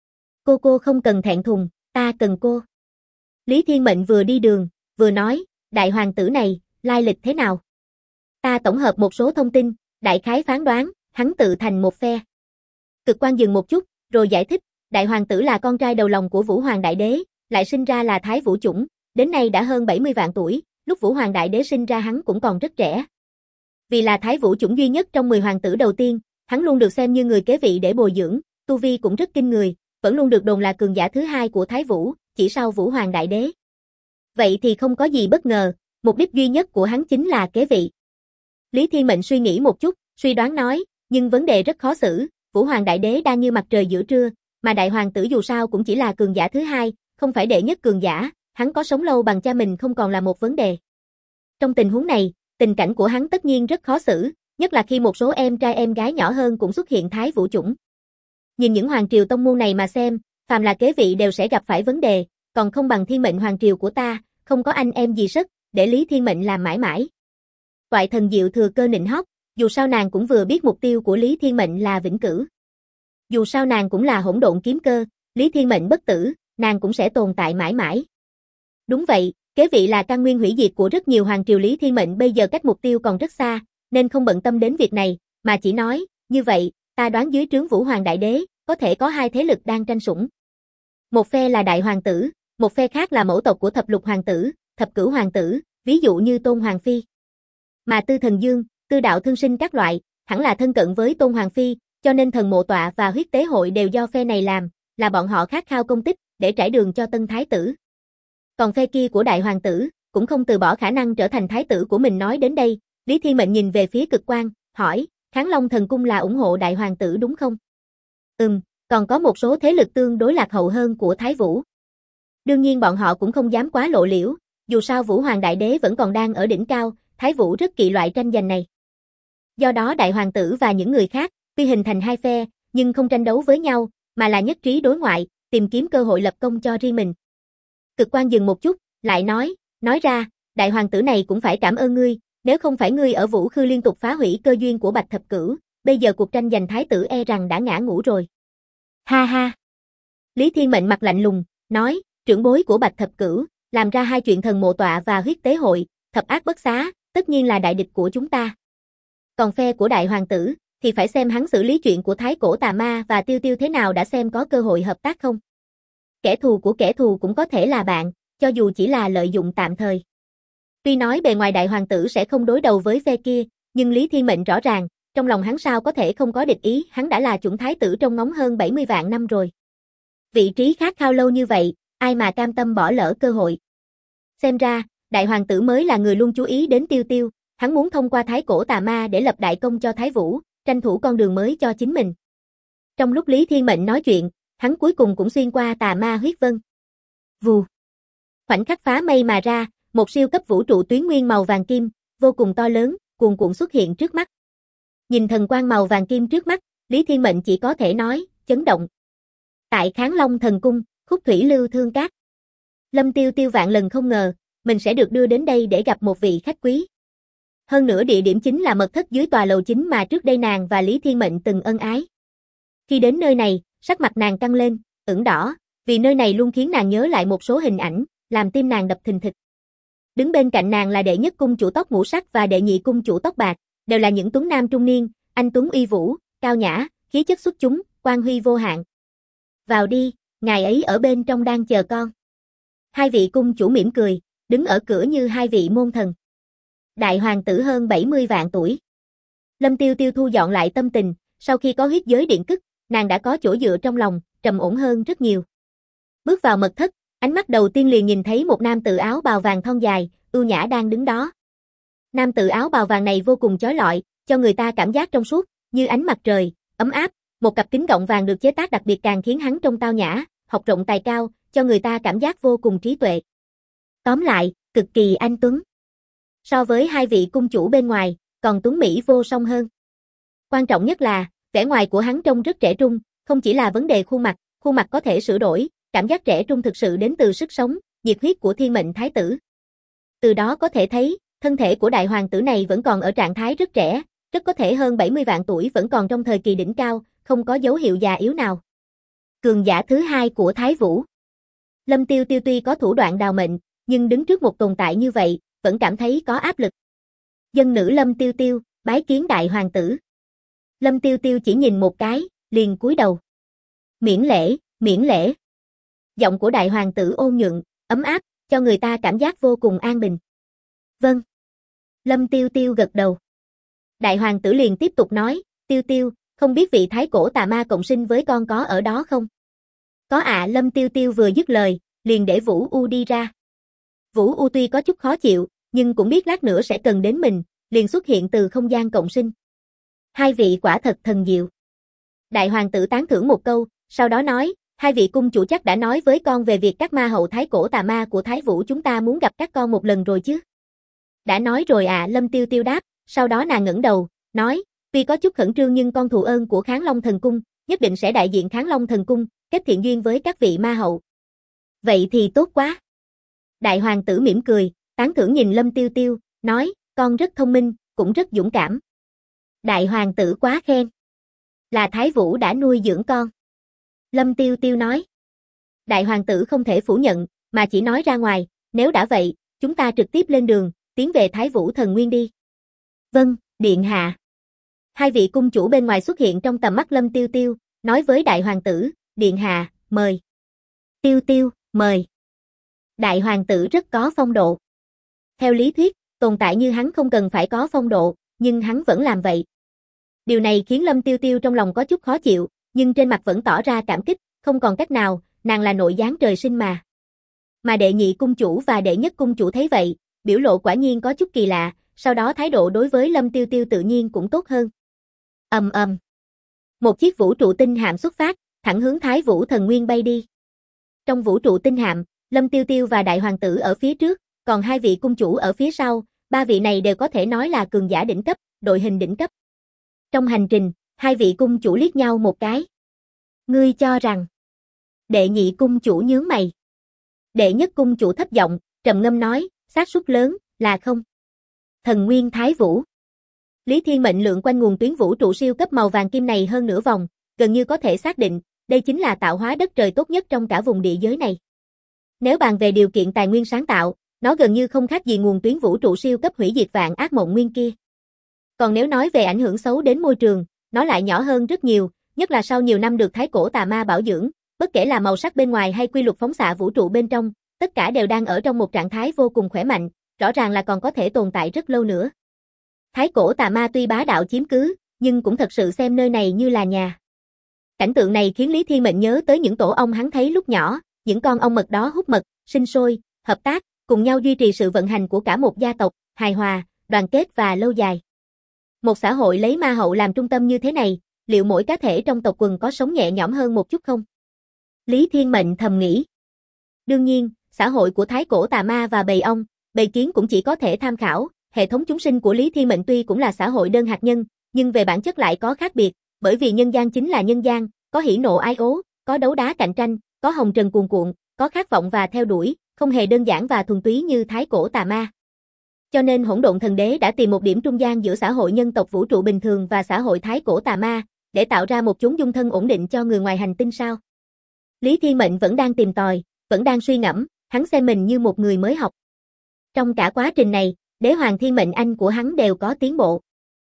Cô không cần thẹn thùng, ta cần cô. Lý Thiên Mệnh vừa đi đường, vừa nói, đại hoàng tử này, lai lịch thế nào? Ta tổng hợp một số thông tin, đại khái phán đoán, hắn tự thành một phe. Cực Quan dừng một chút, rồi giải thích, đại hoàng tử là con trai đầu lòng của Vũ Hoàng Đại Đế, lại sinh ra là Thái Vũ chủng, đến nay đã hơn 70 vạn tuổi, lúc Vũ Hoàng Đại Đế sinh ra hắn cũng còn rất trẻ. Vì là Thái Vũ chủng duy nhất trong 10 hoàng tử đầu tiên, hắn luôn được xem như người kế vị để bồi dưỡng, tu vi cũng rất kinh người, vẫn luôn được đồn là cường giả thứ hai của Thái Vũ, chỉ sau Vũ Hoàng Đại Đế. Vậy thì không có gì bất ngờ, mục đích duy nhất của hắn chính là kế vị. Lý Thiên Mệnh suy nghĩ một chút, suy đoán nói, nhưng vấn đề rất khó xử, Vũ Hoàng Đại Đế đang như mặt trời giữa trưa, mà đại hoàng tử dù sao cũng chỉ là cường giả thứ hai, không phải đệ nhất cường giả, hắn có sống lâu bằng cha mình không còn là một vấn đề. Trong tình huống này, tình cảnh của hắn tất nhiên rất khó xử, nhất là khi một số em trai em gái nhỏ hơn cũng xuất hiện Thái Vũ chủng. Nhìn những hoàng triều tông môn này mà xem, phàm là kế vị đều sẽ gặp phải vấn đề, còn không bằng Thiên Mệnh hoàng triều của ta, không có anh em gì sức, để Lý Thiên Mệnh làm mãi mãi. Toại Thần Diệu thừa cơ nịnh hót, dù sao nàng cũng vừa biết mục tiêu của Lý Thiên Mệnh là vĩnh cửu. Dù sao nàng cũng là hỗn độn kiếm cơ, Lý Thiên Mệnh bất tử, nàng cũng sẽ tồn tại mãi mãi. Đúng vậy, kế vị là căn nguyên hủy diệt của rất nhiều hoàng triều. Lý Thiên Mệnh bây giờ cách mục tiêu còn rất xa, nên không bận tâm đến việc này, mà chỉ nói, như vậy, ta đoán dưới trướng Vũ Hoàng Đại Đế, có thể có hai thế lực đang tranh sủng. Một phe là đại hoàng tử, một phe khác là mẫu tộc của thập lục hoàng tử, thập cửu hoàng tử, ví dụ như Tôn Hoàng Phi. Mà Tư Thần Dương, Tư Đạo Thương Sinh các loại, hẳn là thân cận với Tôn Hoàng Phi, cho nên Thần Mộ Tọa và huyết tế hội đều do phe này làm, là bọn họ khát khao công tích, để trải đường cho tân thái tử. Còn phe kia của đại hoàng tử, cũng không từ bỏ khả năng trở thành thái tử của mình. Nói đến đây, Lý Thiên Mệnh nhìn về phía Cực Quan, hỏi, Kháng Long Thần Cung là ủng hộ đại hoàng tử đúng không? Còn có một số thế lực tương đối lạc hậu hơn của Thái Vũ. Đương nhiên bọn họ cũng không dám quá lộ liễu, dù sao Vũ Hoàng Đại Đế vẫn còn đang ở đỉnh cao, Thái Vũ rất kỵ loại tranh giành này. Do đó đại hoàng tử và những người khác, tuy hình thành hai phe, nhưng không tranh đấu với nhau, mà là nhất trí đối ngoại, tìm kiếm cơ hội lập công cho riêng mình. Cực Quan dừng một chút, lại nói ra, đại hoàng tử này cũng phải cảm ơn ngươi, nếu không phải ngươi ở Vũ Khư liên tục phá hủy cơ duyên của Bạch Thập Cửu, bây giờ cuộc tranh giành thái tử e rằng đã ngã ngũ rồi. Ha ha. Lý Thiên Mệnh mặt lạnh lùng, nói, trưởng bối của Bạch Thập Cửu, làm ra hai chuyện Thần Mộ Tọa và huyết tế hội, thập ác bất xá, tất nhiên là đại địch của chúng ta. Còn phe của đại hoàng tử, thì phải xem hắn xử lý chuyện của thái cổ tà ma và Tiêu Tiêu thế nào đã xem có cơ hội hợp tác không. Kẻ thù của kẻ thù cũng có thể là bạn, cho dù chỉ là lợi dụng tạm thời. Tuy nói bề ngoài đại hoàng tử sẽ không đối đầu với phe kia, nhưng Lý Thiên Mệnh rõ ràng, trong lòng hắn sao có thể không có địch ý, hắn đã là chủng thái tử trong ngóng hơn 70 vạn năm rồi. Vị trí khát khao lâu như vậy, ai mà cam tâm bỏ lỡ cơ hội. Xem ra, đại hoàng tử mới là người luôn chú ý đến Tiêu Tiêu, hắn muốn thông qua thái cổ tà ma để lập đại công cho Thái Vũ, tranh thủ con đường mới cho chính mình. Trong lúc Lý Thiên Mệnh nói chuyện, hắn cuối cùng cũng xuyên qua tà ma huyết vân. Vù. Khoảnh khắc phá mây mà ra, một siêu cấp vũ trụ tuyến nguyên màu vàng kim, vô cùng to lớn, cuồn cuộn xuất hiện trước mắt. Nhìn thần quang màu vàng kim trước mắt, Lý Thiên Mệnh chỉ có thể nói, chấn động. Tại Kháng Long Thần Cung, Khúc Thủy Lưu Thương Cát. Lâm Tiêu Tiêu vạn lần không ngờ, mình sẽ được đưa đến đây để gặp một vị khách quý. Hơn nữa địa điểm chính là mật thất dưới tòa lầu chính mà trước đây nàng và Lý Thiên Mệnh từng ân ái. Khi đến nơi này, sắc mặt nàng căng lên, ửng đỏ, vì nơi này luôn khiến nàng nhớ lại một số hình ảnh, làm tim nàng đập thình thịch. Đứng bên cạnh nàng là đệ nhất cung chủ tóc ngũ sắc và đệ nhị cung chủ tóc bạc, đều là những tuấn nam trung niên, anh tuấn uy vũ, cao nhã, khí chất xuất chúng, quang huy vô hạn. Vào đi, ngài ấy ở bên trong đang chờ con. Hai vị cung chủ mỉm cười, đứng ở cửa như hai vị môn thần. Đại hoàng tử hơn 70 vạn tuổi. Lâm Tiêu Tiêu thu dọn lại tâm tình, sau khi có huyết giới điện cức, nàng đã có chỗ dựa trong lòng, trầm ổn hơn rất nhiều. Bước vào mật thất, ánh mắt đầu tiên liền nhìn thấy một nam tử áo bào vàng thon dài, ưu nhã đang đứng đó. Nam tử áo bào vàng này vô cùng chói lọi, cho người ta cảm giác trong suốt, như ánh mặt trời, ấm áp, một cặp kính gọng vàng được chế tác đặc biệt càng khiến hắn trông tao nhã, học rộng tài cao, cho người ta cảm giác vô cùng trí tuệ. Tóm lại, cực kỳ anh tuấn. So với hai vị cung chủ bên ngoài, còn tuấn mỹ vô song hơn. Quan trọng nhất là, vẻ ngoài của hắn trông rất trẻ trung, không chỉ là vấn đề khuôn mặt có thể sửa đổi, cảm giác trẻ trung thực sự đến từ sức sống, nhiệt huyết của thiên mệnh thái tử. Từ đó có thể thấy, thân thể của đại hoàng tử này vẫn còn ở trạng thái rất trẻ, rất có thể hơn 70 vạn tuổi vẫn còn trong thời kỳ đỉnh cao, không có dấu hiệu già yếu nào. Cường giả thứ hai của Thái Vũ. Lâm Tiêu Tiêu tuy có thủ đoạn đào mệnh, nhưng đứng trước một tồn tại như vậy, vẫn cảm thấy có áp lực. Dân nữ Lâm Tiêu Tiêu, bái kiến đại hoàng tử. Lâm Tiêu Tiêu chỉ nhìn một cái, liền cúi đầu. Miễn lễ, miễn lễ. Giọng của đại hoàng tử ôn nhuận, ấm áp, cho người ta cảm giác vô cùng an bình. Vâng. Lâm Tiêu Tiêu gật đầu. Đại hoàng tử liền tiếp tục nói, Tiêu Tiêu, không biết vị thái cổ tà ma cộng sinh với con có ở đó không? Có ạ. Lâm Tiêu Tiêu vừa dứt lời, liền để Vũ U đi ra. Vũ U tuy có chút khó chịu, nhưng cũng biết lát nữa sẽ cần đến mình, liền xuất hiện từ không gian cộng sinh. Hai vị quả thật thần diệu. Đại hoàng tử tán thưởng một câu, sau đó nói, hai vị cung chủ chắc đã nói với con về việc các ma hậu thái cổ tà ma của Thái Vũ chúng ta muốn gặp các con một lần rồi chứ? Đã nói rồi ạ. Lâm Tiêu Tiêu đáp, sau đó nàng ngẩng đầu, nói, tuy có chút khẩn trương nhưng con thù ơn của Kháng Long Thần Cung, nhất định sẽ đại diện Kháng Long Thần Cung, kết thiện duyên với các vị ma hậu. Vậy thì tốt quá. Đại hoàng tử mỉm cười, tán thưởng nhìn Lâm Tiêu Tiêu, nói, con rất thông minh, cũng rất dũng cảm. Đại hoàng tử quá khen. Là Thái Vũ đã nuôi dưỡng con. Lâm Tiêu Tiêu nói. Đại hoàng tử không thể phủ nhận, mà chỉ nói ra ngoài, nếu đã vậy, chúng ta trực tiếp lên đường, tiến về Thái Vũ Thần Nguyên đi. Vâng, điện hạ. Hai vị cung chủ bên ngoài xuất hiện trong tầm mắt Lâm Tiêu Tiêu, nói với đại hoàng tử, điện hạ, mời. Tiêu Tiêu, mời. Đại hoàng tử rất có phong độ. Theo lý thuyết, tồn tại như hắn không cần phải có phong độ, nhưng hắn vẫn làm vậy. Điều này khiến Lâm Tiêu Tiêu trong lòng có chút khó chịu, nhưng trên mặt vẫn tỏ ra cảm kích, không còn cách nào, nàng là nội gián trời sinh mà. Mà đệ nhị cung chủ và đệ nhất cung chủ thấy vậy, biểu lộ quả nhiên có chút kỳ lạ, sau đó thái độ đối với Lâm Tiêu Tiêu tự nhiên cũng tốt hơn. Ầm ầm. Một chiếc vũ trụ tinh hạm xuất phát, thẳng hướng Thái Vũ Thần Nguyên bay đi. Trong vũ trụ tinh hạm, Lâm Tiêu Tiêu và đại hoàng tử ở phía trước, còn hai vị cung chủ ở phía sau, ba vị này đều có thể nói là cường giả đỉnh cấp, đội hình đỉnh cấp. Trong hành trình, hai vị cung chủ liếc nhau một cái. Ngươi cho rằng? Đệ nhị cung chủ nhướng mày. Đệ nhất cung chủ thấp giọng, trầm ngâm nói, xác suất lớn, là không. Thần Nguyên Thái Vũ. Lý Thiên Mệnh lượn quanh nguồn tuyến vũ trụ siêu cấp màu vàng kim này hơn nửa vòng, gần như có thể xác định, đây chính là tạo hóa đất trời tốt nhất trong cả vùng địa giới này. Nếu bàn về điều kiện tài nguyên sáng tạo, nó gần như không khác gì nguồn tuyến vũ trụ siêu cấp hủy diệt vạn ác mộng nguyên kia. Còn nếu nói về ảnh hưởng xấu đến môi trường, nó lại nhỏ hơn rất nhiều, nhất là sau nhiều năm được thái cổ tà ma bảo dưỡng, bất kể là màu sắc bên ngoài hay quy luật phóng xạ vũ trụ bên trong, tất cả đều đang ở trong một trạng thái vô cùng khỏe mạnh, rõ ràng là còn có thể tồn tại rất lâu nữa. Thái cổ tà ma tuy bá đạo chiếm cứ, nhưng cũng thật sự xem nơi này như là nhà. Cảnh tượng này khiến Lý Thiên Mệnh nhớ tới những tổ ong hắn thấy lúc nhỏ, những con ong mật đó hút mật, sinh sôi, hợp tác, cùng nhau duy trì sự vận hành của cả một gia tộc, hài hòa, đoàn kết và lâu dài. Một xã hội lấy ma hậu làm trung tâm như thế này, liệu mỗi cá thể trong tộc quần có sống nhẹ nhõm hơn một chút không? Lý Thiên Mệnh thầm nghĩ. Đương nhiên, xã hội của thái cổ tà ma và bầy ong, bầy kiến cũng chỉ có thể tham khảo, hệ thống chúng sinh của Lý Thiên Mệnh tuy cũng là xã hội đơn hạt nhân, nhưng về bản chất lại có khác biệt, bởi vì nhân gian chính là nhân gian, có hỉ nộ ái ố, có đấu đá cạnh tranh, có hồng trần cuồn cuộn, có khát vọng và theo đuổi, không hề đơn giản và thuần túy như thái cổ tà ma. Cho nên Hỗn Độn Thần Đế đã tìm một điểm trung gian giữa xã hội nhân tộc vũ trụ bình thường và xã hội thái cổ tà ma, để tạo ra một chốn dung thân ổn định cho người ngoài hành tinh sao. Lý Thiên Mệnh vẫn đang tìm tòi, vẫn đang suy ngẫm, hắn xem mình như một người mới học. Trong cả quá trình này, Đế Hoàng Thiên Mệnh Anh của hắn đều có tiến bộ.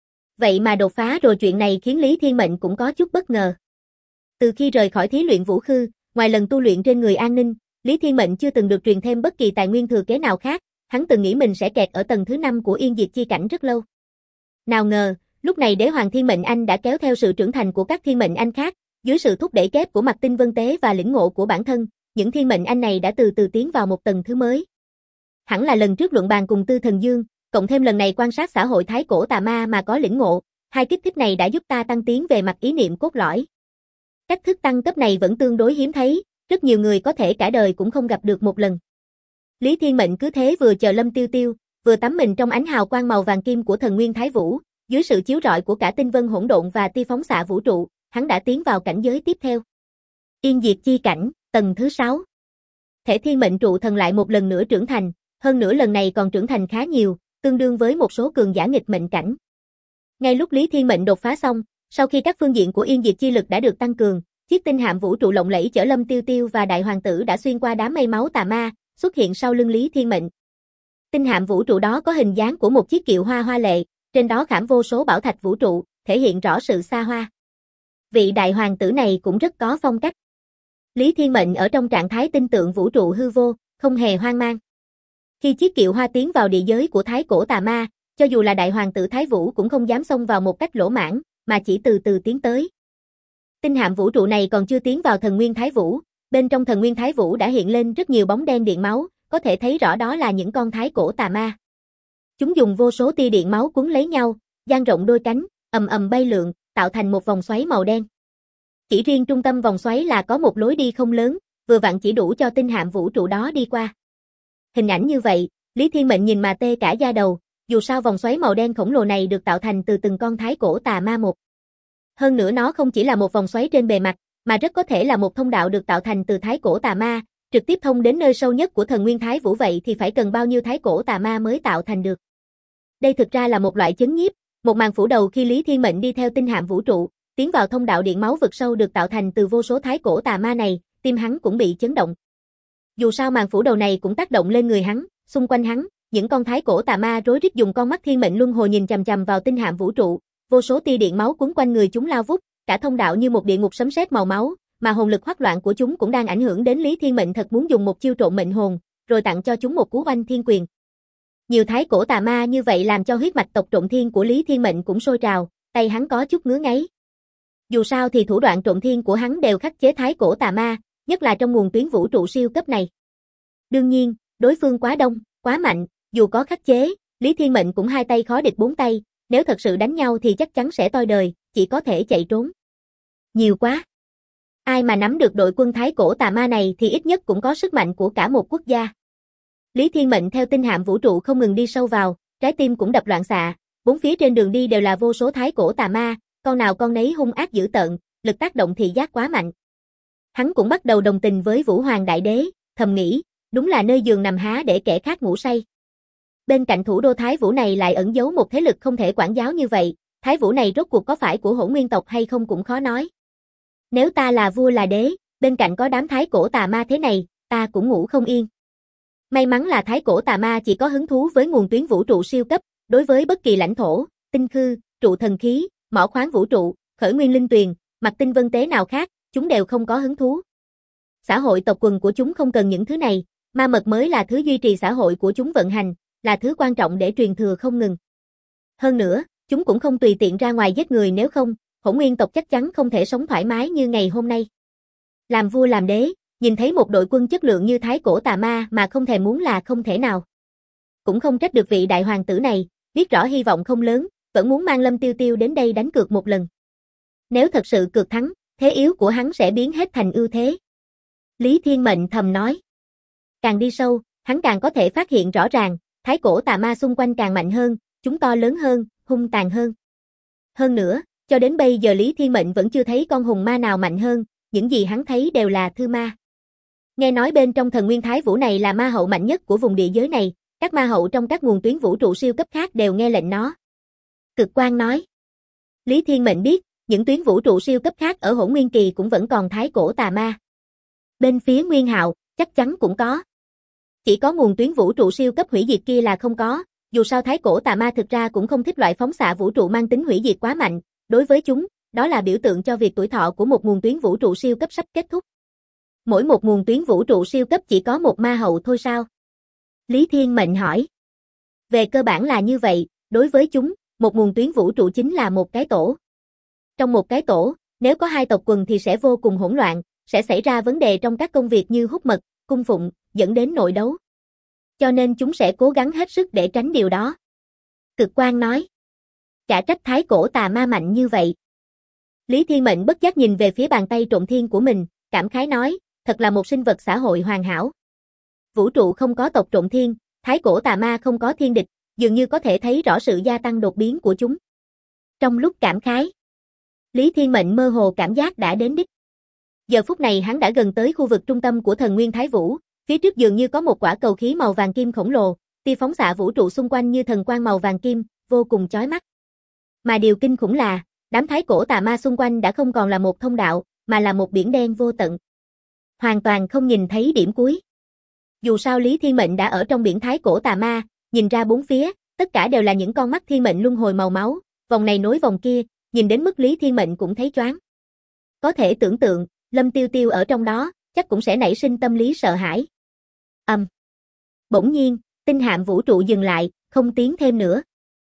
Vậy mà đột phá rồi, chuyện này khiến Lý Thiên Mệnh cũng có chút bất ngờ. Từ khi rời khỏi thí luyện vũ khư, ngoài lần tu luyện trên người An Ninh, Lý Thiên Mệnh chưa từng được truyền thêm bất kỳ tài nguyên thừa kế nào khác, hắn từng nghĩ mình sẽ kẹt ở tầng thứ 5 của Yên Diệt Chi Cảnh rất lâu. Nào ngờ, lúc này Đế Hoàng Thiên Mệnh Anh đã kéo theo sự trưởng thành của các Thiên Mệnh Anh khác, dưới sự thúc đẩy kép của Mạc Tinh Vân Tế và lĩnh ngộ của bản thân, những Thiên Mệnh Anh này đã từ từ tiến vào một tầng thứ mới. Hẳn là lần trước luận bàn cùng Tư Thần Dương, cộng thêm lần này quan sát xã hội thái cổ tà ma mà có lĩnh ngộ, hai kích thích này đã giúp ta tăng tiến về mặt ý niệm cốt lõi. Cách thức tăng cấp này vẫn tương đối hiếm thấy, rất nhiều người có thể cả đời cũng không gặp được một lần. Lý Thiên Mệnh cứ thế vừa chờ Lâm Tiêu Tiêu, vừa tắm mình trong ánh hào quang màu vàng kim của thần nguyên Thái Vũ, dưới sự chiếu rọi của cả tinh vân hỗn độn và tia phóng xạ vũ trụ, hắn đã tiến vào cảnh giới tiếp theo. Yên Diệt Chi Cảnh, tầng thứ 6. Thể Thiên Mệnh Trụ Thần lại một lần nữa trưởng thành, hơn nữa lần này còn trưởng thành khá nhiều, tương đương với một số cường giả nghịch mệnh cảnh. Ngay lúc Lý Thiên Mệnh đột phá xong, sau khi các phương diện của Yên Diệt Chi lực đã được tăng cường, chiếc tinh hạm vũ trụ lộng lẫy chở Lâm Tiêu Tiêu và Đại Hoàng tử đã xuyên qua đám mây máu tà ma, xuất hiện sau lưng Lý Thiên Mệnh. Tinh hạm vũ trụ đó có hình dáng của một chiếc kiệu hoa hoa lệ, trên đó khảm vô số bảo thạch vũ trụ, thể hiện rõ sự xa hoa. Vị đại hoàng tử này cũng rất có phong cách. Lý Thiên Mệnh ở trong trạng thái tinh tượng vũ trụ hư vô, không hề hoang mang. Khi chiếc kiệu hoa tiến vào địa giới của thái cổ tà ma, cho dù là đại hoàng tử Thái Vũ cũng không dám xông vào một cách lỗ mãng, mà chỉ từ từ tiến tới. Tinh hạm vũ trụ này còn chưa tiến vào thần nguyên Thái Vũ, bên trong thần nguyên Thái Vũ đã hiện lên rất nhiều bóng đen điện máu, có thể thấy rõ đó là những con thái cổ tà ma. Chúng dùng vô số tia điện máu cuốn lấy nhau, dang rộng đôi cánh, ầm ầm bay lượn, tạo thành một vòng xoáy màu đen. Chỉ riêng trung tâm vòng xoáy là có một lối đi không lớn, vừa vặn chỉ đủ cho tinh hạm vũ trụ đó đi qua. Hình ảnh như vậy, Lý Thiên Mệnh nhìn mà tê cả da đầu, dù sao vòng xoáy màu đen khổng lồ này được tạo thành từ từng con thái cổ tà ma một. Hơn nữa nó không chỉ là một vòng xoáy trên bề mặt, mà rất có thể là một thông đạo được tạo thành từ thái cổ tà ma, trực tiếp thông đến nơi sâu nhất của thần nguyên Thái Vũ, vậy thì phải cần bao nhiêu thái cổ tà ma mới tạo thành được. Đây thực ra là một loại chấn nhiếp, một màn phủ đầu khi Lý Thiên Mệnh đi theo tinh hạm vũ trụ, tiến vào thông đạo điện máu vực sâu được tạo thành từ vô số thái cổ tà ma này, tim hắn cũng bị chấn động. Dù sao màn phủ đầu này cũng tác động lên người hắn, xung quanh hắn, những con thái cổ tà ma rối rít dùng con mắt thiên mệnh luân hồi nhìn chằm chằm vào tinh hạm vũ trụ, vô số tia điện máu cuốn quanh người chúng lao vút, cả thông đạo như một địa ngục sấm sét màu máu, mà hồn lực hoắc loạn của chúng cũng đang ảnh hưởng đến Lý Thiên Mệnh, thật muốn dùng một chiêu trộn mệnh hồn, rồi tặng cho chúng một cú oanh thiên quyền. Nhiều thái cổ tà ma như vậy làm cho huyết mạch tộc trộn thiên của Lý Thiên Mệnh cũng sôi trào, tay hắn có chút ngứa ngáy. Dù sao thì thủ đoạn trộn thiên của hắn đều khắc chế thái cổ tà ma, nhất là trong nguồn tuyến vũ trụ siêu cấp này. Đương nhiên, đối phương quá đông, quá mạnh, dù có khắc chế, Lý Thiên Mệnh cũng hai tay khó địch bốn tay, nếu thật sự đánh nhau thì chắc chắn sẽ toi đời, chỉ có thể chạy trốn. Nhiều quá. Ai mà nắm được đội quân thái cổ tà ma này thì ít nhất cũng có sức mạnh của cả một quốc gia. Lý Thiên Mệnh theo tinh hạm vũ trụ không ngừng đi sâu vào, trái tim cũng đập loạn xạ, bốn phía trên đường đi đều là vô số thái cổ tà ma, con nào con nấy hung ác dữ tợn, lực tác động thị giác quá mạnh. Hắn cũng bắt đầu đồng tình với Vũ Hoàng Đại Đế, thầm nghĩ, đúng là nơi giường nằm há để kẻ khác ngủ say. Bên cạnh thủ đô Thái Vũ này lại ẩn giấu một thế lực không thể quản giáo như vậy, Thái Vũ này rốt cuộc có phải của Hỗn Nguyên tộc hay không cũng khó nói. Nếu ta là vua là đế, bên cạnh có đám thái cổ tà ma thế này, ta cũng ngủ không yên. May mắn là thái cổ tà ma chỉ có hứng thú với nguồn tuyến vũ trụ siêu cấp, đối với bất kỳ lãnh thổ, tinh khư, trụ thần khí, mỏ khoáng vũ trụ, khởi nguyên linh tuyền, Mạc Tinh Vân Tế nào khác, chúng đều không có hứng thú. Xã hội tộc quần của chúng không cần những thứ này, ma mật mới là thứ duy trì xã hội của chúng vận hành, là thứ quan trọng để truyền thừa không ngừng. Hơn nữa, chúng cũng không tùy tiện ra ngoài giết người, nếu không, Hỗn Nguyên tộc chắc chắn không thể sống thoải mái như ngày hôm nay. Làm vua làm đế, nhìn thấy một đội quân chất lượng như thái cổ tà ma mà không thèm muốn là không thể nào. Cũng không trách được vị đại hoàng tử này, biết rõ hy vọng không lớn, vẫn muốn mang Lâm Tiêu Tiêu đến đây đánh cược một lần. Nếu thật sự cược thắng, thế yếu của hắn sẽ biến hết thành ưu thế. Lý Thiên Mệnh thầm nói. Càng đi sâu, hắn càng có thể phát hiện rõ ràng, thái cổ tà ma xung quanh càng mạnh hơn, chúng to lớn hơn, hung tàn hơn. Hơn nữa, cho đến bây giờ Lý Thiên Mệnh vẫn chưa thấy con hùng ma nào mạnh hơn, những gì hắn thấy đều là thư ma. Nghe nói bên trong thần nguyên thái vũ này là ma hậu mạnh nhất của vùng địa giới này, các ma hậu trong các nguồn tuyến vũ trụ siêu cấp khác đều nghe lệnh nó. Cực Quang nói. Lý Thiên Mệnh biết, những tuyến vũ trụ siêu cấp khác ở Hỗn Nguyên Kỳ cũng vẫn còn thái cổ tà ma. Bên phía Nguyên Hạo, chắc chắn cũng có. Chỉ có nguồn tuyến vũ trụ siêu cấp hủy diệt kia là không có, dù sao thái cổ tà ma thực ra cũng không thích loại phóng xạ vũ trụ mang tính hủy diệt quá mạnh, đối với chúng, đó là biểu tượng cho việc tuổi thọ của một nguồn tuyến vũ trụ siêu cấp sắp kết thúc. Mỗi một nguồn tuyến vũ trụ siêu cấp chỉ có một ma hậu thôi sao? Lý Thiên Mệnh hỏi. Về cơ bản là như vậy, đối với chúng, một nguồn tuyến vũ trụ chính là một cái tổ. Trong một cái tổ, nếu có hai tộc quần thì sẽ vô cùng hỗn loạn, sẽ xảy ra vấn đề trong các công việc như hút mật, cung phụng, dẫn đến nội đấu. Cho nên chúng sẽ cố gắng hết sức để tránh điều đó. Cực Quang nói. Chả trách thái cổ tà ma mạnh như vậy. Lý Thiên Mệnh bất giác nhìn về phía bàn tay trộm thiên của mình, cảm khái nói, thật là một sinh vật xã hội hoàn hảo. Vũ trụ không có tộc trộm thiên, thái cổ tà ma không có thiên địch, dường như có thể thấy rõ sự gia tăng đột biến của chúng. Trong lúc cảm khái, Lý Thiên Mệnh mơ hồ cảm giác đã đến đích. Giờ phút này hắn đã gần tới khu vực trung tâm của thần nguyên thái vũ, phía trước dường như có một quả cầu khí màu vàng kim khổng lồ, tia phóng xạ vũ trụ xung quanh như thần quang màu vàng kim, vô cùng chói mắt. Mà điều kinh khủng là, đám thái cổ tà ma xung quanh đã không còn là một thông đạo, mà là một biển đen vô tận. Hoàn toàn không nhìn thấy điểm cuối. Dù sao Lý Thiên Mệnh đã ở trong biển thái cổ tà ma, nhìn ra bốn phía, tất cả đều là những con mắt thiên mệnh luân hồi màu máu, vòng này nối vòng kia, nhìn đến mức Lý Thiên Mệnh cũng thấy choáng. Có thể tưởng tượng, Lâm Tiêu Tiêu ở trong đó, chắc cũng sẽ nảy sinh tâm lý sợ hãi. Bỗng nhiên, tinh hạm vũ trụ dừng lại, không tiến thêm nữa.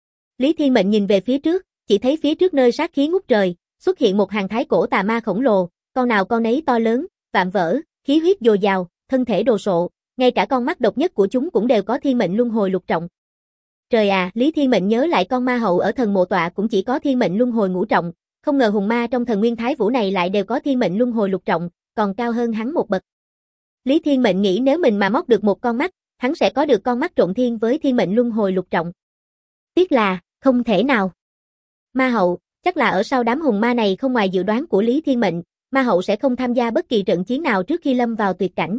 Lý Thiên Mệnh nhìn về phía trước, chỉ thấy phía trước nơi sát khí ngút trời, xuất hiện một hàng thái cổ tà ma khổng lồ, con nào con nấy to lớn, vạm vỡ, khí huyết dồi dào, thân thể đồ sộ, ngay cả con mắt độc nhất của chúng cũng đều có thiên mệnh luân hồi lục trọng. Trời à, Lý Thiên Mệnh nhớ lại con ma hậu ở thần mộ tọa cũng chỉ có thiên mệnh luân hồi ngũ trọng, không ngờ hùng ma trong thần nguyên thái vũ này lại đều có thiên mệnh luân hồi lục trọng, còn cao hơn hắn một bậc. Lý Thiên Mệnh nghĩ nếu mình mà móc được một con mắt, hắn sẽ có được con mắt trộn thiên với thiên mệnh luân hồi lục trọng. Tiếc là, không thể nào. Ma hậu, chắc là ở sau đám hùng ma này không ngoài dự đoán của Lý Thiên Mệnh, ma hậu sẽ không tham gia bất kỳ trận chiến nào trước khi lâm vào tuyệt cảnh.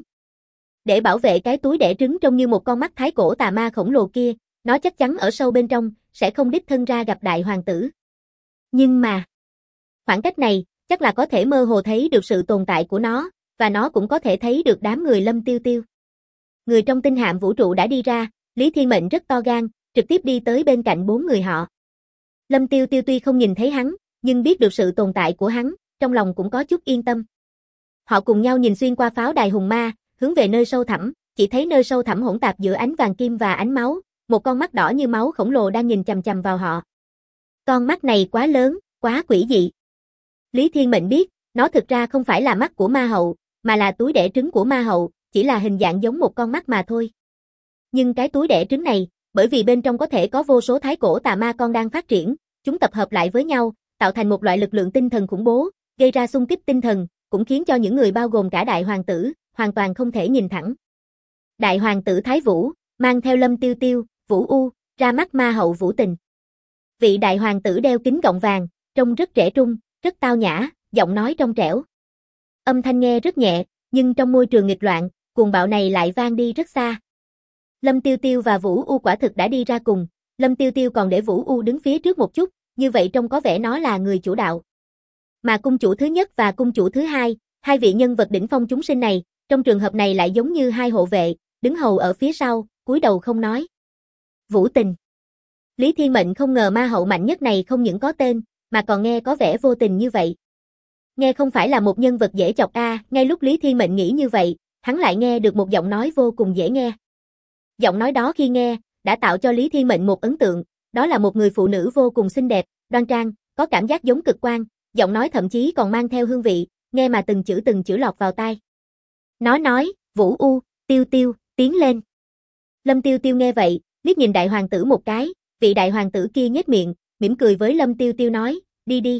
Để bảo vệ cái túi đẻ trứng trông như một con mắt thái cổ tà ma khổng lồ kia, nó chắc chắn ở sâu bên trong, sẽ không đích thân ra gặp đại hoàng tử. Nhưng mà, khoảng cách này, chắc là có thể mơ hồ thấy được sự tồn tại của nó, và nó cũng có thể thấy được đám người Lâm Tiêu Tiêu. Người trong tinh hạm vũ trụ đã đi ra, Lý Thiên Mệnh rất to gan, trực tiếp đi tới bên cạnh bốn người họ. Lâm Tiêu Tiêu tuy không nhìn thấy hắn, nhưng biết được sự tồn tại của hắn, trong lòng cũng có chút yên tâm. Họ cùng nhau nhìn xuyên qua pháo đài hùng ma, hướng về nơi sâu thẳm, chỉ thấy nơi sâu thẳm hỗn tạp giữa ánh vàng kim và ánh máu, một con mắt đỏ như máu khổng lồ đang nhìn chằm chằm vào họ. Con mắt này quá lớn, quá quỷ dị. Lý Thiên Mệnh biết, nó thực ra không phải là mắt của ma hậu, mà là túi đẻ trứng của ma hậu, chỉ là hình dạng giống một con mắt mà thôi. Nhưng cái túi đẻ trứng này, bởi vì bên trong có thể có vô số thái cổ tà ma con đang phát triển, chúng tập hợp lại với nhau, tạo thành một loại lực lượng tinh thần khủng bố, gây ra xung kích tinh thần, cũng khiến cho những người bao gồm cả đại hoàng tử, hoàn toàn không thể nhìn thẳng. Đại hoàng tử Thái Vũ, mang theo Lâm Tiêu Tiêu, Vũ U, ra mắt ma hậu Vũ Tình. Vị đại hoàng tử đeo kính gọng vàng, trông rất trẻ trung, rất tao nhã, giọng nói trong trẻo. Âm thanh nghe rất nhẹ, nhưng trong môi trường nghịch loạn, cuồng bạo này lại vang đi rất xa. Lâm Tiêu Tiêu và Vũ U quả thực đã đi ra cùng, Lâm Tiêu Tiêu còn để Vũ U đứng phía trước một chút, như vậy trông có vẻ nó là người chủ đạo. Mà cung chủ thứ nhất và cung chủ thứ hai, hai vị nhân vật đỉnh phong chúng sinh này, trong trường hợp này lại giống như hai hộ vệ, đứng hầu ở phía sau, cúi đầu không nói. Vũ Tình. Lý Thiên Mệnh không ngờ ma hậu mạnh nhất này không những có tên, mà còn nghe có vẻ vô tình như vậy. Nghe không phải là một nhân vật dễ chọc ngay lúc Lý Thiên Mệnh nghĩ như vậy, hắn lại nghe được một giọng nói vô cùng dễ nghe. Giọng nói đó khi nghe, đã tạo cho Lý Thiên Mệnh một ấn tượng, đó là một người phụ nữ vô cùng xinh đẹp, đoan trang, có cảm giác giống Cực Quang, giọng nói thậm chí còn mang theo hương vị, nghe mà từng chữ lọt vào tai. Nó nói, Vũ U, Tiêu Tiêu, tiến lên. Lâm Tiêu Tiêu nghe vậy, liếc nhìn đại hoàng tử một cái, vị đại hoàng tử kia nhếch miệng, mỉm cười với Lâm Tiêu Tiêu nói, đi đi.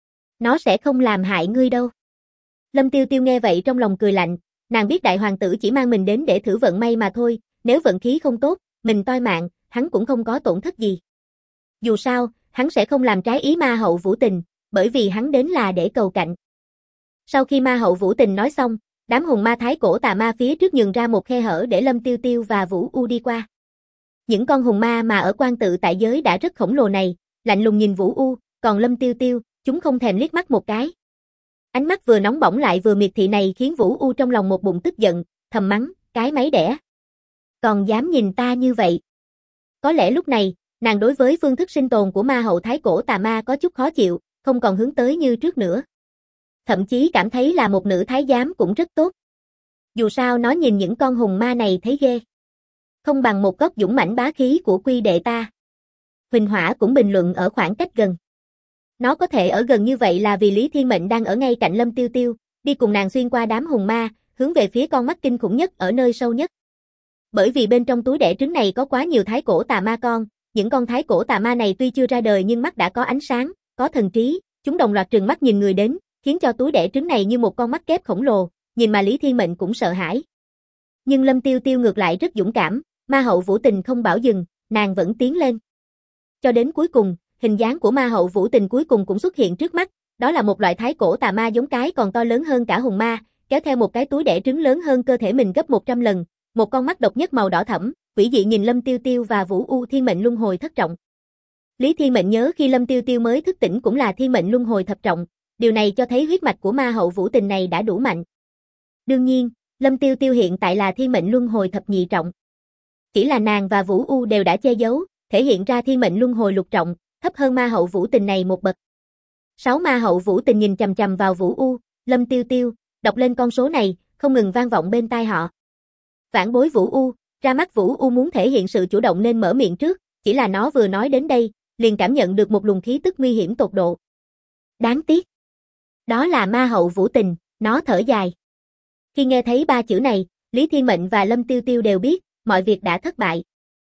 Nó sẽ không làm hại ngươi đâu. Lâm Tiêu Tiêu nghe vậy trong lòng cười lạnh, nàng biết đại hoàng tử chỉ mang mình đến để thử vận may mà thôi, nếu vận khí không tốt, mình toi mạng, hắn cũng không có tổn thất gì. Dù sao, hắn sẽ không làm trái ý ma hậu Vũ Tình, bởi vì hắn đến là để cầu cạnh. Sau khi ma hậu Vũ Tình nói xong, Đám hùng ma thái cổ tà ma phía trước nhường ra một khe hở để Lâm Tiêu Tiêu và Vũ U đi qua. Những con hùng ma mà ở quan tự tại giới đã rất khổng lồ này, lạnh lùng nhìn Vũ U, còn Lâm Tiêu Tiêu, chúng không thèm liếc mắt một cái. Ánh mắt vừa nóng bỏng lại vừa miệt thị này khiến Vũ U trong lòng một bụng tức giận, thầm mắng, cái máy đẻ. Còn dám nhìn ta như vậy. Có lẽ lúc này, nàng đối với phương thức sinh tồn của ma hậu thái cổ tà ma có chút khó chịu, không còn hướng tới như trước nữa. Thậm chí cảm thấy là một nữ thái giám cũng rất tốt. Dù sao nó nhìn những con hùng ma này thấy ghê. Không bằng một góc dũng mãnh bá khí của quy đệ ta. Huỳnh Hỏa cũng bình luận ở khoảng cách gần. Nó có thể ở gần như vậy là vì Lý Thiên Mệnh đang ở ngay cạnh Lâm Tiêu Tiêu, đi cùng nàng xuyên qua đám hùng ma, hướng về phía con mắt kinh khủng nhất ở nơi sâu nhất. Bởi vì bên trong túi đẻ trứng này có quá nhiều thái cổ tà ma con, những con thái cổ tà ma này tuy chưa ra đời nhưng mắt đã có ánh sáng, có thần trí, chúng đồng loạt trừng mắt nhìn người đến, khiến cho túi đẻ trứng này như một con mắt kép khổng lồ, nhìn mà Lý Thiên Mệnh cũng sợ hãi. Nhưng Lâm Tiêu Tiêu ngược lại rất dũng cảm, ma hậu Vũ Tình không bảo dừng, nàng vẫn tiến lên. Cho đến cuối cùng, hình dáng của ma hậu Vũ Tình cuối cùng cũng xuất hiện trước mắt, đó là một loại thái cổ tà ma giống cái còn to lớn hơn cả hùng ma, kéo theo một cái túi đẻ trứng lớn hơn cơ thể mình gấp 100 lần, một con mắt độc nhất màu đỏ thẫm, quỷ dị nhìn Lâm Tiêu Tiêu và Vũ U thiên mệnh luân hồi thất trọng. Lý Thiên Mệnh nhớ khi Lâm Tiêu Tiêu mới thức tỉnh cũng là thiên mệnh luân hồi thập trọng, điều này cho thấy huyết mạch của ma hậu Vũ Tình này đã đủ mạnh. Đương nhiên, Lâm Tiêu Tiêu hiện tại là thiên mệnh luân hồi thập nhị trọng. Chỉ là nàng và Vũ U đều đã che giấu, thể hiện ra thiên mệnh luân hồi lục trọng, thấp hơn ma hậu Vũ Tình này một bậc. 6 ma hậu Vũ Tình nhìn chằm chằm vào Vũ U, Lâm Tiêu Tiêu, đọc lên con số này, không ngừng vang vọng bên tai họ. Vãn bối Vũ U, ra mắt Vũ U muốn thể hiện sự chủ động nên mở miệng trước, chỉ là nó vừa nói đến đây, liền cảm nhận được một luồng khí tức nguy hiểm tột độ. Đáng tiếc. Đó là ma hậu Vũ Tình, nó thở dài. Khi nghe thấy 3 chữ này, Lý Thiên Mệnh và Lâm Tiêu Tiêu đều biết, mọi việc đã thất bại.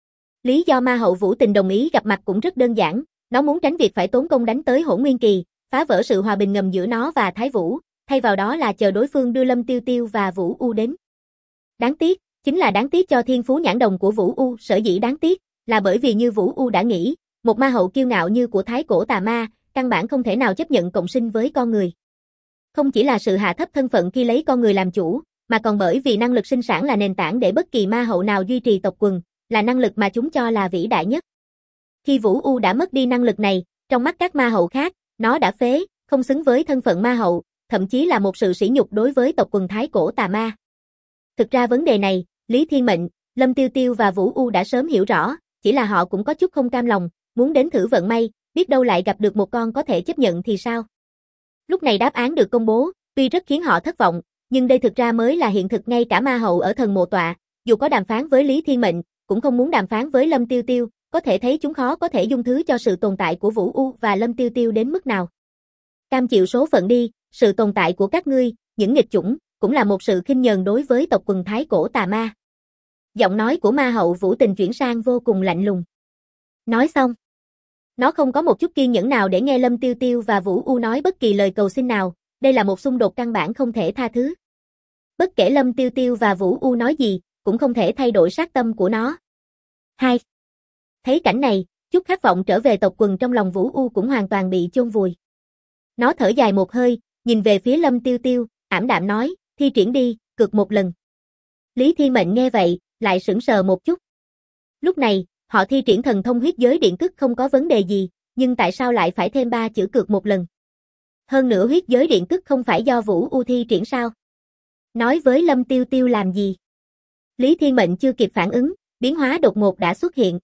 Lý do ma hậu Vũ Tình đồng ý gặp mặt cũng rất đơn giản, nó muốn tránh việc phải tốn công đánh tới Hỗn Nguyên Kỳ, phá vỡ sự hòa bình ngầm giữa nó và Thái Vũ, thay vào đó là chờ đối phương đưa Lâm Tiêu Tiêu và Vũ U đến. Đáng tiếc, chính là đáng tiếc cho thiên phú nhãn đồng của Vũ U, sở dĩ đáng tiếc, là bởi vì như Vũ U đã nghĩ, một ma hậu kiêu ngạo như của Thái cổ tà ma, căn bản không thể nào chấp nhận cộng sinh với con người. Không chỉ là sự hạ thấp thân phận khi lấy con người làm chủ, mà còn bởi vì năng lực sinh sản là nền tảng để bất kỳ ma hậu nào duy trì tộc quần, là năng lực mà chúng cho là vĩ đại nhất. Khi Vũ U đã mất đi năng lực này, trong mắt các ma hậu khác, nó đã phế, không xứng với thân phận ma hậu, thậm chí là một sự sỉ nhục đối với tộc quần Thái cổ tà ma. Thực ra vấn đề này, Lý Thiên Mệnh, Lâm Tiêu Tiêu và Vũ U đã sớm hiểu rõ, chỉ là họ cũng có chút không cam lòng, muốn đến thử vận may, biết đâu lại gặp được một con có thể chấp nhận thì sao. Lúc này đáp án được công bố, tuy rất khiến họ thất vọng, nhưng đây thực ra mới là hiện thực. Ngay cả ma hậu ở thần mộ tọa, dù có đàm phán với Lý Thiên Mệnh, cũng không muốn đàm phán với Lâm Tiêu Tiêu, có thể thấy chúng khó có thể dung thứ cho sự tồn tại của Vũ U và Lâm Tiêu Tiêu đến mức nào. Cam chịu số phận đi, sự tồn tại của các ngươi, những nghịch chủng, cũng là một sự khinh nhờn đối với tộc quần Thái cổ tà ma. Giọng nói của ma hậu Vũ Tình chuyển sang vô cùng lạnh lùng. Nói xong, nó không có một chút kiên nhẫn nào để nghe Lâm Tiêu Tiêu và Vũ U nói bất kỳ lời cầu xin nào, đây là một xung đột căn bản không thể tha thứ. Bất kể Lâm Tiêu Tiêu và Vũ U nói gì, cũng không thể thay đổi sát tâm của nó. 2. Thấy cảnh này, chút khát vọng trở về tộc quần trong lòng Vũ U cũng hoàn toàn bị chôn vùi. Nó thở dài một hơi, nhìn về phía Lâm Tiêu Tiêu, ảm đạm nói, thi triển đi, cược một lần. Lý Thiên Mệnh nghe vậy, lại sững sờ một chút. Lúc này, họ thi triển thần thông huyết giới điện cức không có vấn đề gì, nhưng tại sao lại phải thêm 3 chữ cược một lần? Hơn nữa huyết giới điện cức không phải do Vũ U thi triển sao? Nói với Lâm Tiêu Tiêu làm gì? Lý Thiên Mệnh chưa kịp phản ứng, biến hóa đột ngột đã xuất hiện.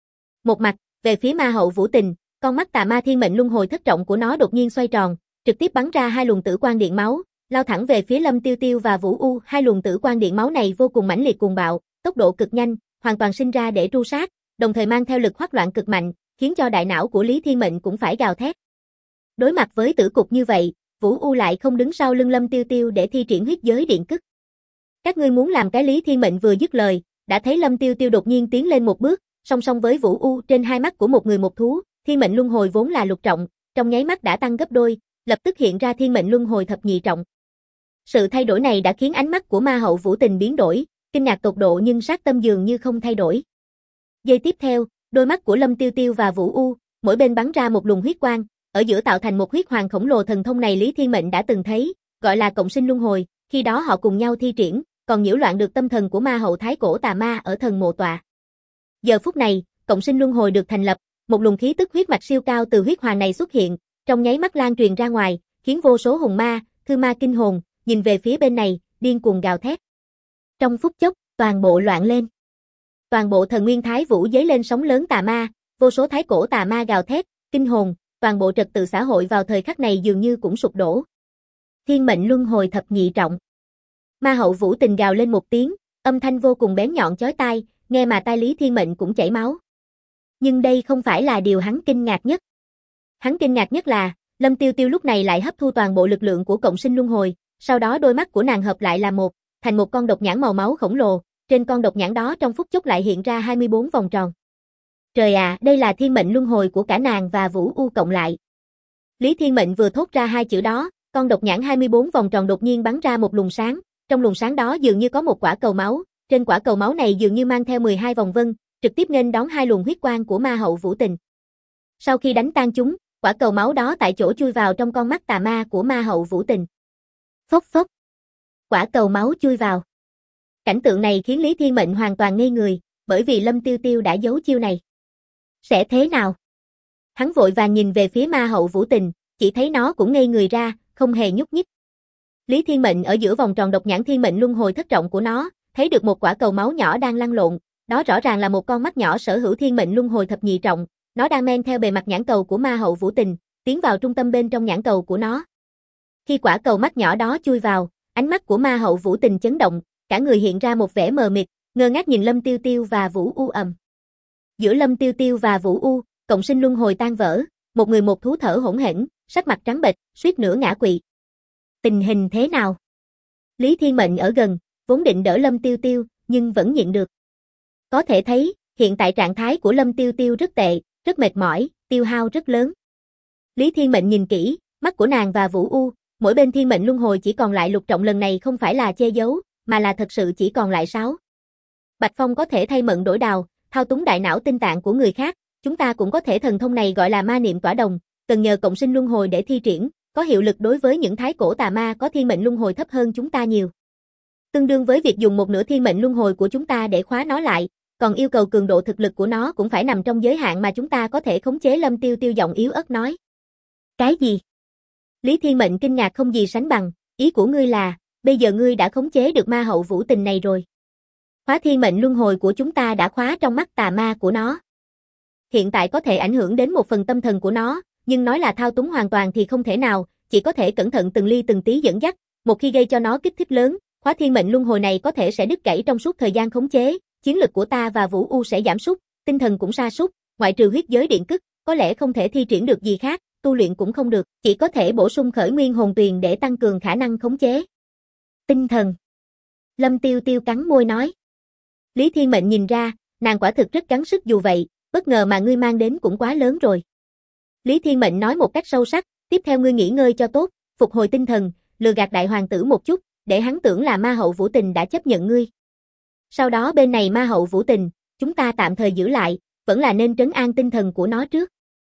Một mặt, về phía ma hậu Vũ Tình, con mắt tà ma thiên mệnh luân hồi thất trọng của nó đột nhiên xoay tròn, trực tiếp bắn ra 2 luồng tử quang điện máu, lao thẳng về phía Lâm Tiêu Tiêu và Vũ U. 2 luồng tử quang điện máu này vô cùng mãnh liệt cuồng bạo, tốc độ cực nhanh, hoàn toàn sinh ra để tru sát, đồng thời mang theo lực hoắc loạn cực mạnh, khiến cho đại não của Lý Thiên Mệnh cũng phải gào thét. Đối mặt với tử cục như vậy, Vũ U lại không đứng sau lưng Lâm Tiêu Tiêu để thi triển huyết giới điện cức. Các ngươi muốn làm cái? Lý Thiên Mệnh vừa dứt lời, đã thấy Lâm Tiêu Tiêu đột nhiên tiến lên một bước, song song với Vũ U. Trên hai mắt của một người một thú, thiên mệnh luân hồi vốn là lục trọng, trong nháy mắt đã tăng gấp đôi, lập tức hiện ra thiên mệnh luân hồi thập nhị trọng. Sự thay đổi này đã khiến ánh mắt của ma hậu Vũ Tình biến đổi, kinh ngạc tột độ nhưng sát tâm dường như không thay đổi. Giây tiếp theo, đôi mắt của Lâm Tiêu Tiêu và Vũ U, mỗi bên bắn ra một luồng huyết quang, ở giữa tạo thành một huyết hoàng khổng lồ. Thần thông này Lý Thiên Mệnh đã từng thấy, gọi là cộng sinh luân hồi, khi đó họ cùng nhau thi triển, còn nhiễu loạn được tâm thần của ma hậu thái cổ tà ma ở thần mộ tọa. Giờ phút này, cộng sinh luân hồi được thành lập, một luồng khí tức huyết mạch siêu cao từ huyết hoàng này xuất hiện, trong nháy mắt lan truyền ra ngoài, khiến vô số hùng ma, khư ma kinh hồn, nhìn về phía bên này, điên cuồng gào thét. Trong phút chốc, toàn bộ loạn lên. Toàn bộ thần nguyên thái vũ dấy lên sóng lớn tà ma, vô số thái cổ tà ma gào thét, kinh hồn, toàn bộ trật tự xã hội vào thời khắc này dường như cũng sụp đổ. Thiên mệnh luân hồi thập nhị trọng. Ma hậu Vũ Tình gào lên một tiếng, âm thanh vô cùng bén nhọn chói tai, nghe mà tai Lý Thiên Mệnh cũng chảy máu. Nhưng đây không phải là điều hắn kinh ngạc nhất. Hắn kinh ngạc nhất là, Lâm Tiêu Tiêu lúc này lại hấp thu toàn bộ lực lượng của cộng sinh luân hồi, sau đó đôi mắt của nàng hợp lại là một, thành một con độc nhãn màu máu khổng lồ, trên con độc nhãn đó trong phút chốc lại hiện ra 24 vòng tròn. Trời à, đây là thiên mệnh luân hồi của cả nàng và Vũ U cộng lại. Lý Thiên Mệnh vừa thốt ra hai chữ đó, con độc nhãn 24 vòng tròn đột nhiên bắn ra một luồng sáng, trong luồng sáng đó dường như có một quả cầu máu, trên quả cầu máu này dường như mang theo 12 vòng vân, trực tiếp nghênh đón hai luồng huyết quang của ma hậu Vũ Tình. Sau khi đánh tan chúng, quả cầu máu đó tại chỗ chui vào trong con mắt tà ma của ma hậu Vũ Tình. Phốc phốc. Quả cầu máu chui vào. Cảnh tượng này khiến Lý Thiên Mệnh hoàn toàn ngây người, bởi vì Lâm Tiêu Tiêu đã giấu chiêu này. Sẽ thế nào? Hắn vội vàng nhìn về phía ma hậu Vũ Tình, chỉ thấy nó cũng ngây người ra, không hề nhúc nhích. Lý Thiên Mệnh ở giữa vòng tròn độc nhãn thiên mệnh luân hồi thất trọng của nó, thấy được một quả cầu máu nhỏ đang lăn lộn, đó rõ ràng là một con mắt nhỏ sở hữu thiên mệnh luân hồi thập nhị trọng, nó đang men theo bề mặt nhãn cầu của ma hậu Vũ Tình, tiến vào trung tâm bên trong nhãn cầu của nó. Khi quả cầu mắt nhỏ đó chui vào, ánh mắt của ma hậu Vũ Tình chấn động, cả người hiện ra một vẻ mờ mịt, ngơ ngác nhìn Lâm Tiêu Tiêu và Vũ U ầm. Giữa Lâm Tiêu Tiêu và Vũ U, cộng sinh luân hồi tan vỡ, một người một thú thở hổn hển, sắc mặt trắng bệch, suýt nữa ngã quỵ. Tình hình thế nào? Lý Thiên Mệnh ở gần, vốn định đỡ Lâm Tiêu Tiêu, nhưng vẫn nhịn được. Có thể thấy, hiện tại trạng thái của Lâm Tiêu Tiêu rất tệ, rất mệt mỏi, tiêu hao rất lớn. Lý Thiên Mệnh nhìn kỹ, mắt của nàng và Vũ U, mỗi bên thiên mệnh luân hồi chỉ còn lại lục trọng, lần này không phải là che giấu, mà là thật sự chỉ còn lại 6. Bạch Phong có thể thay mận đổi đào, thao túng đại não tinh tạng của người khác, chúng ta cũng có thể thần thông này gọi là ma niệm tỏa đồng, cần nhờ cộng sinh luân hồi để thi triển, có hiệu lực đối với những thái cổ tà ma có thiên mệnh luân hồi thấp hơn chúng ta nhiều. Tương đương với việc dùng một nửa thiên mệnh luân hồi của chúng ta để khóa nó lại, còn yêu cầu cường độ thực lực của nó cũng phải nằm trong giới hạn mà chúng ta có thể khống chế. Lâm Tiêu Tiêu giọng yếu ớt nói. Cái gì? Lý Thiên Mệnh kinh ngạc không gì sánh bằng, ý của ngươi là, bây giờ ngươi đã khống chế được ma hậu Vũ Tình này rồi. Khóa thiên mệnh luân hồi của chúng ta đã khóa trong mắt tà ma của nó. Hiện tại có thể ảnh hưởng đến một phần tâm thần của nó, nhưng nói là thao túng hoàn toàn thì không thể nào, chỉ có thể cẩn thận từng ly từng tí dẫn dắt, một khi gây cho nó kích thích lớn, khóa thiên mệnh luân hồi này có thể sẽ đứt gãy trong suốt thời gian khống chế, chiến lực của ta và Vũ U sẽ giảm sút, tinh thần cũng sa sút, ngoại trừ huyết giới điện cức, có lẽ không thể thi triển được gì khác, tu luyện cũng không được, chỉ có thể bổ sung khởi nguyên hồn tuyền để tăng cường khả năng khống chế. Tinh thần. Lâm Tiêu Tiêu cắn môi nói. Lý Thiên Mệnh nhìn ra, nàng quả thực rất gắng sức, dù vậy, bất ngờ mà ngươi mang đến cũng quá lớn rồi. Lý Thiên Mệnh nói một cách sâu sắc, tiếp theo ngươi nghỉ ngơi cho tốt, phục hồi tinh thần, lừa gạt đại hoàng tử một chút, để hắn tưởng là ma hậu Vũ Tình đã chấp nhận ngươi. Sau đó bên này ma hậu Vũ Tình, chúng ta tạm thời giữ lại, vẫn là nên trấn an tinh thần của nó trước.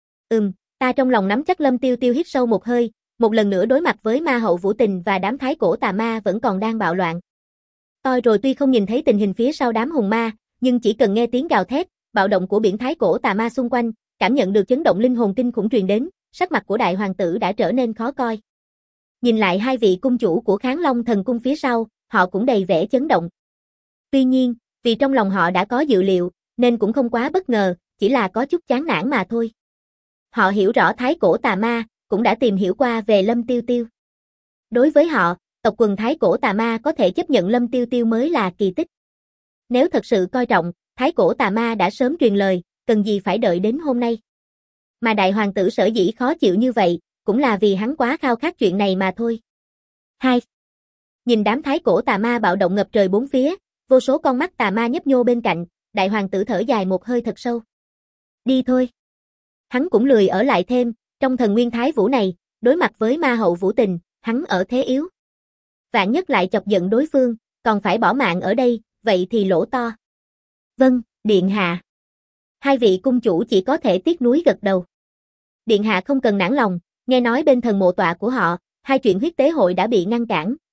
Ta trong lòng nắm chắc. Lâm Tiêu Tiêu hít sâu một hơi, một lần nữa đối mặt với ma hậu Vũ Tình và đám thái cổ tà ma vẫn còn đang bạo loạn. Tôi rồi tuy không nhìn thấy tình hình phía sau đám hùng ma, nhưng chỉ cần nghe tiếng gào thét, bạo động của biển thái cổ tà ma xung quanh, cảm nhận được chấn động linh hồn kinh khủng truyền đến, sắc mặt của đại hoàng tử đã trở nên khó coi. Nhìn lại hai vị cung chủ của Kháng Long Thần Cung phía sau, họ cũng đầy vẻ chấn động. Tuy nhiên, vì trong lòng họ đã có dự liệu, nên cũng không quá bất ngờ, chỉ là có chút chán nản mà thôi. Họ hiểu rõ thái cổ tà ma, cũng đã tìm hiểu qua về Lâm Tiêu Tiêu. Đối với họ, tộc quần thái cổ tà ma có thể chấp nhận Lâm Tiêu Tiêu mới là kỳ tích. Nếu thật sự coi trọng, thái cổ tà ma đã sớm truyền lời, cần gì phải đợi đến hôm nay. Mà đại hoàng tử sở dĩ khó chịu như vậy, cũng là vì hắn quá khao khát chuyện này mà thôi. 2. Nhìn đám thái cổ tà ma bạo động ngập trời bốn phía, vô số con mắt tà ma nhấp nhô bên cạnh, đại hoàng tử thở dài một hơi thật sâu. Đi thôi. Hắn cũng lười ở lại thêm, trong thần nguyên thái vũ này, đối mặt với ma hậu Vũ Tình, hắn ở thế yếu. Vạn nhất lại chọc giận đối phương, còn phải bỏ mạng ở đây, vậy thì lỗ to. Vâng, điện hạ. Hai vị cung chủ chỉ có thể tiếc nuối gật đầu. Điện hạ không cần nản lòng, nghe nói bên thần mộ tọa của họ, hai chuyện huyết tế hội đã bị ngăn cản,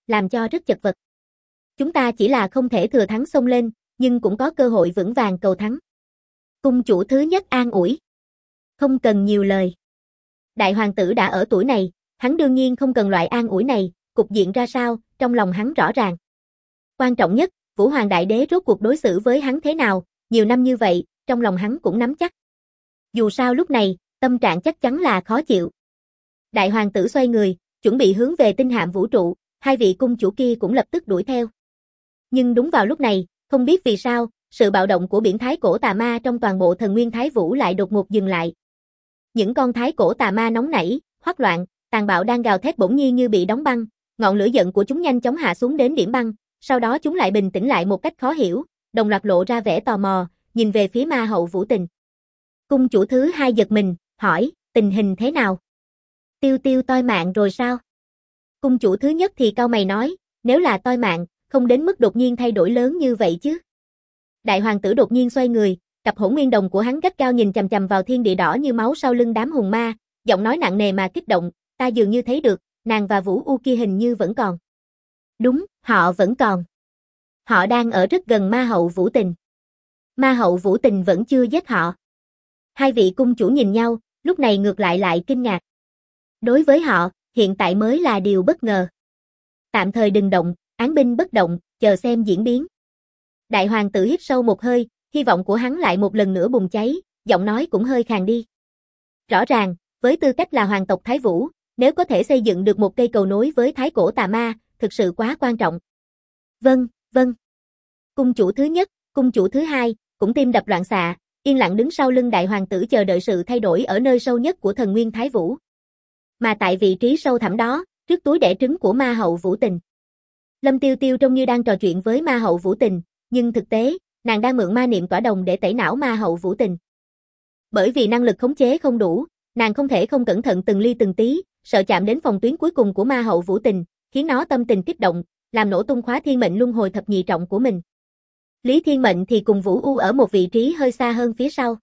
làm cho rất chật vật. Chúng ta chỉ là không thể thừa thắng xông lên, nhưng cũng có cơ hội vững vàng cầu thắng. Cung chủ thứ nhất an ủi. Không cần nhiều lời. Đại hoàng tử đã ở tuổi này, hắn đương nhiên không cần loại an ủi này, cục diện ra sao, trong lòng hắn rõ ràng. Quan trọng nhất, Vũ Hoàng Đại Đế rốt cuộc đối xử với hắn thế nào, nhiều năm như vậy, trong lòng hắn cũng nắm chắc. Dù sao lúc này, tâm trạng chắc chắn là khó chịu. Đại hoàng tử xoay người, chuẩn bị hướng về tinh hạm vũ trụ, hai vị cung chủ kia cũng lập tức đuổi theo. Nhưng đúng vào lúc này, không biết vì sao, sự bạo động của biển thái cổ tà ma trong toàn bộ thần nguyên thái vũ lại đột ngột dừng lại. Những con thái cổ tà ma nóng nảy, hoắc loạn, tàn bạo đang gào thét bỗng nhiên như bị đóng băng, ngọn lửa giận của chúng nhanh chóng hạ xuống đến điểm băng, sau đó chúng lại bình tĩnh lại một cách khó hiểu, đồng loạt lộ ra vẻ tò mò, nhìn về phía ma hậu Vũ Tình. Cung chủ thứ hai giật mình, hỏi, tình hình thế nào? Tiêu Tiêu toi mạng rồi sao? Cung chủ thứ nhất thì cau mày nói, nếu là toi mạng, không đến mức đột nhiên thay đổi lớn như vậy chứ. Đại hoàng tử đột nhiên xoay người, cặp hỗn nguyên đồng của hắn gắt gao nhìn chằm chằm vào thiên địa đỏ như máu sau lưng đám hùng ma, giọng nói nặng nề mà kích động, ta dường như thấy được, nàng và Vũ U kia hình như vẫn còn. Đúng, họ vẫn còn. Họ đang ở rất gần ma hậu Vũ Tình. Ma hậu Vũ Tình vẫn chưa giết họ. Hai vị cung chủ nhìn nhau, lúc này ngược lại kinh ngạc. Đối với họ, hiện tại mới là điều bất ngờ. Tạm thời đừng động, án binh bất động, chờ xem diễn biến. Đại hoàng tử hít sâu một hơi, hy vọng của hắn lại một lần nữa bùng cháy, giọng nói cũng hơi khàn đi. Rõ ràng, với tư cách là hoàng tộc Thái Vũ, nếu có thể xây dựng được một cây cầu nối với thái cổ tà ma, thực sự quá quan trọng. Vâng, vâng. Cung chủ thứ nhất, cung chủ thứ hai, cũng tim đập loạn xạ, yên lặng đứng sau lưng đại hoàng tử chờ đợi sự thay đổi ở nơi sâu nhất của thần nguyên Thái Vũ. Mà tại vị trí sâu thẳm đó, trước túi đẻ trứng của ma hậu Vũ Tình. Lâm Tiêu Tiêu trông như đang trò chuyện với ma hậu Vũ Tình, nhưng thực tế, nàng đang mượn ma niệm tỏa đồng để tẩy não ma hậu Vũ Tình. Bởi vì năng lực khống chế không đủ, nàng không thể không cẩn thận từng ly từng tí, sợ chạm đến phòng tuyến cuối cùng của ma hậu Vũ Tình, khiến nó tâm tình kích động, làm nổ tung khóa thiên mệnh luân hồi thập nhị trọng của mình. Lý Thiên Mệnh thì cùng Vũ U ở một vị trí hơi xa hơn phía sau.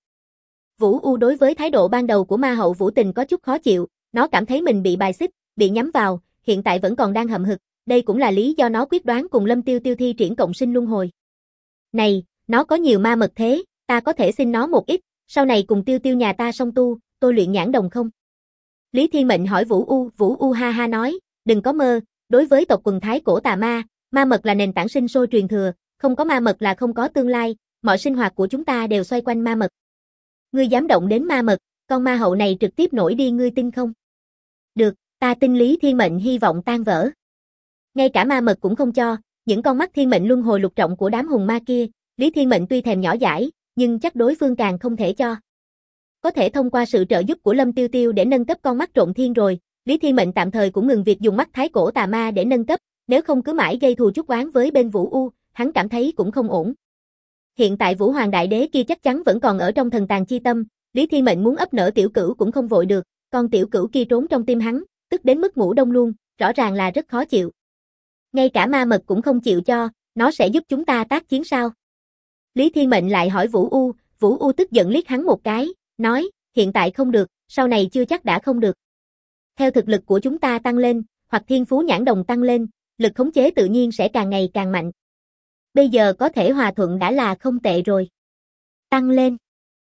Vũ U đối với thái độ ban đầu của ma hậu Vũ Tình có chút khó chịu, nó cảm thấy mình bị bài xích, bị nhắm vào, hiện tại vẫn còn đang hậm hực, đây cũng là lý do nó quyết đoán cùng Lâm Tiêu Tiêu thi triển cộng sinh luân hồi. Này, nó có nhiều ma mật thế, ta có thể xin nó một ít, sau này cùng Tiêu Tiêu nhà ta song tu, tôi luyện nhãn đồng không? Lý Thiên Mệnh hỏi Vũ U ha ha nói, đừng có mơ, đối với tộc quần thái cổ tà ma, ma mật là nền tảng sinh sôi truyền thừa, không có ma mật là không có tương lai, mọi sinh hoạt của chúng ta đều xoay quanh ma mật. Ngươi dám động đến ma mật, con ma hậu này trực tiếp nổi đi ngươi tin không? Được, ta tin. Lý Thiên Mệnh hy vọng tan vỡ. Ngay cả ma mật cũng không cho, những con mắt thiên mệnh luân hồi lục trọng của đám hùng ma kia, Lý Thiên Mệnh tuy thèm nhỏ dãi, nhưng chắc đối phương càng không thể cho. Có thể thông qua sự trợ giúp của Lâm Tiêu Tiêu để nâng cấp con mắt trộn thiên rồi, Lý Thiên Mệnh tạm thời cũng ngừng việc dùng mắt thái cổ tà ma để nâng cấp, nếu không cứ mãi gây thù chuốc oán với bên Vũ U, hắn cảm thấy cũng không ổn. Hiện tại Vũ Hoàng Đại Đế kia chắc chắn vẫn còn ở trong thần tàng chi tâm, Lý Thiên Mệnh muốn ấp nở tiểu cửu cũng không vội được, con tiểu cửu kia trốn trong tim hắn, tức đến mức ngủ đông luôn, rõ ràng là rất khó chịu. Ngay cả ma mật cũng không chịu cho, nó sẽ giúp chúng ta tác chiến sao? Lý Thiên Mệnh lại hỏi Vũ U tức giận liếc hắn một cái, nói, hiện tại không được, sau này chưa chắc đã không được. Theo thực lực của chúng ta tăng lên, hoặc thiên phú nhãn đồng tăng lên, lực khống chế tự nhiên sẽ càng ngày càng mạnh. Bây giờ có thể hòa thuận đã là không tệ rồi. Tăng lên.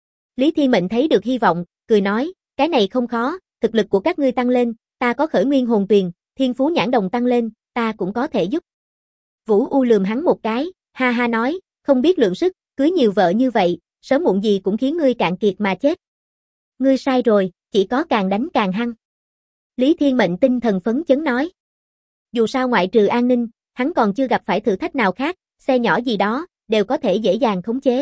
Lý Thiên Mệnh thấy được hy vọng, cười nói, cái này không khó, thực lực của các ngươi tăng lên, ta có khởi nguyên hồn tuyền, thiên phú nhãn đồng tăng lên, ta cũng có thể giúp. Vũ U lườm hắn một cái, ha ha nói, không biết lượng sức, cưới nhiều vợ như vậy, sớm muộn gì cũng khiến ngươi cạn kiệt mà chết. Ngươi sai rồi, chỉ có càng đánh càng hăng. Lý Thiên Mệnh tinh thần phấn chấn nói. Dù sao ngoại trừ an ninh, hắn còn chưa gặp phải thử thách nào khác, xe nhỏ gì đó, đều có thể dễ dàng khống chế.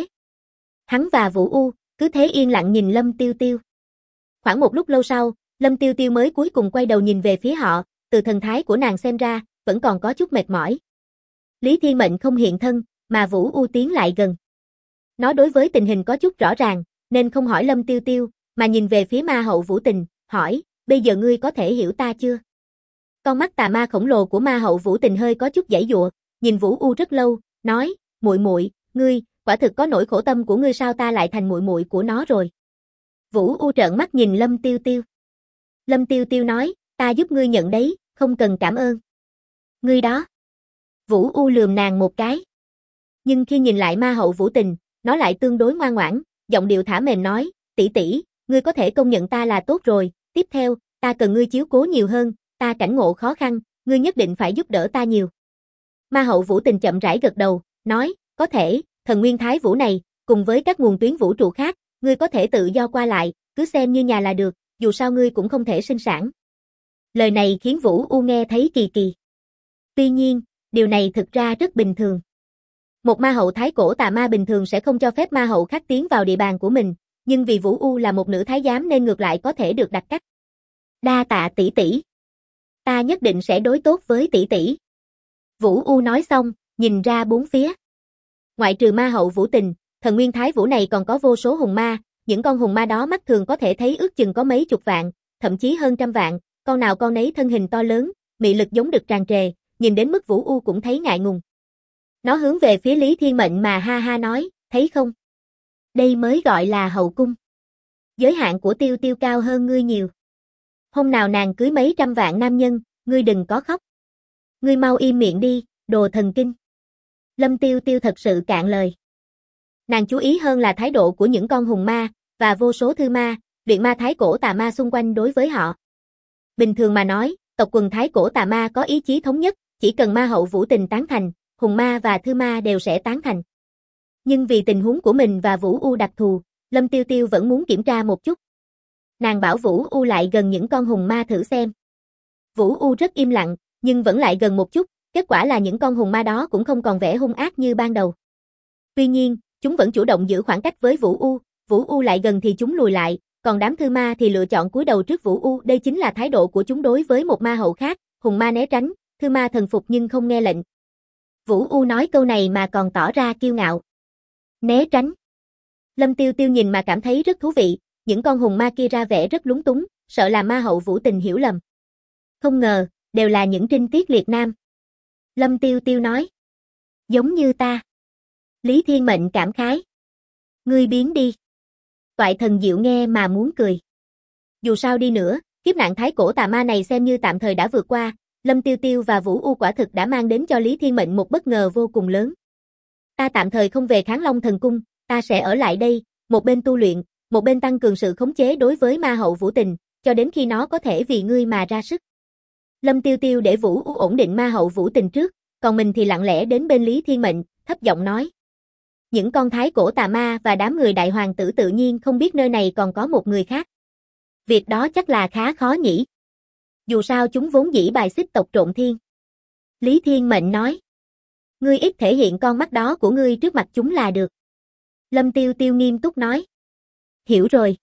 Hắn và Vũ U, cứ thế yên lặng nhìn Lâm Tiêu Tiêu. Khoảng một lúc lâu sau, Lâm Tiêu Tiêu mới cuối cùng quay đầu nhìn về phía họ, từ thần thái của nàng xem ra, vẫn còn có chút mệt mỏi. Lý Thiên Mệnh không hiện thân, mà Vũ U tiến lại gần. Nó đối với tình hình có chút rõ ràng, nên không hỏi Lâm Tiêu Tiêu, mà nhìn về phía ma hậu Vũ Tình, hỏi, bây giờ ngươi có thể hiểu ta chưa? Con mắt tà ma khổng lồ của ma hậu Vũ Tình hơi có chút giãy giụa, nhìn Vũ U rất lâu, nói, muội muội, ngươi, quả thực có nỗi khổ tâm của ngươi sao ta lại thành muội muội của nó rồi. Vũ U trợn mắt nhìn Lâm Tiêu Tiêu. Lâm Tiêu Tiêu nói, ta giúp ngươi nhận đấy, không cần cảm ơn. Ngươi đó. Vũ U lườm nàng một cái. Nhưng khi nhìn lại ma hậu Vũ Tình, nó lại tương đối ngoan ngoãn, giọng điệu thả mềm nói, tỷ tỷ, ngươi có thể công nhận ta là tốt rồi, tiếp theo, ta cần ngươi chiếu cố nhiều hơn, ta cảnh ngộ khó khăn, ngươi nhất định phải giúp đỡ ta nhiều. Ma hậu Vũ Tình chậm rãi gật đầu, nói, có thể, thần nguyên thái vũ này, cùng với các nguồn tuyến vũ trụ khác, ngươi có thể tự do qua lại, cứ xem như nhà là được, dù sao ngươi cũng không thể sinh sản. Lời này khiến Vũ U nghe thấy kỳ kỳ. Tuy nhiên, điều này thực ra rất bình thường. Một ma hậu thái cổ tà ma bình thường sẽ không cho phép ma hậu khác tiến vào địa bàn của mình, nhưng vì Vũ U là một nữ thái giám nên ngược lại có thể được đặc cách. Đa tạ tỷ tỷ. Ta nhất định sẽ đối tốt với tỷ tỷ. Vũ U nói xong, nhìn ra bốn phía. Ngoại trừ ma hậu Vũ Tình, thần nguyên thái vũ này còn có vô số hùng ma, những con hùng ma đó mắt thường có thể thấy ước chừng có mấy chục vạn, thậm chí hơn trăm vạn, con nào con nấy thân hình to lớn, mị lực giống đực tràn trề, nhìn đến mức Vũ U cũng thấy ngại ngùng. Nó hướng về phía Lý Thiên Mệnh mà ha ha nói, thấy không? Đây mới gọi là hậu cung. Giới hạn của Tiêu Tiêu cao hơn ngươi nhiều. Hôm nào nàng cưới mấy trăm vạn nam nhân, ngươi đừng có khóc. Ngươi mau im miệng đi, đồ thần kinh. Lâm Tiêu Tiêu thật sự cạn lời. Nàng chú ý hơn là thái độ của những con hùng ma, và vô số thư ma, luyện ma thái cổ tà ma xung quanh đối với họ. Bình thường mà nói, tộc quần thái cổ tà ma có ý chí thống nhất, chỉ cần ma hậu Vũ Tình tán thành, hùng ma và thư ma đều sẽ tán thành. Nhưng vì tình huống của mình và Vũ U đặc thù, Lâm Tiêu Tiêu vẫn muốn kiểm tra một chút. Nàng bảo Vũ U lại gần những con hùng ma thử xem. Vũ U rất im lặng, nhưng vẫn lại gần một chút, kết quả là những con hùng ma đó cũng không còn vẻ hung ác như ban đầu. Tuy nhiên, chúng vẫn chủ động giữ khoảng cách với Vũ U lại gần thì chúng lùi lại, còn đám thư ma thì lựa chọn cúi đầu trước Vũ U, đây chính là thái độ của chúng đối với một ma hậu khác, hùng ma né tránh, thư ma thần phục nhưng không nghe lệnh. Vũ U nói câu này mà còn tỏ ra kiêu ngạo. Né tránh. Lâm Tiêu Tiêu nhìn mà cảm thấy rất thú vị, những con hùng ma kia ra vẻ rất lúng túng, sợ là ma hậu Vũ Tình hiểu lầm. Không ngờ, đều là những trinh tiết liệt nam. Lâm Tiêu Tiêu nói. Giống như ta. Lý Thiên Mệnh cảm khái. Ngươi biến đi. Toại thần Diệu nghe mà muốn cười. Dù sao đi nữa, kiếp nạn thái cổ tà ma này xem như tạm thời đã vượt qua, Lâm Tiêu Tiêu và Vũ U quả thực đã mang đến cho Lý Thiên Mệnh một bất ngờ vô cùng lớn. Ta tạm thời không về Kháng Long Thần Cung, ta sẽ ở lại đây, một bên tu luyện, một bên tăng cường sự khống chế đối với ma hậu Vũ Tình, cho đến khi nó có thể vì ngươi mà ra sức. Lâm Tiêu Tiêu để Vũ U ổn định ma hậu Vũ Tình trước, còn mình thì lặng lẽ đến bên Lý Thiên Mệnh, thấp giọng nói. Những con thái cổ tà ma và đám người đại hoàng tử tự nhiên không biết nơi này còn có một người khác. Việc đó chắc là khá khó nhỉ. Dù sao chúng vốn dĩ bài xích tộc Trộn Thiên. Lý Thiên Mệnh nói. Ngươi ít thể hiện con mắt đó của ngươi trước mặt chúng là được. Lâm Tiêu Tiêu nghiêm túc nói. Hiểu rồi.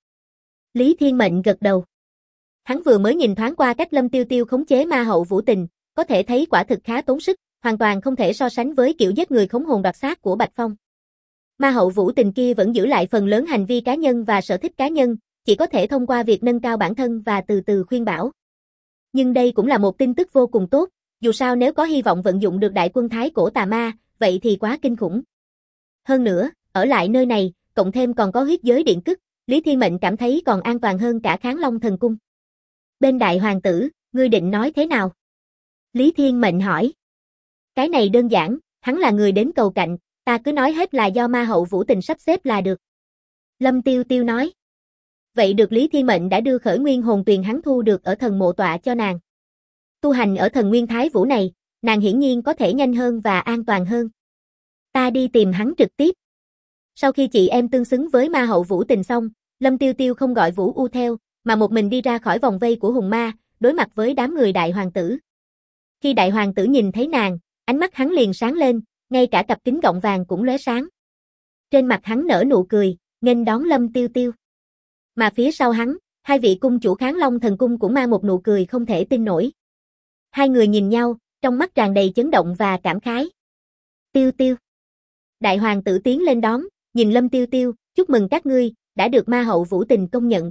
Lý Thiên Mệnh gật đầu. Hắn vừa mới nhìn thoáng qua cách Lâm Tiêu Tiêu khống chế ma hậu Vũ Tình, có thể thấy quả thực khá tốn sức, hoàn toàn không thể so sánh với kiểu giết người khống hồn đoạt xác của Bạch Phong. Ma hậu Vũ Tình kia vẫn giữ lại phần lớn hành vi cá nhân và sở thích cá nhân, chỉ có thể thông qua việc nâng cao bản thân và từ từ khuyên bảo. Nhưng đây cũng là một tin tức vô cùng tốt, dù sao nếu có hy vọng vận dụng được đại quân thái cổ tà ma, vậy thì quá kinh khủng. Hơn nữa, ở lại nơi này, cộng thêm còn có huyết giới điện cức, Lý Thiên Mệnh cảm thấy còn an toàn hơn cả Kháng Long Thần Cung. Bên đại hoàng tử, ngươi định nói thế nào? Lý Thiên Mệnh hỏi. Cái này đơn giản, hắn là người đến cầu cạnh, ta cứ nói hết là do ma hậu Vũ Tình sắp xếp là được. Lâm Tiêu Tiêu nói. Vậy được, Lý Thiên Mệnh đã đưa khởi nguyên hồn tuyền hắn thu được ở thần mộ tọa cho nàng. Tu hành ở thần nguyên thái vũ này, nàng hiển nhiên có thể nhanh hơn và an toàn hơn. Ta đi tìm hắn trực tiếp. Sau khi chị em tương xứng với ma hậu Vũ Tình xong, Lâm Tiêu Tiêu không gọi Vũ U theo, mà một mình đi ra khỏi vòng vây của hùng ma, đối mặt với đám người đại hoàng tử. Khi đại hoàng tử nhìn thấy nàng, ánh mắt hắn liền sáng lên, ngay cả cặp kính gọng vàng cũng lóe sáng. Trên mặt hắn nở nụ cười, nghênh đón Lâm Tiêu Tiêu. Mà phía sau hắn, hai vị cung chủ Kháng Long Thần Cung cũng mang một nụ cười không thể tin nổi. Hai người nhìn nhau, trong mắt tràn đầy chấn động và cảm khái. Tiêu Tiêu. Đại hoàng tử tiến lên đón, nhìn Lâm Tiêu Tiêu, chúc mừng các ngươi, đã được ma hậu Vũ Tình công nhận.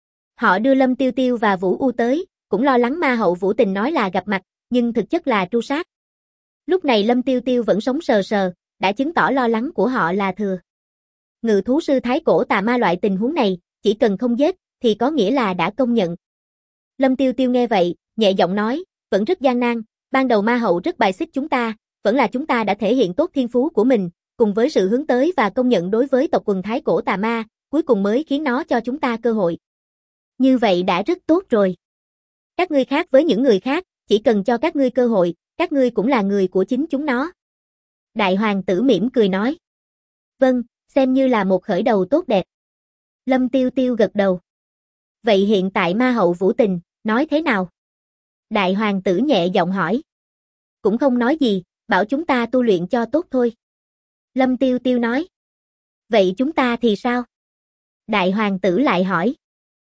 Họ đưa Lâm Tiêu Tiêu và Vũ U tới, cũng lo lắng ma hậu Vũ Tình nói là gặp mặt, nhưng thực chất là tru sát. Lúc này Lâm Tiêu Tiêu vẫn sống sờ sờ, đã chứng tỏ lo lắng của họ là thừa. Ngự thú sư thái cổ tà ma loại tình huống này, chỉ cần không giết, thì có nghĩa là đã công nhận. Lâm Tiêu Tiêu nghe vậy, nhẹ giọng nói, vẫn rất gian nan, Ban đầu ma hậu rất bài xích chúng ta, vẫn là chúng ta đã thể hiện tốt thiên phú của mình, cùng với sự hướng tới và công nhận đối với tộc quần Thái Cổ Tà Ma, cuối cùng mới khiến nó cho chúng ta cơ hội. Như vậy đã rất tốt rồi. Các ngươi khác với những người khác, chỉ cần cho các ngươi cơ hội, các ngươi cũng là người của chính chúng nó. Đại hoàng tử mỉm cười nói. Vâng, xem như là một khởi đầu tốt đẹp. Lâm Tiêu Tiêu gật đầu. Vậy hiện tại ma hậu Vũ Tình, nói thế nào? Đại hoàng tử nhẹ giọng hỏi. Cũng không nói gì, bảo chúng ta tu luyện cho tốt thôi. Lâm Tiêu Tiêu nói. Vậy chúng ta thì sao? Đại hoàng tử lại hỏi.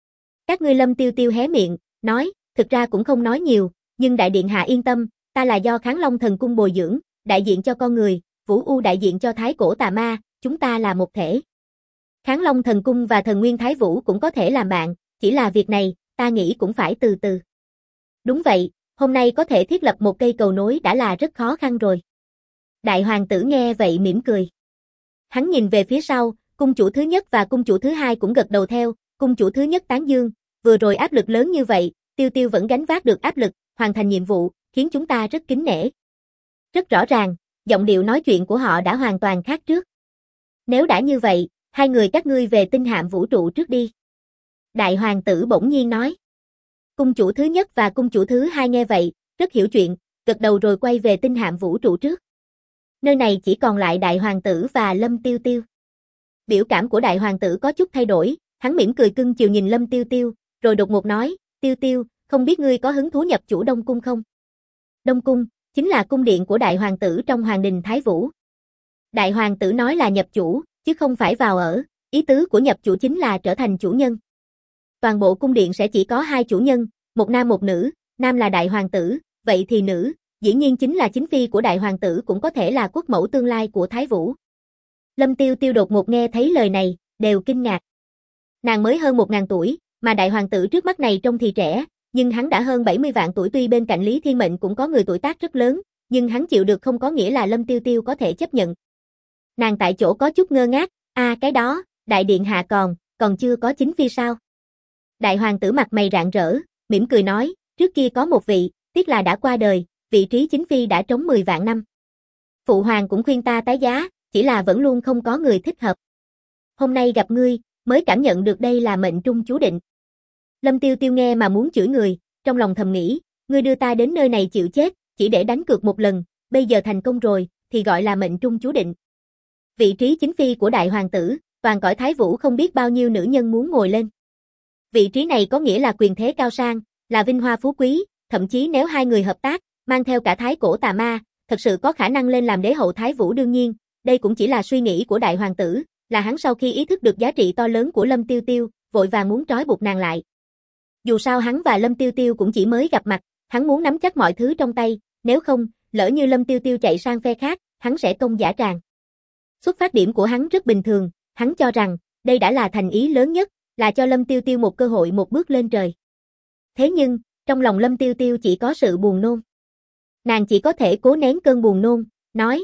Các ngươi Lâm Tiêu Tiêu hé miệng, nói, thực ra cũng không nói nhiều, nhưng đại điện hạ yên tâm, ta là do Kháng Long thần cung bồi dưỡng, đại diện cho con người, Vũ U đại diện cho Thái Cổ Tà Ma, chúng ta là một thể. Kháng Long thần cung và thần Nguyên Thái Vũ cũng có thể làm bạn, chỉ là việc này, ta nghĩ cũng phải từ từ. Đúng vậy, hôm nay có thể thiết lập một cây cầu nối đã là rất khó khăn rồi. Đại hoàng tử nghe vậy mỉm cười. Hắn nhìn về phía sau, cung chủ thứ nhất và cung chủ thứ hai cũng gật đầu theo, cung chủ thứ nhất tán dương, vừa rồi áp lực lớn như vậy, Tiêu Tiêu vẫn gánh vác được áp lực, hoàn thành nhiệm vụ, khiến chúng ta rất kính nể. Rất rõ ràng, giọng điệu nói chuyện của họ đã hoàn toàn khác trước. Nếu đã như vậy, hai người các ngươi về tinh hạm vũ trụ trước đi. Đại hoàng tử bỗng nhiên nói. Cung chủ thứ nhất và cung chủ thứ hai nghe vậy, rất hiểu chuyện, gật đầu rồi quay về tinh hạm vũ trụ trước. Nơi này chỉ còn lại đại hoàng tử và Lâm Tiêu Tiêu. Biểu cảm của đại hoàng tử có chút thay đổi, hắn mỉm cười cưng chiều nhìn Lâm Tiêu Tiêu, rồi đột ngột nói, Tiêu Tiêu, không biết ngươi có hứng thú nhập chủ Đông Cung không? Đông Cung, chính là cung điện của đại hoàng tử trong Hoàng đình Thái Vũ. Đại hoàng tử nói là nhập chủ, chứ không phải vào ở, ý tứ của nhập chủ chính là trở thành chủ nhân. Toàn bộ cung điện sẽ chỉ có hai chủ nhân, một nam một nữ, nam là đại hoàng tử, vậy thì nữ, dĩ nhiên chính là chính phi của đại hoàng tử cũng có thể là quốc mẫu tương lai của Thái Vũ. Lâm Tiêu Tiêu đột ngột nghe thấy lời này, đều kinh ngạc. Nàng mới hơn 1000 tuổi, mà đại hoàng tử trước mắt này trông thì trẻ, nhưng hắn đã hơn 70 vạn tuổi, tuy bên cạnh Lý Thiên Mệnh cũng có người tuổi tác rất lớn, nhưng hắn chịu được không có nghĩa là Lâm Tiêu Tiêu có thể chấp nhận. Nàng tại chỗ có chút ngơ ngác, cái đó, đại điện hạ còn chưa có chính phi sao? Đại hoàng tử mặt mày rạng rỡ, mỉm cười nói, trước kia có một vị, tiếc là đã qua đời, vị trí chính phi đã trống 10 vạn năm. Phụ hoàng cũng khuyên ta tái giá, chỉ là vẫn luôn không có người thích hợp. Hôm nay gặp ngươi, mới cảm nhận được đây là mệnh trung chú định. Lâm Tiêu Tiêu nghe mà muốn chửi người, trong lòng thầm nghĩ, ngươi đưa ta đến nơi này chịu chết, chỉ để đánh cược một lần, bây giờ thành công rồi, thì gọi là mệnh trung chú định. Vị trí chính phi của đại hoàng tử, toàn cõi Thái Vũ không biết bao nhiêu nữ nhân muốn ngồi lên. Vị trí này có nghĩa là quyền thế cao sang, là vinh hoa phú quý, thậm chí nếu hai người hợp tác, mang theo cả Thái Cổ Tà Ma, thật sự có khả năng lên làm đế hậu Thái Vũ. Đương nhiên, đây cũng chỉ là suy nghĩ của đại hoàng tử, là hắn sau khi ý thức được giá trị to lớn của Lâm Tiêu Tiêu, vội vàng muốn trói buộc nàng lại. Dù sao hắn và Lâm Tiêu Tiêu cũng chỉ mới gặp mặt, hắn muốn nắm chắc mọi thứ trong tay, nếu không, lỡ như Lâm Tiêu Tiêu chạy sang phe khác, hắn sẽ công dã tràng. Xuất phát điểm của hắn rất bình thường, hắn cho rằng, đây đã là thành ý lớn nhất, là cho Lâm Tiêu Tiêu một cơ hội một bước lên trời. Thế nhưng, trong lòng Lâm Tiêu Tiêu chỉ có sự buồn nôn. Nàng chỉ có thể cố nén cơn buồn nôn, nói,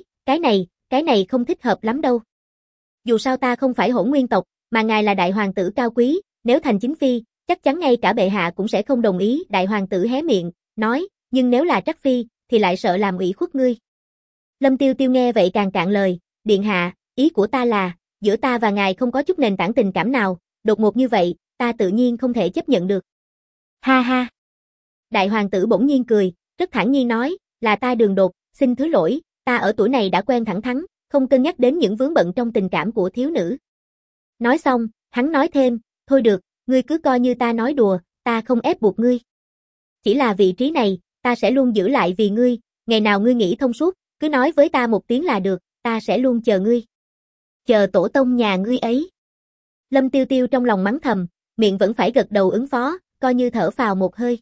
cái này không thích hợp lắm đâu. Dù sao ta không phải Hỗn Nguyên tộc, mà ngài là đại hoàng tử cao quý, nếu thành chính phi, chắc chắn ngay cả bệ hạ cũng sẽ không đồng ý. Đại hoàng tử hé miệng, nói, nhưng nếu là Trắc phi, thì lại sợ làm ủy khuất ngươi. Lâm Tiêu Tiêu nghe vậy càng cạn lời, điện hạ, ý của ta là, giữa ta và ngài không có chút nền tảng tình cảm nào, đột ngột như vậy, ta tự nhiên không thể chấp nhận được. Ha ha. Đại hoàng tử bỗng nhiên cười, rất thản nhiên nói, là ta đường đột, xin thứ lỗi, ta ở tuổi này đã quen thẳng thắn, không cân nhắc đến những vướng bận trong tình cảm của thiếu nữ. Nói xong, hắn nói thêm, thôi được, ngươi cứ coi như ta nói đùa, ta không ép buộc ngươi. Chỉ là vị trí này, ta sẽ luôn giữ lại vì ngươi, ngày nào ngươi nghĩ thông suốt, cứ nói với ta một tiếng là được, ta sẽ luôn chờ ngươi. Chờ tổ tông nhà ngươi ấy. Lâm Tiêu Tiêu trong lòng mắng thầm, miệng vẫn phải gật đầu ứng phó, coi như thở phào một hơi.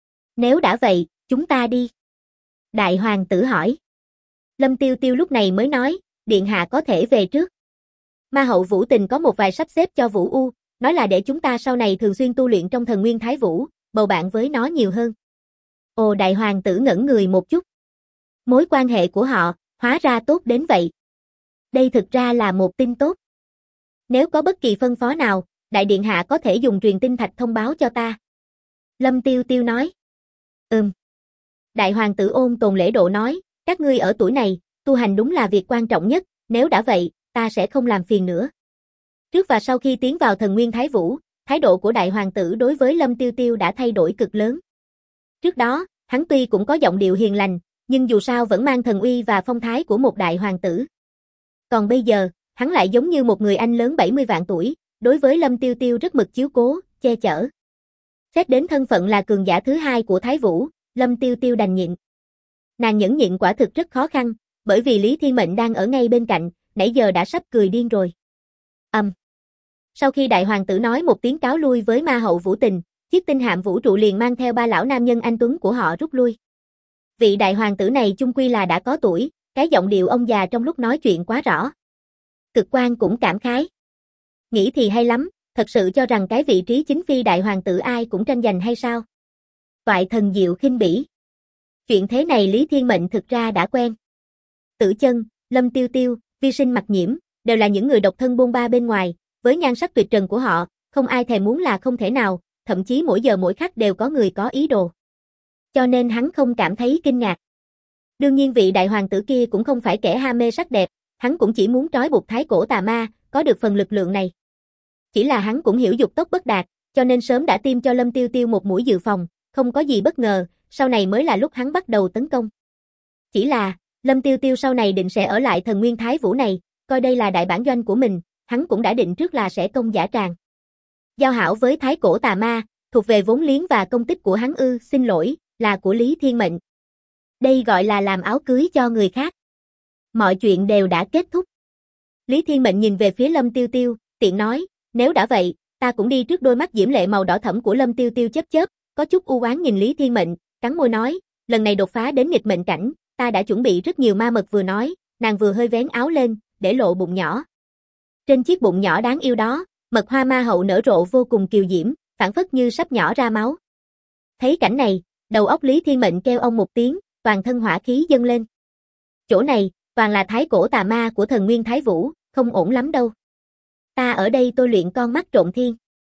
Nếu đã vậy, chúng ta đi. Đại hoàng tử hỏi. Lâm Tiêu Tiêu lúc này mới nói, điện hạ có thể về trước. Ma hậu Vũ Tình có một vài sắp xếp cho Vũ U, nói là để chúng ta sau này thường xuyên tu luyện trong thần nguyên Thái Vũ, bầu bạn với nó nhiều hơn. Ồ, đại hoàng tử ngẩn người một chút. Mối quan hệ của họ, hóa ra tốt đến vậy. Đây thực ra là một tin tốt. Nếu có bất kỳ phân phó nào, đại điện hạ có thể dùng truyền tin thạch thông báo cho ta. Lâm Tiêu Tiêu nói. Đại hoàng tử ôn tồn lễ độ nói, các ngươi ở tuổi này, tu hành đúng là việc quan trọng nhất, nếu đã vậy, ta sẽ không làm phiền nữa. Trước và sau khi tiến vào thần nguyên Thái Vũ, thái độ của đại hoàng tử đối với Lâm Tiêu Tiêu đã thay đổi cực lớn. Trước đó, hắn tuy cũng có giọng điệu hiền lành, nhưng dù sao vẫn mang thần uy và phong thái của một đại hoàng tử. Còn bây giờ, hắn lại giống như một người anh lớn 70 vạn tuổi, đối với Lâm Tiêu Tiêu rất mực chiếu cố, che chở. Xét đến thân phận là cường giả thứ hai của Thái Vũ, Lâm Tiêu Tiêu đành nhịn. Nàng nhẫn nhịn quả thực rất khó khăn, bởi vì Lý Thiên Mệnh đang ở ngay bên cạnh, nãy giờ đã sắp cười điên rồi. Sau khi đại hoàng tử nói một tiếng cáo lui với ma hậu Vũ Tình, chiếc tinh hạm vũ trụ liền mang theo ba lão nam nhân anh tuấn của họ rút lui. Vị đại hoàng tử này chung quy là đã có tuổi, cái giọng điệu ông già trong lúc nói chuyện quá rõ. Cực Quan cũng cảm khái. Nghĩ thì hay lắm, thật sự cho rằng cái vị trí chính phi đại hoàng tử ai cũng tranh giành hay sao? Toại thần diệu khinh bỉ. Chuyện thế này Lý Thiên Mệnh thực ra đã quen. Tử Chân, Lâm Tiêu Tiêu, Vi Sinh Mặc Nhiễm, đều là những người độc thân bôn ba bên ngoài, với nhan sắc tuyệt trần của họ, không ai thèm muốn là không thể nào, thậm chí mỗi giờ mỗi khắc đều có người có ý đồ. Cho nên hắn không cảm thấy kinh ngạc. Đương nhiên vị đại hoàng tử kia cũng không phải kẻ ham mê sắc đẹp, hắn cũng chỉ muốn trói buộc thái cổ tà ma, có được phần lực lượng này. Chỉ là hắn cũng hiểu dục tốc bất đạt, cho nên sớm đã tiêm cho Lâm Tiêu Tiêu một mũi dự phòng, không có gì bất ngờ, sau này mới là lúc hắn bắt đầu tấn công. Chỉ là, Lâm Tiêu Tiêu sau này định sẽ ở lại thần nguyên Thái Vũ này, coi đây là đại bản doanh của mình, hắn cũng đã định trước là sẽ công dã tràng. Giao hảo với thái cổ tà ma, thuộc về vốn liếng và công tích của hắn ư, xin lỗi, là của Lý Thiên Mệnh. Đây gọi là làm áo cưới cho người khác. Mọi chuyện đều đã kết thúc. Lý Thiên Mệnh nhìn về phía Lâm Tiêu Tiêu, tiện nói, nếu đã vậy, ta cũng đi trước. Đôi mắt diễm lệ màu đỏ thẫm của Lâm Tiêu Tiêu chớp chớp, có chút u oán nhìn Lý Thiên Mệnh, cắn môi nói, lần này đột phá đến nghịch mệnh cảnh, ta đã chuẩn bị rất nhiều ma mật. Vừa nói, nàng vừa hơi vén áo lên, để lộ bụng nhỏ. Trên chiếc bụng nhỏ đáng yêu đó, mật hoa ma hậu nở rộ vô cùng kiều diễm, phảng phất như sắp nhỏ ra máu. Thấy cảnh này, đầu óc Lý Thiên Mệnh kêu ông một tiếng, toàn thân hỏa khí dâng lên. Chỗ này, toàn là thái cổ tà ma của thần nguyên Thái Vũ, không ổn lắm đâu. Ta ở đây tôi luyện con mắt trộm thiên.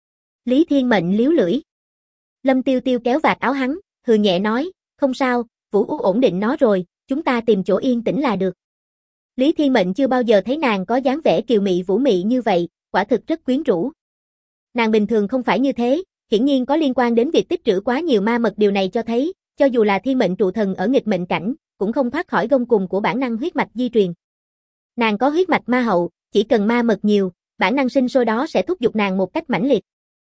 Lý Thiên Mệnh liếu lưỡi. Lâm Tiêu Tiêu kéo vạt áo hắn, hừ nhẹ nói, không sao, Vũ Ú ổn định nó rồi, chúng ta tìm chỗ yên tĩnh là được. Lý Thiên Mệnh chưa bao giờ thấy nàng có dáng vẻ kiều mị vũ mị như vậy, quả thực rất quyến rũ. Nàng bình thường không phải như thế, hiển nhiên có liên quan đến việc tích trữ quá nhiều ma mật. Điều này cho thấy, cho dù là thiên mệnh trụ thần ở nghịch mệnh cảnh, cũng không thoát khỏi gông cùm của bản năng huyết mạch di truyền. Nàng có huyết mạch ma hậu, chỉ cần ma mật nhiều, bản năng sinh sôi đó sẽ thúc giục nàng một cách mãnh liệt.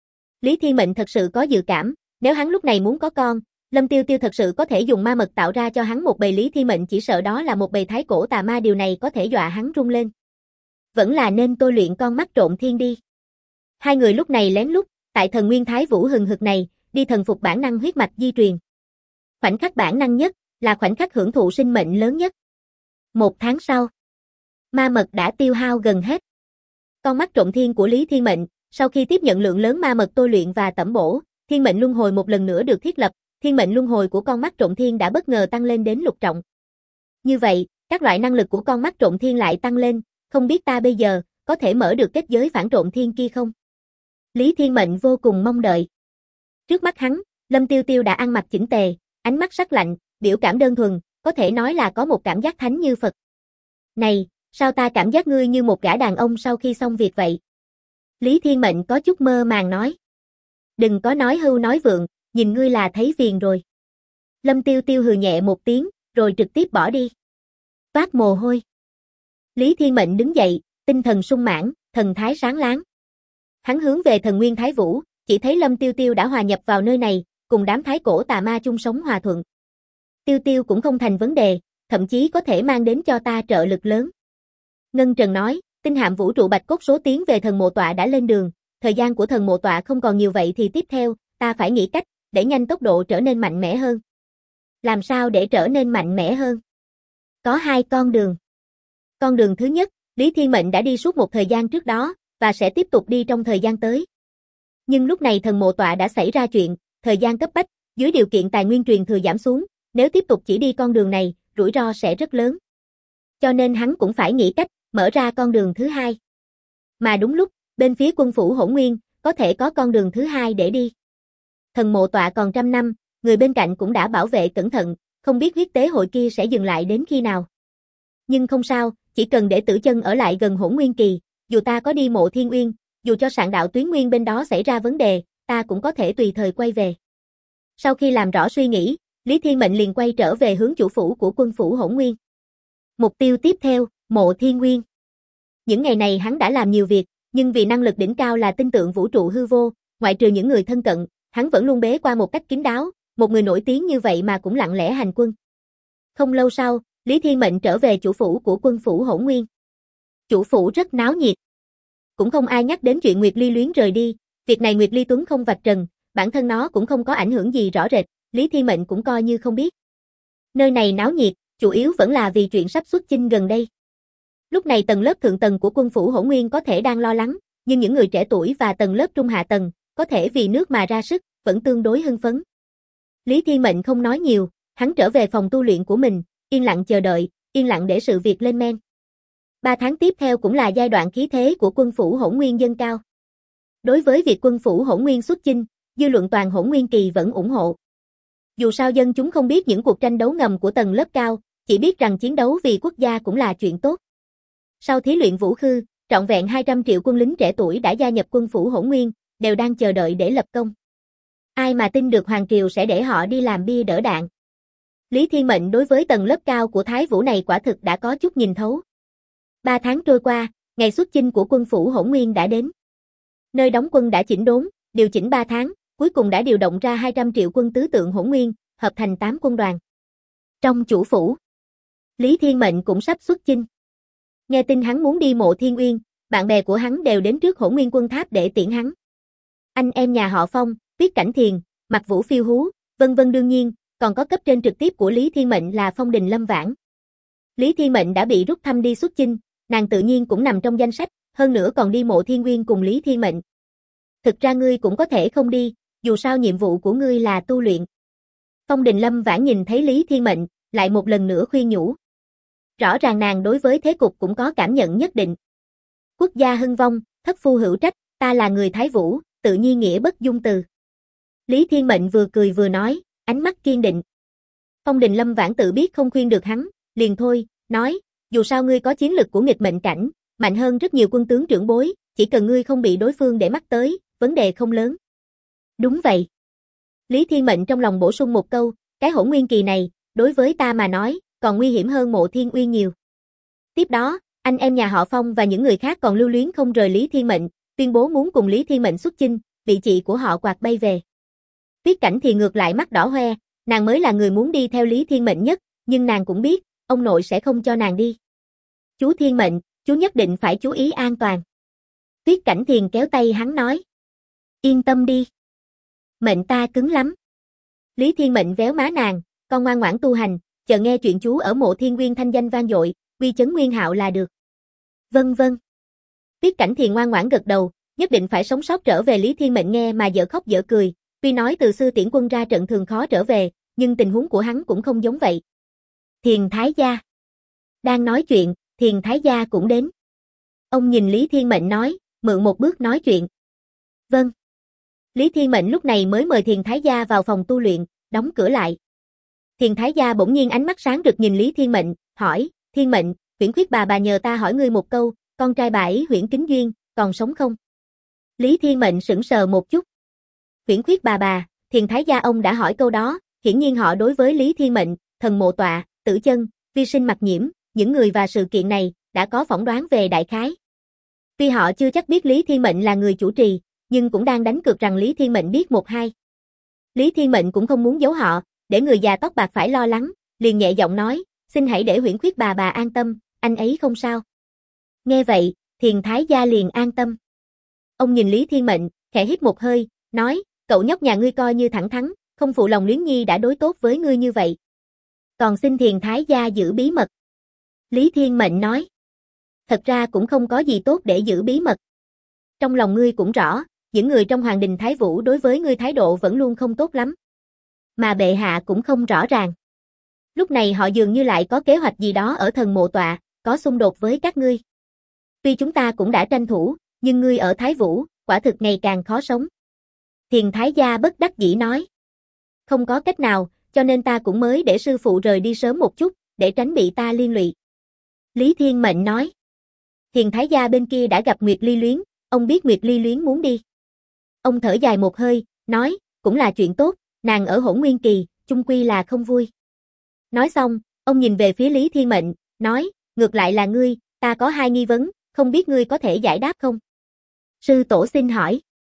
Lý Thiên Mệnh thật sự có dự cảm, nếu hắn lúc này muốn có con, Lâm Tiêu Tiêu thật sự có thể dùng ma mật tạo ra cho hắn một bầy. Lý Thiên Mệnh chỉ sợ đó là một bầy thái cổ tà ma, điều này có thể dọa hắn run lên. Vẫn là nên tôi luyện con mắt trộm thiên đi. Hai người lúc này lén lút, tại thần nguyên Thái Vũ hừng hực này, đi thần phục bản năng huyết mạch di truyền. Khoảnh khắc bản năng nhất, là khoảnh khắc hưởng thụ sinh mệnh lớn nhất. 1 tháng sau, ma mật đã tiêu hao gần hết. Con mắt trộm thiên của Lý Thiên Mệnh, sau khi tiếp nhận lượng lớn ma mật tôi luyện và tẩm bổ, thiên mệnh luân hồi một lần nữa được thiết lập, thiên mệnh luân hồi của con mắt trộm thiên đã bất ngờ tăng lên đến lục trọng. Như vậy, các loại năng lực của con mắt trộm thiên lại tăng lên, không biết ta bây giờ có thể mở được kết giới phản trộm thiên kia không? Lý Thiên Mệnh vô cùng mong đợi. Trước mắt hắn, Lâm Tiêu Tiêu đã ăn mặc chỉnh tề, ánh mắt sắc lạnh, biểu cảm đơn thuần, có thể nói là có một cảm giác thánh như Phật. Này, sao ta cảm giác ngươi như một gã đàn ông sau khi xong việc vậy? Lý Thiên Mệnh có chút mơ màng nói. Đừng có nói hưu nói vượng, nhìn ngươi là thấy phiền rồi. Lâm Tiêu Tiêu hừ nhẹ một tiếng, rồi trực tiếp bỏ đi. Toát mồ hôi. Lý Thiên Mệnh đứng dậy, tinh thần sung mãn, thần thái sáng láng. Hắn hướng về thần nguyên Thái Vũ, chỉ thấy Lâm Tiêu Tiêu đã hòa nhập vào nơi này, cùng đám thái cổ tà ma chung sống hòa thuận. Tiêu Tiêu cũng không thành vấn đề, thậm chí có thể mang đến cho ta trợ lực lớn. Ngân Trần nói, tinh hạm vũ trụ bạch cốt số tiến về thần mộ tọa đã lên đường, thời gian của thần mộ tọa không còn nhiều, vậy thì tiếp theo, ta phải nghĩ cách, để nhanh tốc độ trở nên mạnh mẽ hơn. Làm sao để trở nên mạnh mẽ hơn? Có 2 con đường. Con đường thứ nhất, Lý Thiên Mệnh đã đi suốt một thời gian trước đó, và sẽ tiếp tục đi trong thời gian tới. Nhưng lúc này thần mộ tọa đã xảy ra chuyện, thời gian cấp bách, dưới điều kiện tài nguyên truyền thừa giảm xuống, nếu tiếp tục chỉ đi con đường này, rủi ro sẽ rất lớn. Cho nên hắn cũng phải nghĩ cách, mở ra con đường thứ 2. Mà đúng lúc, bên phía quân phủ Hỗn Nguyên, có thể có con đường thứ 2 để đi. Thần mộ tọa còn 100 năm, người bên cạnh cũng đã bảo vệ cẩn thận, không biết huyết tế hội kia sẽ dừng lại đến khi nào. Nhưng không sao, chỉ cần để Tử Chân ở lại gần Hỗn Nguyên Kỳ, dù ta có đi Mộ Thiên Uyên, dù cho Sạn Đạo Tuyến Nguyên bên đó xảy ra vấn đề, ta cũng có thể tùy thời quay về. Sau khi làm rõ suy nghĩ, Lý Thiên Mệnh liền quay trở về hướng chủ phủ của quân phủ Hỗn Nguyên. Mục tiêu tiếp theo, Mộ Thiên Nguyên. Những ngày này hắn đã làm nhiều việc, nhưng vì năng lực đỉnh cao là tinh tượng vũ trụ hư vô, ngoại trừ những người thân cận, hắn vẫn luôn bế quan một cách kín đáo, một người nổi tiếng như vậy mà cũng lặng lẽ hành quân. Không lâu sau, Lý Thiên Mệnh trở về chủ phủ của quân phủ Hỗn Nguyên. Chủ phủ rất náo nhiệt. Cũng không ai nhắc đến chuyện Nguyệt Ly luyến rời đi, việc này Nguyệt Ly Tuấn không vạch trần, bản thân nó cũng không có ảnh hưởng gì rõ rệt, Lý Thiên Mệnh cũng coi như không biết. Nơi này náo nhiệt, chủ yếu vẫn là vì chuyện sắp xuất chinh gần đây. Lúc này tầng lớp thượng tầng của quân phủ Hỗn Nguyên có thể đang lo lắng, nhưng những người trẻ tuổi và tầng lớp trung hạ tầng, có thể vì nước mà ra sức, vẫn tương đối hưng phấn. Lý Thiên Mệnh không nói nhiều, hắn trở về phòng tu luyện của mình, yên lặng chờ đợi, yên lặng để sự việc lên men. 3 tháng tiếp theo cũng là giai đoạn khí thế của quân phủ Hỗn Nguyên dâng cao. Đối với việc quân phủ Hỗn Nguyên xuất chinh, dư luận toàn Hỗn Nguyên Kỳ vẫn ủng hộ. Dù sao dân chúng không biết những cuộc tranh đấu ngầm của tầng lớp cao, chỉ biết rằng chiến đấu vì quốc gia cũng là chuyện tốt. Sau thí luyện vũ khư, trọn vẹn 200 triệu quân lính trẻ tuổi đã gia nhập quân phủ Hỗn Nguyên, đều đang chờ đợi để lập công. Ai mà tin được Hoàng Triều sẽ để họ đi làm bia đỡ đạn. Lý Thiên Mệnh đối với tầng lớp cao của Thái Vũ này quả thực đã có chút nhìn thấu. 3 tháng trôi qua, ngày xuất chinh của quân phủ Hỗn Nguyên đã đến. Nơi đóng quân đã chỉnh đốn, điều chỉnh 3 tháng, cuối cùng đã điều động ra 200 triệu quân tứ tượng Hỗn Nguyên, hợp thành 8 quân đoàn. Trong chủ phủ, Lý Thiên Mệnh cũng sắp xuất chinh. Nghe tin hắn muốn đi Mộ Thiên Uyên, bạn bè của hắn đều đến trước Hỗn Nguyên Quân Tháp để tiễn hắn. Anh em nhà họ Phong, Tuyết Cảnh Thiền, Mặc Vũ Phiêu Hú, vân vân đương nhiên, còn có cấp trên trực tiếp của Lý Thiên Mệnh là Phong Đình Lâm Vãn. Lý Thiên Mệnh đã bị rút thăm đi xuất chinh, nàng tự nhiên cũng nằm trong danh sách, hơn nữa còn đi Mộ Thiên Uyên cùng Lý Thiên Mệnh. Thực ra ngươi cũng có thể không đi, dù sao nhiệm vụ của ngươi là tu luyện. Phong Đình Lâm Vãn nhìn thấy Lý Thiên Mệnh, lại một lần nữa khuyên nhủ. Rõ ràng nàng đối với thế cục cũng có cảm nhận nhất định. Quốc gia hưng vong, thất phu hữu trách, ta là người Thái Vũ, tự nhiên nghĩa bất dung từ. Lý Thiên Mệnh vừa cười vừa nói, ánh mắt kiên định. Phong Đình Lâm Vãn tự biết không khuyên được hắn, liền thôi, nói, dù sao ngươi có chiến lực của nghịch mệnh cảnh, mạnh hơn rất nhiều quân tướng trưởng bối, chỉ cần ngươi không bị đối phương để mắt tới, vấn đề không lớn. Đúng vậy. Lý Thiên Mệnh trong lòng bổ sung một câu, cái Hỗn Nguyên Kỳ này, đối với ta mà nói, còn nguy hiểm hơn Mộ Thiên Uyên nhiều. Tiếp đó, anh em nhà họ Phong và những người khác còn lưu luyến không rời Lý Thiên Mệnh, tuyên bố muốn cùng Lý Thiên Mệnh xuất chinh, bị chị của họ quạt bay về. Tuyết Cảnh thì ngược lại mắt đỏ hoe, nàng mới là người muốn đi theo Lý Thiên Mệnh nhất, nhưng nàng cũng biết, ông nội sẽ không cho nàng đi. Chú Thiên Mệnh, chú nhất định phải chú ý an toàn. Tuyết Cảnh Thiền kéo tay hắn nói. Yên tâm đi. Mệnh ta cứng lắm. Lý Thiên Mệnh véo má nàng, con ngoan ngoãn tu hành, chờ nghe chuyện chú ở Mộ Thiên Nguyên thanh danh vang dội, uy chấn Nguyên Hạo là được. Vâng vâng. Tuyết Cảnh Thiền ngoan ngoãn gật đầu, nhất định phải sống sót trở về. Lý Thiên Mệnh nghe mà dở khóc dở cười, tuy nói từ xưa tiễn quân ra trận thường khó trở về, nhưng tình huống của hắn cũng không giống vậy. Thiền Thái Gia. Đang nói chuyện, Thiền Thái Gia cũng đến. Ông nhìn Lý Thiên Mệnh nói, mượn một bước nói chuyện. Vâng. Lý Thiên Mệnh lúc này mới mời Thiền Thái Gia vào phòng tu luyện, đóng cửa lại. Thiền Thái Gia bỗng nhiên ánh mắt sáng rực nhìn Lý Thiên Mệnh, hỏi, Thiên Mệnh, Huyễn Khuyết bà nhờ ta hỏi ngươi một câu, con trai bà ấy Huyễn Kính Duyên, còn sống không? Lý Thiên Mệnh sững sờ một chút. Huyễn Khuyết bà, Thiền Thái Gia ông đã hỏi câu đó, hiển nhiên họ đối với Lý Thiên Mệnh, Thần Mộ Tọa, Tử Chân, Vi Sinh Mặc Nhiễm, những người và sự kiện này, đã có phỏng đoán về đại khái. Tuy họ chưa chắc biết Lý Thiên Mệnh là người chủ trì, nhưng cũng đang đánh cược rằng Lý Thiên Mệnh biết một hai. Lý Thiên Mệnh cũng không muốn giấu họ, để người già tóc bạc phải lo lắng, liền nhẹ giọng nói, xin hãy để Huyễn Khuyết bà an tâm, anh ấy không sao. Nghe vậy, Thiền Thái Gia liền an tâm. Ông nhìn Lý Thiên Mệnh, khẽ hít một hơi, nói, cậu nhóc nhà ngươi coi như thẳng thắn, không phụ lòng Luyến Nhi đã đối tốt với ngươi như vậy. Còn xin Thiền Thái Gia giữ bí mật. Lý Thiên Mệnh nói, thật ra cũng không có gì tốt để giữ bí mật. Trong lòng ngươi cũng rõ, những người trong Hoàng đình Thái Vũ đối với ngươi thái độ vẫn luôn không tốt lắm. Mà bệ hạ cũng không rõ ràng. Lúc này họ dường như lại có kế hoạch gì đó ở Thần Mộ Tọa, có xung đột với các ngươi. Tuy chúng ta cũng đã tranh thủ, nhưng ngươi ở Thái Vũ, quả thực ngày càng khó sống. Thiền Thái Gia bất đắc dĩ nói. Không có cách nào, cho nên ta cũng mới để sư phụ rời đi sớm một chút, để tránh bị ta liên lụy. Lý Thiên Mệnh nói. Thiền Thái gia bên kia đã gặp Nguyệt Ly Luyến, ông biết Nguyệt Ly Luyến muốn đi. Ông thở dài một hơi, nói, cũng là chuyện tốt, nàng ở Hỗn Nguyên Kỳ, chung quy là không vui. Nói xong, ông nhìn về phía Lý Thiên Mệnh, nói, ngược lại là ngươi, ta có hai nghi vấn, không biết ngươi có thể giải đáp không? Sư tổ xin hỏi.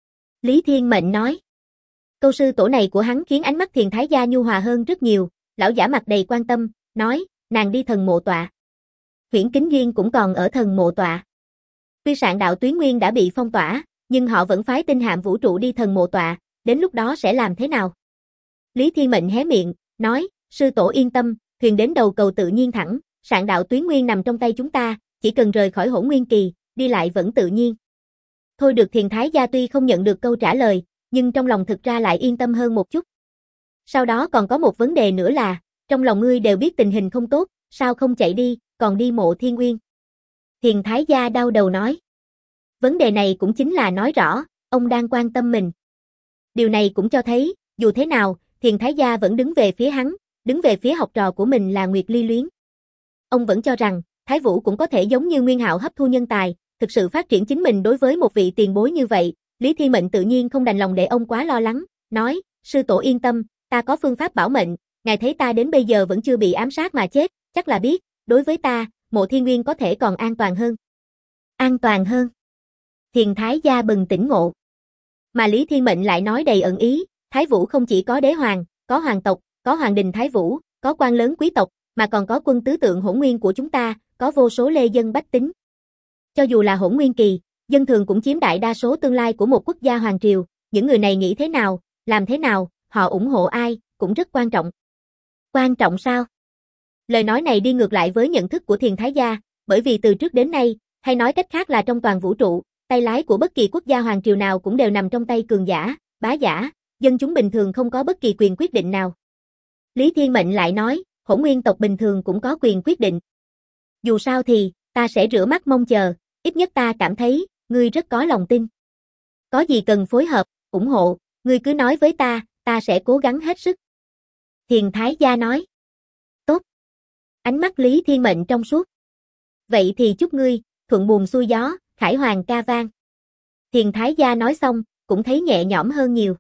Lý Thiên Mệnh nói. Câu sư tổ này của hắn khiến ánh mắt Thiền Thái gia nhu hòa hơn rất nhiều, lão giả mặt đầy quan tâm, nói, nàng đi thần mộ tọa. Huyễn Kính Duyên cũng còn ở thần mộ tọa. Tuy Sạn đạo Tuyến Nguyên đã bị phong tỏa, nhưng họ vẫn phái tinh hạm vũ trụ đi thần mộ tọa, đến lúc đó sẽ làm thế nào? Lý Thiên Mệnh hé miệng, nói, sư tổ yên tâm, thuyền đến đầu cầu tự nhiên thẳng, Sạn đạo Tuyến Nguyên nằm trong tay chúng ta, chỉ cần rời khỏi Hỗn Nguyên Kỳ, đi lại vẫn tự nhiên. Thôi được. Thiền Thái gia tuy không nhận được câu trả lời, nhưng trong lòng thực ra lại yên tâm hơn một chút. Sau đó còn có một vấn đề nữa là, trong lòng ngươi đều biết tình hình không tốt, sao không chạy đi, còn đi mộ Thiên Uyên? Thiền Thái gia đau đầu nói. Vấn đề này cũng chính là nói rõ, ông đang quan tâm mình. Điều này cũng cho thấy, dù thế nào, Thiền Thái gia vẫn đứng về phía hắn, đứng về phía học trò của mình là Nguyệt Ly Luyến. Ông vẫn cho rằng, Thái Vũ cũng có thể giống như Nguyên Hạo hấp thu nhân tài, thực sự phát triển chính mình. Đối với một vị tiền bối như vậy, Lý Thiên Mệnh tự nhiên không đành lòng để ông quá lo lắng, nói, sư tổ yên tâm, ta có phương pháp bảo mệnh, ngài thấy ta đến bây giờ vẫn chưa bị ám sát mà chết, chắc là biết, đối với ta, mộ Thiên Nguyên có thể còn an toàn hơn. An toàn hơn? Thiền Thái gia bừng tỉnh ngộ. Mà Lý Thiên Mệnh lại nói đầy ẩn ý, Thái Vũ không chỉ có đế hoàng, có hoàng tộc, có hoàng đình Thái Vũ, có quan lớn quý tộc, mà còn có quân tứ tượng Hỗn Nguyên của chúng ta, có vô số lê dân bách tính. Cho dù là Hỗn Nguyên Kỳ, dân thường cũng chiếm đại đa số tương lai của một quốc gia hoàng triều, những người này nghĩ thế nào, làm thế nào, họ ủng hộ ai, cũng rất quan trọng. Quan trọng sao? Lời nói này đi ngược lại với nhận thức của Thiền Thái gia, bởi vì từ trước đến nay, hay nói cách khác là trong toàn vũ trụ, tay lái của bất kỳ quốc gia hoàng triều nào cũng đều nằm trong tay cường giả, bá giả, dân chúng bình thường không có bất kỳ quyền quyết định nào. Lý Thiên Mệnh lại nói, Hỗn Nguyên tộc bình thường cũng có quyền quyết định. Dù sao thì, ta sẽ rửa mắt mong chờ, ít nhất ta cảm thấy, ngươi rất có lòng tin. Có gì cần phối hợp, ủng hộ, ngươi cứ nói với ta sẽ cố gắng hết sức. Thiền Thái gia nói. Tốt. Ánh mắt Lý Thiên Mệnh trong suốt. Vậy thì chúc ngươi, thuận buồm xuôi gió, khải hoàn ca vang. Thiền Thái gia nói xong, cũng thấy nhẹ nhõm hơn nhiều.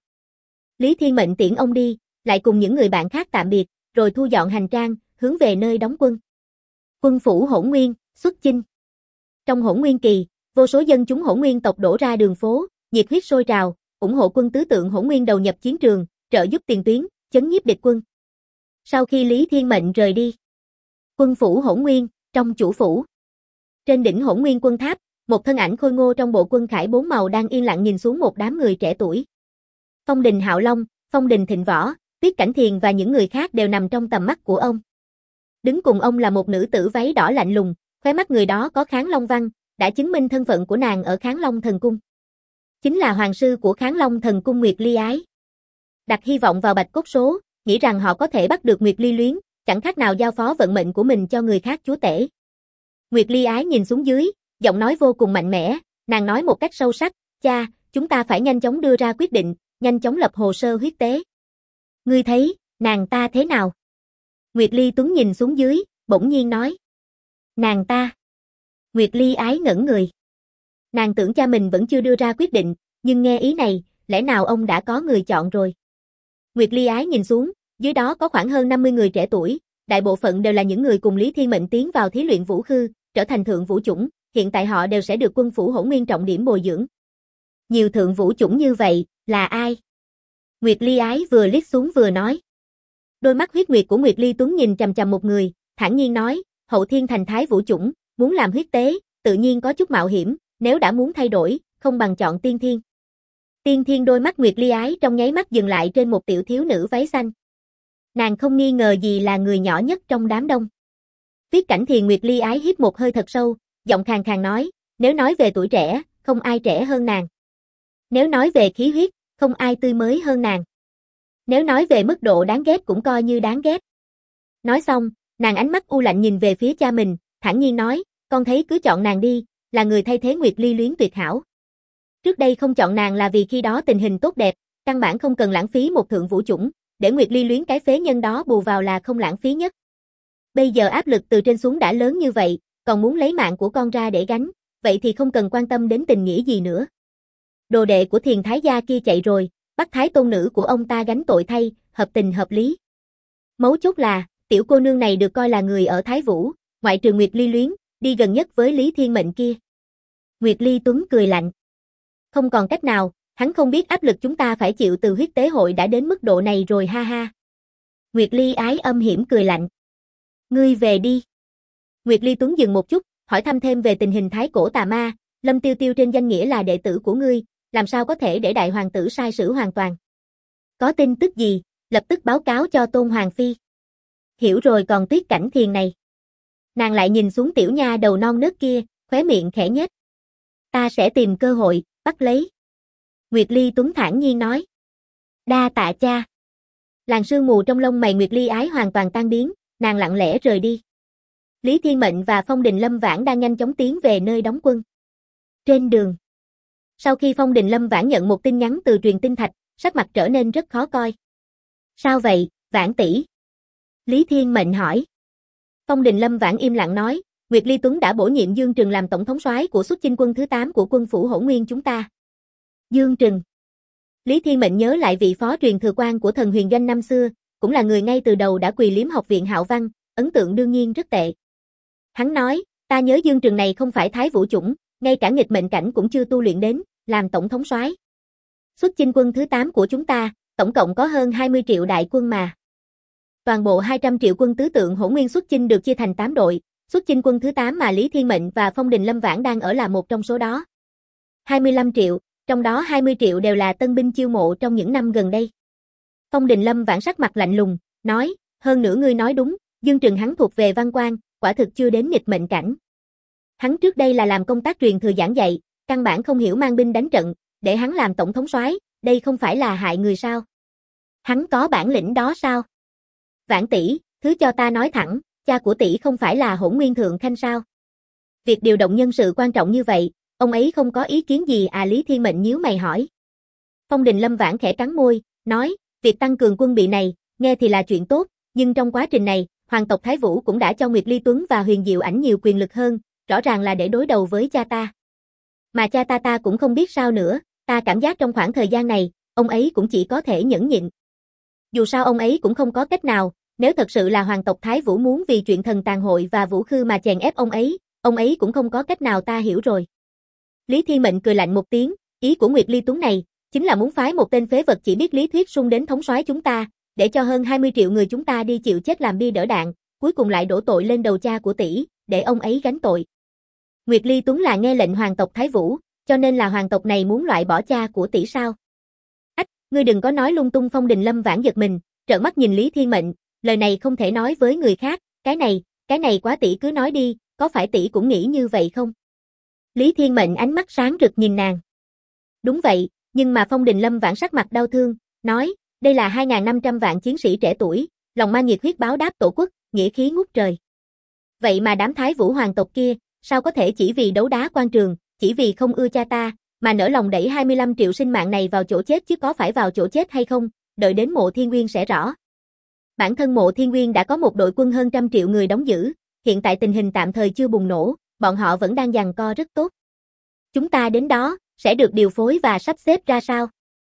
Lý Thiên Mệnh tiễn ông đi, lại cùng những người bạn khác tạm biệt, rồi thu dọn hành trang, hướng về nơi đóng quân. Quân phủ Hỗn Nguyên, xuất chinh. Trong Hỗn Nguyên Kỳ, vô số dân chúng Hỗn Nguyên tộc đổ ra đường phố, nhiệt huyết sôi trào, ủng hộ quân tứ tượng Hỗn Nguyên đầu nhập chiến trường, trợ giúp tiền tuyến, chấn nhiếp địch quân. Sau khi Lý Thiên Mệnh rời đi, quân phủ Hỗn Nguyên, trong chủ phủ. Trên đỉnh Hỗn Nguyên quân tháp, một thân ảnh khôi ngô trong bộ quân khải 4 màu đang yên lặng nhìn xuống một đám người trẻ tuổi. Phong Đình Hạo Long, Phong Đình Thịnh Võ, Tuyết Cảnh Thiền và những người khác đều nằm trong tầm mắt của ông. Đứng cùng ông là một nữ tử váy đỏ lạnh lùng, khóe mắt người đó có Kháng Long văn, đã chứng minh thân phận của nàng ở Kháng Long Thần Cung. Chính là hoàng sư của Kháng Long Thần Cung Nguyệt Ly Ái. Đặt hy vọng vào Bạch Cốt Số, nghĩ rằng họ có thể bắt được Nguyệt Ly Luyến, chẳng khác nào giao phó vận mệnh của mình cho người khác chúa tể. Nguyệt Ly Ái nhìn xuống dưới, giọng nói vô cùng mạnh mẽ, nàng nói một cách sâu sắc, cha, chúng ta phải nhanh chóng đưa ra quyết định, nhanh chóng lập hồ sơ huyết tế. Ngươi thấy, nàng ta thế nào? Nguyệt Ly Tuấn nhìn xuống dưới, bỗng nhiên nói. Nàng ta. Nguyệt Ly Ái ngẩn người. Nàng tưởng cha mình vẫn chưa đưa ra quyết định, nhưng nghe ý này, lẽ nào ông đã có người chọn rồi? Nguyệt Ly Ái nhìn xuống, dưới đó có khoảng hơn 50 người trẻ tuổi, đại bộ phận đều là những người cùng Lý Thiên Mệnh tiến vào thí luyện vũ khư, trở thành thượng vũ chủng, hiện tại họ đều sẽ được quân phủ Hỗn Nguyên trọng điểm bồi dưỡng. Nhiều thượng vũ chủng như vậy, là ai? Nguyệt Ly Ái vừa liếc xuống vừa nói. Đôi mắt huyết nguyệt của Nguyệt Ly Tuấn nhìn chằm chằm một người, thản nhiên nói, Hậu Thiên thành thái vũ chủng, muốn làm huyết tế, tự nhiên có chút mạo hiểm, nếu đã muốn thay đổi, không bằng chọn Tiên Thiên. Tiên Thiên. Đôi mắt Nguyệt Ly Ái trong nháy mắt dừng lại trên một tiểu thiếu nữ váy xanh. Nàng không nghi ngờ gì là người nhỏ nhất trong đám đông. Tuyết Cảnh Thiền. Nguyệt Ly Ái hít một hơi thật sâu, giọng khàn khàn nói, nếu nói về tuổi trẻ, không ai trẻ hơn nàng. Nếu nói về khí huyết, không ai tươi mới hơn nàng. Nếu nói về mức độ đáng ghét cũng coi như đáng ghét. Nói xong, nàng ánh mắt u lạnh nhìn về phía cha mình, thản nhiên nói, con thấy cứ chọn nàng đi, là người thay thế Nguyệt Ly Luyến tuyệt hảo. Trước đây không chọn nàng là vì khi đó tình hình tốt đẹp, căn bản không cần lãng phí một thượng vũ chủng, để Nguyệt Ly Luyến cái phế nhân đó bù vào là không lãng phí nhất. Bây giờ áp lực từ trên xuống đã lớn như vậy, còn muốn lấy mạng của con ra để gánh, vậy thì không cần quan tâm đến tình nghĩa gì nữa. Đồ đệ của Thiền Thái gia kia chạy rồi, bắt Thái tôn nữ của ông ta gánh tội thay, hợp tình hợp lý. Mấu chốt là, tiểu cô nương này được coi là người ở Thái Vũ, ngoại trừ Nguyệt Ly Luyến, đi gần nhất với Lý Thiên Mệnh kia. Nguyệt Ly Tuấn cười lạnh. Không còn cách nào, hắn không biết áp lực chúng ta phải chịu từ huyết tế hội đã đến mức độ này rồi ha ha. Nguyệt Ly Ái âm hiểm cười lạnh. Ngươi về đi. Nguyệt Ly Tuấn dừng một chút, hỏi thăm thêm về tình hình Thái Cổ Tà Ma, Lâm Tiêu Tiêu trên danh nghĩa là đệ tử của ngươi, làm sao có thể để đại hoàng tử sai sử hoàn toàn. Có tin tức gì, lập tức báo cáo cho Tôn Hoàng Phi. Hiểu rồi. Còn Tuyết Cảnh Thiền này. Nàng lại nhìn xuống tiểu nha đầu non nớt kia, khóe miệng khẽ nhếch. Ta sẽ tìm cơ hội, bắt lấy. Nguyệt Ly Tuấn thản nhiên nói. Đa tạ cha. Làn sương mù trong lông mày Nguyệt Ly Ái hoàn toàn tan biến, nàng lặng lẽ rời đi. Lý Thiên Mệnh và Phong Đình Lâm Vãn đang nhanh chóng tiến về nơi đóng quân. Trên đường. Sau khi Phong Đình Lâm Vãn nhận một tin nhắn từ truyền tinh thạch, sắc mặt trở nên rất khó coi. Sao vậy, Vãn tỷ? Lý Thiên Mệnh hỏi. Phong Đình Lâm Vãn im lặng nói, Nguyệt Ly Tuấn đã bổ nhiệm Dương Trừng làm tổng thống soái của xuất chinh quân thứ 8 của quân phủ Hỗn Nguyên chúng ta. Dương Trừng. Lý Thiên Mệnh nhớ lại vị phó truyền thừa quan của thần huyền doanh năm xưa, cũng là người ngay từ đầu đã quỳ liếm học viện Hạo Văn, ấn tượng đương nhiên rất tệ. Hắn nói, ta nhớ Dương Trừng này không phải Thái Vũ chủng, ngay cả nghịch mệnh cảnh cũng chưa tu luyện đến, làm tổng thống soái. Xuất chinh quân thứ 8 của chúng ta, tổng cộng có hơn 20 triệu đại quân mà. Toàn bộ 200 triệu quân tứ tượng Hỗn Nguyên xuất chinh được chia thành 8 đội, xuất chinh quân thứ 8 mà Lý Thiên Mệnh và Phong Đình Lâm Vãn đang ở là một trong số đó. 25 triệu, trong đó 20 triệu đều là tân binh chiêu mộ trong những năm gần đây. Phong Đình Lâm Vãn sắc mặt lạnh lùng, nói, hơn nữa ngươi nói đúng, Dương Trừng hắn thuộc về văn quan, quả thực chưa đến nghịch mệnh cảnh. Hắn trước đây là làm công tác truyền thừa giảng dạy, căn bản không hiểu mang binh đánh trận, để hắn làm tổng thống soái, đây không phải là hại người sao? Hắn có bản lĩnh đó sao? Vãn tỷ, thứ cho ta nói thẳng, cha của tỷ không phải là Hỗn Nguyên thượng khanh sao? Việc điều động nhân sự quan trọng như vậy, ông ấy không có ý kiến gì à? Lý Thiên Mệnh nhíu mày hỏi. Phong Đình Lâm Vãn khẽ cắn môi, nói, việc tăng cường quân bị này, nghe thì là chuyện tốt, nhưng trong quá trình này, hoàng tộc Thái Vũ cũng đã cho Nguyệt Ly Tuấn và Huyền Diệu Ảnh nhiều quyền lực hơn, rõ ràng là để đối đầu với cha ta. Mà cha ta cũng không biết sao nữa, ta cảm giác trong khoảng thời gian này, ông ấy cũng chỉ có thể nhẫn nhịn. Dù sao ông ấy cũng không có cách nào, nếu thật sự là hoàng tộc Thái Vũ muốn vì chuyện thần tàn hội và vũ khư mà chèn ép ông ấy cũng không có cách nào, ta hiểu rồi. Lý Thiên Mệnh cười lạnh một tiếng, ý của Nguyệt Ly Tuấn này, chính là muốn phái một tên phế vật chỉ biết lý thuyết xung đến thống soái chúng ta, để cho hơn 20 triệu người chúng ta đi chịu chết làm bia đỡ đạn, cuối cùng lại đổ tội lên đầu cha của tỷ, để ông ấy gánh tội. Nguyệt Ly Tuấn là nghe lệnh hoàng tộc Thái Vũ, cho nên là hoàng tộc này muốn loại bỏ cha của tỷ sao? Ách, ngươi đừng có nói lung tung. Phong Đình Lâm Vãn giật mình, trợn mắt nhìn Lý Thiên Mệnh, lời này không thể nói với người khác, cái này quá, tỷ cứ nói đi, có phải tỷ cũng nghĩ như vậy không? Lý Thiên Mệnh ánh mắt sáng rực nhìn nàng. Đúng vậy, nhưng mà Phong Đình Lâm Vãn sắc mặt đau thương, nói, đây là 2.500 vạn chiến sĩ trẻ tuổi, lòng mang nhiệt huyết báo đáp tổ quốc, nghĩa khí ngút trời. Vậy mà đám Thái Vũ hoàng tộc kia, sao có thể chỉ vì đấu đá quan trường, chỉ vì không ưa cha ta, mà nỡ lòng đẩy 25 triệu sinh mạng này vào chỗ chết, chứ có phải vào chỗ chết hay không, đợi đến Mộ Thiên Nguyên sẽ rõ. Bản thân Mộ Thiên Nguyên đã có một đội quân hơn 100 triệu người đóng giữ, hiện tại tình hình tạm thời chưa bùng nổ, bọn họ vẫn đang giằng co rất tốt. Chúng ta đến đó, sẽ được điều phối và sắp xếp ra sao?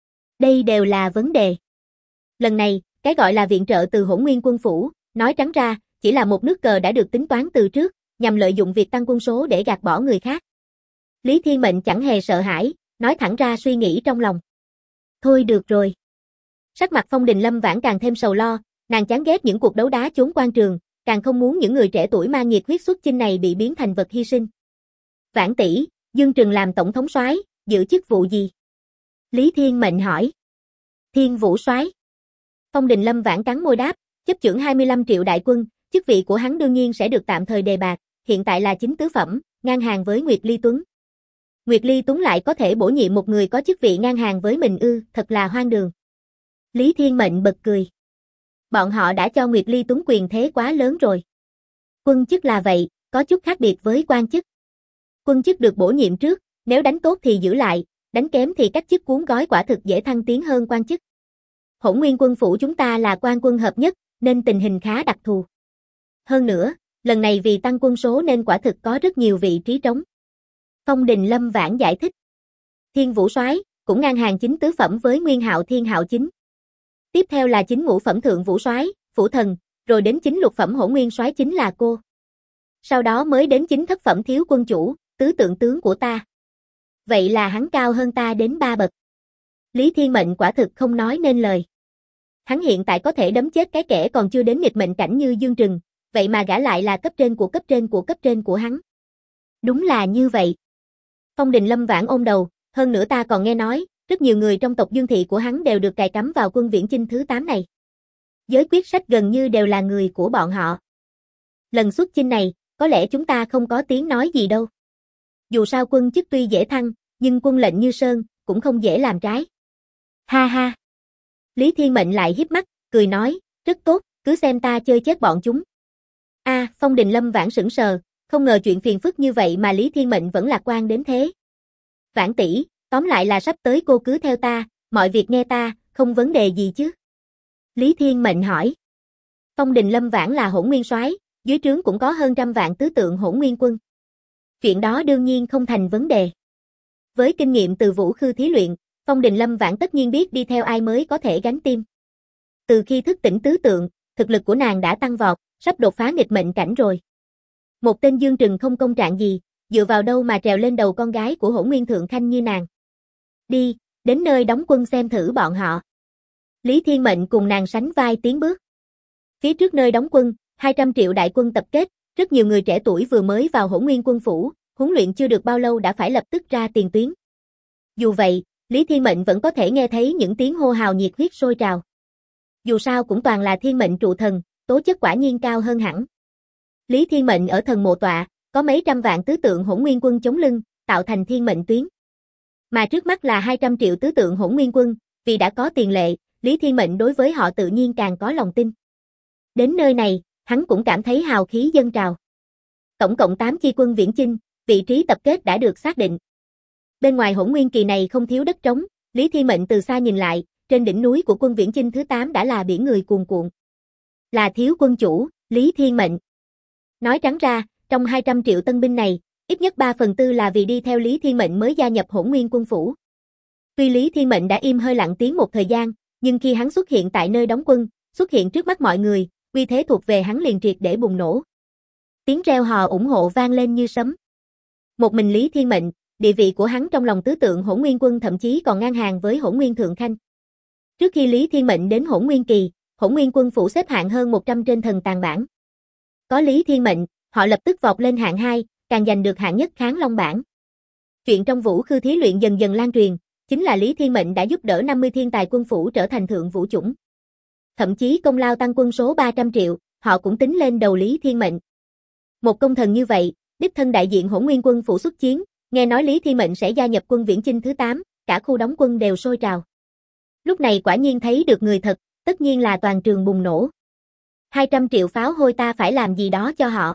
Đây đều là vấn đề. Lần này, cái gọi là viện trợ từ Hỗn Nguyên quân phủ, nói trắng ra, chỉ là một nước cờ đã được tính toán từ trước, nhằm lợi dụng việc tăng quân số để gạt bỏ người khác. Lý Thiên Mệnh chẳng hề sợ hãi, nói thẳng ra suy nghĩ trong lòng. Thôi được rồi. Sắc mặt Phong Đình Lâm Vãn càng thêm sầu lo, nàng chán ghét những cuộc đấu đá chốn quan trường, càng không muốn những người trẻ tuổi mang nhiệt huyết xuất chinh này bị biến thành vật hy sinh. Vãn tỷ, Dương Trừng làm tổng thống soái, giữ chức vụ gì? Lý Thiên Mệnh hỏi. Thiên Vũ soái. Phong Đình Lâm Vãn cắn môi đáp, chấp chưởng 25 triệu đại quân, chức vị của hắn đương nhiên sẽ được tạm thời đề bạt, hiện tại là chính tứ phẩm, ngang hàng với Nguyệt Ly Tuấn. Nguyệt Ly Tuấn lại có thể bổ nhiệm một người có chức vị ngang hàng với mình ư, thật là hoang đường. Lý Thiên Mệnh bật cười. Bọn họ đã cho Nguyệt Ly Tuấn quyền thế quá lớn rồi. Quân chức là vậy, có chút khác biệt với quan chức. Quân chức được bổ nhiệm trước, nếu đánh tốt thì giữ lại, đánh kém thì cách chức cuốn gói, quả thực dễ thăng tiến hơn quan chức. Hỗn Nguyên Quân phủ chúng ta là quan quân hợp nhất, nên tình hình khá đặc thù. Hơn nữa, lần này vì tăng quân số nên quả thực có rất nhiều vị trí trống. Phong Đình Lâm Vãn giải thích. Thiên Vũ Soái cũng ngang hàng chính tứ phẩm với Nguyên Hạo Thiên Hạo chính. Tiếp theo là chính ngũ phẩm Thượng Vũ Soái, Phủ Thần, rồi đến chính lục phẩm Hỗn Nguyên Soái chính là cô. Sau đó mới đến chính thất phẩm Thiếu Quân Chủ, tứ tượng tướng của ta. Vậy là hắn cao hơn ta đến 3 bậc. Lý Thiên Mệnh quả thực không nói nên lời. Hắn hiện tại có thể đấm chết cái kẻ còn chưa đến nghịch mệnh cảnh như Dương Trừng, vậy mà gã lại là cấp trên của cấp trên của cấp trên của hắn. Đúng là như vậy. Phong Đình Lâm Vãn ôm đầu, hơn nữa ta còn nghe nói, rất nhiều người trong tộc Dương thị của hắn đều được cài cắm vào quân viễn chinh thứ 8 này. Giới quyết sách gần như đều là người của bọn họ. Lần xuất chinh này, có lẽ chúng ta không có tiếng nói gì đâu. Dù sao quân chức tuy dễ thăng, nhưng quân lệnh như sơn, cũng không dễ làm trái. Ha ha. Lý Thiên Mệnh lại híp mắt, cười nói, rất tốt, cứ xem ta chơi chết bọn chúng. Phong Đình Lâm Vãn sững sờ, không ngờ chuyện phiền phức như vậy mà Lý Thiên Mệnh vẫn lạc quan đến thế. Vãn tỷ, tóm lại là sắp tới cô cứ theo ta, mọi việc nghe ta, không vấn đề gì chứ? Lý Thiên Mệnh hỏi. Phong Đình Lâm Vãn là Hỗn Nguyên Soái, dưới trướng cũng có hơn 100 vạn tứ tượng Hỗn Nguyên quân. Chuyện đó đương nhiên không thành vấn đề. Với kinh nghiệm từ Vũ Khư thí luyện, Phong Đình Lâm Vãn tất nhiên biết đi theo ai mới có thể gánh tim. Từ khi thức tỉnh tứ tượng, thực lực của nàng đã tăng vọt, sắp đột phá nghịch mệnh cảnh rồi. Một tên Dương Trừng không công trạng gì, dựa vào đâu mà trèo lên đầu con gái của Hỗn Nguyên Thượng Khanh như nàng. Đi, đến nơi đóng quân xem thử bọn họ. Lý Thiên Mệnh cùng nàng sánh vai tiến bước. Phía trước nơi đóng quân, 200 triệu đại quân tập kết, rất nhiều người trẻ tuổi vừa mới vào Hỗn Nguyên quân phủ, huấn luyện chưa được bao lâu đã phải lập tức ra tiền tuyến. Dù vậy, Lý Thiên Mệnh vẫn có thể nghe thấy những tiếng hô hào nhiệt huyết sôi trào. Dù sao cũng toàn là thiên mệnh trụ thần, tố chất quả nhiên cao hơn hẳn. Lý Thiên Mệnh ở thần mộ tọa, có mấy trăm vạn tứ tượng Hỗn Nguyên quân chống lưng, tạo thành thiên mệnh tuyến. Mà trước mắt là 200 triệu tứ tượng Hỗn Nguyên quân, vì đã có tiền lệ, Lý Thiên Mệnh đối với họ tự nhiên càng có lòng tin. Đến nơi này, hắn cũng cảm thấy hào khí dâng trào. Tổng cộng 8 chi quân viễn chinh, vị trí tập kết đã được xác định. Bên ngoài Hỗn Nguyên kỳ này không thiếu đất trống, Lý Thiên Mệnh từ xa nhìn lại, trên đỉnh núi của quân viễn chinh thứ 8 đã là biển người cuồn cuộn. Là Thiếu Quân Chủ, Lý Thiên Mệnh. Nói trắng ra, trong 200 triệu tân binh này, ít nhất 3/4 là vì đi theo Lý Thiên Mệnh mới gia nhập Hỗn Nguyên quân phủ. Tuy Lý Thiên Mệnh đã im hơi lặng tiếng một thời gian, nhưng khi hắn xuất hiện tại nơi đóng quân, xuất hiện trước mắt mọi người, uy thế thuộc về hắn liền triệt để bùng nổ. Tiếng reo hò ủng hộ vang lên như sấm. Một mình Lý Thiên Mệnh, địa vị của hắn trong lòng tứ tượng Hỗn Nguyên quân thậm chí còn ngang hàng với Hỗn Nguyên Thượng Khanh. Trước khi Lý Thiên Mệnh đến Hỗn Nguyên kỳ, Hỗn Nguyên quân phủ xếp hạng hơn 100 trên thần tàng bảng. Có Lý Thiên Mệnh, họ lập tức vọt lên hạng 2, càng giành được hạng nhất Kháng Long bảng. Chuyện trong Vũ Khư thí luyện dần dần lan truyền, chính là Lý Thiên Mệnh đã giúp đỡ 50 thiên tài quân phủ trở thành thượng vũ chủng. Thậm chí công lao tăng quân số 300 triệu, họ cũng tính lên đầu Lý Thiên Mệnh. Một công thần như vậy, đích thân đại diện Hỗn Nguyên quân phủ xuất chiến, nghe nói Lý Thiên Mệnh sẽ gia nhập quân viễn chinh thứ 8, cả khu đóng quân đều sôi trào. Lúc này quả nhiên thấy được người thật, tất nhiên là toàn trường bùng nổ. 200 triệu pháo hôi ta phải làm gì đó cho họ.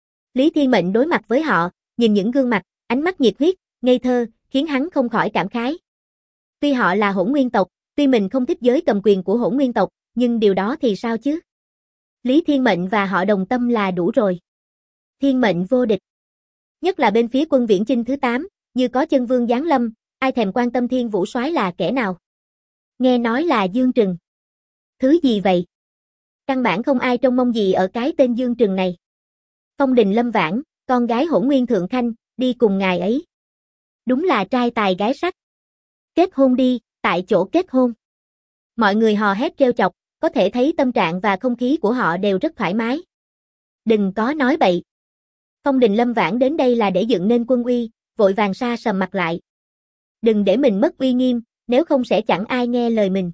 Lý Thiên Mệnh đối mặt với họ, nhìn những gương mặt, ánh mắt nhiệt huyết, ngây thơ, khiến hắn không khỏi cảm khái. Tuy họ là Hỗn Nguyên tộc, tuy mình không thích giới cầm quyền của Hỗn Nguyên tộc, nhưng điều đó thì sao chứ? Lý Thiên Mệnh và họ đồng tâm là đủ rồi. Thiên mệnh vô địch. Nhất là bên phía quân viễn chinh thứ 8, như có chân vương giáng lâm, ai thèm quan tâm Thiên Vũ soái là kẻ nào? Nghe nói là Dương Trừng. Thứ gì vậy? Căn bản không ai trông mong gì ở cái tên Dương Trừng này. Phong Đình Lâm Vãn, con gái Hỗn Nguyên Thượng Khanh, đi cùng ngài ấy. Đúng là trai tài gái sắc. Kết hôn đi, tại chỗ kết hôn. Mọi người hò hét trêu chọc, có thể thấy tâm trạng và không khí của họ đều rất thoải mái. Đừng có nói bậy. Phong Đình Lâm Vãn đến đây là để dựng nên quân uy, vội vàng sa sầm mặt lại. Đừng để mình mất uy nghiêm, nếu không sẽ chẳng ai nghe lời mình.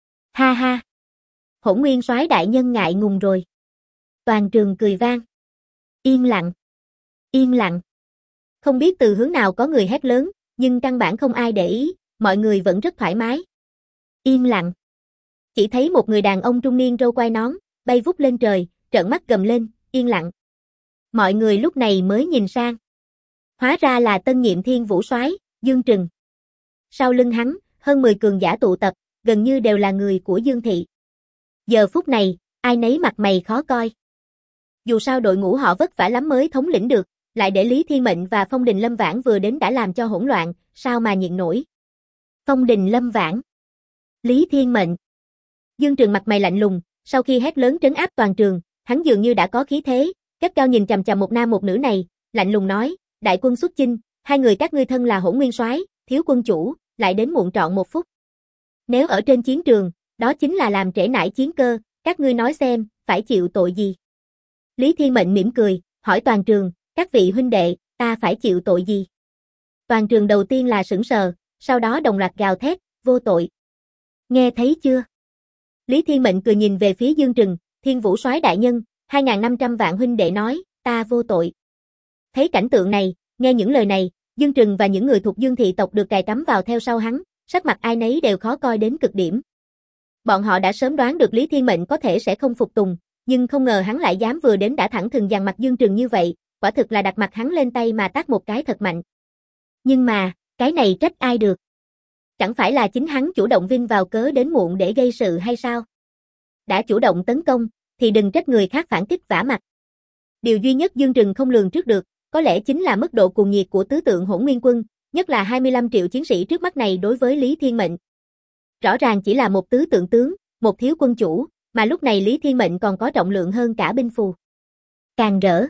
Ha ha. Hỗn Nguyên soái đại nhân ngại ngùng rồi. Toàn trường cười vang. Yên lặng. Yên lặng. Không biết từ hướng nào có người hét lớn, nhưng căn bản không ai để ý, mọi người vẫn rất thoải mái. Yên lặng. Chỉ thấy một người đàn ông trung niên râu quai nón, bay vút lên trời, trợn mắt gầm lên, yên lặng. Mọi người lúc này mới nhìn sang. Hóa ra là tân nhiệm Thiên Vũ soái, Dương Trừng. Sau lưng hắn, hơn 10 cường giả tụ tập, gần như đều là người của Dương thị. Giờ phút này, ai nấy mặt mày khó coi. Dù sao đội ngũ họ vất vả lắm mới thống lĩnh được, lại để Lý Thiên Mệnh và Phong Đình Lâm Vãn vừa đến đã làm cho hỗn loạn, sao mà nhịn nổi. Phong Đình Lâm Vãn, Lý Thiên Mệnh. Dương Trường mặt mày lạnh lùng, sau khi hét lớn trấn áp toàn trường, hắn dường như đã có khí thế, gắt cao nhìn chằm chằm một nam một nữ này, lạnh lùng nói, đại quân xuất chinh, hai người các ngươi thân là Hỗn Nguyên Soái, thiếu quân chủ, lại đến muộn trọn 1 phút. Nếu ở trên chiến trường, đó chính là làm trễ nải chiến cơ, các ngươi nói xem, phải chịu tội gì? Lý Thiên Mệnh mỉm cười, hỏi toàn trường, các vị huynh đệ, ta phải chịu tội gì? Toàn trường đầu tiên là sững sờ, sau đó đồng loạt gào thét, vô tội. Nghe thấy chưa? Lý Thiên Mệnh cười nhìn về phía Dương Trừng, Thiên Vũ Soái đại nhân, 2.500 vạn huynh đệ nói, ta vô tội. Thấy cảnh tượng này, nghe những lời này, Dương Trừng và những người thuộc Dương thị tộc được cài cắm vào theo sau hắn, sắc mặt ai nấy đều khó coi đến cực điểm. Bọn họ đã sớm đoán được Lý Thiên Mệnh có thể sẽ không phục tùng, nhưng không ngờ hắn lại dám vừa đến đã thẳng thừng dằn mặt Dương Trừng như vậy, quả thực là đặt mặt hắn lên tay mà tát một cái thật mạnh. Nhưng mà, cái này trách ai được? Chẳng phải là chính hắn chủ động vin vào cớ đến muộn để gây sự hay sao? Đã chủ động tấn công, thì đừng trách người khác phản kích vả mặt. Điều duy nhất Dương Trừng không lường trước được, có lẽ chính là mức độ cuồng nhiệt của tứ tượng Hỗn Nguyên quân, nhất là 25 triệu chiến sĩ trước mắt này đối với Lý Thiên Mệnh. Rõ ràng chỉ là một tứ tượng tướng, một thiếu quân chủ, mà lúc này Lý Thiên Mệnh còn có trọng lượng hơn cả binh phù. Càng rỡ.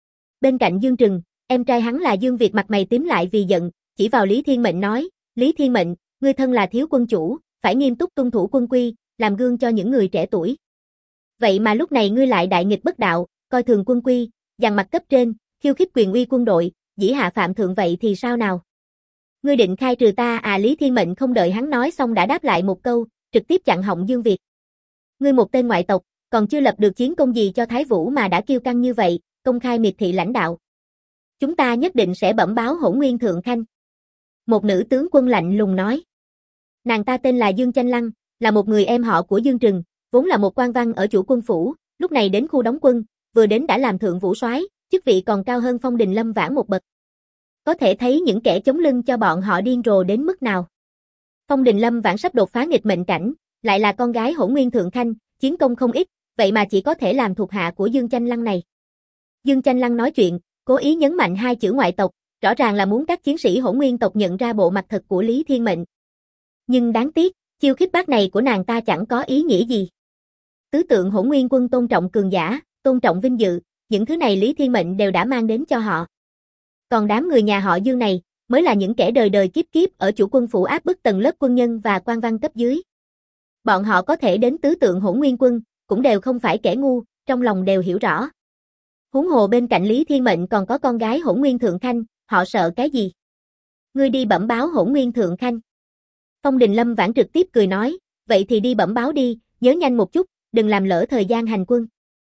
Bên cạnh Dương Trừng, em trai hắn là Dương Việt mặt mày tím lại vì giận, chỉ vào Lý Thiên Mệnh nói, Lý Thiên Mệnh, ngươi thân là thiếu quân chủ, phải nghiêm túc tuân thủ quân quy, làm gương cho những người trẻ tuổi. Vậy mà lúc này ngươi lại đại nghịch bất đạo, coi thường quân quy, dằn mặt cấp trên, khiêu khích quyền uy quân đội, dĩ hạ phạm thượng vậy thì sao nào? Ngươi định khai trừ ta à? Lý Thiên Mệnh không đợi hắn nói xong đã đáp lại một câu, trực tiếp chặn họng Dương Việt. Ngươi một tên ngoại tộc, còn chưa lập được chiến công gì cho Thái Vũ mà đã kiêu căng như vậy, công khai miệt thị lãnh đạo. Chúng ta nhất định sẽ bẩm báo Hỗn Nguyên Thượng Khanh. Một nữ tướng quân lạnh lùng nói. Nàng ta tên là Dương Chanh Lăng, là một người em họ của Dương Trừng, vốn là một quan văn ở chủ quân phủ, lúc này đến khu đóng quân, vừa đến đã làm thượng vũ soái, chức vị còn cao hơn Phong Đình Lâm Vãn một bậc. Có thể thấy những kẻ chống lưng cho bọn họ điên rồ đến mức nào. Phong Đình Lâm Vãn sắp đột phá nghịch mệnh cảnh, lại là con gái Hỗn Nguyên Thượng Khanh, chiến công không ít, vậy mà chỉ có thể làm thuộc hạ của Dương Chanh Lăng này. Dương Chanh Lăng nói chuyện, cố ý nhấn mạnh hai chữ ngoại tộc, rõ ràng là muốn các chiến sĩ Hỗn Nguyên tộc nhận ra bộ mặt thật của Lý Thiên Mệnh. Nhưng đáng tiếc, chiêu khích bác này của nàng ta chẳng có ý nghĩa gì. Tứ tượng Hỗn Nguyên quân tôn trọng cường giả, tôn trọng vinh dự, những thứ này Lý Thiên Mệnh đều đã mang đến cho họ. Còn đám người nhà họ Dương này, mới là những kẻ đời đời kiếp kiếp ở chủ quân phủ áp bức tầng lớp quân nhân và quan văn cấp dưới. Bọn họ có thể đến tứ tượng Hỗn Nguyên quân, cũng đều không phải kẻ ngu, trong lòng đều hiểu rõ. Huống hồ bên cạnh Lý Thiên Mệnh còn có con gái Hỗn Nguyên Thượng Khanh, họ sợ cái gì? Ngươi đi bẩm báo Hỗn Nguyên Thượng Khanh. Phong Đình Lâm Vãn trực tiếp cười nói, vậy thì đi bẩm báo đi, nhớ nhanh một chút, đừng làm lỡ thời gian hành quân.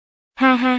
Ha ha.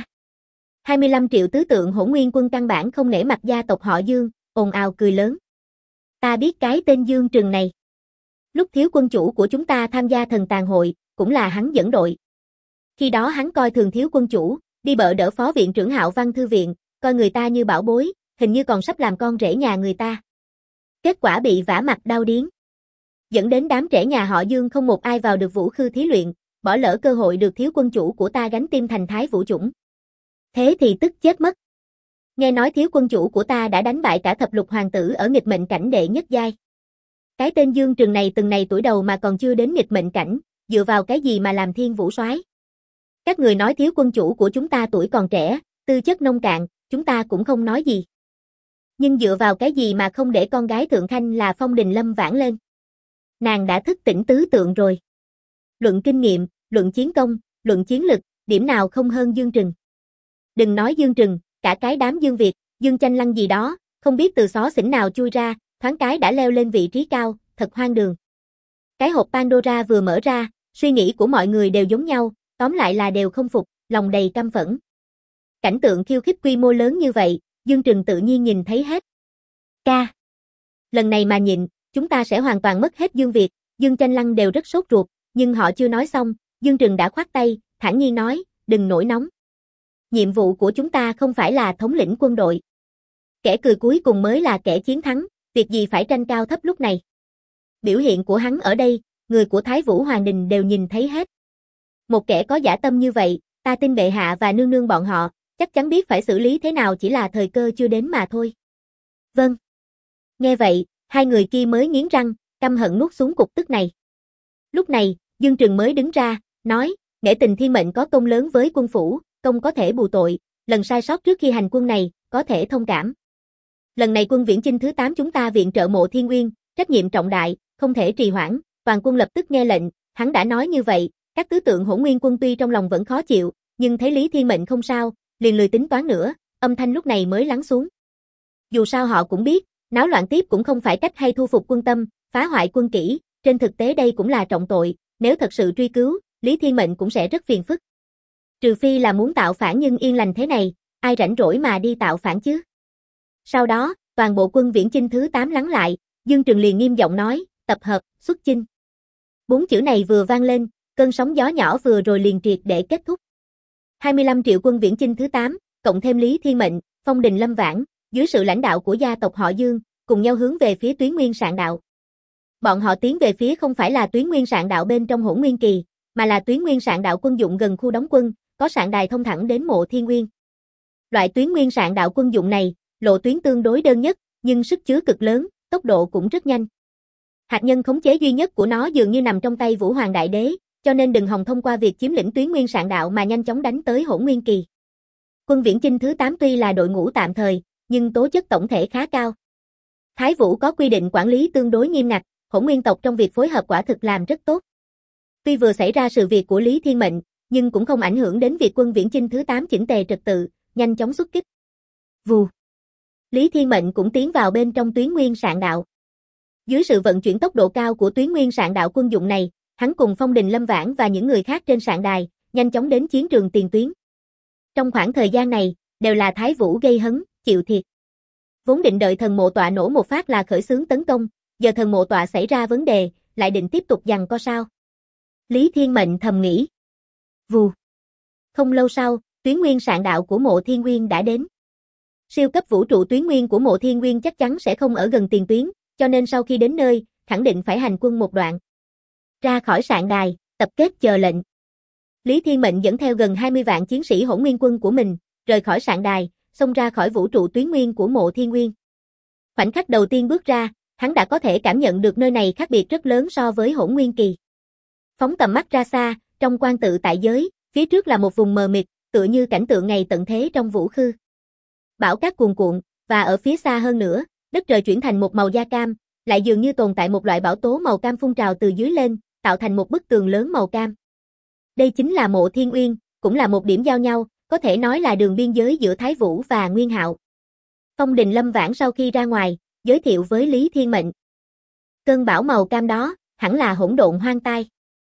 25 triệu tứ tượng Hỗn Nguyên quân căn bản không nể mặt gia tộc họ Dương, ồn ào cười lớn. Ta biết cái tên Dương Trừng này. Lúc thiếu quân chủ của chúng ta tham gia thần tàn hội, cũng là hắn dẫn đội. Khi đó hắn coi thường thiếu quân chủ, đi bợ đỡ phó viện trưởng Hạo Văn thư viện, coi người ta như bảo bối, hình như còn sắp làm con rể nhà người ta. Kết quả bị vả mặt đau điếng. Dẫn đến đám trẻ nhà họ Dương không một ai vào được Vũ Khư thí luyện, bỏ lỡ cơ hội được thiếu quân chủ của ta gánh tim thành Thái Vũ chủng. Thế thì tức chết mất. Nghe nói thiếu quân chủ của ta đã đánh bại cả thập lục hoàng tử ở nghịch mệnh cảnh đệ nhất giai. Cái tên Dương Trừng này từng này tuổi đầu mà còn chưa đến nghịch mệnh cảnh, dựa vào cái gì mà làm thiên vũ soái? Các người nói thiếu quân chủ của chúng ta tuổi còn trẻ, tư chất nông cạn, chúng ta cũng không nói gì. Nhưng dựa vào cái gì mà không để con gái Thượng Khanh là Phong Đình Lâm Vãn lên? Nàng đã thức tỉnh tứ tượng rồi. Luận kinh nghiệm, luận chiến công, luận chiến lực, điểm nào không hơn Dương Trừng. Đừng nói Dương Trừng, cả cái đám Dương Việt, Dương Chanh Lăng gì đó, không biết từ xó xỉnh nào chui ra, thoáng cái đã leo lên vị trí cao, thật hoang đường. Cái hộp Pandora vừa mở ra, suy nghĩ của mọi người đều giống nhau, tóm lại là đều không phục, lòng đầy căm phẫn. Cảnh tượng khiêu khích quy mô lớn như vậy, Dương Trừng tự nhiên nhìn thấy hết. Ca. Lần này mà nhịn, chúng ta sẽ hoàn toàn mất hết Dương Việt, Dương Chanh Lăng đều rất sốt ruột, nhưng họ chưa nói xong, Dương Trừng đã khoát tay, thản nhiên nói, đừng nổi nóng. Nhiệm vụ của chúng ta không phải là thống lĩnh quân đội. Kẻ cười cuối cùng mới là kẻ chiến thắng, việc gì phải tranh cao thấp lúc này. Biểu hiện của hắn ở đây, người của Thái Vũ Hoàng Đình đều nhìn thấy hết. Một kẻ có dã tâm như vậy, ta tin bệ hạ và nương nương bọn họ, chắc chắn biết phải xử lý thế nào, chỉ là thời cơ chưa đến mà thôi. Vâng. Nghe vậy, hai người kia mới nghiến răng, căm hận nuốt xuống cục tức này. Lúc này, Dương Trừng mới đứng ra, nói, Nể Tình Thiên Mệnh có công lớn với quân phủ, công có thể bù tội, lần sai sót trước khi hành quân này, có thể thông cảm. Lần này quân viễn chinh thứ 8 chúng ta viện trợ Mộ Thiên Nguyên, trách nhiệm trọng đại, không thể trì hoãn, toàn quân lập tức nghe lệnh, hắn đã nói như vậy, các tứ tượng Hỗn Nguyên quân tuy trong lòng vẫn khó chịu, nhưng thấy Lý Thiên Mệnh không sao, liền lười tính toán nữa, âm thanh lúc này mới lắng xuống. Dù sao họ cũng biết, náo loạn tiếp cũng không phải cách hay thu phục quân tâm, phá hoại quân kỷ, trên thực tế đây cũng là trọng tội, nếu thật sự truy cứu, Lý Thiên Mệnh cũng sẽ rất phiền phức. Trừ phi là muốn tạo phản nhưng yên lành thế này, ai rảnh rỗi mà đi tạo phản chứ. Sau đó, toàn bộ quân viễn chinh thứ 8 lắng lại, Dương Trừng liền nghiêm giọng nói, tập hợp, xuất chinh. 4 chữ này vừa vang lên, cơn sóng gió nhỏ vừa rồi liền triệt để kết thúc. 25 triệu quân viễn chinh thứ 8, cộng thêm Lý Thiên Mệnh, Phong Đình Lâm Vãn, dưới sự lãnh đạo của gia tộc họ Dương, cùng nhau hướng về phía Tuyến Nguyên Sạn Đạo. Bọn họ tiến về phía không phải là Tuyến Nguyên Sạn Đạo bên trong Hỗn Nguyên Kỳ, mà là Tuyến Nguyên Sạn Đạo quân dụng gần khu đóng quân, có sạn đài thông thẳng đến Mộ Thiên Nguyên. Loại Tuyến Nguyên Sạn Đạo quân dụng này, lộ tuyến tương đối đơn nhất, nhưng sức chứa cực lớn, tốc độ cũng rất nhanh. Hạt nhân khống chế duy nhất của nó dường như nằm trong tay Vũ Hoàng Đại Đế, cho nên Đừng Hòng thông qua việc chiếm lĩnh Tuyến Nguyên Sạn Đạo mà nhanh chóng đánh tới Hỗn Nguyên Kỳ. Quân viễn chinh thứ 8 tuy là đội ngũ tạm thời, nhưng tố chất tổng thể khá cao. Thái Vũ có quy định quản lý tương đối nghiêm ngặt, Hỗn Nguyên tộc trong việc phối hợp quả thực làm rất tốt. Tuy vừa xảy ra sự việc của Lý Thiên Mệnh, nhưng cũng không ảnh hưởng đến việc quân viễn chinh thứ 8 chỉnh tề trật tự, nhanh chóng xuất kích. Vù. Lý Thiên Mệnh cũng tiến vào bên trong Tuyến Nguyên Sạn Đạo. Dưới sự vận chuyển tốc độ cao của Tuyến Nguyên Sạn Đạo quân dụng này, hắn cùng Phong Đình Lâm Vãn và những người khác trên sạn đài, nhanh chóng đến chiến trường tiền tuyến. Trong khoảng thời gian này, đều là Thái Vũ gây hấn, chịu thiệt. Vốn định đợi thần mộ tọa nổ một phát là khởi xướng tấn công, giờ thần mộ tọa xảy ra vấn đề, lại định tiếp tục giằng co sao. Lý Thiên Mệnh thầm nghĩ. Vù. Không lâu sau, Tuyến Nguyên Sạn Đạo của Mộ Thiên Nguyên đã đến. Siêu cấp vũ trụ Tuyến Nguyên của Mộ Thiên Nguyên chắc chắn sẽ không ở gần tiền tuyến, cho nên sau khi đến nơi, khẳng định phải hành quân một đoạn. Ra khỏi sạn đài, tập kết chờ lệnh. Lý Thiên Mệnh dẫn theo gần 20 vạn chiến sĩ Hỗn Nguyên quân của mình, rời khỏi sạn đài, xông ra khỏi vũ trụ Tuyến Nguyên của Mộ Thiên Nguyên. Khoảnh khắc đầu tiên bước ra, hắn đã có thể cảm nhận được nơi này khác biệt rất lớn so với Hỗn Nguyên Kỳ. Phóng tầm mắt ra xa, trong quan tự tại giới, phía trước là một vùng mờ mịt, tựa như cảnh tượng ngày tận thế trong vũ khư. Bão cát cuồn cuộn, và ở phía xa hơn nữa, đất trời chuyển thành một màu da cam, lại dường như tồn tại một loại bão tố màu cam phun trào từ dưới lên, tạo thành một bức tường lớn màu cam. Đây chính là Mộ Thiên Uyên, cũng là một điểm giao nhau, có thể nói là đường biên giới giữa Thái Vũ và Nguyên Hạo. Phong Đình Lâm Vãn sau khi ra ngoài, giới thiệu với Lý Thiên Mệnh. Cơn bão màu cam đó, hẳn là hỗn độn hoang tai.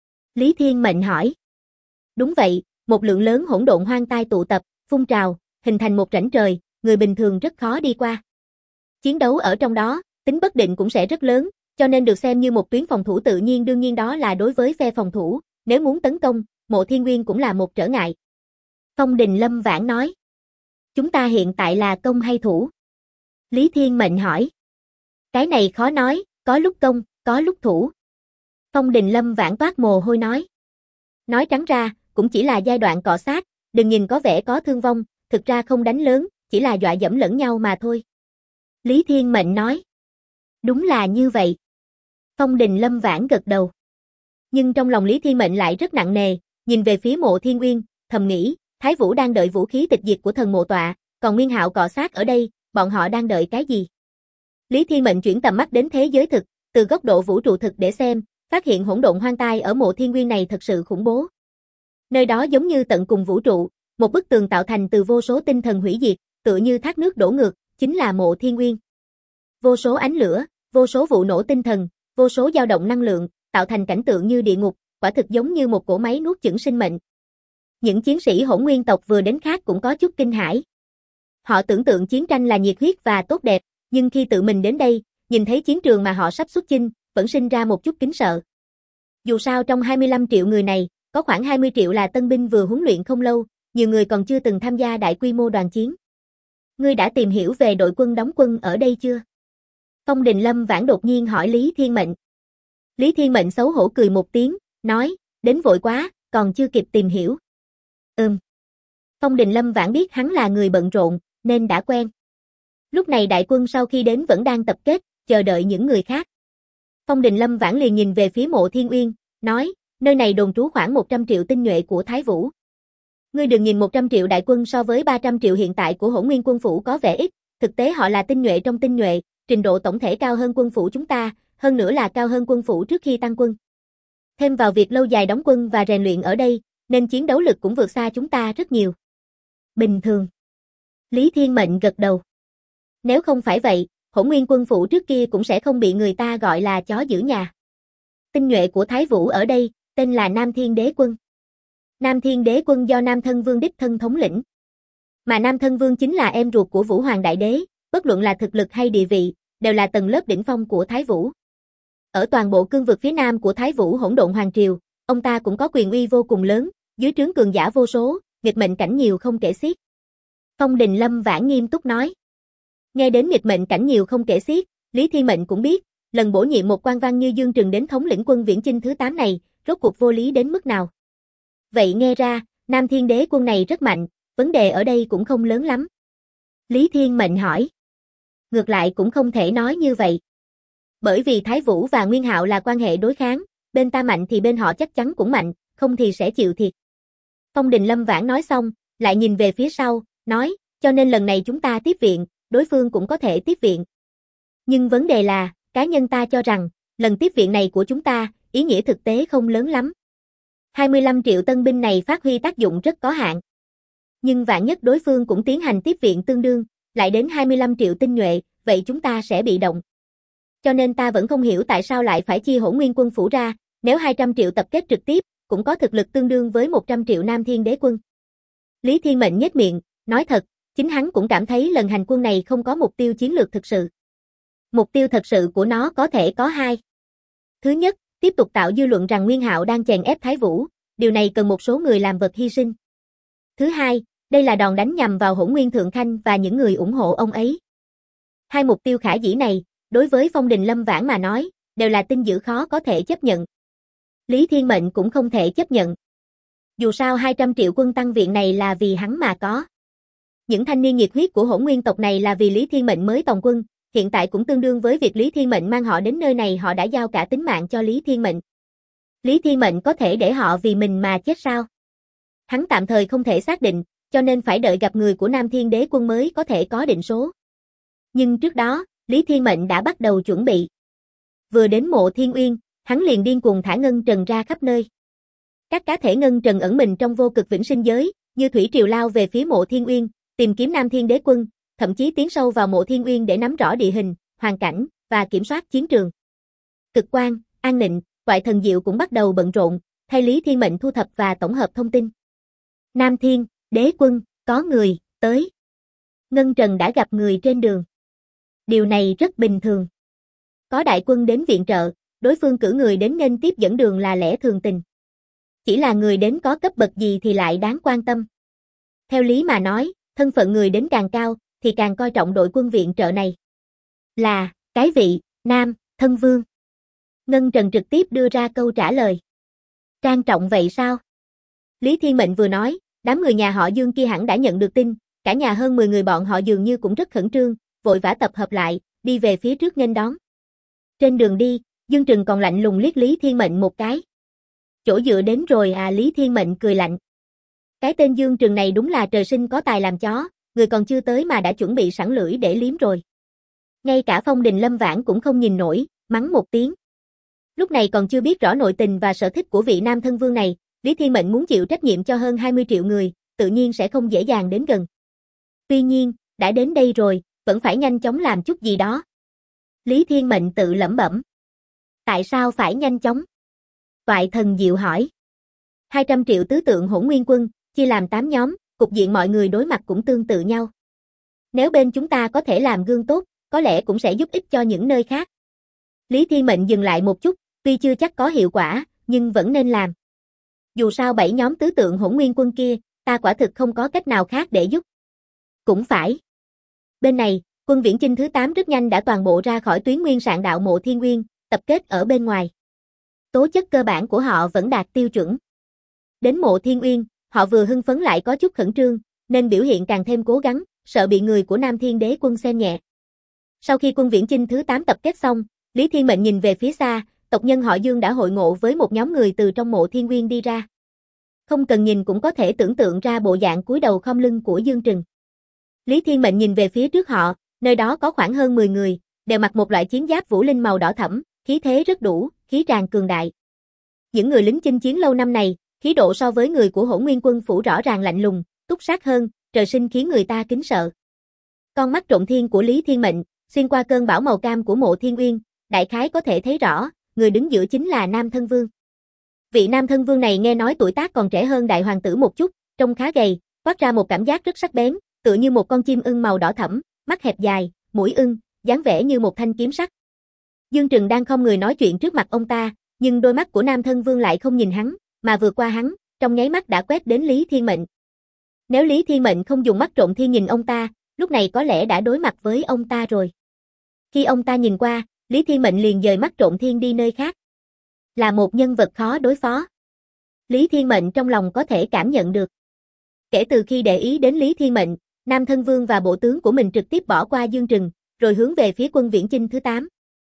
Lý Thiên Mệnh hỏi. Đúng vậy, một lượng lớn hỗn độn hoang tai tụ tập, phun trào, hình thành một rãnh trời, người bình thường rất khó đi qua. Chiến đấu ở trong đó, tính bất định cũng sẽ rất lớn, cho nên được xem như một tuyến phòng thủ tự nhiên, đương nhiên đó là đối với phe phòng thủ, nếu muốn tấn công, Mộ Thiên Nguyên cũng là một trở ngại. Phong Đình Lâm Vãn nói. Chúng ta hiện tại là công hay thủ? Lý Thiên Mệnh hỏi. Cái này khó nói, có lúc công, có lúc thủ. Phong Đình Lâm Vãn toát mồ hôi nói. Nói trắng ra, cũng chỉ là giai đoạn cọ sát, đừng nhìn có vẻ có thương vong, thực ra không đánh lớn, chỉ là dọa dẫm lẫn nhau mà thôi. Lý Thiên Mệnh nói. Đúng là như vậy. Phong Đình Lâm Vãn gật đầu. Nhưng trong lòng Lý Thiên Mệnh lại rất nặng nề, nhìn về phía Mộ Thiên Uyên, thầm nghĩ, Thái Vũ đang đợi vũ khí tịch diệt của thần mộ tọa, còn Nguyên Hạo cọ sát ở đây, bọn họ đang đợi cái gì? Lý Thiên Mệnh chuyển tầm mắt đến thế giới thực, từ góc độ vũ trụ thực để xem, phát hiện hỗn độn hoang tai ở Mộ Thiên Nguyên này thật sự khủng bố. Nơi đó giống như tận cùng vũ trụ, một bức tường tạo thành từ vô số tinh thần hủy diệt, tựa như thác nước đổ ngược, chính là Mộ Thiên Nguyên. Vô số ánh lửa, vô số vụ nổ tinh thần, vô số dao động năng lượng, tạo thành cảnh tượng như địa ngục, quả thực giống như một cỗ máy nuốt chửng sinh mệnh. Những chiến sĩ Hỗn Nguyên tộc vừa đến khác cũng có chút kinh hãi. Họ tưởng tượng chiến tranh là nhiệt huyết và tốt đẹp, nhưng khi tự mình đến đây, nhìn thấy chiến trường mà họ sắp xuất chinh, vẫn sinh ra một chút kính sợ. Dù sao trong 25 triệu người này, có khoảng 20 triệu là tân binh vừa huấn luyện không lâu, nhiều người còn chưa từng tham gia đại quy mô đoàn chiến. Ngươi đã tìm hiểu về đội quân đóng quân ở đây chưa? Phong Đình Lâm Vãn đột nhiên hỏi Lý Thiên Mệnh. Lý Thiên Mệnh xấu hổ cười một tiếng, nói, đến vội quá, còn chưa kịp tìm hiểu. Phong Đình Lâm Vãn biết hắn là người bận rộn, nên đã quen. Lúc này đại quân sau khi đến vẫn đang tập kết, chờ đợi những người khác. Phong Đình Lâm Vãn liền nhìn về phía Mộ Thiên Uyên, nói, nơi này đồn trú khoảng 100 triệu tinh nhuệ của Thái Vũ. Ngươi đừng nhìn 100 triệu đại quân so với 300 triệu hiện tại của Hỗn Nguyên quân phủ có vẻ ít, thực tế họ là tinh nhuệ trong tinh nhuệ, trình độ tổng thể cao hơn quân phủ chúng ta, hơn nữa là cao hơn quân phủ trước khi tăng quân. Thêm vào việc lâu dài đóng quân và rèn luyện ở đây, nên chiến đấu lực cũng vượt xa chúng ta rất nhiều. Bình thường. Lý Thiên Mệnh gật đầu. Nếu không phải vậy, Hỗn Nguyên quân phủ trước kia cũng sẽ không bị người ta gọi là chó giữ nhà. Tinh nhuệ của Thái Vũ ở đây, tên là Nam Thiên Đế quân. Nam Thiên Đế quân do Nam Thân Vương đích thân thống lĩnh. Mà Nam Thân Vương chính là em ruột của Vũ Hoàng Đại Đế, bất luận là thực lực hay địa vị, đều là tầng lớp đỉnh phong của Thái Vũ. Ở toàn bộ cương vực phía nam của Thái Vũ Hỗn Độn Hoàng Triều, ông ta cũng có quyền uy vô cùng lớn, dưới trướng cường giả vô số, nghịch mệnh cảnh nhiều không kể xiết. Phong Đình Lâm Vãn nghiêm túc nói. Nghe đến nghịch mệnh cảnh nhiều không kể xiết, Lý Thiên Mệnh cũng biết, lần bổ nhiệm một quan văn như Dương Trừng đến thống lĩnh quân Viễn Chinh thứ 8 này, rốt cuộc vô lý đến mức nào. Vậy nghe ra, Nam Thiên Đế quân này rất mạnh, vấn đề ở đây cũng không lớn lắm. Lý Thiên Mệnh hỏi. Ngược lại cũng không thể nói như vậy. Bởi vì Thái Vũ và Nguyên Hạo là quan hệ đối kháng, bên ta mạnh thì bên họ chắc chắn cũng mạnh, không thì sẽ chịu thiệt. Phong Đình Lâm Vãn nói xong, lại nhìn về phía sau, nói, cho nên lần này chúng ta tiếp viện, đối phương cũng có thể tiếp viện. Nhưng vấn đề là, cá nhân ta cho rằng, lần tiếp viện này của chúng ta, ý nghĩa thực tế không lớn lắm. 25 triệu tân binh này phát huy tác dụng rất có hạn. Nhưng vạn nhất đối phương cũng tiến hành tiếp viện tương đương, lại đến 25 triệu tinh nhuệ, vậy chúng ta sẽ bị động. Cho nên ta vẫn không hiểu tại sao lại phải chia Hỗn Nguyên quân phủ ra, nếu 200 triệu tập kết trực tiếp, cũng có thực lực tương đương với 100 triệu Nam Thiên Đế quân. Lý Thiên Mệnh nhếch miệng, nói thật, chính hắn cũng cảm thấy lần hành quân này không có mục tiêu chiến lược thực sự. Mục tiêu thật sự của nó có thể có hai. Thứ nhất, tiếp tục tạo dư luận rằng Nguyên Hạo đang chèn ép Thái Vũ, điều này cần một số người làm vật hy sinh. Thứ hai, đây là đòn đánh nhằm vào Hỗn Nguyên Thượng Khanh và những người ủng hộ ông ấy. Hai mục tiêu khả dĩ này, đối với Phong Đình Lâm Vãn mà nói, đều là tin dữ khó có thể chấp nhận. Lý Thiên Mệnh cũng không thể chấp nhận. Dù sao 200 triệu quân tăng viện này là vì hắn mà có. Những thanh niên nhiệt huyết của Hỗn Nguyên tộc này là vì Lý Thiên Mệnh mới tòng quân, hiện tại cũng tương đương với việc Lý Thiên Mệnh mang họ đến nơi này, họ đã giao cả tính mạng cho Lý Thiên Mệnh. Lý Thiên Mệnh có thể để họ vì mình mà chết sao? Hắn tạm thời không thể xác định, cho nên phải đợi gặp người của Nam Thiên Đế quân mới có thể có định số. Nhưng trước đó, Lý Thiên Mệnh đã bắt đầu chuẩn bị. Vừa đến Mộ Thiên Uyên, hắn liền điên cuồng thả ngân trần ra khắp nơi. Các cá thể ngân trần ẩn mình trong vô cực vĩnh sinh giới, như thủy triều lao về phía Mộ Thiên Uyên, tìm kiếm Nam Thiên Đế quân, thậm chí tiến sâu vào Mộ Thiên Uyên để nắm rõ địa hình, hoàn cảnh và kiểm soát chiến trường. Cực Quang, An Nịnh, Toại Thần Diệu cũng bắt đầu bận rộn, thay Lý Thiên Mệnh thu thập và tổng hợp thông tin. Nam Thiên Đế quân, có người tới. Ngân Trần đã gặp người trên đường. Điều này rất bình thường. Có đại quân đến viện trợ, đối phương cử người đến nghênh tiếp dẫn đường là lẽ thường tình. Chỉ là người đến có cấp bậc gì thì lại đáng quan tâm. Theo lý mà nói, thân phận người đến càng cao, thì càng coi trọng đội quân viện trợ này. Là, cái vị, Nam, Thân Vương. Ngân Trần trực tiếp đưa ra câu trả lời. Trang trọng vậy sao? Lý Thiên Mệnh vừa nói, đám người nhà họ Dương kia hẳn đã nhận được tin, cả nhà hơn 10 người bọn họ dường như cũng rất khẩn trương, vội vã tập hợp lại, đi về phía trước nghênh đón. Trên đường đi, Dương Trừng còn lạnh lùng liếc Lý Thiên Mệnh một cái. Chỗ dựa đến rồi à? Lý Thiên Mệnh cười lạnh. Cái tên Dương Trừng này đúng là trời sinh có tài làm chó, người còn chưa tới mà đã chuẩn bị sẵn lưỡi để liếm rồi. Ngay cả Phong Đình Lâm Vãn cũng không nhìn nổi, mắng một tiếng. Lúc này còn chưa biết rõ nội tình và sở thích của vị Nam Thân Vương này, Lý Thiên Mệnh muốn chịu trách nhiệm cho hơn 20 triệu người, tự nhiên sẽ không dễ dàng đến gần. Tuy nhiên, đã đến đây rồi, vẫn phải nhanh chóng làm chút gì đó. Lý Thiên Mệnh tự lẩm bẩm. Tại sao phải nhanh chóng? Toại Thần Diệu hỏi. 200 triệu tứ tượng Hỗn Nguyên quân, chia làm 8 nhóm, cục diện mọi người đối mặt cũng tương tự nhau. Nếu bên chúng ta có thể làm gương tốt, có lẽ cũng sẽ giúp ích cho những nơi khác. Lý Thiên Mệnh dừng lại một chút, tuy chưa chắc có hiệu quả, nhưng vẫn nên làm. Dù sao 7 nhóm tứ tượng Hỗn Nguyên quân kia, ta quả thực không có cách nào khác để giúp. Cũng phải. Bên này, quân Viễn Chinh thứ 8 rất nhanh đã toàn bộ ra khỏi tuyến nguyên sạn đạo Mộ Thiên Uyên, tập kết ở bên ngoài. Tố chất cơ bản của họ vẫn đạt tiêu chuẩn. Đến Mộ Thiên Uyên, họ vừa hưng phấn lại có chút khẩn trương, nên biểu hiện càng thêm cố gắng, sợ bị người của Nam Thiên Đế Quân xem nhẹ. Sau khi quân viễn chinh thứ 8 tập kết xong, Lý Thiên Mệnh nhìn về phía xa, tộc nhân họ Dương đã hội ngộ với một nhóm người từ trong Mộ Thiên Uyên đi ra. Không cần nhìn cũng có thể tưởng tượng ra bộ dạng cúi đầu khom lưng của Dương Trừng. Lý Thiên Mệnh nhìn về phía trước họ, nơi đó có khoảng hơn 10 người, đều mặc một loại chiến giáp vũ linh màu đỏ thẫm, khí thế rất đủ, khí tràn cường đại. Những người lính chinh chiến lâu năm này, khí độ so với người của Hỗn Nguyên Quân phủ rõ ràng lạnh lùng, túc sát hơn, trời sinh khiến người ta kính sợ. Con mắt trộm thiên của Lý Thiên Mệnh, xuyên qua cơn bão màu cam của Mộ Thiên Uyên, đại khái có thể thấy rõ, người đứng giữa chính là Nam Thân Vương. Vị Nam Thân Vương này nghe nói tuổi tác còn trẻ hơn đại hoàng tử một chút, trông khá gầy, toát ra một cảm giác rất sắc bén, tựa như một con chim ưng màu đỏ thẫm, mắt hẹp dài, mũi ưng, dáng vẻ như một thanh kiếm sắc. Dương Trừng đang không người nói chuyện trước mặt ông ta, nhưng đôi mắt của Nam Thân Vương lại không nhìn hắn, mà vượt qua hắn, trong nháy mắt đã quét đến Lý Thiên Mệnh. Nếu Lý Thiên Mệnh không dùng mắt trộm thiên nhìn ông ta, lúc này có lẽ đã đối mặt với ông ta rồi. Khi ông ta nhìn qua, Lý Thiên Mệnh liền dời mắt trộm thiên đi nơi khác. Là một nhân vật khó đối phó. Lý Thiên Mệnh trong lòng có thể cảm nhận được. Kể từ khi để ý đến Lý Thiên Mệnh, Nam Thân Vương và bộ tướng của mình trực tiếp bỏ qua Dương Trừng, rồi hướng về phía quân viễn chinh thứ 8.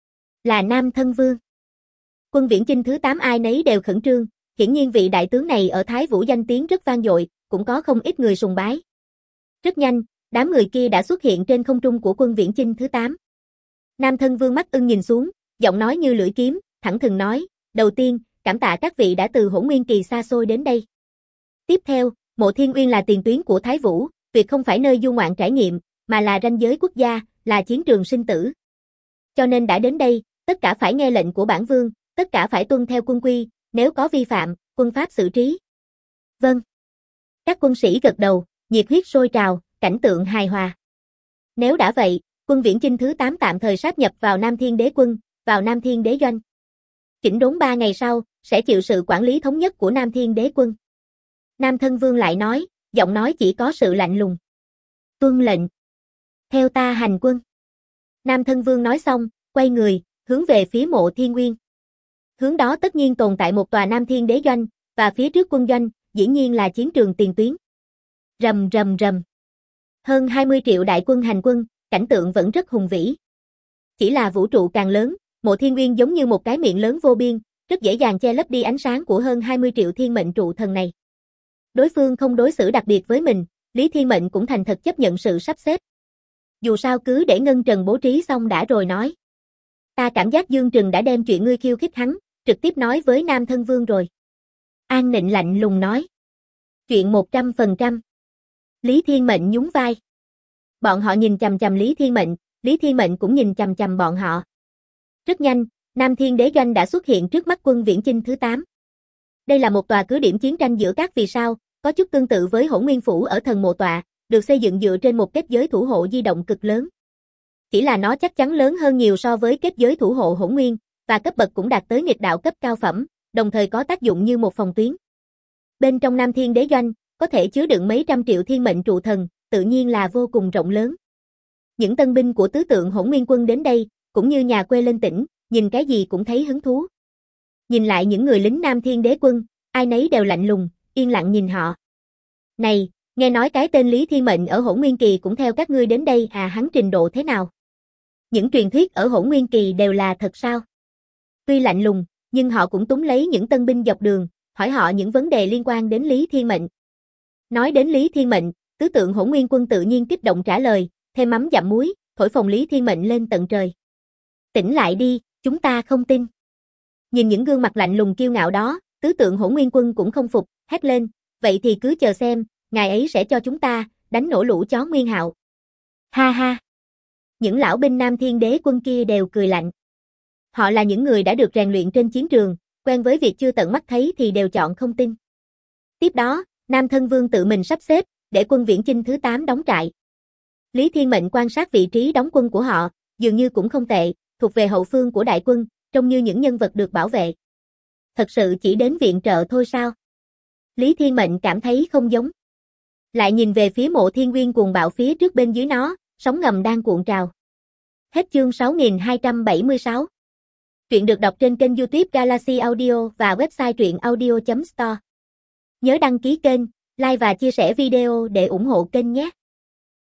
Là Nam Thân Vương. Quân viễn chinh thứ 8 ai nấy đều khẩn trương, hiển nhiên vị đại tướng này ở Thái Vũ danh tiếng rất vang dội, cũng có không ít người sùng bái. Rất nhanh, đám người kia đã xuất hiện trên không trung của quân viễn chinh thứ 8. Nam Thân Vương mắt ưng nhìn xuống, giọng nói như lưỡi kiếm, thẳng thừng nói, đầu tiên, cảm tạ các vị đã từ Hỗn Nguyên Kỳ xa xôi đến đây. Tiếp theo, Mộ Thiên Uyên là tiền tuyến của Thái Vũ, tuyệt không phải nơi du ngoạn trải nghiệm, mà là ranh giới quốc gia, là chiến trường sinh tử. Cho nên đã đến đây, tất cả phải nghe lệnh của bản vương, tất cả phải tuân theo quân quy, nếu có vi phạm, quân pháp xử trí. Vâng. Các quân sĩ gật đầu, nhiệt huyết sôi trào, cảnh tượng hài hòa. Nếu đã vậy, quân viễn chinh thứ 8 tạm thời sáp nhập vào Nam Thiên Đế Quân, vào Nam Thiên Đế Doanh. Chỉnh đốn 3 ngày sau, sẽ chịu sự quản lý thống nhất của Nam Thiên Đế Quân. Nam Thân Vương lại nói, giọng nói chỉ có sự lạnh lùng. Tuân lệnh. Theo ta hành quân. Nam Thân Vương nói xong, quay người, hướng về phía Mộ Thiên Uyên. Hướng đó tất nhiên tồn tại một tòa Nam Thiên Đế Doanh, và phía trước quân doanh, dĩ nhiên là chiến trường tiền tuyến. Rầm rầm rầm. Hơn 20 triệu đại quân hành quân, cảnh tượng vẫn rất hùng vĩ. Chỉ là vũ trụ càng lớn, Mộ Thiên Uyên giống như một cái miệng lớn vô biên, rất dễ dàng che lấp đi ánh sáng của hơn 20 triệu thiên mệnh trụ thần này. Đối phương không đối xử đặc biệt với mình, Lý Thiên Mệnh cũng thành thật chấp nhận sự sắp xếp. Dù sao cứ để Ngân Trần bố trí xong đã rồi nói. Ta cảm giác Dương Trừng đã đem chuyện ngươi khiêu khích hắn, trực tiếp nói với Nam Thân Vương rồi. An Nịnh lạnh lùng nói. Chuyện 100%. Lý Thiên Mệnh nhún vai. Bọn họ nhìn chằm chằm Lý Thiên Mệnh cũng nhìn chằm chằm bọn họ. Rất nhanh, Nam Thiên Đế Doanh đã xuất hiện trước mắt quân viễn chinh thứ 8. Đây là một tòa cứ điểm chiến tranh giữa các vì sao, có chút tương tự với Hỗn Nguyên Phủ ở Thần Mộ Tọa, được xây dựng dựa trên một kết giới thủ hộ di động cực lớn. Chỉ là nó chắc chắn lớn hơn nhiều so với kết giới thủ hộ Hỗn Nguyên, và cấp bậc cũng đạt tới nghịch đạo cấp cao phẩm, đồng thời có tác dụng như một phòng tuyến. Bên trong Nam Thiên Đế Doanh, có thể chứa đựng mấy trăm triệu thiên mệnh trụ thần, tự nhiên là vô cùng rộng lớn. Những tân binh của tứ tượng Hỗn Nguyên Quân đến đây, cũng như nhà quê lên tỉnh, nhìn cái gì cũng thấy hứng thú. Nhìn lại những người lính Nam Thiên Đế Quân, ai nấy đều lạnh lùng, yên lặng nhìn họ. Này, nghe nói cái tên Lý Thiên Mệnh ở Hỗn Nguyên Kỳ cũng theo các ngươi đến đây à, hắn trình độ thế nào? Những truyền thuyết ở Hỗn Nguyên Kỳ đều là thật sao? Tuy lạnh lùng, nhưng họ cũng túm lấy những tân binh dọc đường, hỏi họ những vấn đề liên quan đến Lý Thiên Mệnh. Nói đến Lý Thiên Mệnh, tứ tượng Hỗn Nguyên Quân tự nhiên kích động trả lời, thêm mắm dặm muối, thổi phồng Lý Thiên Mệnh lên tận trời. Tỉnh lại đi, chúng ta không tin. Nhìn những gương mặt lạnh lùng kiêu ngạo đó, tứ tượng Hỗn Nguyên Quân cũng không phục, hét lên, vậy thì cứ chờ xem, ngài ấy sẽ cho chúng ta đánh nổ lũ chó Nguyên Hạo. Ha ha. Những lão binh Nam Thiên Đế Quân kia đều cười lạnh. Họ là những người đã được rèn luyện trên chiến trường, quen với việc chưa tận mắt thấy thì đều chọn không tin. Tiếp đó, Nam Thân Vương tự mình sắp xếp, để quân viễn chinh thứ 8 đóng trại. Lý Thiên Mệnh quan sát vị trí đóng quân của họ, dường như cũng không tệ, thuộc về hậu phương của đại quân, trông như những nhân vật được bảo vệ. Thật sự chỉ đến viện trợ thôi sao? Lý Thiên Mệnh cảm thấy không giống. Lại nhìn về phía Mộ Thiên Uyên cuồng bạo phía trước bên dưới nó, sóng ngầm đang cuộn trào. Hết chương 6276. Truyện được đọc trên kênh YouTube Galaxy Audio và website truyệnaudio.store. Nhớ đăng ký kênh, like và chia sẻ video để ủng hộ kênh nhé.